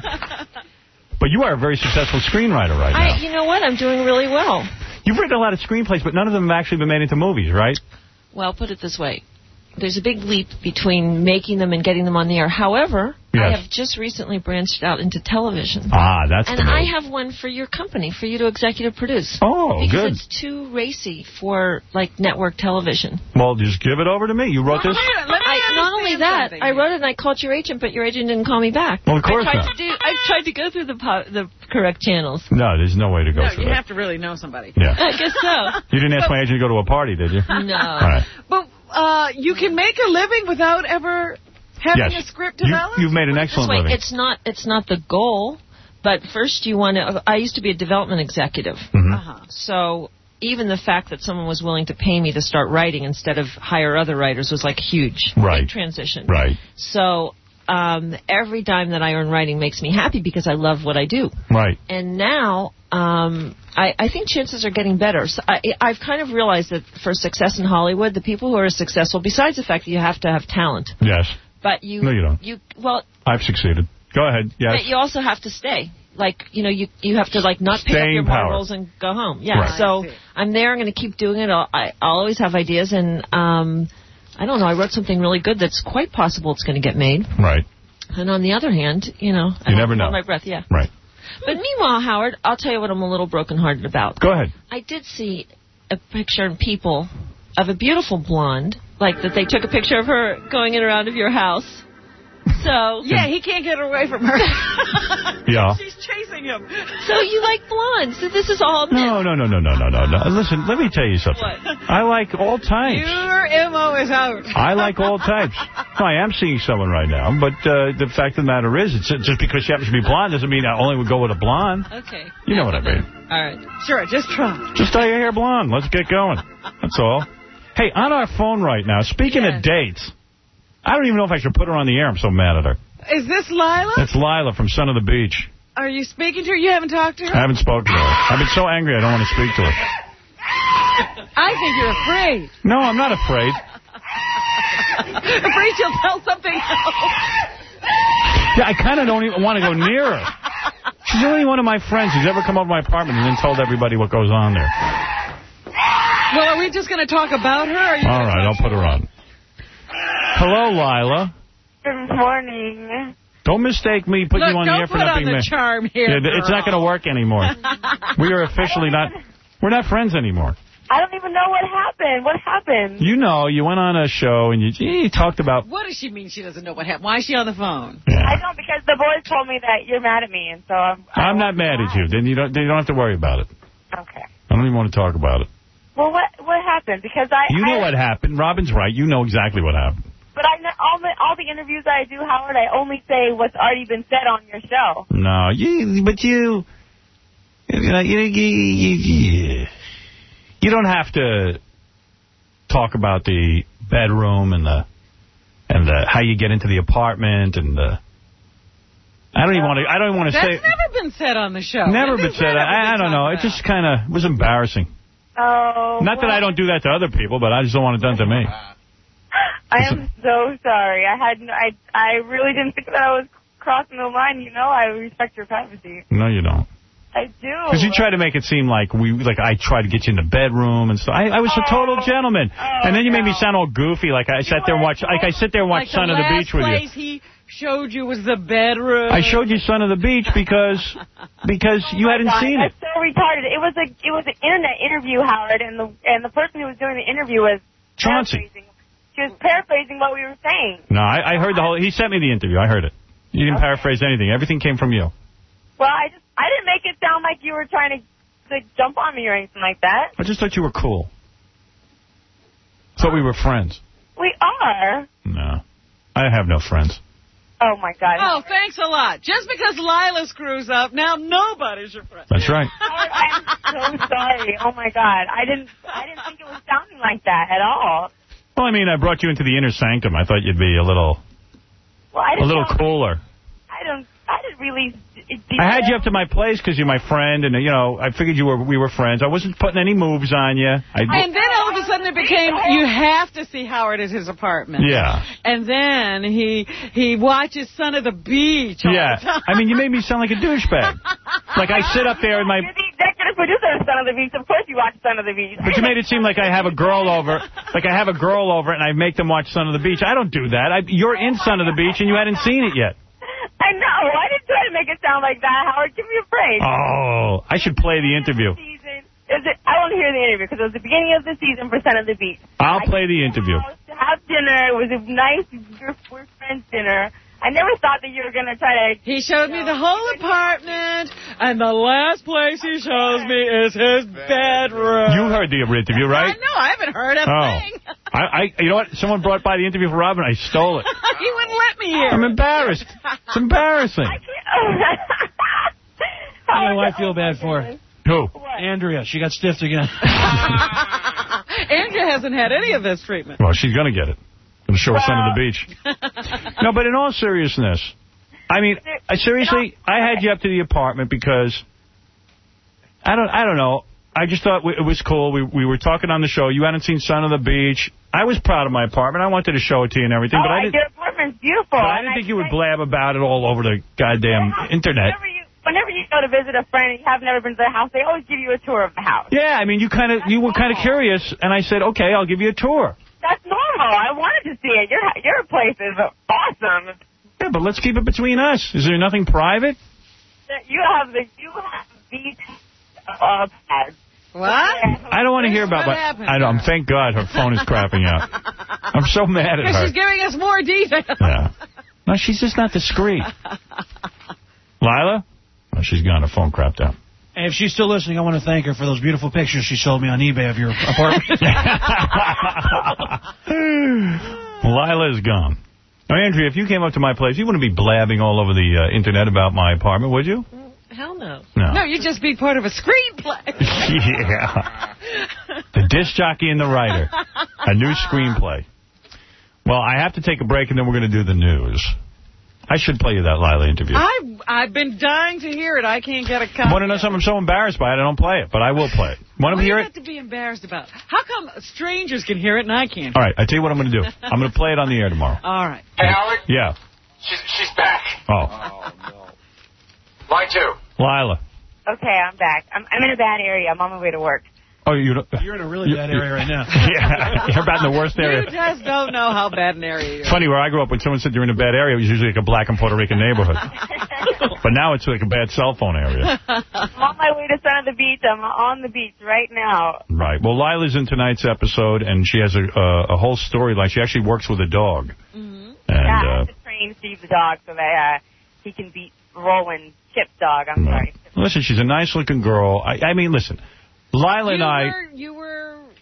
S1: But you are a very successful screenwriter right now.
S15: I, you know what? I'm doing really well.
S1: You've written a lot of screenplays, but none of them have actually been made into movies, right?
S15: Well, put it this way. There's a big leap between making them and getting them on the air. However, I
S1: Yes.
S15: have just recently branched out into television.
S1: Ah, that's
S15: And
S1: the move.
S15: I have one for your company, for you to executive produce.
S1: Oh,
S15: because
S1: good.
S15: it's too racy for, like, network television.
S1: Well, just give it over to me. You wrote this?
S15: I, not only that, I wrote it and I called your agent, but your agent didn't call me back.
S1: Well, of course
S15: I tried
S1: not.
S15: To do, I tried to go through the po the correct channels.
S1: No, there's no way to go
S4: No,
S1: through
S4: you
S1: that.
S4: have to really know somebody.
S1: Yeah.
S15: I guess so.
S1: You didn't ask my agent to go to a party, did you?
S15: No.
S1: All right.
S4: But uh, you can make a living without ever having
S1: Yes.
S4: a script
S1: You,
S4: developed?
S1: you've made an
S15: This
S1: excellent
S15: way,
S1: living.
S15: it's not it's not the goal, but first you want to. I used to be a development executive,
S1: Mhm.
S4: Uh-huh.
S15: so even the fact that someone was willing to pay me to start writing instead of hire other writers was like huge.
S1: Right.
S15: Big transition.
S1: Right.
S15: So um, every dime that I earn writing makes me happy because I love what I do.
S1: Right.
S15: And now um, I, I think chances are getting better. So I, I've kind of realized that for success in Hollywood, the people who are successful, besides the fact that you have to have talent,
S1: Yes.
S15: but you
S1: No, you don't.
S15: You well,
S1: I've succeeded. Go ahead. Yes.
S15: but you also have to stay. Like, you know, you you have to, like, not pick up
S1: Staying
S15: your
S1: power.
S15: marbles and go home. Yeah,
S1: Right.
S15: so I'm there. I'm going to keep doing it. I'll, I, I'll always have ideas. And, um, I don't know, I wrote something really good that's quite possible it's going to get made.
S1: Right.
S15: And on the other hand, you know, I
S1: You
S15: don't
S1: never
S15: hold
S1: know.
S15: my breath, yeah.
S1: Right.
S15: But meanwhile, Howard, I'll tell you what I'm a little brokenhearted about.
S1: Go ahead.
S15: I did see a picture in People of a beautiful blonde, like that they took a picture of her going in or out of your house. So
S4: Yeah, he can't get away from her.
S1: Yeah.
S4: She's chasing him.
S15: So you like blondes. So this is all
S1: No, no, no, no, no, no, no, no. Listen, let me tell you something.
S4: What?
S1: I like all types.
S4: Your M O is out.
S1: I like all types. No, I am seeing someone right now, but uh, the fact of the matter is, it's just because she happens to be blonde doesn't mean I only would go with a blonde.
S15: Okay.
S1: You know what I mean.
S15: All right.
S4: Sure, just try.
S1: Just dye your hair blonde. Let's get going. That's all. Hey, on our phone right now, speaking
S4: Yes.
S1: of dates, I don't even know if I should put her on the air. I'm so mad at her.
S4: Is this Lila?
S1: It's Lila from Son of the Beach.
S4: Are you speaking to her? You haven't talked to her?
S1: I haven't spoken to her. I've been so angry I don't want to speak to her.
S4: I think you're afraid.
S1: No, I'm not afraid.
S4: afraid she'll tell something else.
S1: Yeah, I kind of don't even want to go near her. She's the only one of my friends who's ever come over to my apartment and then told everybody what goes on there.
S4: Well, are we just going to talk about her? Or are you
S1: All right, I'll put her on. Hello, Lila.
S2: Good morning.
S1: Don't mistake me putting
S4: Look,
S1: you on the
S4: don't
S1: air for
S4: put
S1: not
S4: on
S1: being
S4: the
S1: ma-
S4: charm here,
S1: Yeah, it's not going to work anymore. We are officially not. We're not friends anymore.
S2: I don't even know what happened. What happened?
S1: You know, you went on a show and you, you talked about.
S4: What does she mean she doesn't know what happened? Why is she on the phone?
S2: I don't, because the boys told me that you're mad at me, and so I'm...
S1: I'm not mad at you. Then you don't. Then you don't have to worry about it.
S2: Okay.
S1: I don't even want to talk about it.
S2: Well, what what happened? Because I...
S1: You know
S2: I,
S1: what happened. Robin's right. You know exactly what happened.
S2: But I know, all the all the interviews I do, Howard, I only say what's already been said on your show.
S1: No, you, but you, you know, you, you, you, you don't have to talk about the bedroom and the and the how you get into the apartment and the. I don't even want to. I don't want to say.
S4: That's never been said on the show.
S1: Never been said. I, I don't know. It just kind of was embarrassing.
S2: Oh.
S1: Not
S2: well,
S1: that I don't do that to other people, but I just don't want it done to me.
S2: I am so sorry. I had no, I I really didn't think that I was crossing the line. You know, I respect your privacy.
S1: No, you don't.
S2: I do.
S1: Because you try to make it seem like we, like I tried to get you in the bedroom and stuff. I, I was a total
S2: oh,
S1: gentleman,
S2: oh,
S1: and then you
S2: no.
S1: made me sound all goofy, like I sat there and watched, like I sit there and watch
S4: like
S1: Son
S4: the
S1: of the Beach with you.
S4: last place he showed you was the bedroom.
S1: I showed you Son of the Beach because because
S2: oh
S1: you hadn't
S2: God,
S1: seen it.
S2: That's so retarded. It was a it was an internet interview, Howard, and the and the person who was doing the interview was
S1: Chauncey.
S2: She was paraphrasing what we were saying.
S1: No, I, I heard the whole. He sent me the interview. I heard it. You didn't
S2: Okay.
S1: paraphrase anything. Everything came from you.
S2: Well, I just I didn't make it sound like you were trying to, to jump on me or anything like that.
S1: I just thought you were cool. Thought we were friends.
S2: We are.
S1: No, I have no friends.
S2: Oh my God.
S4: Oh, thanks a lot. Just because Lila screws up, now nobody's your friend.
S1: That's right.
S2: Howard, I'm so sorry. Oh my God. I didn't I didn't think it was sounding like that at all.
S1: Well, I mean, I brought you into the inner sanctum. I thought you'd be a little,
S2: Well, I
S1: a
S2: didn't
S1: little
S2: know,
S1: cooler.
S2: I don't I didn't really
S1: I had you up to my place because you're my friend, and you know, I figured you were we were friends. I wasn't putting any moves on you. I,
S4: And then all of a sudden it became, you have to see Howard at his apartment.
S1: Yeah.
S4: And then he he watches Son of the Beach all
S1: yeah.
S4: the time.
S1: I mean, you made me sound like a douchebag. Like I sit up there with my...
S2: You're the executive producer of Son of the Beach. Of course you watch Son of the Beach.
S1: But you made it seem like I have a girl over, like I have a girl over, and I make them watch Son of the Beach. I don't do that. I, you're in Son of the Beach, and you hadn't seen it yet.
S2: I know. I didn't try to make it sound like that, Howard. Give me a break.
S1: Oh, I should play the interview.
S2: Season. Is it, I want to hear the interview because it was the beginning of the season for Son of the Beach.
S1: I'll play the interview.
S2: To have dinner. It was a nice, we're, we're friends dinner. I never thought that you were going to try to...
S4: He showed me the whole apartment, and the last place he shows me is his bedroom.
S1: You heard the interview, right?
S4: I know. I haven't heard a
S1: oh.
S4: thing.
S1: I, I, you know what? Someone brought by the interview for Robin. I stole it.
S4: He wouldn't let me hear
S1: I'm
S4: it.
S1: embarrassed. It's embarrassing.
S7: I know I feel bad for her.
S1: Who?
S7: Andrea. She got stiffed again.
S4: Andrea hasn't had any of this treatment.
S1: Well, she's going to get it. Going to show her Son of the Beach. No, but in all seriousness, I mean, I, seriously, I had you up to the apartment because, I don't I don't know, I just thought it was cool. We we were talking on the show. You hadn't seen Son of the Beach. I was proud of my apartment. I wanted to show it to you and everything.
S2: Oh,
S1: but I didn't,
S2: your apartment's beautiful.
S1: but I didn't think you would blab about it all over the goddamn internet.
S2: Whenever you, whenever you go to visit a friend and you have never been to their house, they always give you a tour of the house.
S1: Yeah, I mean, you kind of you were kind of curious, and I said, okay, I'll give you a tour.
S2: That's normal. I wanted to see it. Your your place is awesome.
S1: Yeah, but let's keep it between us. Is there nothing private?
S2: You have the you have the uh, pads.
S4: What?
S1: I don't want to hear about
S4: What
S1: my...
S4: happened?
S1: I don't, thank God her phone is crapping out. I'm so mad at
S4: Because
S1: her.
S4: she's giving us more details.
S1: Yeah. No, she's just not discreet. Lila? Oh, she's gone. Her phone crapped out.
S7: And if she's still listening, I want to thank her for those beautiful pictures she sold me on eBay of your apartment.
S1: Lila is gone. Now, Andrea, if you came up to my place, you wouldn't be blabbing all over the uh, internet about my apartment, would you?
S15: Hell no.
S1: No.
S4: No, you'd just be part of a screenplay.
S1: Yeah. The disc jockey and the writer. A new screenplay. Well, I have to take a break, and then we're going to do the news. I should play you that Lila interview.
S4: I, I've been dying to hear it. I can't get a copy.
S1: Want to know something? I'm so embarrassed by it, I don't play it, but I will play it. Want
S4: What
S1: to
S4: do you
S1: hear
S4: have
S1: it?
S4: to be embarrassed about? How come strangers can hear it and I can't?
S1: All right, I tell you what I'm going to do. I'm going to play it on the air tomorrow.
S4: All right.
S6: Hey, Howard,
S1: Yeah.
S6: she's, she's back.
S1: Oh.
S6: Line two.
S1: Lila.
S2: Okay, I'm back. I'm I'm in a bad area. I'm on my way to work.
S1: Oh, you don't...
S7: You're in a really bad area right now.
S1: Yeah, you're about in the worst area.
S4: You just don't know how bad an area you're in.
S1: Funny, where I grew up, when someone said you're in a bad area, it was usually like a black and Puerto Rican neighborhood. But now it's like a bad cell phone area.
S2: I'm on my way to Son of the Beach. I'm on the beach right now.
S1: Right. Well, Lila's in tonight's episode, and she has a, a, a whole storyline. She actually works with a dog.
S2: Mm-hmm.
S1: And,
S2: yeah, I
S1: uh,
S2: have to train Steve the dog so that uh, he can beat Roland Chip's dog. I'm
S1: right.
S2: sorry.
S1: Listen, she's a nice-looking girl. I, I mean, listen, Lila
S4: you
S1: and I...
S4: Were, you were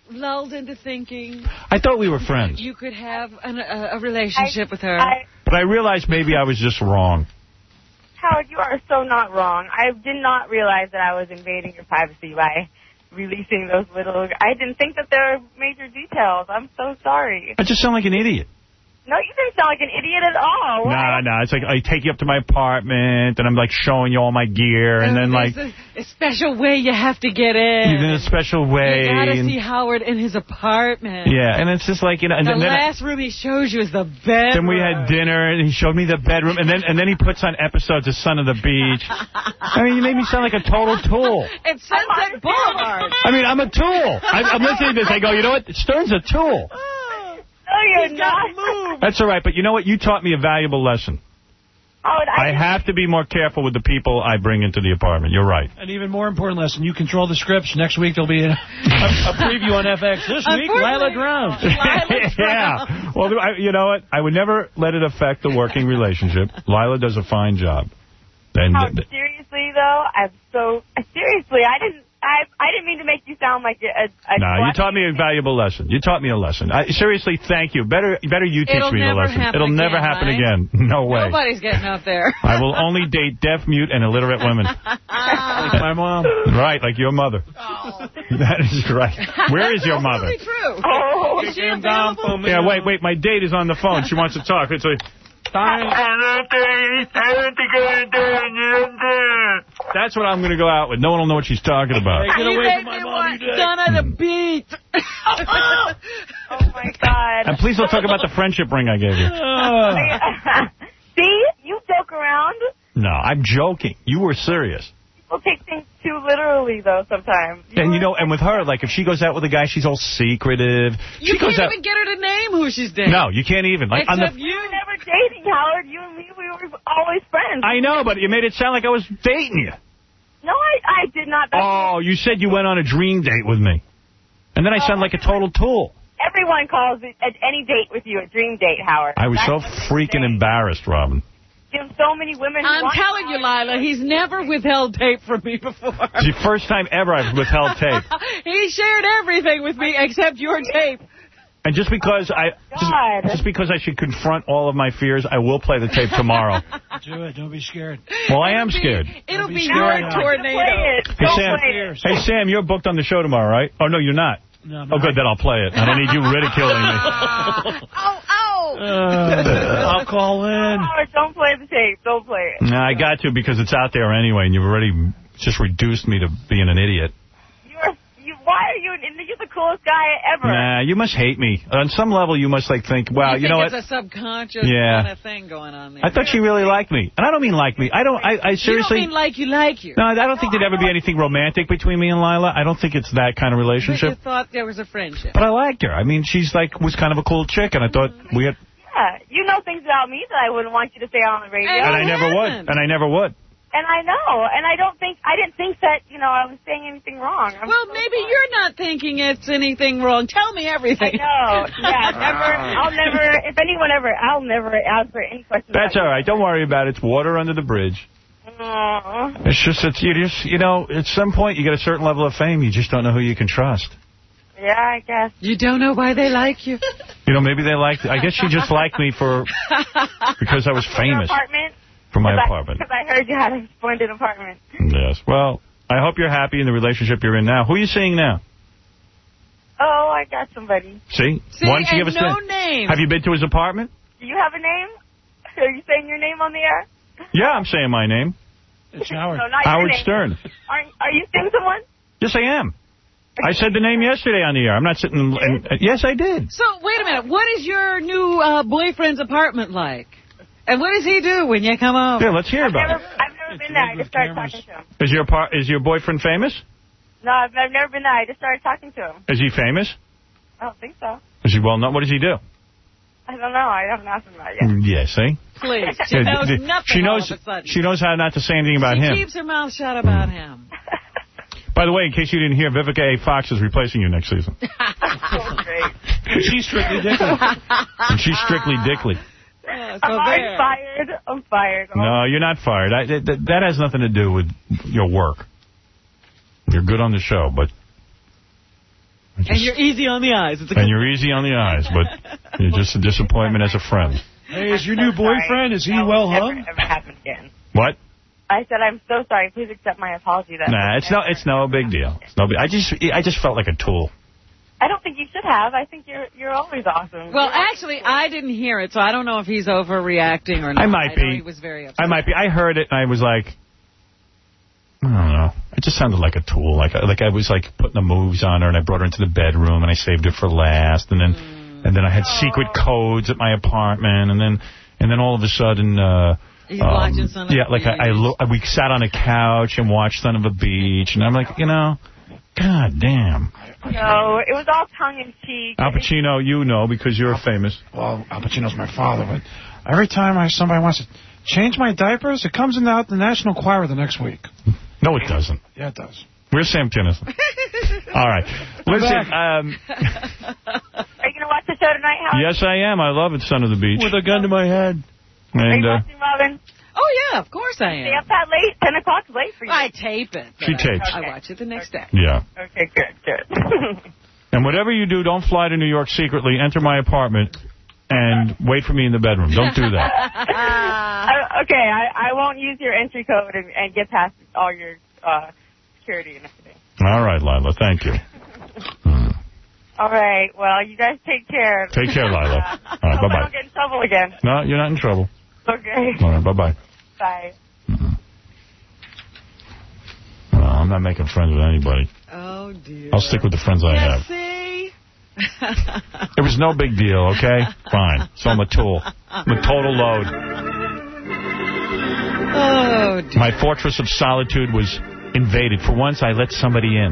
S4: lulled into thinking
S1: I thought we were friends.
S4: you could have an, a, a relationship
S2: I,
S4: with her.
S2: I,
S1: But I realized maybe I was just wrong.
S2: Howard, you are so not wrong. I did not realize that I was invading your privacy by releasing those little... I didn't think that there were major details. I'm so sorry.
S1: I just sound like an idiot.
S2: No, you didn't sound like an idiot at all.
S1: No, nah, no, nah, it's like I take you up to my apartment, and I'm like showing you all my gear, and
S4: Oh,
S1: then like...
S4: There's a, a special way you have to get in.
S1: In a special way.
S4: You gotta
S1: and,
S4: see Howard in his apartment.
S1: yeah, and it's just like, you know... And
S4: the
S1: then,
S4: last room he shows you is the bedroom.
S1: Then we had dinner, and he showed me the bedroom, and then and then he puts on episodes of Son of the Beach. I mean, you made me sound like a total tool.
S4: It's Sunset Boulevard.
S1: I mean, I'm a tool. I, I'm listening to this. I go, you know what? Stern's a tool.
S2: No, you're not.
S1: That's all right, but you know what? You taught me a valuable lesson.
S2: Howard, I,
S1: I have to be more careful with the people I bring into the apartment. You're right.
S7: An even more important lesson, you control the scripts. Next week there'll be a, a, a preview on F X. This week, Lila drowns.
S1: Yeah. Well, I, you know what? I would never let it affect the working relationship. Lila does a fine job. And
S2: Howard, seriously, though, I'm so... Seriously, I didn't... I I didn't mean to make you sound like a... a
S1: No, you taught me a valuable lesson. You taught me a lesson. I, seriously, thank you. Better better you teach
S4: It'll
S1: me the
S4: never
S1: lesson.
S4: happen
S1: It'll
S4: again,
S1: never happen
S4: right?
S1: again. No way.
S4: Nobody's getting up there.
S1: I will only date deaf, mute, and illiterate women.
S7: Like my mom.
S1: Right, like your mother.
S4: Oh.
S1: That is right. Where is your mother?
S4: That's true.
S2: Oh,
S4: is she available?
S1: Yeah, wait, wait. My date is on the phone. She wants to talk. It's like... That's what I'm going to go out with. No one will know what she's talking about.
S7: Hey, get
S4: You
S7: away
S4: made
S7: from my
S4: me
S7: mom,
S4: want
S7: you dick.
S4: Son of the Beat.
S2: Oh, my God.
S1: And please don't talk about the friendship ring I gave you.
S2: See? You joke around.
S1: No, I'm joking. You were serious.
S2: People take things too literally, though, sometimes. You
S1: And, you know, and with her, like, if she goes out with a guy, she's all secretive.
S4: You
S1: she
S4: can't
S1: goes out...
S4: even get her to name who she's dating.
S1: No, you can't even. Like, on
S4: Except
S1: the...
S4: you.
S2: were never dating, Howard. You and me, we were always friends.
S1: I know, but you made it sound like I was dating you.
S2: No, I, I did not. That's
S1: Oh, you said you went on a dream date with me. And then I sound like a total tool.
S2: Everyone calls it at any date with you a dream date, Howard.
S1: I was
S2: That's
S1: so
S2: what they
S1: freaking
S2: say.
S1: embarrassed, Robin.
S2: You have so many women who
S4: I'm
S2: want
S4: telling you, Lila, he's never withheld tape from me before.
S1: It's the first time ever I've withheld tape.
S4: He shared everything with me except your tape.
S1: And just because I
S2: God.
S1: just, just because I should confront all of my fears, I will play the tape tomorrow.
S7: Do it. Don't be scared.
S1: Well, I am scared.
S4: It'll
S7: be
S4: be
S7: scared
S4: your
S7: now.
S4: tornado.
S2: Play it.
S1: Hey,
S2: Don't
S1: Sam.
S2: play it.
S1: Hey, Sam, you're booked on the show tomorrow, right? Oh, no, you're not.
S7: No,
S1: Oh, good, then I'll play it. I don't need you ridiculing me.
S4: Oh, oh.
S7: Uh, I'll call in.
S2: Howard, don't play the tape. Don't play it.
S1: No, I got to because it's out there anyway, and you've already just reduced me to being an idiot.
S2: You're, you, why are you, you're the coolest guy ever.
S1: Nah, you must hate me. On some level, you must like think, wow, you,
S4: you, think
S1: know
S4: it's
S1: what?
S4: a subconscious
S1: Yeah.
S4: kind of thing going on there.
S1: I thought she really liked me. And I don't mean like me. I don't, I, I seriously...
S4: You don't mean like you like you.
S1: No, I don't think there'd ever be anything romantic between me and Lila. I don't think it's that kind of
S4: But you
S1: relationship.
S4: thought there was a friendship.
S1: But I liked her. I mean, she's like, was kind of a cool chick, and I thought we had...
S2: Yeah, you know things about me that I wouldn't want you to say on the radio.
S1: And I never would. And I never would.
S2: And I know, and I don't think, I didn't think that, you know, I was saying anything wrong. I'm
S4: Well,
S2: so
S4: maybe
S2: sorry.
S4: you're not thinking it's anything wrong. Tell me everything.
S2: I know. Yeah, never, I'll never, if anyone ever, I'll never ask for any questions.
S1: That's all right. Don't worry about it. It's water under the bridge.
S2: Aww.
S1: It's just, it's, you just, you know, at some point you get a certain level of fame, you just don't know who you can trust.
S2: Yeah, I guess.
S4: You don't know why they like you.
S1: You know, maybe they liked, I guess she just liked me for, because I was
S2: Your
S1: famous
S2: apartment?
S1: for my
S2: Cause
S1: apartment.
S2: Because I, I heard you had a splendid apartment.
S1: Yes. Well, I hope you're happy in the relationship you're in now. Who are you seeing now?
S2: Oh, I got somebody.
S1: See?
S4: See,
S1: Why don't you
S4: and
S1: give us
S4: no
S1: the-
S4: name.
S1: Have you been to his apartment?
S2: Do you have a name? Are you saying your name on the air?
S1: Yeah, I'm saying my name.
S7: It's Howard.
S2: No, not your
S1: Howard
S2: name.
S1: Stern.
S2: Are, are you seeing someone?
S1: Yes, I am. I said the name yesterday on the air. I'm not sitting... And, uh, yes, I did.
S4: So, wait a minute. What is your new uh, boyfriend's apartment like? And what does he do when you come over?
S1: Yeah, let's hear
S2: I've
S1: about
S2: never,
S1: it.
S2: I've never been there. I just started talking to him.
S1: Is your par- is your boyfriend famous?
S2: No, I've, I've never been there. I just started talking to him.
S1: Is he famous?
S2: I don't think so.
S1: Is he well known? What does he do?
S2: I don't know. I haven't asked him about it yet.
S1: Mm, Yeah, see?
S4: Please. She
S1: Yeah,
S4: knows
S1: the-
S4: nothing
S1: she knows,
S4: all of a sudden.
S1: She knows how not to say anything about
S4: she
S1: him.
S4: keeps her mouth shut about him.
S1: By the way, in case you didn't hear, Vivica A. Fox is replacing you next season.
S2: Oh, great.
S7: She's strictly dickly.
S1: And she's strictly dickly.
S4: Yeah, so
S2: I'm already
S4: there.
S2: fired. I'm fired.
S1: No, you're not fired. I, that, that has nothing to do with your work. You're good on the show, but Just,
S4: and you're easy on the eyes. It's a
S1: and you're easy on the eyes, but you're just a disappointment as a friend.
S7: Hey, is your new boyfriend, is he well hung?
S2: Ever, ever happen again.
S1: What?
S2: I said, I'm so sorry. Please accept my apology. That
S1: Nah, it's no, it's no big deal. It's no big. I just, I just felt like a tool.
S2: I don't think you should have. I think you're you're always awesome.
S4: Well,
S2: you're
S4: actually, I didn't hear it, so I don't know if he's overreacting or not.
S1: I might
S4: I know
S1: be.
S4: he was very upset.
S1: I might be. I heard it, and I was like, I don't know. It just sounded like a tool. Like, like I was like putting the moves on her, and I brought her into the bedroom, and I saved her for last, and then, mm. and then I had oh. secret codes at my apartment, and then, and then all of a sudden. Uh,
S4: He's um, watching Son of
S1: yeah, like I, I lo we sat on a couch and watched Son of a Beach, and I'm like, you know, God damn.
S2: No, it was all tongue-in-cheek.
S1: Al Pacino, you know, because you're famous.
S7: Well, Al Pacino's my father, but every time I somebody wants to change my diapers, it comes in the, the National Choir the next week.
S1: No, it doesn't.
S7: Yeah, it does.
S1: Where's Sam Kinison? All right. Listen, um...
S2: Are you going to watch the show tonight, Howard?
S1: Yes, I am. I love it, Son of the Beach.
S7: With a gun to my head.
S2: And, Are you
S1: uh,
S2: watching, Robin?
S4: Oh, yeah, of course I am.
S2: Stay up that late? ten o'clock's late for you.
S4: I tape it.
S1: She tapes.
S4: I watch it the next day.
S1: Yeah.
S2: Okay, good, good.
S1: And whatever you do, don't fly to New York secretly. Enter my apartment and wait for me in the bedroom. Don't do that.
S2: uh, okay, I, I won't use your entry code and, and get past all your uh, security and everything.
S1: All right, Lila. Thank you. Hmm.
S2: All right. Well, you guys take care.
S1: Take care, Lila.
S2: Uh,
S1: all right, bye-bye.
S2: I don't get in trouble again.
S1: No, you're not in trouble.
S2: Okay.
S1: All right, bye-bye.
S2: Bye.
S1: Mm-hmm. No, I'm not making friends with anybody.
S4: Oh, dear.
S1: I'll stick with the friends I
S4: yeah,
S1: have.
S4: See?
S1: It was no big deal, okay? Fine. So I'm a tool. I'm a total load.
S4: Oh, dear.
S1: My fortress of solitude was invaded. For once, I let somebody in.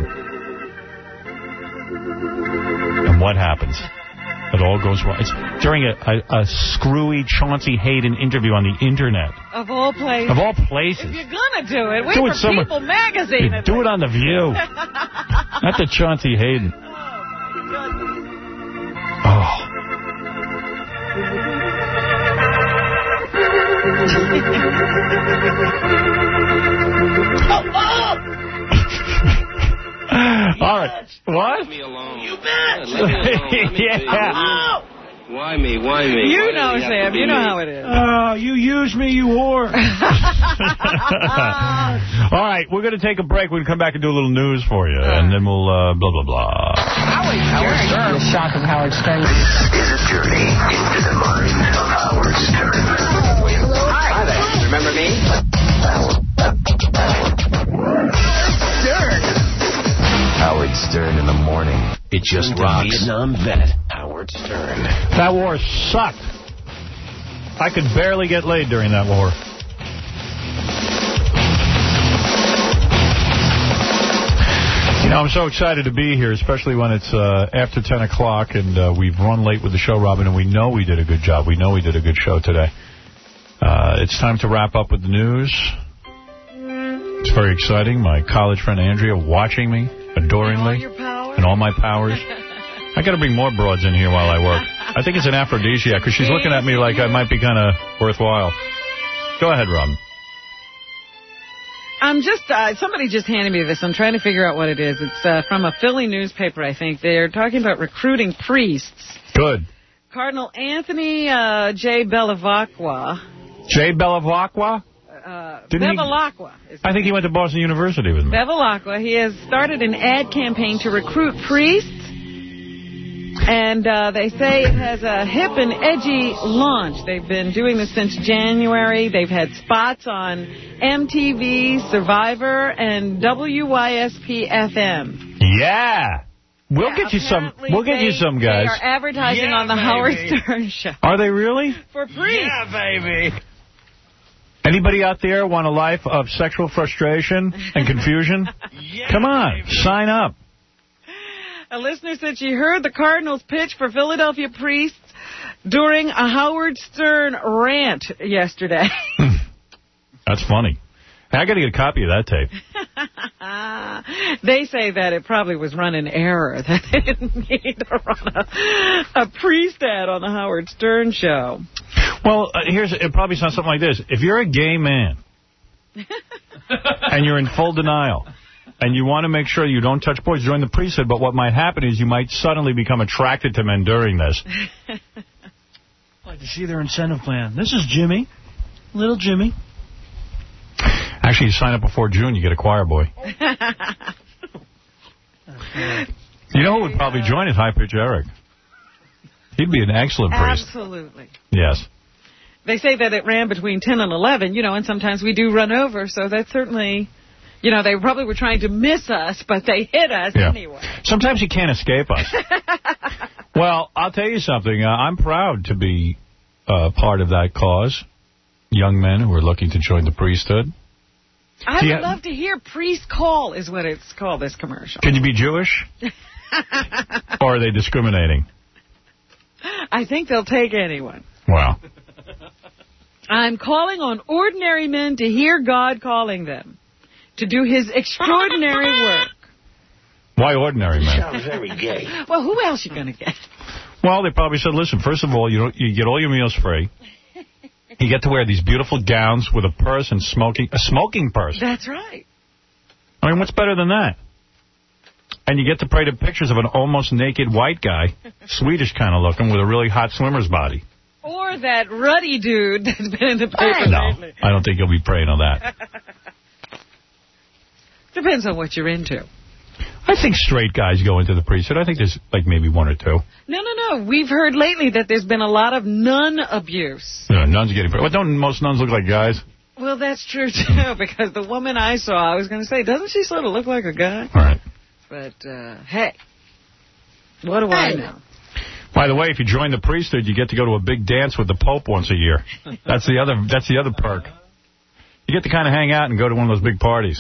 S1: And what happens? It all goes wrong. It's during a, a, a screwy Chauncey Hayden interview on the Internet.
S4: Of all places.
S1: Of all places.
S4: If you're going to do it, wait
S1: do
S4: for
S1: it somewhere.
S4: People magazine.
S1: Yeah, do it on The View. Not the Chauncey Hayden. Oh. All right. What?
S18: Leave me alone.
S17: You bet.
S1: Yeah.
S18: Why me? Why me?
S4: You
S18: Why
S4: know, Sam. You know me? How it is.
S7: Oh, you use me, you whore.
S1: All right, we're going to take a break. We're going to come back and do a little news for you, and then we'll uh, blah, blah, blah.
S9: Howard, Howard Stern. The shock of Howard Stern.
S16: This is a journey into the mind of Howard Stern.
S9: Hi there. Remember me?
S16: Stern. Howard Stern in the morning. It just rocks.
S9: Vietnam vet, Howard Stern.
S1: That war sucked. I could barely get laid during that war. You know, I'm so excited to be here, especially when it's uh, after ten o'clock and uh, we've run late with the show, Robin, and we know we did a good job. We know we did a good show today. Uh, it's time to wrap up with the news. It's very exciting. My college friend Andrea watching me adoringly.
S4: And all your powers.
S1: And all my powers. I got to bring more broads in here while I work. I think it's an aphrodisiac because she's looking at me like I might be kind of worthwhile. Go ahead, Robin.
S4: I'm just, uh, somebody just handed me this. I'm trying to figure out what it is. It's uh, from a Philly newspaper, I think. They're talking about recruiting priests.
S1: Good.
S4: Cardinal Anthony uh, J. Bevilacqua.
S1: J. Bevilacqua?
S4: Uh,
S1: Didn't
S4: Bevilacqua.
S1: He, I think he went to Boston University with me.
S4: Bevilacqua. He has started an ad campaign to recruit priests. And uh, they say it has a hip and edgy launch. They've been doing this since January. They've had spots on M T V, Survivor, and W Y S P F M.
S1: Yeah. We'll
S4: yeah,
S1: get you some. We'll get
S4: they,
S1: you some guys.
S4: They are advertising
S1: yeah,
S4: on the
S1: baby.
S4: Howard Stern show.
S1: Are they really?
S4: For priests.
S1: Yeah, baby. Anybody out there want a life of sexual frustration and confusion? Yeah, come on, baby. Sign up.
S4: A listener said she heard the Cardinals pitch for Philadelphia priests during a Howard Stern rant yesterday.
S1: That's funny. Hey, I got to get a copy of that tape.
S4: They say that it probably was run in error, that they didn't need to run a, a priest ad on the Howard Stern show.
S1: Well, uh, here's it probably sounds something like this. If you're a gay man and you're in full denial, and you want to make sure you don't touch boys during the priesthood, but what might happen is you might suddenly become attracted to men during this.
S7: I'd like to see their incentive plan. This is Jimmy. Little Jimmy.
S1: Actually, you sign up before June, you get a choir boy. You know who would probably join is High Pitch Eric. He'd be an excellent priest.
S4: Absolutely.
S1: Yes.
S4: They say that it ran between ten and eleven, you know, and sometimes we do run over, so that's certainly, you know, they probably were trying to miss us, but they hit us
S1: yeah.
S4: anyway.
S1: Sometimes you can't escape us. Well, I'll tell you something. Uh, I'm proud to be uh, part of that cause. Young men who are looking to join the priesthood.
S4: I
S1: Do
S4: would
S1: you,
S4: love to hear Priest Call is what it's called, this commercial.
S1: Can you be Jewish? Or are they discriminating?
S4: I think they'll take anyone.
S1: Wow.
S4: I'm calling on ordinary men to hear God calling them to do his extraordinary work.
S1: Why ordinary men?
S4: Sounds very gay. Well, who else you going to get?
S1: Well, they probably said, listen, first of all, you don't, you get all your meals free. You get to wear these beautiful gowns with a purse and smoking, a smoking purse.
S4: That's right.
S1: I mean, what's better than that? And you get to pray to pictures of an almost naked white guy, Swedish kind of looking, with a really hot swimmer's body.
S4: Or that ruddy dude that's been in the paper
S1: No,
S4: lately.
S1: I don't think you'll be praying on that.
S4: Depends on what you're into.
S1: I think straight guys go into the priesthood. I think there's like maybe one or two.
S4: No, no, no. We've heard lately that there's been a lot of nun abuse.
S1: Yeah, nuns getting prayed. Well, don't most nuns look like guys?
S4: Well, that's true, too, because the woman I saw, I was going to say, doesn't she sort of look like a guy?
S1: Right.
S4: But, uh, hey, what do I know?
S1: By the way, if you join the priesthood, you get to go to a big dance with the Pope once a year. That's the other That's the other perk. You get to kind of hang out and go to one of those big parties.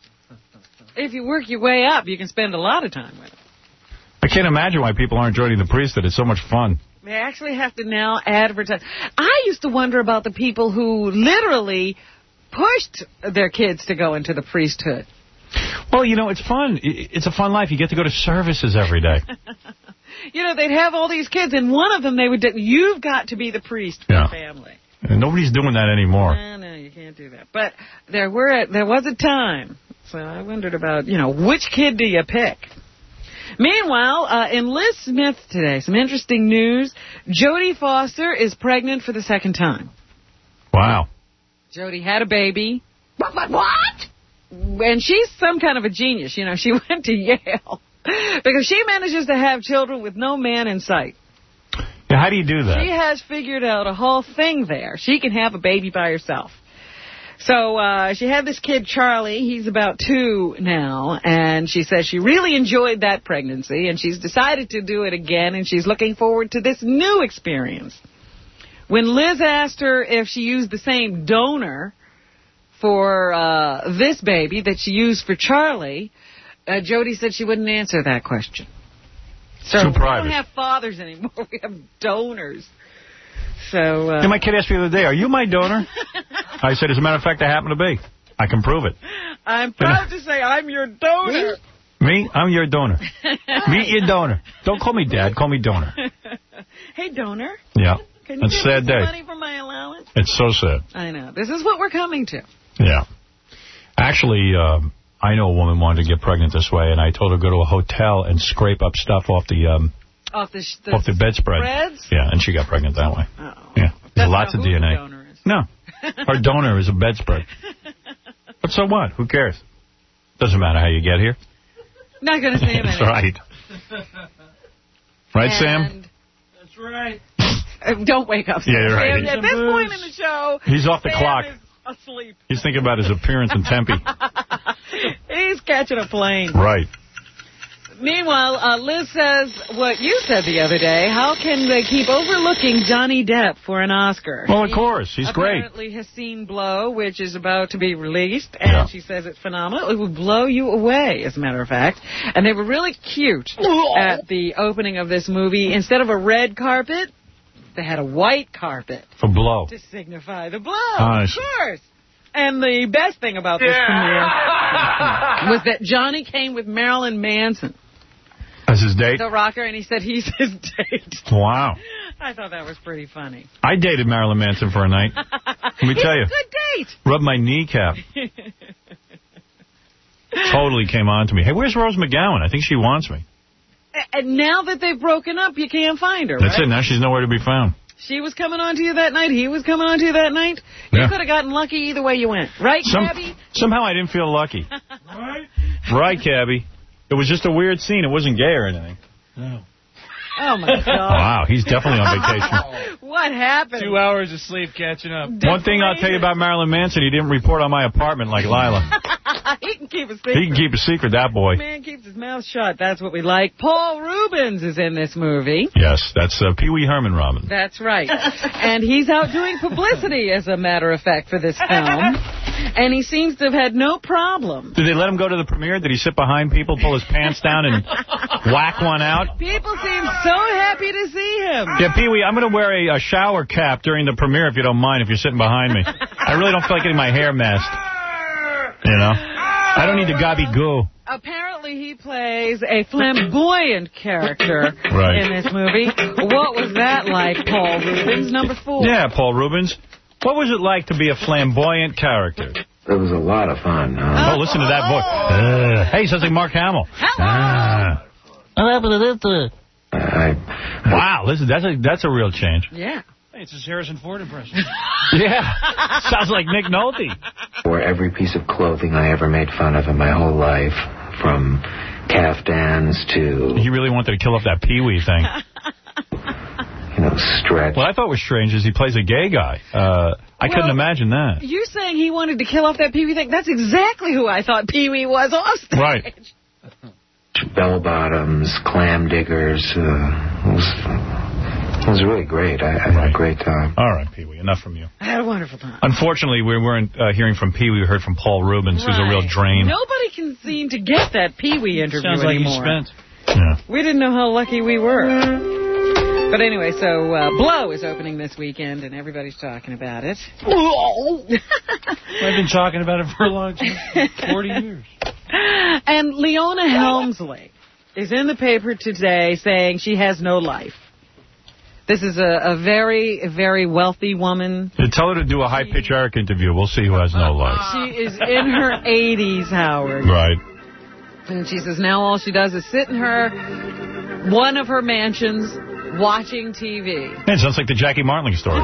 S4: If you work your way up, you can spend a lot of time with it.
S1: I can't imagine why people aren't joining the priesthood. It's so much fun.
S4: They actually have to now advertise. I used to wonder about the people who literally pushed their kids to go into the priesthood.
S1: Well, you know, it's fun. It's a fun life. You get to go to services every day.
S4: You know, they'd have all these kids, and one of them they would do, you've got to be the priest for
S1: yeah.
S4: the family.
S1: And nobody's doing that anymore.
S4: No, no, you can't do that. But there were there was a time, so I wondered about, you know, which kid do you pick? Meanwhile, uh, in Liz Smith today, some interesting news. Jodie Foster is pregnant for the second time.
S1: Wow.
S4: Jodie had a baby. What, what, what? And she's some kind of a genius. You know, she went to Yale because she manages to have children with no man in sight.
S1: Yeah, how do you do that?
S4: She has figured out a whole thing there. She can have a baby by herself. So uh, she had this kid, Charlie. He's about two now, and she says she really enjoyed that pregnancy, and she's decided to do it again, and she's looking forward to this new experience. When Liz asked her if she used the same donor for uh, this baby that she used for Charlie, uh, Jodie said she wouldn't answer that question. So
S1: Too
S4: we
S1: private.
S4: don't have fathers anymore. We have donors. So, uh,
S1: yeah, my kid asked me the other day, are you my donor? I said, as a matter of fact, I happen to be. I can prove it.
S4: I'm proud to say I'm your donor.
S1: Me? I'm your donor. Meet your donor. Don't call me dad. Call me donor.
S4: Hey, donor.
S1: Yeah.
S4: Can you
S1: it's
S4: give
S1: sad
S4: me some
S1: day.
S4: money for my allowance?
S1: It's so sad.
S4: I know. This is what we're coming to.
S1: Yeah. Actually, um, I know a woman wanted to get pregnant this way, and I told her to go to a hotel and scrape up stuff off the... Um,
S4: Off the, sh the,
S1: off the bedspread.
S4: Spreads?
S1: Yeah, and she got pregnant that way.
S4: Uh-oh.
S1: Yeah. There's
S4: That's
S1: lots
S4: not
S1: of
S4: who
S1: D N A.
S4: the donor is.
S1: No. Our donor is a bedspread. But so what? Who cares? Doesn't matter how you get here.
S4: Not going to say
S1: That's
S4: anything.
S1: right. Right,
S4: and
S1: Sam?
S7: That's right.
S4: Uh, don't wake up.
S1: Yeah, you're right.
S4: Sam, at this point in the show,
S1: He's off the
S4: Sam
S1: clock.
S4: is asleep.
S1: He's thinking about his appearance in Tempe.
S4: He's catching a plane.
S1: Right.
S4: Meanwhile, uh, Liz says what you said the other day. How can they keep overlooking Johnny Depp for an Oscar?
S1: Well, of course. He's great.
S4: Apparently has seen Blow, which is about to be released, and
S1: Yeah.
S4: she says it's phenomenal. It would blow you away, as a matter of fact. And they were really cute at the opening of this movie. Instead of a red carpet, they had a white carpet.
S1: For Blow.
S4: To signify the blow,
S1: Nice.
S4: of course. And the best thing about this
S17: Yeah.
S4: premiere was that Johnny came with Marilyn Manson,
S1: As his date?
S4: the rocker, and he said he's his date.
S1: Wow.
S4: I thought that was pretty funny.
S1: I dated Marilyn Manson for a night. Let me
S4: He's
S1: tell you.
S4: a good date.
S1: Rubbed my kneecap. totally came on to me. Hey, where's Rose McGowan? I think she wants me.
S4: And now that they've broken up, you can't find her,
S1: That's
S4: right?
S1: it. Now she's nowhere to be found.
S4: She was coming on to you that night. He was coming on to you that night. You
S1: Yeah.
S4: could have gotten lucky either way you went. Right,
S1: Some,
S4: Cabby?
S1: somehow I didn't feel lucky. Right? Right, Cabby. It was just a weird scene. It wasn't gay or anything.
S7: No.
S4: Oh, my God.
S1: Wow, he's definitely on vacation.
S4: What happened?
S8: Two hours of sleep catching up.
S1: One thing I'll tell you about Marilyn Manson, he didn't report on my apartment like Lila.
S4: He can keep a secret.
S1: He can keep a secret, that boy.
S4: Man keeps his mouth shut. That's what we like. Paul Rubens is in this movie.
S1: Yes, that's uh, Pee Wee Herman Robin.
S4: That's right. And he's out doing publicity, as a matter of fact, for this film. And he seems to have had no problem.
S1: Did they let him go to the premiere? Did he sit behind people, pull his pants down, and whack one out?
S4: People seem so happy to see him.
S1: Yeah, Pee Wee, I'm going to wear a, a shower cap during the premiere, if you don't mind, if you're sitting behind me. I really don't feel like getting my hair messed. You know? I don't need the gobby goo.
S4: Apparently he plays a flamboyant character
S1: Right.
S4: in this movie. What was that like, Paul Rubens? Number four.
S1: Yeah, Paul Rubens. What was it like to be a flamboyant character?
S20: It was a lot of fun.
S1: Uh, oh, listen to that voice. Uh, hey, sounds like Mark Hamill.
S20: Uh,
S1: wow, listen, that's a, that's a real change.
S4: Yeah.
S7: Hey, it's his Harrison Ford impression.
S1: Yeah, sounds like Nick Nolte.
S20: Wore every piece of clothing I ever made fun of in my whole life, from caftans to...
S1: He really wanted to kill off that Pee Wee thing.
S20: You know, stretch.
S1: What I thought was strange is he plays a gay guy. Uh, I
S4: Well,
S1: couldn't imagine that.
S4: You're saying he wanted to kill off that Pee Wee thing? That's exactly who I thought Pee Wee was off stage.
S1: Right.
S20: Bell bottoms, clam diggers. Uh, it, was, it was really great. I, I had a great time.
S1: All right, Pee Wee, enough from you.
S4: I had a wonderful time.
S1: Unfortunately, we weren't uh, hearing from Pee Wee. We heard from Paul Rubens, who's a real drain.
S4: Nobody can seem to get that Pee Wee interview
S7: Sounds like
S4: anymore.
S7: he's spent.
S1: Yeah.
S4: We didn't know how lucky we were. But anyway, so uh, Blow is opening this weekend, and everybody's talking about it.
S7: I've been talking about it for a long time, forty years.
S4: And Leona Helmsley is in the paper today saying she has no life. This is a, a very, very wealthy woman.
S1: Yeah, tell her to do a high-pitch Eric interview. We'll see who has no life.
S4: She is in her eighties, Howard.
S1: Right.
S4: And she says now all she does is sit in her, one of her mansions, watching T V.
S1: It sounds like the Jackie Martling story.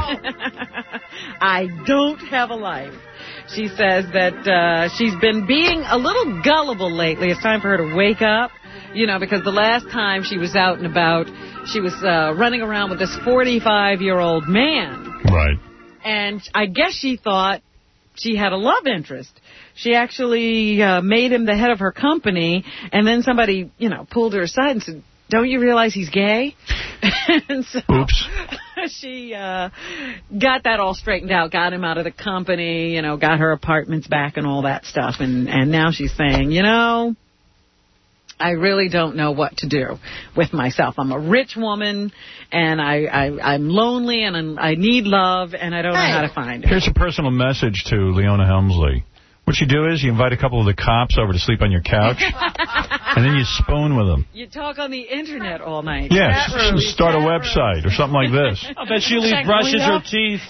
S4: I don't have a life. She says that uh, she's been being a little gullible lately. It's time for her to wake up, you know, because the last time she was out and about, she was uh, running around with this forty-five-year-old man.
S1: Right.
S4: And I guess she thought she had a love interest. She actually uh, made him the head of her company, and then somebody, you know, pulled her aside and said, don't you realize he's gay? And so
S1: Oops.
S4: she uh, got that all straightened out, got him out of the company, you know, got her apartments back and all that stuff. And, and now she's saying, you know, I really don't know what to do with myself. I'm a rich woman, and I, I, I'm lonely, and I'm, I need love, and I don't know how to find it.
S1: Here's a personal message to Leona Helmsley. What you do is you invite a couple of the cops over to sleep on your couch, and then you spoon with them.
S4: You talk on the Internet all night.
S1: Yeah,
S4: Chat room,
S1: start a
S4: chat room.
S1: website or something like this.
S7: I bet she leaves brushes her teeth.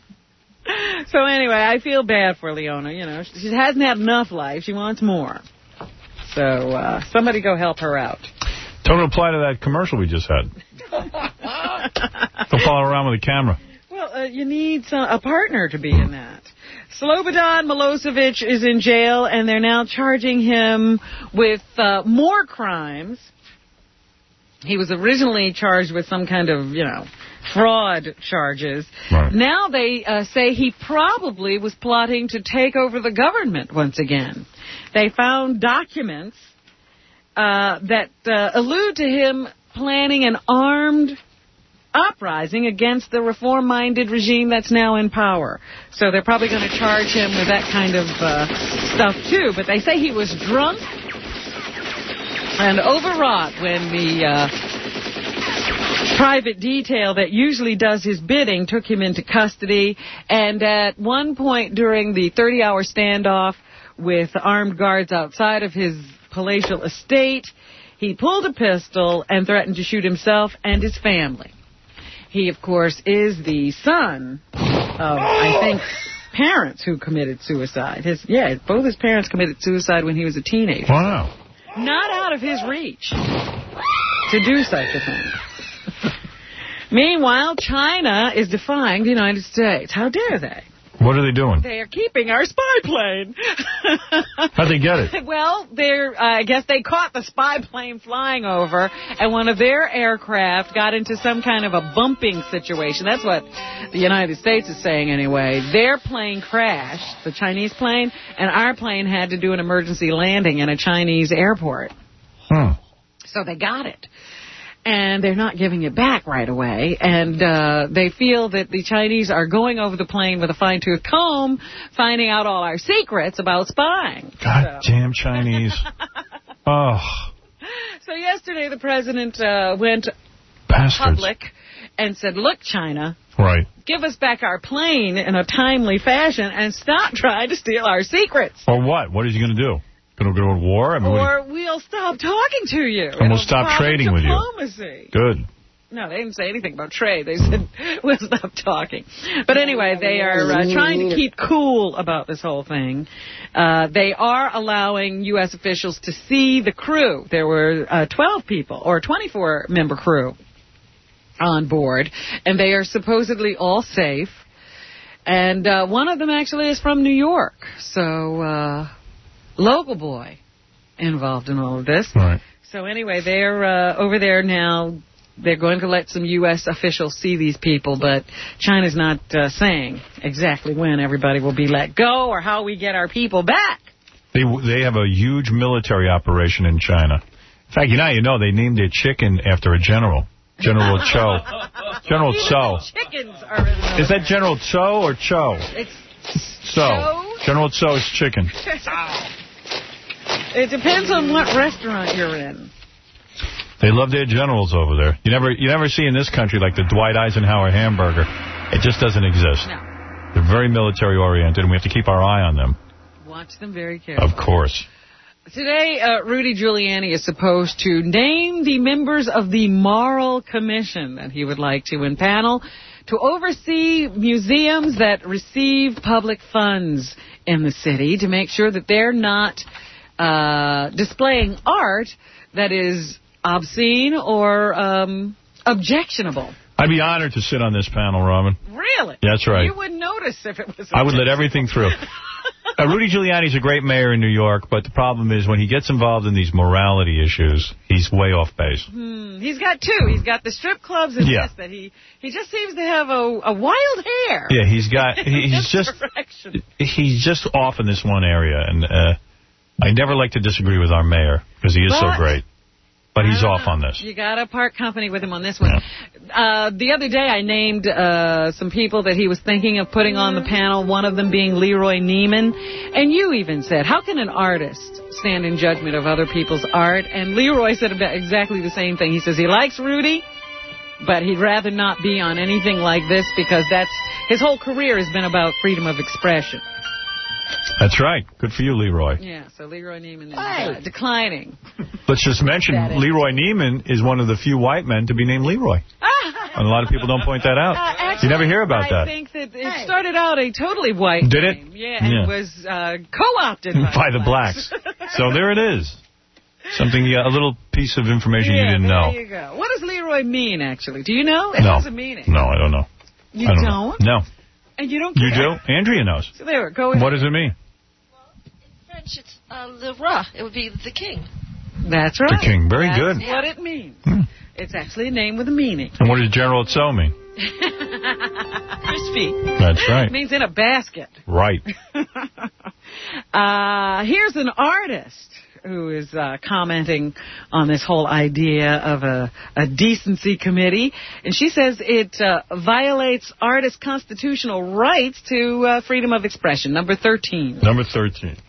S4: So anyway, I feel bad for Leona. You know, she hasn't had enough life. She wants more. So uh, somebody go help her out.
S1: Don't apply to that commercial we just had. Don't follow around with a camera.
S4: Well, uh, you need some, a partner to be in that. Slobodan Milosevic is in jail, and they're now charging him with uh, more crimes. He was originally charged with some kind of, you know, fraud charges.
S1: Right.
S4: Now they uh, say he probably was plotting to take over the government once again. They found documents uh, that uh, allude to him planning an armed uprising against the reform-minded regime that's now in power. So they're probably going to charge him with that kind of uh, stuff, too. But they say he was drunk and overwrought when the uh, private detail that usually does his bidding took him into custody. And at one point during the thirty-hour standoff with armed guards outside of his palatial estate, he pulled a pistol and threatened to shoot himself and his family. He, of course, is the son of, I think, parents who committed suicide. His Yeah, both his parents committed suicide when he was a teenager.
S1: Wow.
S4: Not out of his reach to do such a thing. Meanwhile, China is defying the United States. How dare they?
S1: What are they doing?
S4: They are keeping our spy plane.
S1: How'd they get it?
S4: Well, they're, uh, I guess they caught the spy plane flying over, and one of their aircraft got into some kind of a bumping situation. That's what the United States is saying anyway. Their plane crashed, the Chinese plane, and our plane had to do an emergency landing in a Chinese airport.
S1: Hmm.
S4: So they got it. And they're not giving it back right away. And uh, they feel that the Chinese are going over the plane with a fine-tooth comb, finding out all our secrets about spying.
S1: God so. damn Chinese. Oh.
S4: So yesterday the president uh, went
S1: Bastards.
S4: public and said, look, China,
S1: right.
S4: give us back our plane in a timely fashion and stop trying to steal our secrets.
S1: Or what? What is he going to do? Going to go to war? I mean,
S4: or we'll stop talking to you.
S1: And we'll stop trading with you.
S4: Diplomacy.
S1: Good.
S4: No, they didn't say anything about trade. They said, we'll stop talking. But anyway, they are uh, trying to keep cool about this whole thing. Uh, they are allowing U S officials to see the crew. There were uh, twelve people, or twenty-four member crew on board, and they are supposedly all safe. And uh, one of them actually is from New York. So... Uh, local boy involved in all of this.
S1: Right.
S4: So anyway, they're uh, over there now. They're going to let some U S officials see these people, but China's not uh, saying exactly when everybody will be let go or how we get our people back.
S1: They they have a huge military operation in China. In fact, you know, you know they named their chicken after a general, General Cho. General Cho.
S4: Chickens are in the
S1: Is that General Cho or Cho?
S4: It's
S1: Cho.
S4: Cho?
S1: General Cho's chicken.
S4: It depends on what restaurant you're in.
S1: They love their generals over there. You never you never see in this country like the Dwight Eisenhower hamburger. It just doesn't exist.
S4: No.
S1: They're very military-oriented, and we have to keep our eye on them.
S4: Watch them very carefully.
S1: Of course.
S4: Today, uh, Rudy Giuliani is supposed to name the members of the Moral Commission that he would like to impanel to oversee museums that receive public funds in the city to make sure that they're not uh, displaying art that is obscene or um, objectionable.
S1: I'd be honored to sit on this panel, Robin.
S4: Really?
S1: That's right.
S4: You wouldn't notice if it was...
S1: I would let everything through. Uh, Rudy Giuliani's a great mayor in New York, but the problem is when he gets involved in these morality issues, he's way off base.
S4: Hmm. He's got two. He's got the strip clubs and
S1: yeah.
S4: this that he he just seems to have a, a wild hair.
S1: Yeah, he's got he, he's just he's just off in this one area, and uh, I never like to disagree with our mayor because he is
S4: but,
S1: so great. But he's off on this.
S4: You got to part company with him on this one. Yeah. Uh, the other day I named uh, some people that he was thinking of putting on the panel, one of them being Leroy Neiman. And you even said, how can an artist stand in judgment of other people's art? And Leroy said about exactly the same thing. He says he likes Rudy, but he'd rather not be on anything like this because that's his whole career has been about freedom of expression.
S1: That's right. Good for you, Leroy.
S4: Yeah, so Leroy Neiman is uh, declining.
S1: Let's just mention Leroy Neiman is one of the few white men to be named Leroy. And a lot of people don't point that out.
S4: Uh, actually,
S1: you never hear about
S4: I
S1: that.
S4: I think that it started out a totally white
S1: Did
S4: name.
S1: it?
S4: Yeah, and
S1: yeah.
S4: it was uh, co-opted by,
S1: by the blacks. So there it is. Something, uh, a little piece of information
S4: yeah,
S1: you didn't
S4: there
S1: know.
S4: There you go. What does Leroy mean, actually? Do you know? It
S1: no.
S4: has a meaning.
S1: No, I don't know.
S4: You
S1: I don't?
S4: don't?
S1: Know. No.
S4: And you don't care?
S1: You do? Andrea knows.
S4: So there, go ahead.
S1: What does it mean?
S15: French, it's uh, le roi. It would be the king.
S4: That's right.
S1: The king. Very
S4: That's
S1: good.
S4: That's what it means.
S1: Hmm.
S4: It's actually a name with a meaning.
S1: And what does General Tso mean?
S15: Crispy.
S1: That's right.
S4: It means in a basket.
S1: Right.
S4: uh, here's an artist who is uh, commenting on this whole idea of a, a decency committee. And she says it uh, violates artists' constitutional rights to uh, freedom of expression. Number thirteen.
S1: Number thirteen.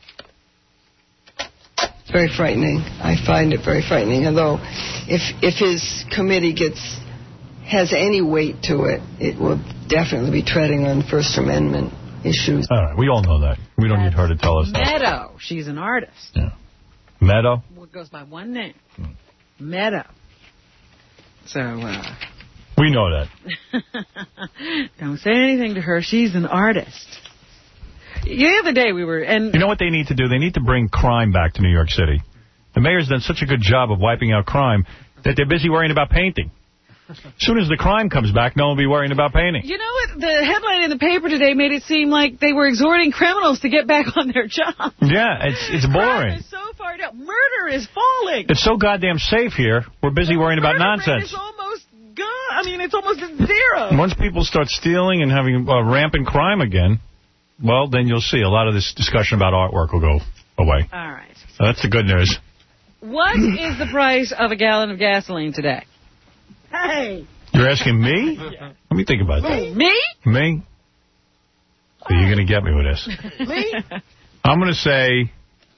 S12: Very frightening. I find it very frightening. Although, if if his committee gets has any weight to it, it will definitely be treading on First Amendment issues.
S1: All right, we all know that. We don't
S4: That's
S1: need her to tell us that.
S4: Meadow. She's an artist.
S1: Yeah. Meadow?
S4: It goes by one name. Hmm. Meadow. So, uh...
S1: we know that.
S4: don't say anything to her. She's an artist. The other day we were... and
S1: You know what they need to do? They need to bring crime back to New York City. The mayor's done such a good job of wiping out crime that they're busy worrying about painting. As soon as the crime comes back, no one will be worrying about painting.
S4: You know what? The headline in the paper today made it seem like they were exhorting criminals to get back on their jobs.
S1: Yeah, it's it's boring.
S4: Crime is so far down. Murder is falling.
S1: It's so goddamn safe here. We're busy
S4: the
S1: worrying about
S4: murder
S1: nonsense.
S4: Rate is almost gone. I mean, it's almost at zero.
S1: Once people start stealing and having uh, rampant crime again, well, then you'll see a lot of this discussion about artwork will go away.
S4: All right.
S1: So that's the good news.
S4: What is the price of a gallon of gasoline today? Hey.
S1: You're asking me? Yeah. Let me think about that.
S4: Me?
S1: Me? So you're going to get me with this.
S4: Me?
S1: I'm going to say...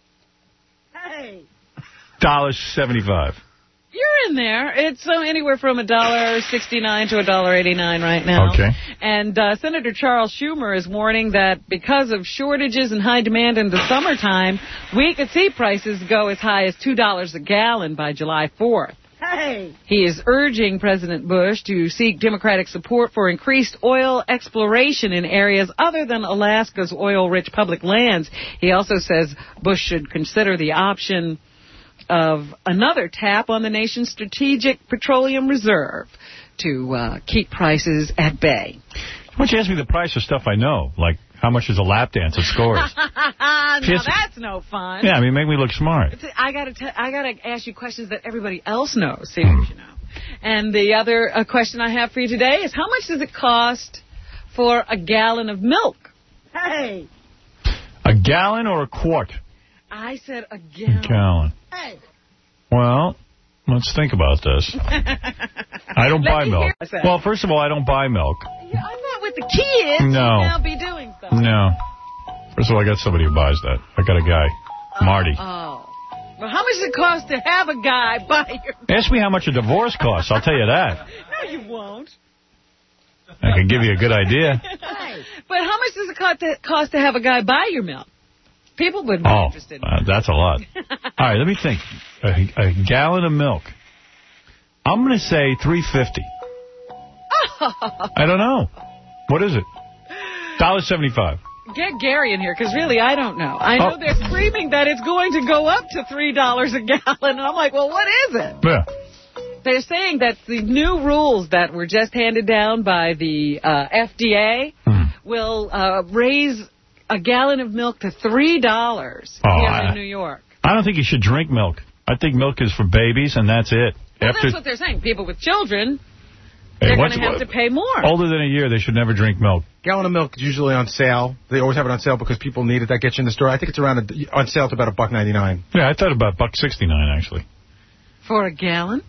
S4: Hey.
S1: one dollar seventy-five.
S4: You're in there. It's uh, anywhere from one dollar sixty-nine to one dollar eighty-nine right now.
S1: Okay.
S4: And uh, Senator Charles Schumer is warning that because of shortages and high demand in the summertime, we could see prices go as high as two dollars a gallon by July fourth. Hey. He is urging President Bush to seek Democratic support for increased oil exploration in areas other than Alaska's oil-rich public lands. He also says Bush should consider the option of another tap on the nation's strategic petroleum reserve to uh, keep prices at bay.
S1: Why don't you ask me the price of stuff I know, like how much is a lap dance at Scores?
S4: Now that's no fun.
S1: Yeah, I mean, make me look smart.
S4: I got to I got to ask you questions that everybody else knows. See what you know. And the other uh, question I have for you today is how much does it cost for a gallon of milk? Hey.
S1: A gallon or a quart?
S4: I said a gallon.
S1: A gallon.
S4: Hey.
S1: Well, let's think about this. I don't
S4: Let
S1: buy
S4: me
S1: milk.
S4: hear-
S1: Well, first of all, I don't buy milk.
S4: Yeah, I thought with the kids,
S1: No.
S4: you'd now be doing something.
S1: No. First of all, I got somebody who buys that. I got a guy, Marty.
S4: Oh. Well, how much does it cost to have a guy buy your...
S1: Ask me how much a divorce costs. I'll tell you that.
S4: No, you won't.
S1: I can give you a good idea.
S4: But how much does it cost to, cost to have a guy buy your milk? People would be
S1: Oh,
S4: interested.
S1: uh, that's a lot. All right, let me think. A, a gallon of milk. I'm going to say three fifty. I don't know. What is it? one dollar seventy-five.
S4: Get Gary in here, because really, I don't know. I know
S1: Oh.
S4: they're screaming that it's going to go up to three dollars a gallon, and I'm like, well, what is it?
S1: Yeah.
S4: They're saying that the new rules that were just handed down by the uh, F D A
S1: Hmm.
S4: will uh, raise a gallon of milk to three dollars
S1: Oh,
S4: here
S1: I-
S4: in New York.
S1: I don't think you should drink milk. I think milk is for babies, and that's it.
S4: Well,
S1: After
S4: that's what they're saying. People with children,
S1: Hey,
S4: they're going
S1: what's-
S4: to have to pay more.
S1: older than a year, they should never drink milk.
S8: Gallon of milk is usually on sale. They always have it on sale because people need it. That gets you in the store. I think it's around a, on sale to about a buck ninety nine.
S1: Yeah, I thought about buck sixty-nine actually.
S4: For a gallon?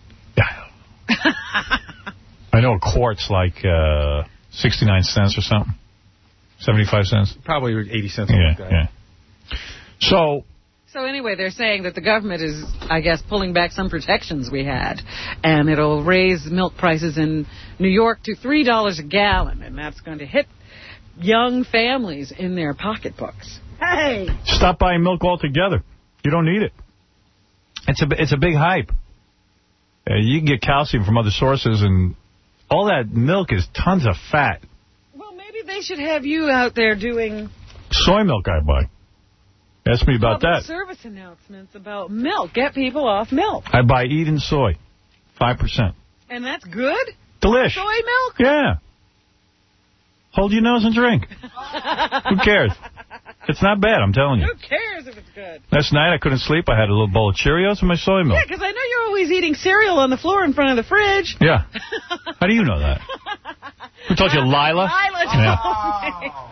S1: I know a quart's like uh, sixty-nine cents or something. seventy-five cents.
S8: Probably eighty cents.
S1: Yeah,
S8: like that.
S1: yeah. So,
S4: So anyway, they're saying that the government is, I guess, pulling back some protections we had, and it'll raise milk prices in New York to three dollars a gallon, and that's going to hit young families in their pocketbooks. Hey!
S1: stop buying milk altogether. You don't need it. It's a it's a big hype. Uh, you can get calcium from other sources, and all that milk is tons of fat.
S4: Well, maybe they should have you out there doing
S1: Soy milk I buy. Ask me about
S4: public
S1: that.
S4: service announcements about milk. Get people off milk.
S1: I buy Eden soy, five percent.
S4: And that's good?
S1: Delish.
S4: Soy milk?
S1: Yeah. Hold your nose and drink. Who cares? It's not bad, I'm telling you.
S4: Who cares if it's good?
S1: Last night I couldn't sleep. I had a little bowl of Cheerios and my soy milk.
S4: Yeah, because I know you're always eating cereal on the floor in front of the fridge.
S1: Yeah. How do you know that? Who told you, Lila?
S4: Lila
S1: Yeah.
S4: told me.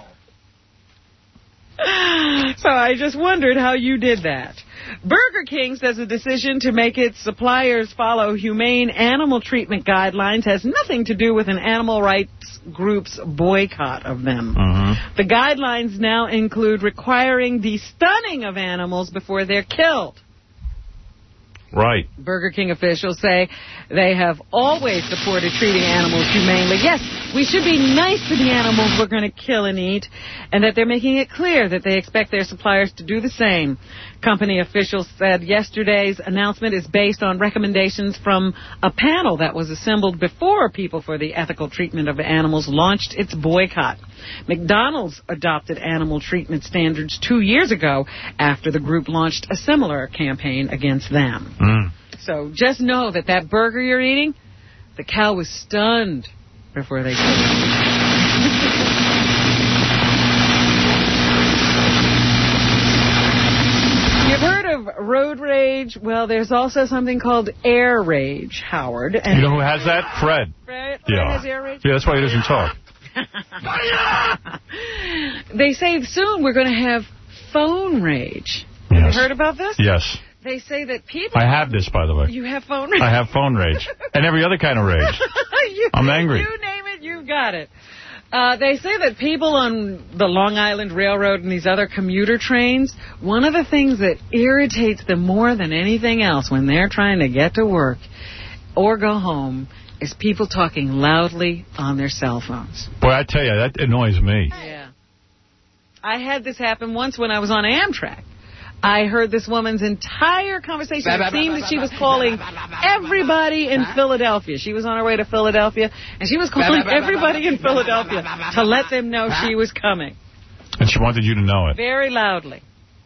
S4: So I just wondered how you did that. Burger King says the decision to make its suppliers follow humane animal treatment guidelines has nothing to do with an animal rights group's boycott of them.
S1: Mm-hmm.
S4: The guidelines now include requiring the stunning of animals before they're killed.
S1: Right.
S4: Burger King officials say they have always supported treating animals humanely. Yes, We should be nice to the animals we're going to kill and eat, and that they're making it clear that they expect their suppliers to do the same. Company officials said yesterday's announcement is based on recommendations from a panel that was assembled before People for the Ethical Treatment of Animals launched its boycott. McDonald's adopted animal treatment standards two years ago after the group launched a similar campaign against them.
S1: Mm.
S4: So just know that that burger you're eating, the cow was stunned before they killed it. You've heard of road rage? Well, there's also something called air rage, Howard. And
S1: you know who has that? Fred.
S4: Fred? Fred
S1: yeah.
S4: has air rage?
S1: Yeah, that's why he doesn't talk.
S4: They say soon we're going to have phone rage. Have
S1: Yes.
S4: you heard about this?
S1: Yes.
S4: They say that people...
S1: I have this, by the way.
S4: You have phone rage?
S1: I have phone rage. And every other kind of rage.
S4: you,
S1: I'm angry.
S4: You name it, you've got it. Uh, they say that people on the Long Island Railroad and these other commuter trains, one of the things that irritates them more than anything else when they're trying to get to work or go home is people talking loudly on their cell phones.
S1: Boy, I tell you, that annoys me.
S4: Yeah. I had this happen once when I was on Amtrak. I heard this woman's entire conversation. It seemed that she was calling everybody in Philadelphia. She was on her way to Philadelphia, and she was calling everybody in Philadelphia to let them know she was coming.
S1: And she wanted you to know it.
S4: Very loudly.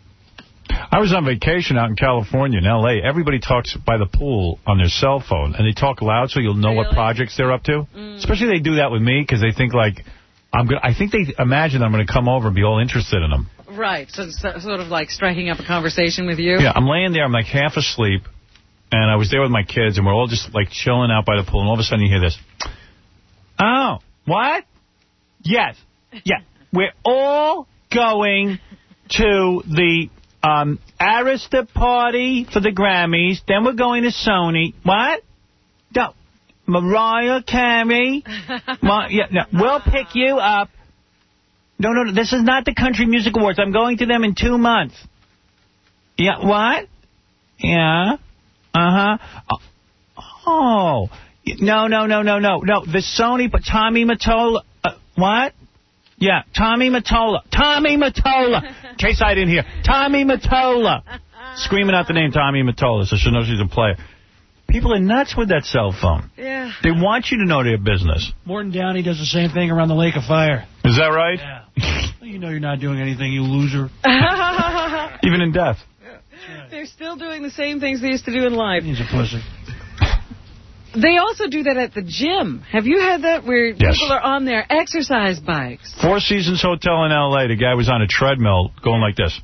S1: I was on vacation out in California, in L A Everybody talks by the pool on their cell phone, and they talk loud so you'll know really? what projects they're up to. Mm. Especially they do that with me because they think, like, I'm gonna, I think they imagine I'm going to come over and be all interested in them.
S4: Right, so, so sort of like striking up a conversation with you?
S1: Yeah, I'm laying there, I'm like half asleep, and I was there with my kids, and we're all just like chilling out by the pool, and all of a sudden you hear this. Oh, what? Yes, yeah, we're all going to the um, Arista party for the Grammys, then we're going to Sony. What? No, Mariah Carey. Ma yeah, no, we'll pick you up. No, no, no, this is not the Country Music Awards. I'm going to them in two months. Yeah, what? Yeah. Uh-huh. Oh. No, no, no, no, no. No, the Sony, but Tommy Mottola. Uh, what? Yeah, Tommy Mottola. Tommy Mottola. In case I didn't hear. Tommy Mottola. Screaming out the name Tommy Mottola so she knows she's a player. People are nuts with that cell phone.
S4: Yeah.
S1: They want you to know their business.
S7: Morton Downey does the same thing around the Lake of Fire.
S1: Is that right?
S7: Yeah. You know you're not doing anything, you loser.
S1: Even in death.
S4: Right. They're still doing the same things they used to do in life.
S7: He's a pussy.
S4: They also do that at the gym. Have you had that where
S1: yes.
S4: people are on their exercise bikes?
S1: Four Seasons Hotel in L A The guy was on a treadmill going like this.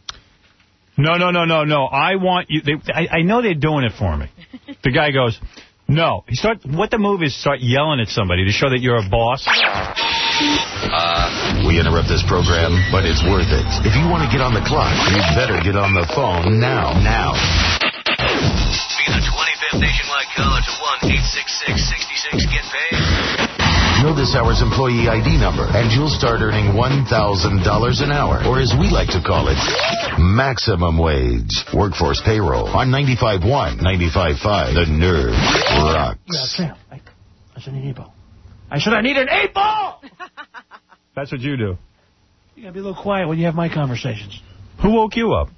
S1: No, no, no, no, no. I want you. They, I, I know they're doing it for me. The guy goes, no. He start. What the move is start yelling at somebody to show that you're a boss.
S16: Uh, we interrupt this program, but it's worth it. If you want to get on the clock, you better get on the phone now. Now.
S18: Be the twenty-fifth nationwide caller to one eight six six, six six, get paid.
S16: Know this hour's employee I D number, and you'll start earning one thousand dollars an hour, or as we like to call it, maximum wage. Workforce payroll on ninety-five point one, ninety-five point five. The Nerve rocks.
S7: Yeah, Sam, I, I said I need an eight ball. I said I need an eight ball!
S1: That's what you do.
S7: You gotta be a little quiet when you have my conversations.
S1: Who woke you up?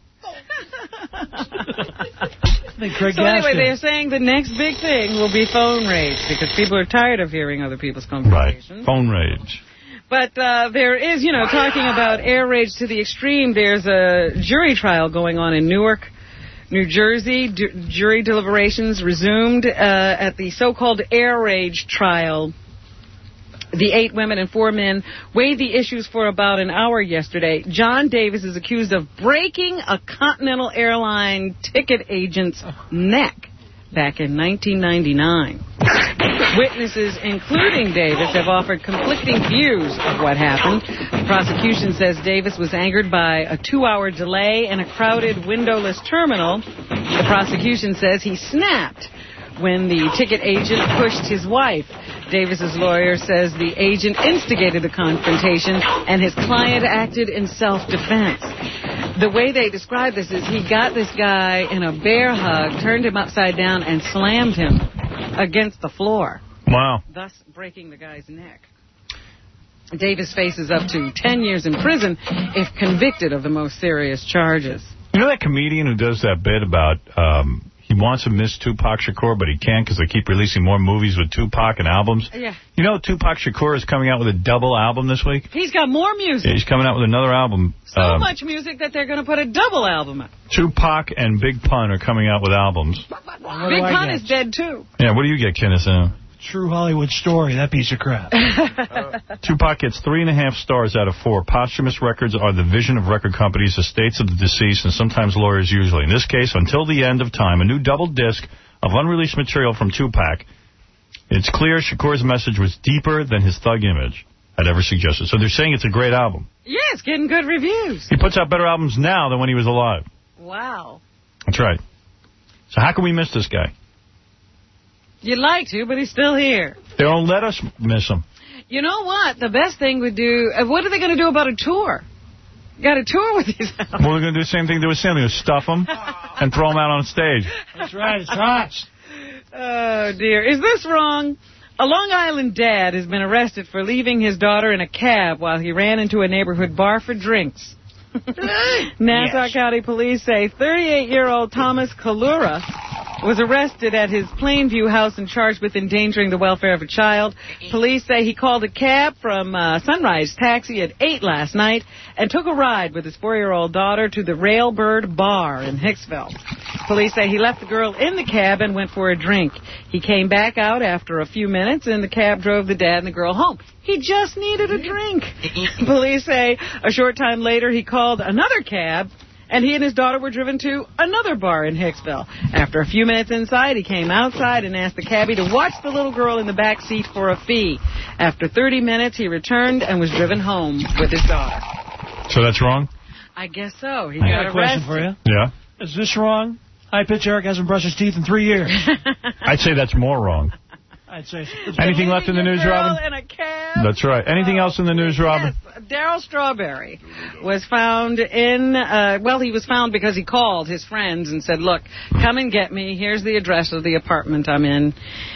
S7: I think Craig
S4: so
S7: Gaskin.
S4: anyway, they're saying the next big thing will be phone rage because people are tired of hearing other people's conversations.
S1: Right, phone rage.
S4: But uh, there is, you know, talking about air rage to the extreme, there's a jury trial going on in Newark, New Jersey. Du jury deliberations resumed uh, at the so-called air rage trial. The eight women and four men weighed the issues for about an hour yesterday. John Davis is accused of breaking a Continental Airline ticket agent's neck back in nineteen ninety-nine. Witnesses, including Davis, have offered conflicting views of what happened. The prosecution says Davis was angered by a two-hour delay in a crowded windowless terminal. The prosecution says he snapped when the ticket agent pushed his wife. Davis's lawyer says the agent instigated the confrontation and his client acted in self-defense. The way they describe this is he got this guy in a bear hug, turned him upside down, and slammed him against the floor.
S1: Wow.
S4: Thus breaking the guy's neck. Davis faces up to ten years in prison if convicted of the most serious charges.
S1: You know that comedian who does that bit about um, he wants to miss Tupac Shakur, but he can't because they keep releasing more movies with Tupac and albums?
S4: Yeah.
S1: You know Tupac Shakur is coming out with a double album this week?
S4: He's got more music.
S1: Yeah, he's coming out with another album.
S4: So
S1: um,
S4: much music that they're going to put a double album out.
S1: Tupac and Big Pun are coming out with albums.
S4: Big Pun is dead, too.
S1: Yeah, what do you get, Kenneth? Uh,
S7: True Hollywood Story, that piece of crap.
S1: Tupac gets three and a half stars out of four. Posthumous records are the vision of record companies, estates of the deceased, and sometimes lawyers usually. In this case, Until the End of Time, a new double disc of unreleased material from Tupac. It's clear Shakur's message was deeper than his thug image had ever suggested. So they're saying it's a great album.
S4: Yeah, it's getting good reviews.
S1: He puts out better albums now than when he was alive.
S4: Wow.
S1: That's right. So how can we miss this guy?
S4: You'd like to, but he's still here.
S1: They don't let us miss him.
S4: You know what? The best thing would do... Uh, what are they going to do about a tour? Got a tour with these albums.
S1: Well, we're going to do the same thing to Sammy. We'll stuff him and throw him out on stage.
S7: That's right. It's hot.
S4: Oh, dear. Is this wrong? A Long Island dad has been arrested for leaving his daughter in a cab while he ran into a neighborhood bar for drinks. Nassau yes. County Police say thirty-eight-year-old Thomas Kalura was arrested at his Plainview house and charged with endangering the welfare of a child. Police say he called a cab from uh, Sunrise Taxi at eight last night and took a ride with his four-year-old daughter to the Railbird Bar in Hicksville. Police say he left the girl in the cab and went for a drink. He came back out after a few minutes, and the cab drove the dad and the girl home. He just needed a drink. Police say a short time later he called another cab, and he and his daughter were driven to another bar in Hicksville. After a few minutes inside, he came outside and asked the cabbie to watch the little girl in the back seat for a fee. After thirty minutes, he returned and was driven home with his daughter.
S1: So that's wrong?
S4: I guess so. He
S7: I
S4: got
S7: got a question
S4: arrested.
S7: for you.
S1: Yeah?
S7: Is this wrong? High Pitch Eric hasn't brushed his teeth in three years.
S1: I'd say that's more wrong.
S7: I'd say so.
S1: Anything left in the news, Robin?
S4: In a cab.
S1: That's right. Anything else in the news, Robin?
S4: Yes. Daryl Strawberry was found in, uh, well, he was found because he called his friends and said, look, come and get me. Here's the address of the apartment I'm in.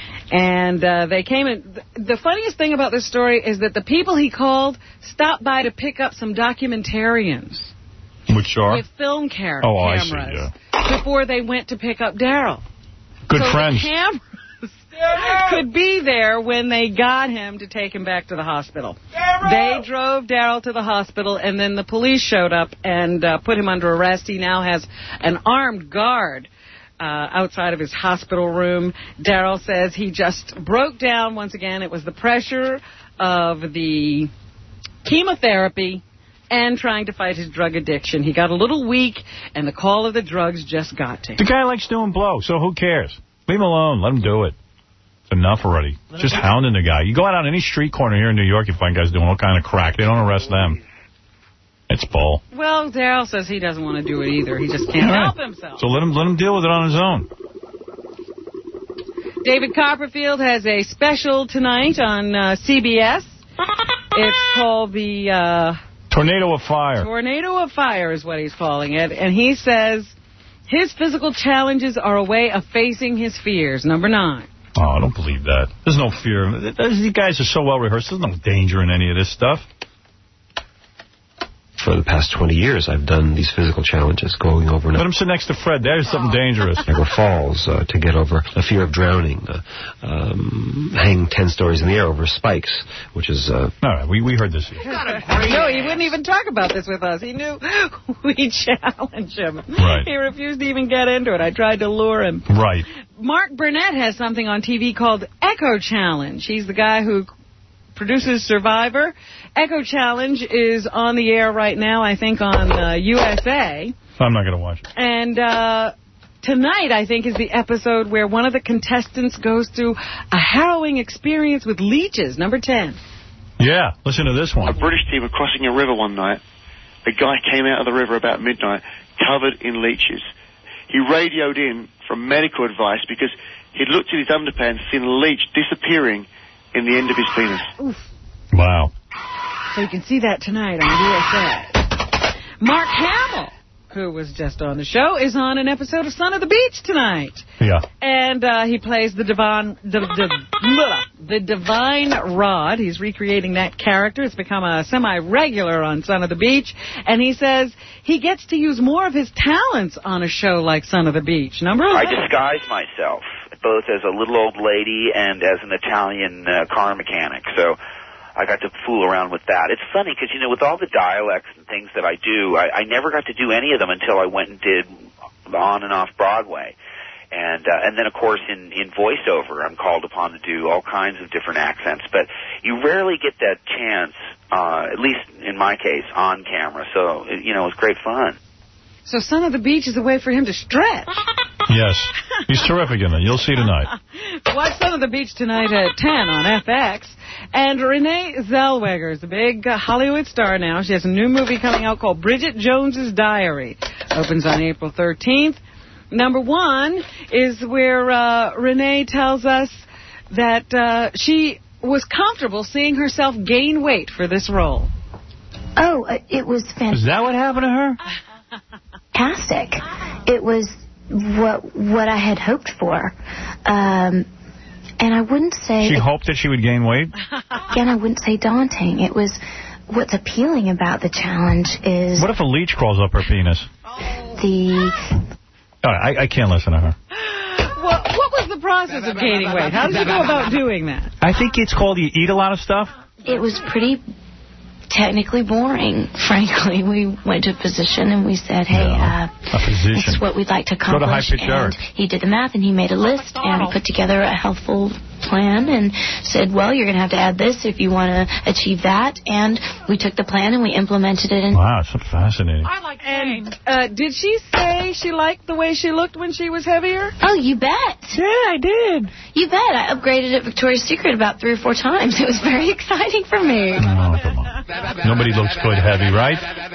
S4: And uh, they came in. The funniest thing about this story is that the people he called stopped by to pick up some documentarians.
S1: Which are?
S4: With film car
S1: oh,
S4: cameras.
S1: I see, yeah.
S4: Before they went to pick up Daryl.
S1: Good
S4: so
S1: friends.
S4: The cameras could be there when they got him to take him back to the hospital. Daryl! They drove Daryl to the hospital, and then the police showed up and uh, put him under arrest. He now has an armed guard uh, outside of his hospital room. Daryl says he just broke down once again. It was the pressure of the chemotherapy and trying to fight his drug addiction. He got a little weak, and the call of the drugs just got to him.
S1: The guy likes doing blow, so who cares? Leave him alone. Let him do it. It's enough already. Just hounding the guy. You go out on any street corner here in New York, you find guys doing all kind of crack. They don't arrest them. It's bull.
S4: Well, Daryl says he doesn't want to do it either. He just can't
S1: right.
S4: help himself.
S1: So let him, let him deal with it on his own.
S4: David Copperfield has a special tonight on uh, C B S. It's called the... Uh,
S1: Tornado of Fire.
S4: Tornado of Fire is what he's calling it. And he says his physical challenges are a way of facing his fears. Number nine.
S1: Oh, I don't believe that. There's no fear. These guys are so well rehearsed. There's no danger in any of this stuff.
S5: For the past twenty years, I've done these physical challenges, going over...
S1: Let him sit next to Fred. There's something dangerous.
S5: Niagara Falls, uh, to get over a fear of drowning, uh, um, hang ten stories in the air over spikes, which is... Uh,
S1: All right, we, we heard this.
S4: No, he wouldn't even talk about this with us. He knew we'd challenge him.
S1: Right.
S4: He refused to even get into it. I tried to lure him.
S1: Right.
S4: Mark Burnett has something on T V called Echo Challenge. He's the guy who produces Survivor. Echo Challenge is on the air right now, I think, on uh, U S A.
S1: I'm not going to watch it.
S4: And uh, tonight, I think, is the episode where one of the contestants goes through a harrowing experience with leeches. Number ten.
S1: Yeah, listen to this one.
S19: A British team were crossing a river one night. A guy came out of the river about midnight, covered in leeches. He radioed in for medical advice because he'd looked at his underpants, seen a leech disappearing in the end of his penis.
S4: Oof.
S1: Wow.
S4: So you can see that tonight on U S A. Mark Hamill who was just on the show, is on an episode of Son of the Beach tonight.
S1: Yeah.
S4: And uh, he plays the divine, the, the, the divine Rod. He's recreating that character. It's become a semi-regular on Son of the Beach. And he says he gets to use more of his talents on a show like Son of the Beach. Number
S11: I
S4: eleven.
S11: disguise myself, both as a little old lady and as an Italian uh, car mechanic. So I got to fool around with that. It's funny because, you know, with all the dialects and things that I do, I, I never got to do any of them until I went and did on and off Broadway. And uh, and then, of course, in, in voiceover, I'm called upon to do all kinds of different accents. But you rarely get that chance, uh, at least in my case, on camera. So, you know, it was great fun.
S4: So Son of the Beach is a way for him to stretch.
S1: Yes. He's terrific in it. You'll see tonight.
S4: Watch Son of the Beach tonight at ten on F X. And Renee Zellweger is a big uh, Hollywood star now. She has a new movie coming out called Bridget Jones's Diary. Opens on April thirteenth. Number one is where uh, Renee tells us that uh, she was comfortable seeing herself gain weight for this role.
S10: Oh, uh, it was fantastic.
S1: Is that what happened to her?
S10: Fantastic. It was what what I had hoped for. Um, and I wouldn't say...
S1: She hoped that she would gain weight?
S10: Again, I wouldn't say daunting. It was... What's appealing about the challenge is...
S1: What if a leech crawls up her penis?
S10: The...
S1: All right, I, I can't listen to her.
S4: Well, what was the process of gaining weight? How did you go about doing that?
S1: I think it's called you eat a lot of stuff.
S10: It was pretty technically boring, frankly. We went to a physician and we said, hey,
S1: yeah,
S10: uh,
S1: a physician.
S10: this is what we'd like to accomplish.
S1: Go to High Pitch
S10: and
S1: Eric.
S10: He did the math and he made a list and we put together a healthful plan and said, well, you're going to have to add this if you want to achieve that. And we took the plan and we implemented it. In
S1: wow, so fascinating.
S4: I like and uh, did she say she liked the way she looked when she was heavier?
S10: Oh, you bet.
S4: Yeah, I did.
S10: You bet. I upgraded at Victoria's Secret about three or four times. It was very exciting for me.
S1: Oh, come on. Nobody looks good heavy, right?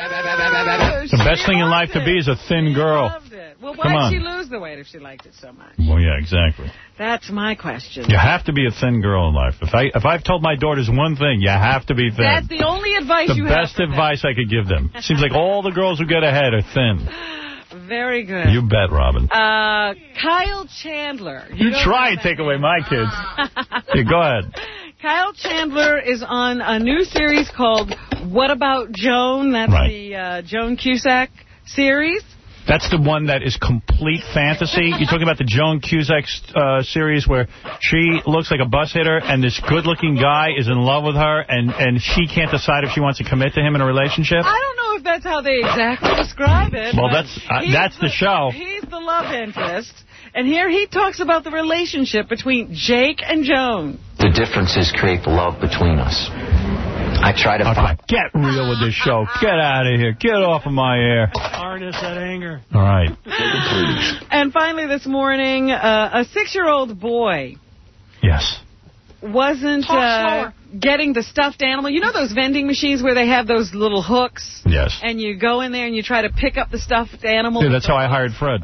S1: The best thing in life to be is a thin girl.
S4: Well, why did she lose the weight if she liked it so much?
S1: Well, yeah, exactly.
S4: That's my question.
S1: You have to be a thin girl in life. If, I, if I've told my daughters one thing, you have to be thin.
S4: That's the only advice
S1: the
S4: you have.
S1: The best advice I could give them. Seems like all the girls who get ahead are thin.
S4: Very good.
S1: You bet, Robin.
S4: Uh, Kyle Chandler.
S1: You, you try and take away my kids. Yeah, go ahead.
S4: Kyle Chandler is on a new series called What About Joan? That's right. the uh, Joan Cusack series.
S1: That's the one that is complete fantasy. You're talking about the Joan Cusack uh, series where she looks like a bus hitter and this good-looking guy is in love with her and, and she can't decide if she wants to commit to him in a relationship?
S4: I don't know if that's how they exactly describe it.
S1: Well, that's uh, that's the, the show.
S4: He's the love interest. And here he talks about the relationship between Jake and Joan.
S9: The differences create the love between us. I try to
S1: okay,
S9: find...
S1: Get real with this show. Get out of here. Get off of my air.
S7: Harness that anger.
S1: All right.
S4: And finally this morning, uh, a six-year-old boy...
S1: Yes.
S4: ...wasn't uh, getting the stuffed animal. You know those vending machines where they have those little hooks?
S1: Yes.
S4: And you go in there and you try to pick up the stuffed animal?
S1: Yeah, that's how I hired Fred.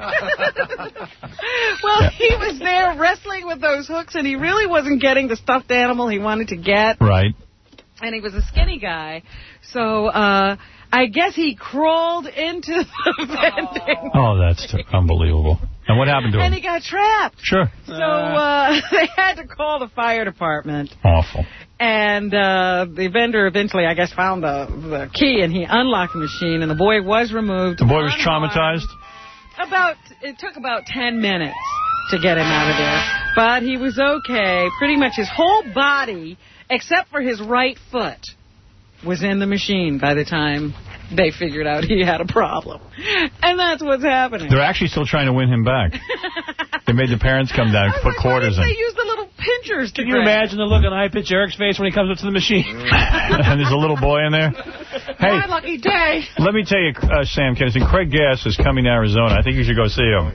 S4: Well, yeah. He was there wrestling with those hooks, and he really wasn't getting the stuffed animal he wanted to get.
S1: Right.
S4: And he was a skinny guy, so uh, I guess he crawled into the vending.
S1: Oh, that's t- unbelievable. And what happened to him?
S4: And he got trapped.
S1: Sure.
S4: So uh, they had to call the fire department.
S1: Awful.
S4: And uh, the vendor eventually, I guess, found the, the key, and he unlocked the machine, and the boy was removed.
S1: The boy was traumatized?
S4: About, it took about ten minutes to get him out of there. But he was okay. Pretty much his whole body, except for his right foot, was in the machine by the time they figured out he had a problem. And that's what's happening.
S1: They're actually still trying to win him back. They made the parents come down and put quarters in.
S4: They used the little pinchers to
S7: Can you grab. imagine the look on High Pitch Eric's face when he comes up to the machine?
S1: And there's a little boy in there. Hey,
S4: my lucky day.
S1: Let me tell you, uh, Sam Kinison, Craig Gass is coming to Arizona. I think you should go see him.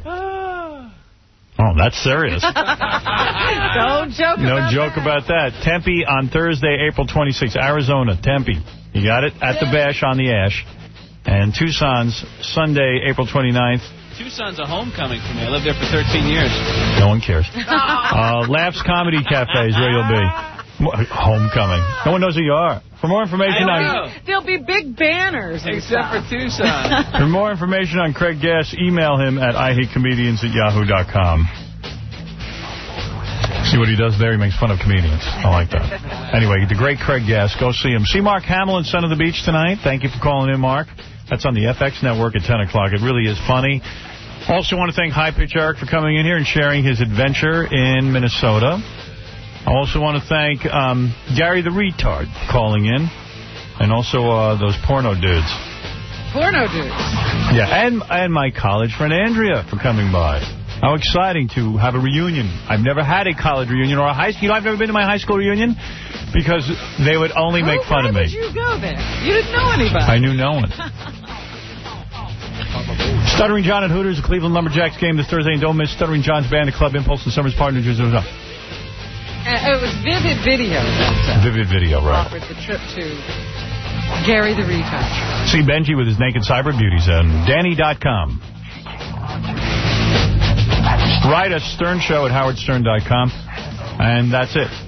S1: Oh, that's serious.
S4: Don't joke
S1: no
S4: about
S1: joke
S4: that.
S1: about that. Tempe on Thursday, April twenty-sixth. Arizona, Tempe. You got it? At the Bash on the Ash. And Tucson's Sunday, April twenty-ninth.
S21: Tucson's a homecoming for me. I lived there for thirteen years.
S1: No one cares. uh, Laughs Comedy Cafe is where you'll be. Homecoming. No one knows who you are. For more information on...
S4: There'll be big banners.
S21: Except for Tucson.
S1: For more information on Craig Gass, email him at I hate comedians at yahoo dot com. See what he does there? He makes fun of comedians. I like that. Anyway, the great Craig Gass. Go see him. See Mark Hamill in Son of the Beach tonight. Thank you for calling in, Mark. That's on the F X network at ten o'clock. It really is funny. Also want to thank High Pitch Eric for coming in here and sharing his adventure in Minnesota. I also want to thank um, Gary the Retard for calling in. And also uh, those porno dudes.
S4: Porno dudes.
S1: Yeah, and, and my college friend Andrea for coming by. How exciting to have a reunion. I've never had a college reunion or a high school. You know, I've never been to my high school reunion because they would only make
S4: oh,
S1: fun of me.
S4: Why would you go there? You didn't know anybody.
S1: I knew no one. Stuttering John at Hooters, the Cleveland Lumberjacks game this Thursday. And don't miss Stuttering John's band, the Club Impulse, and Summers Park, New Jersey.
S4: Uh, it was Vivid Video. That, uh,
S1: Vivid Video, right.
S4: Offered the trip to Gary the Retard.
S1: See Benji with his naked cyber beauties on Danny dot com. Write us, Stern Show at howard stern dot com. And that's it.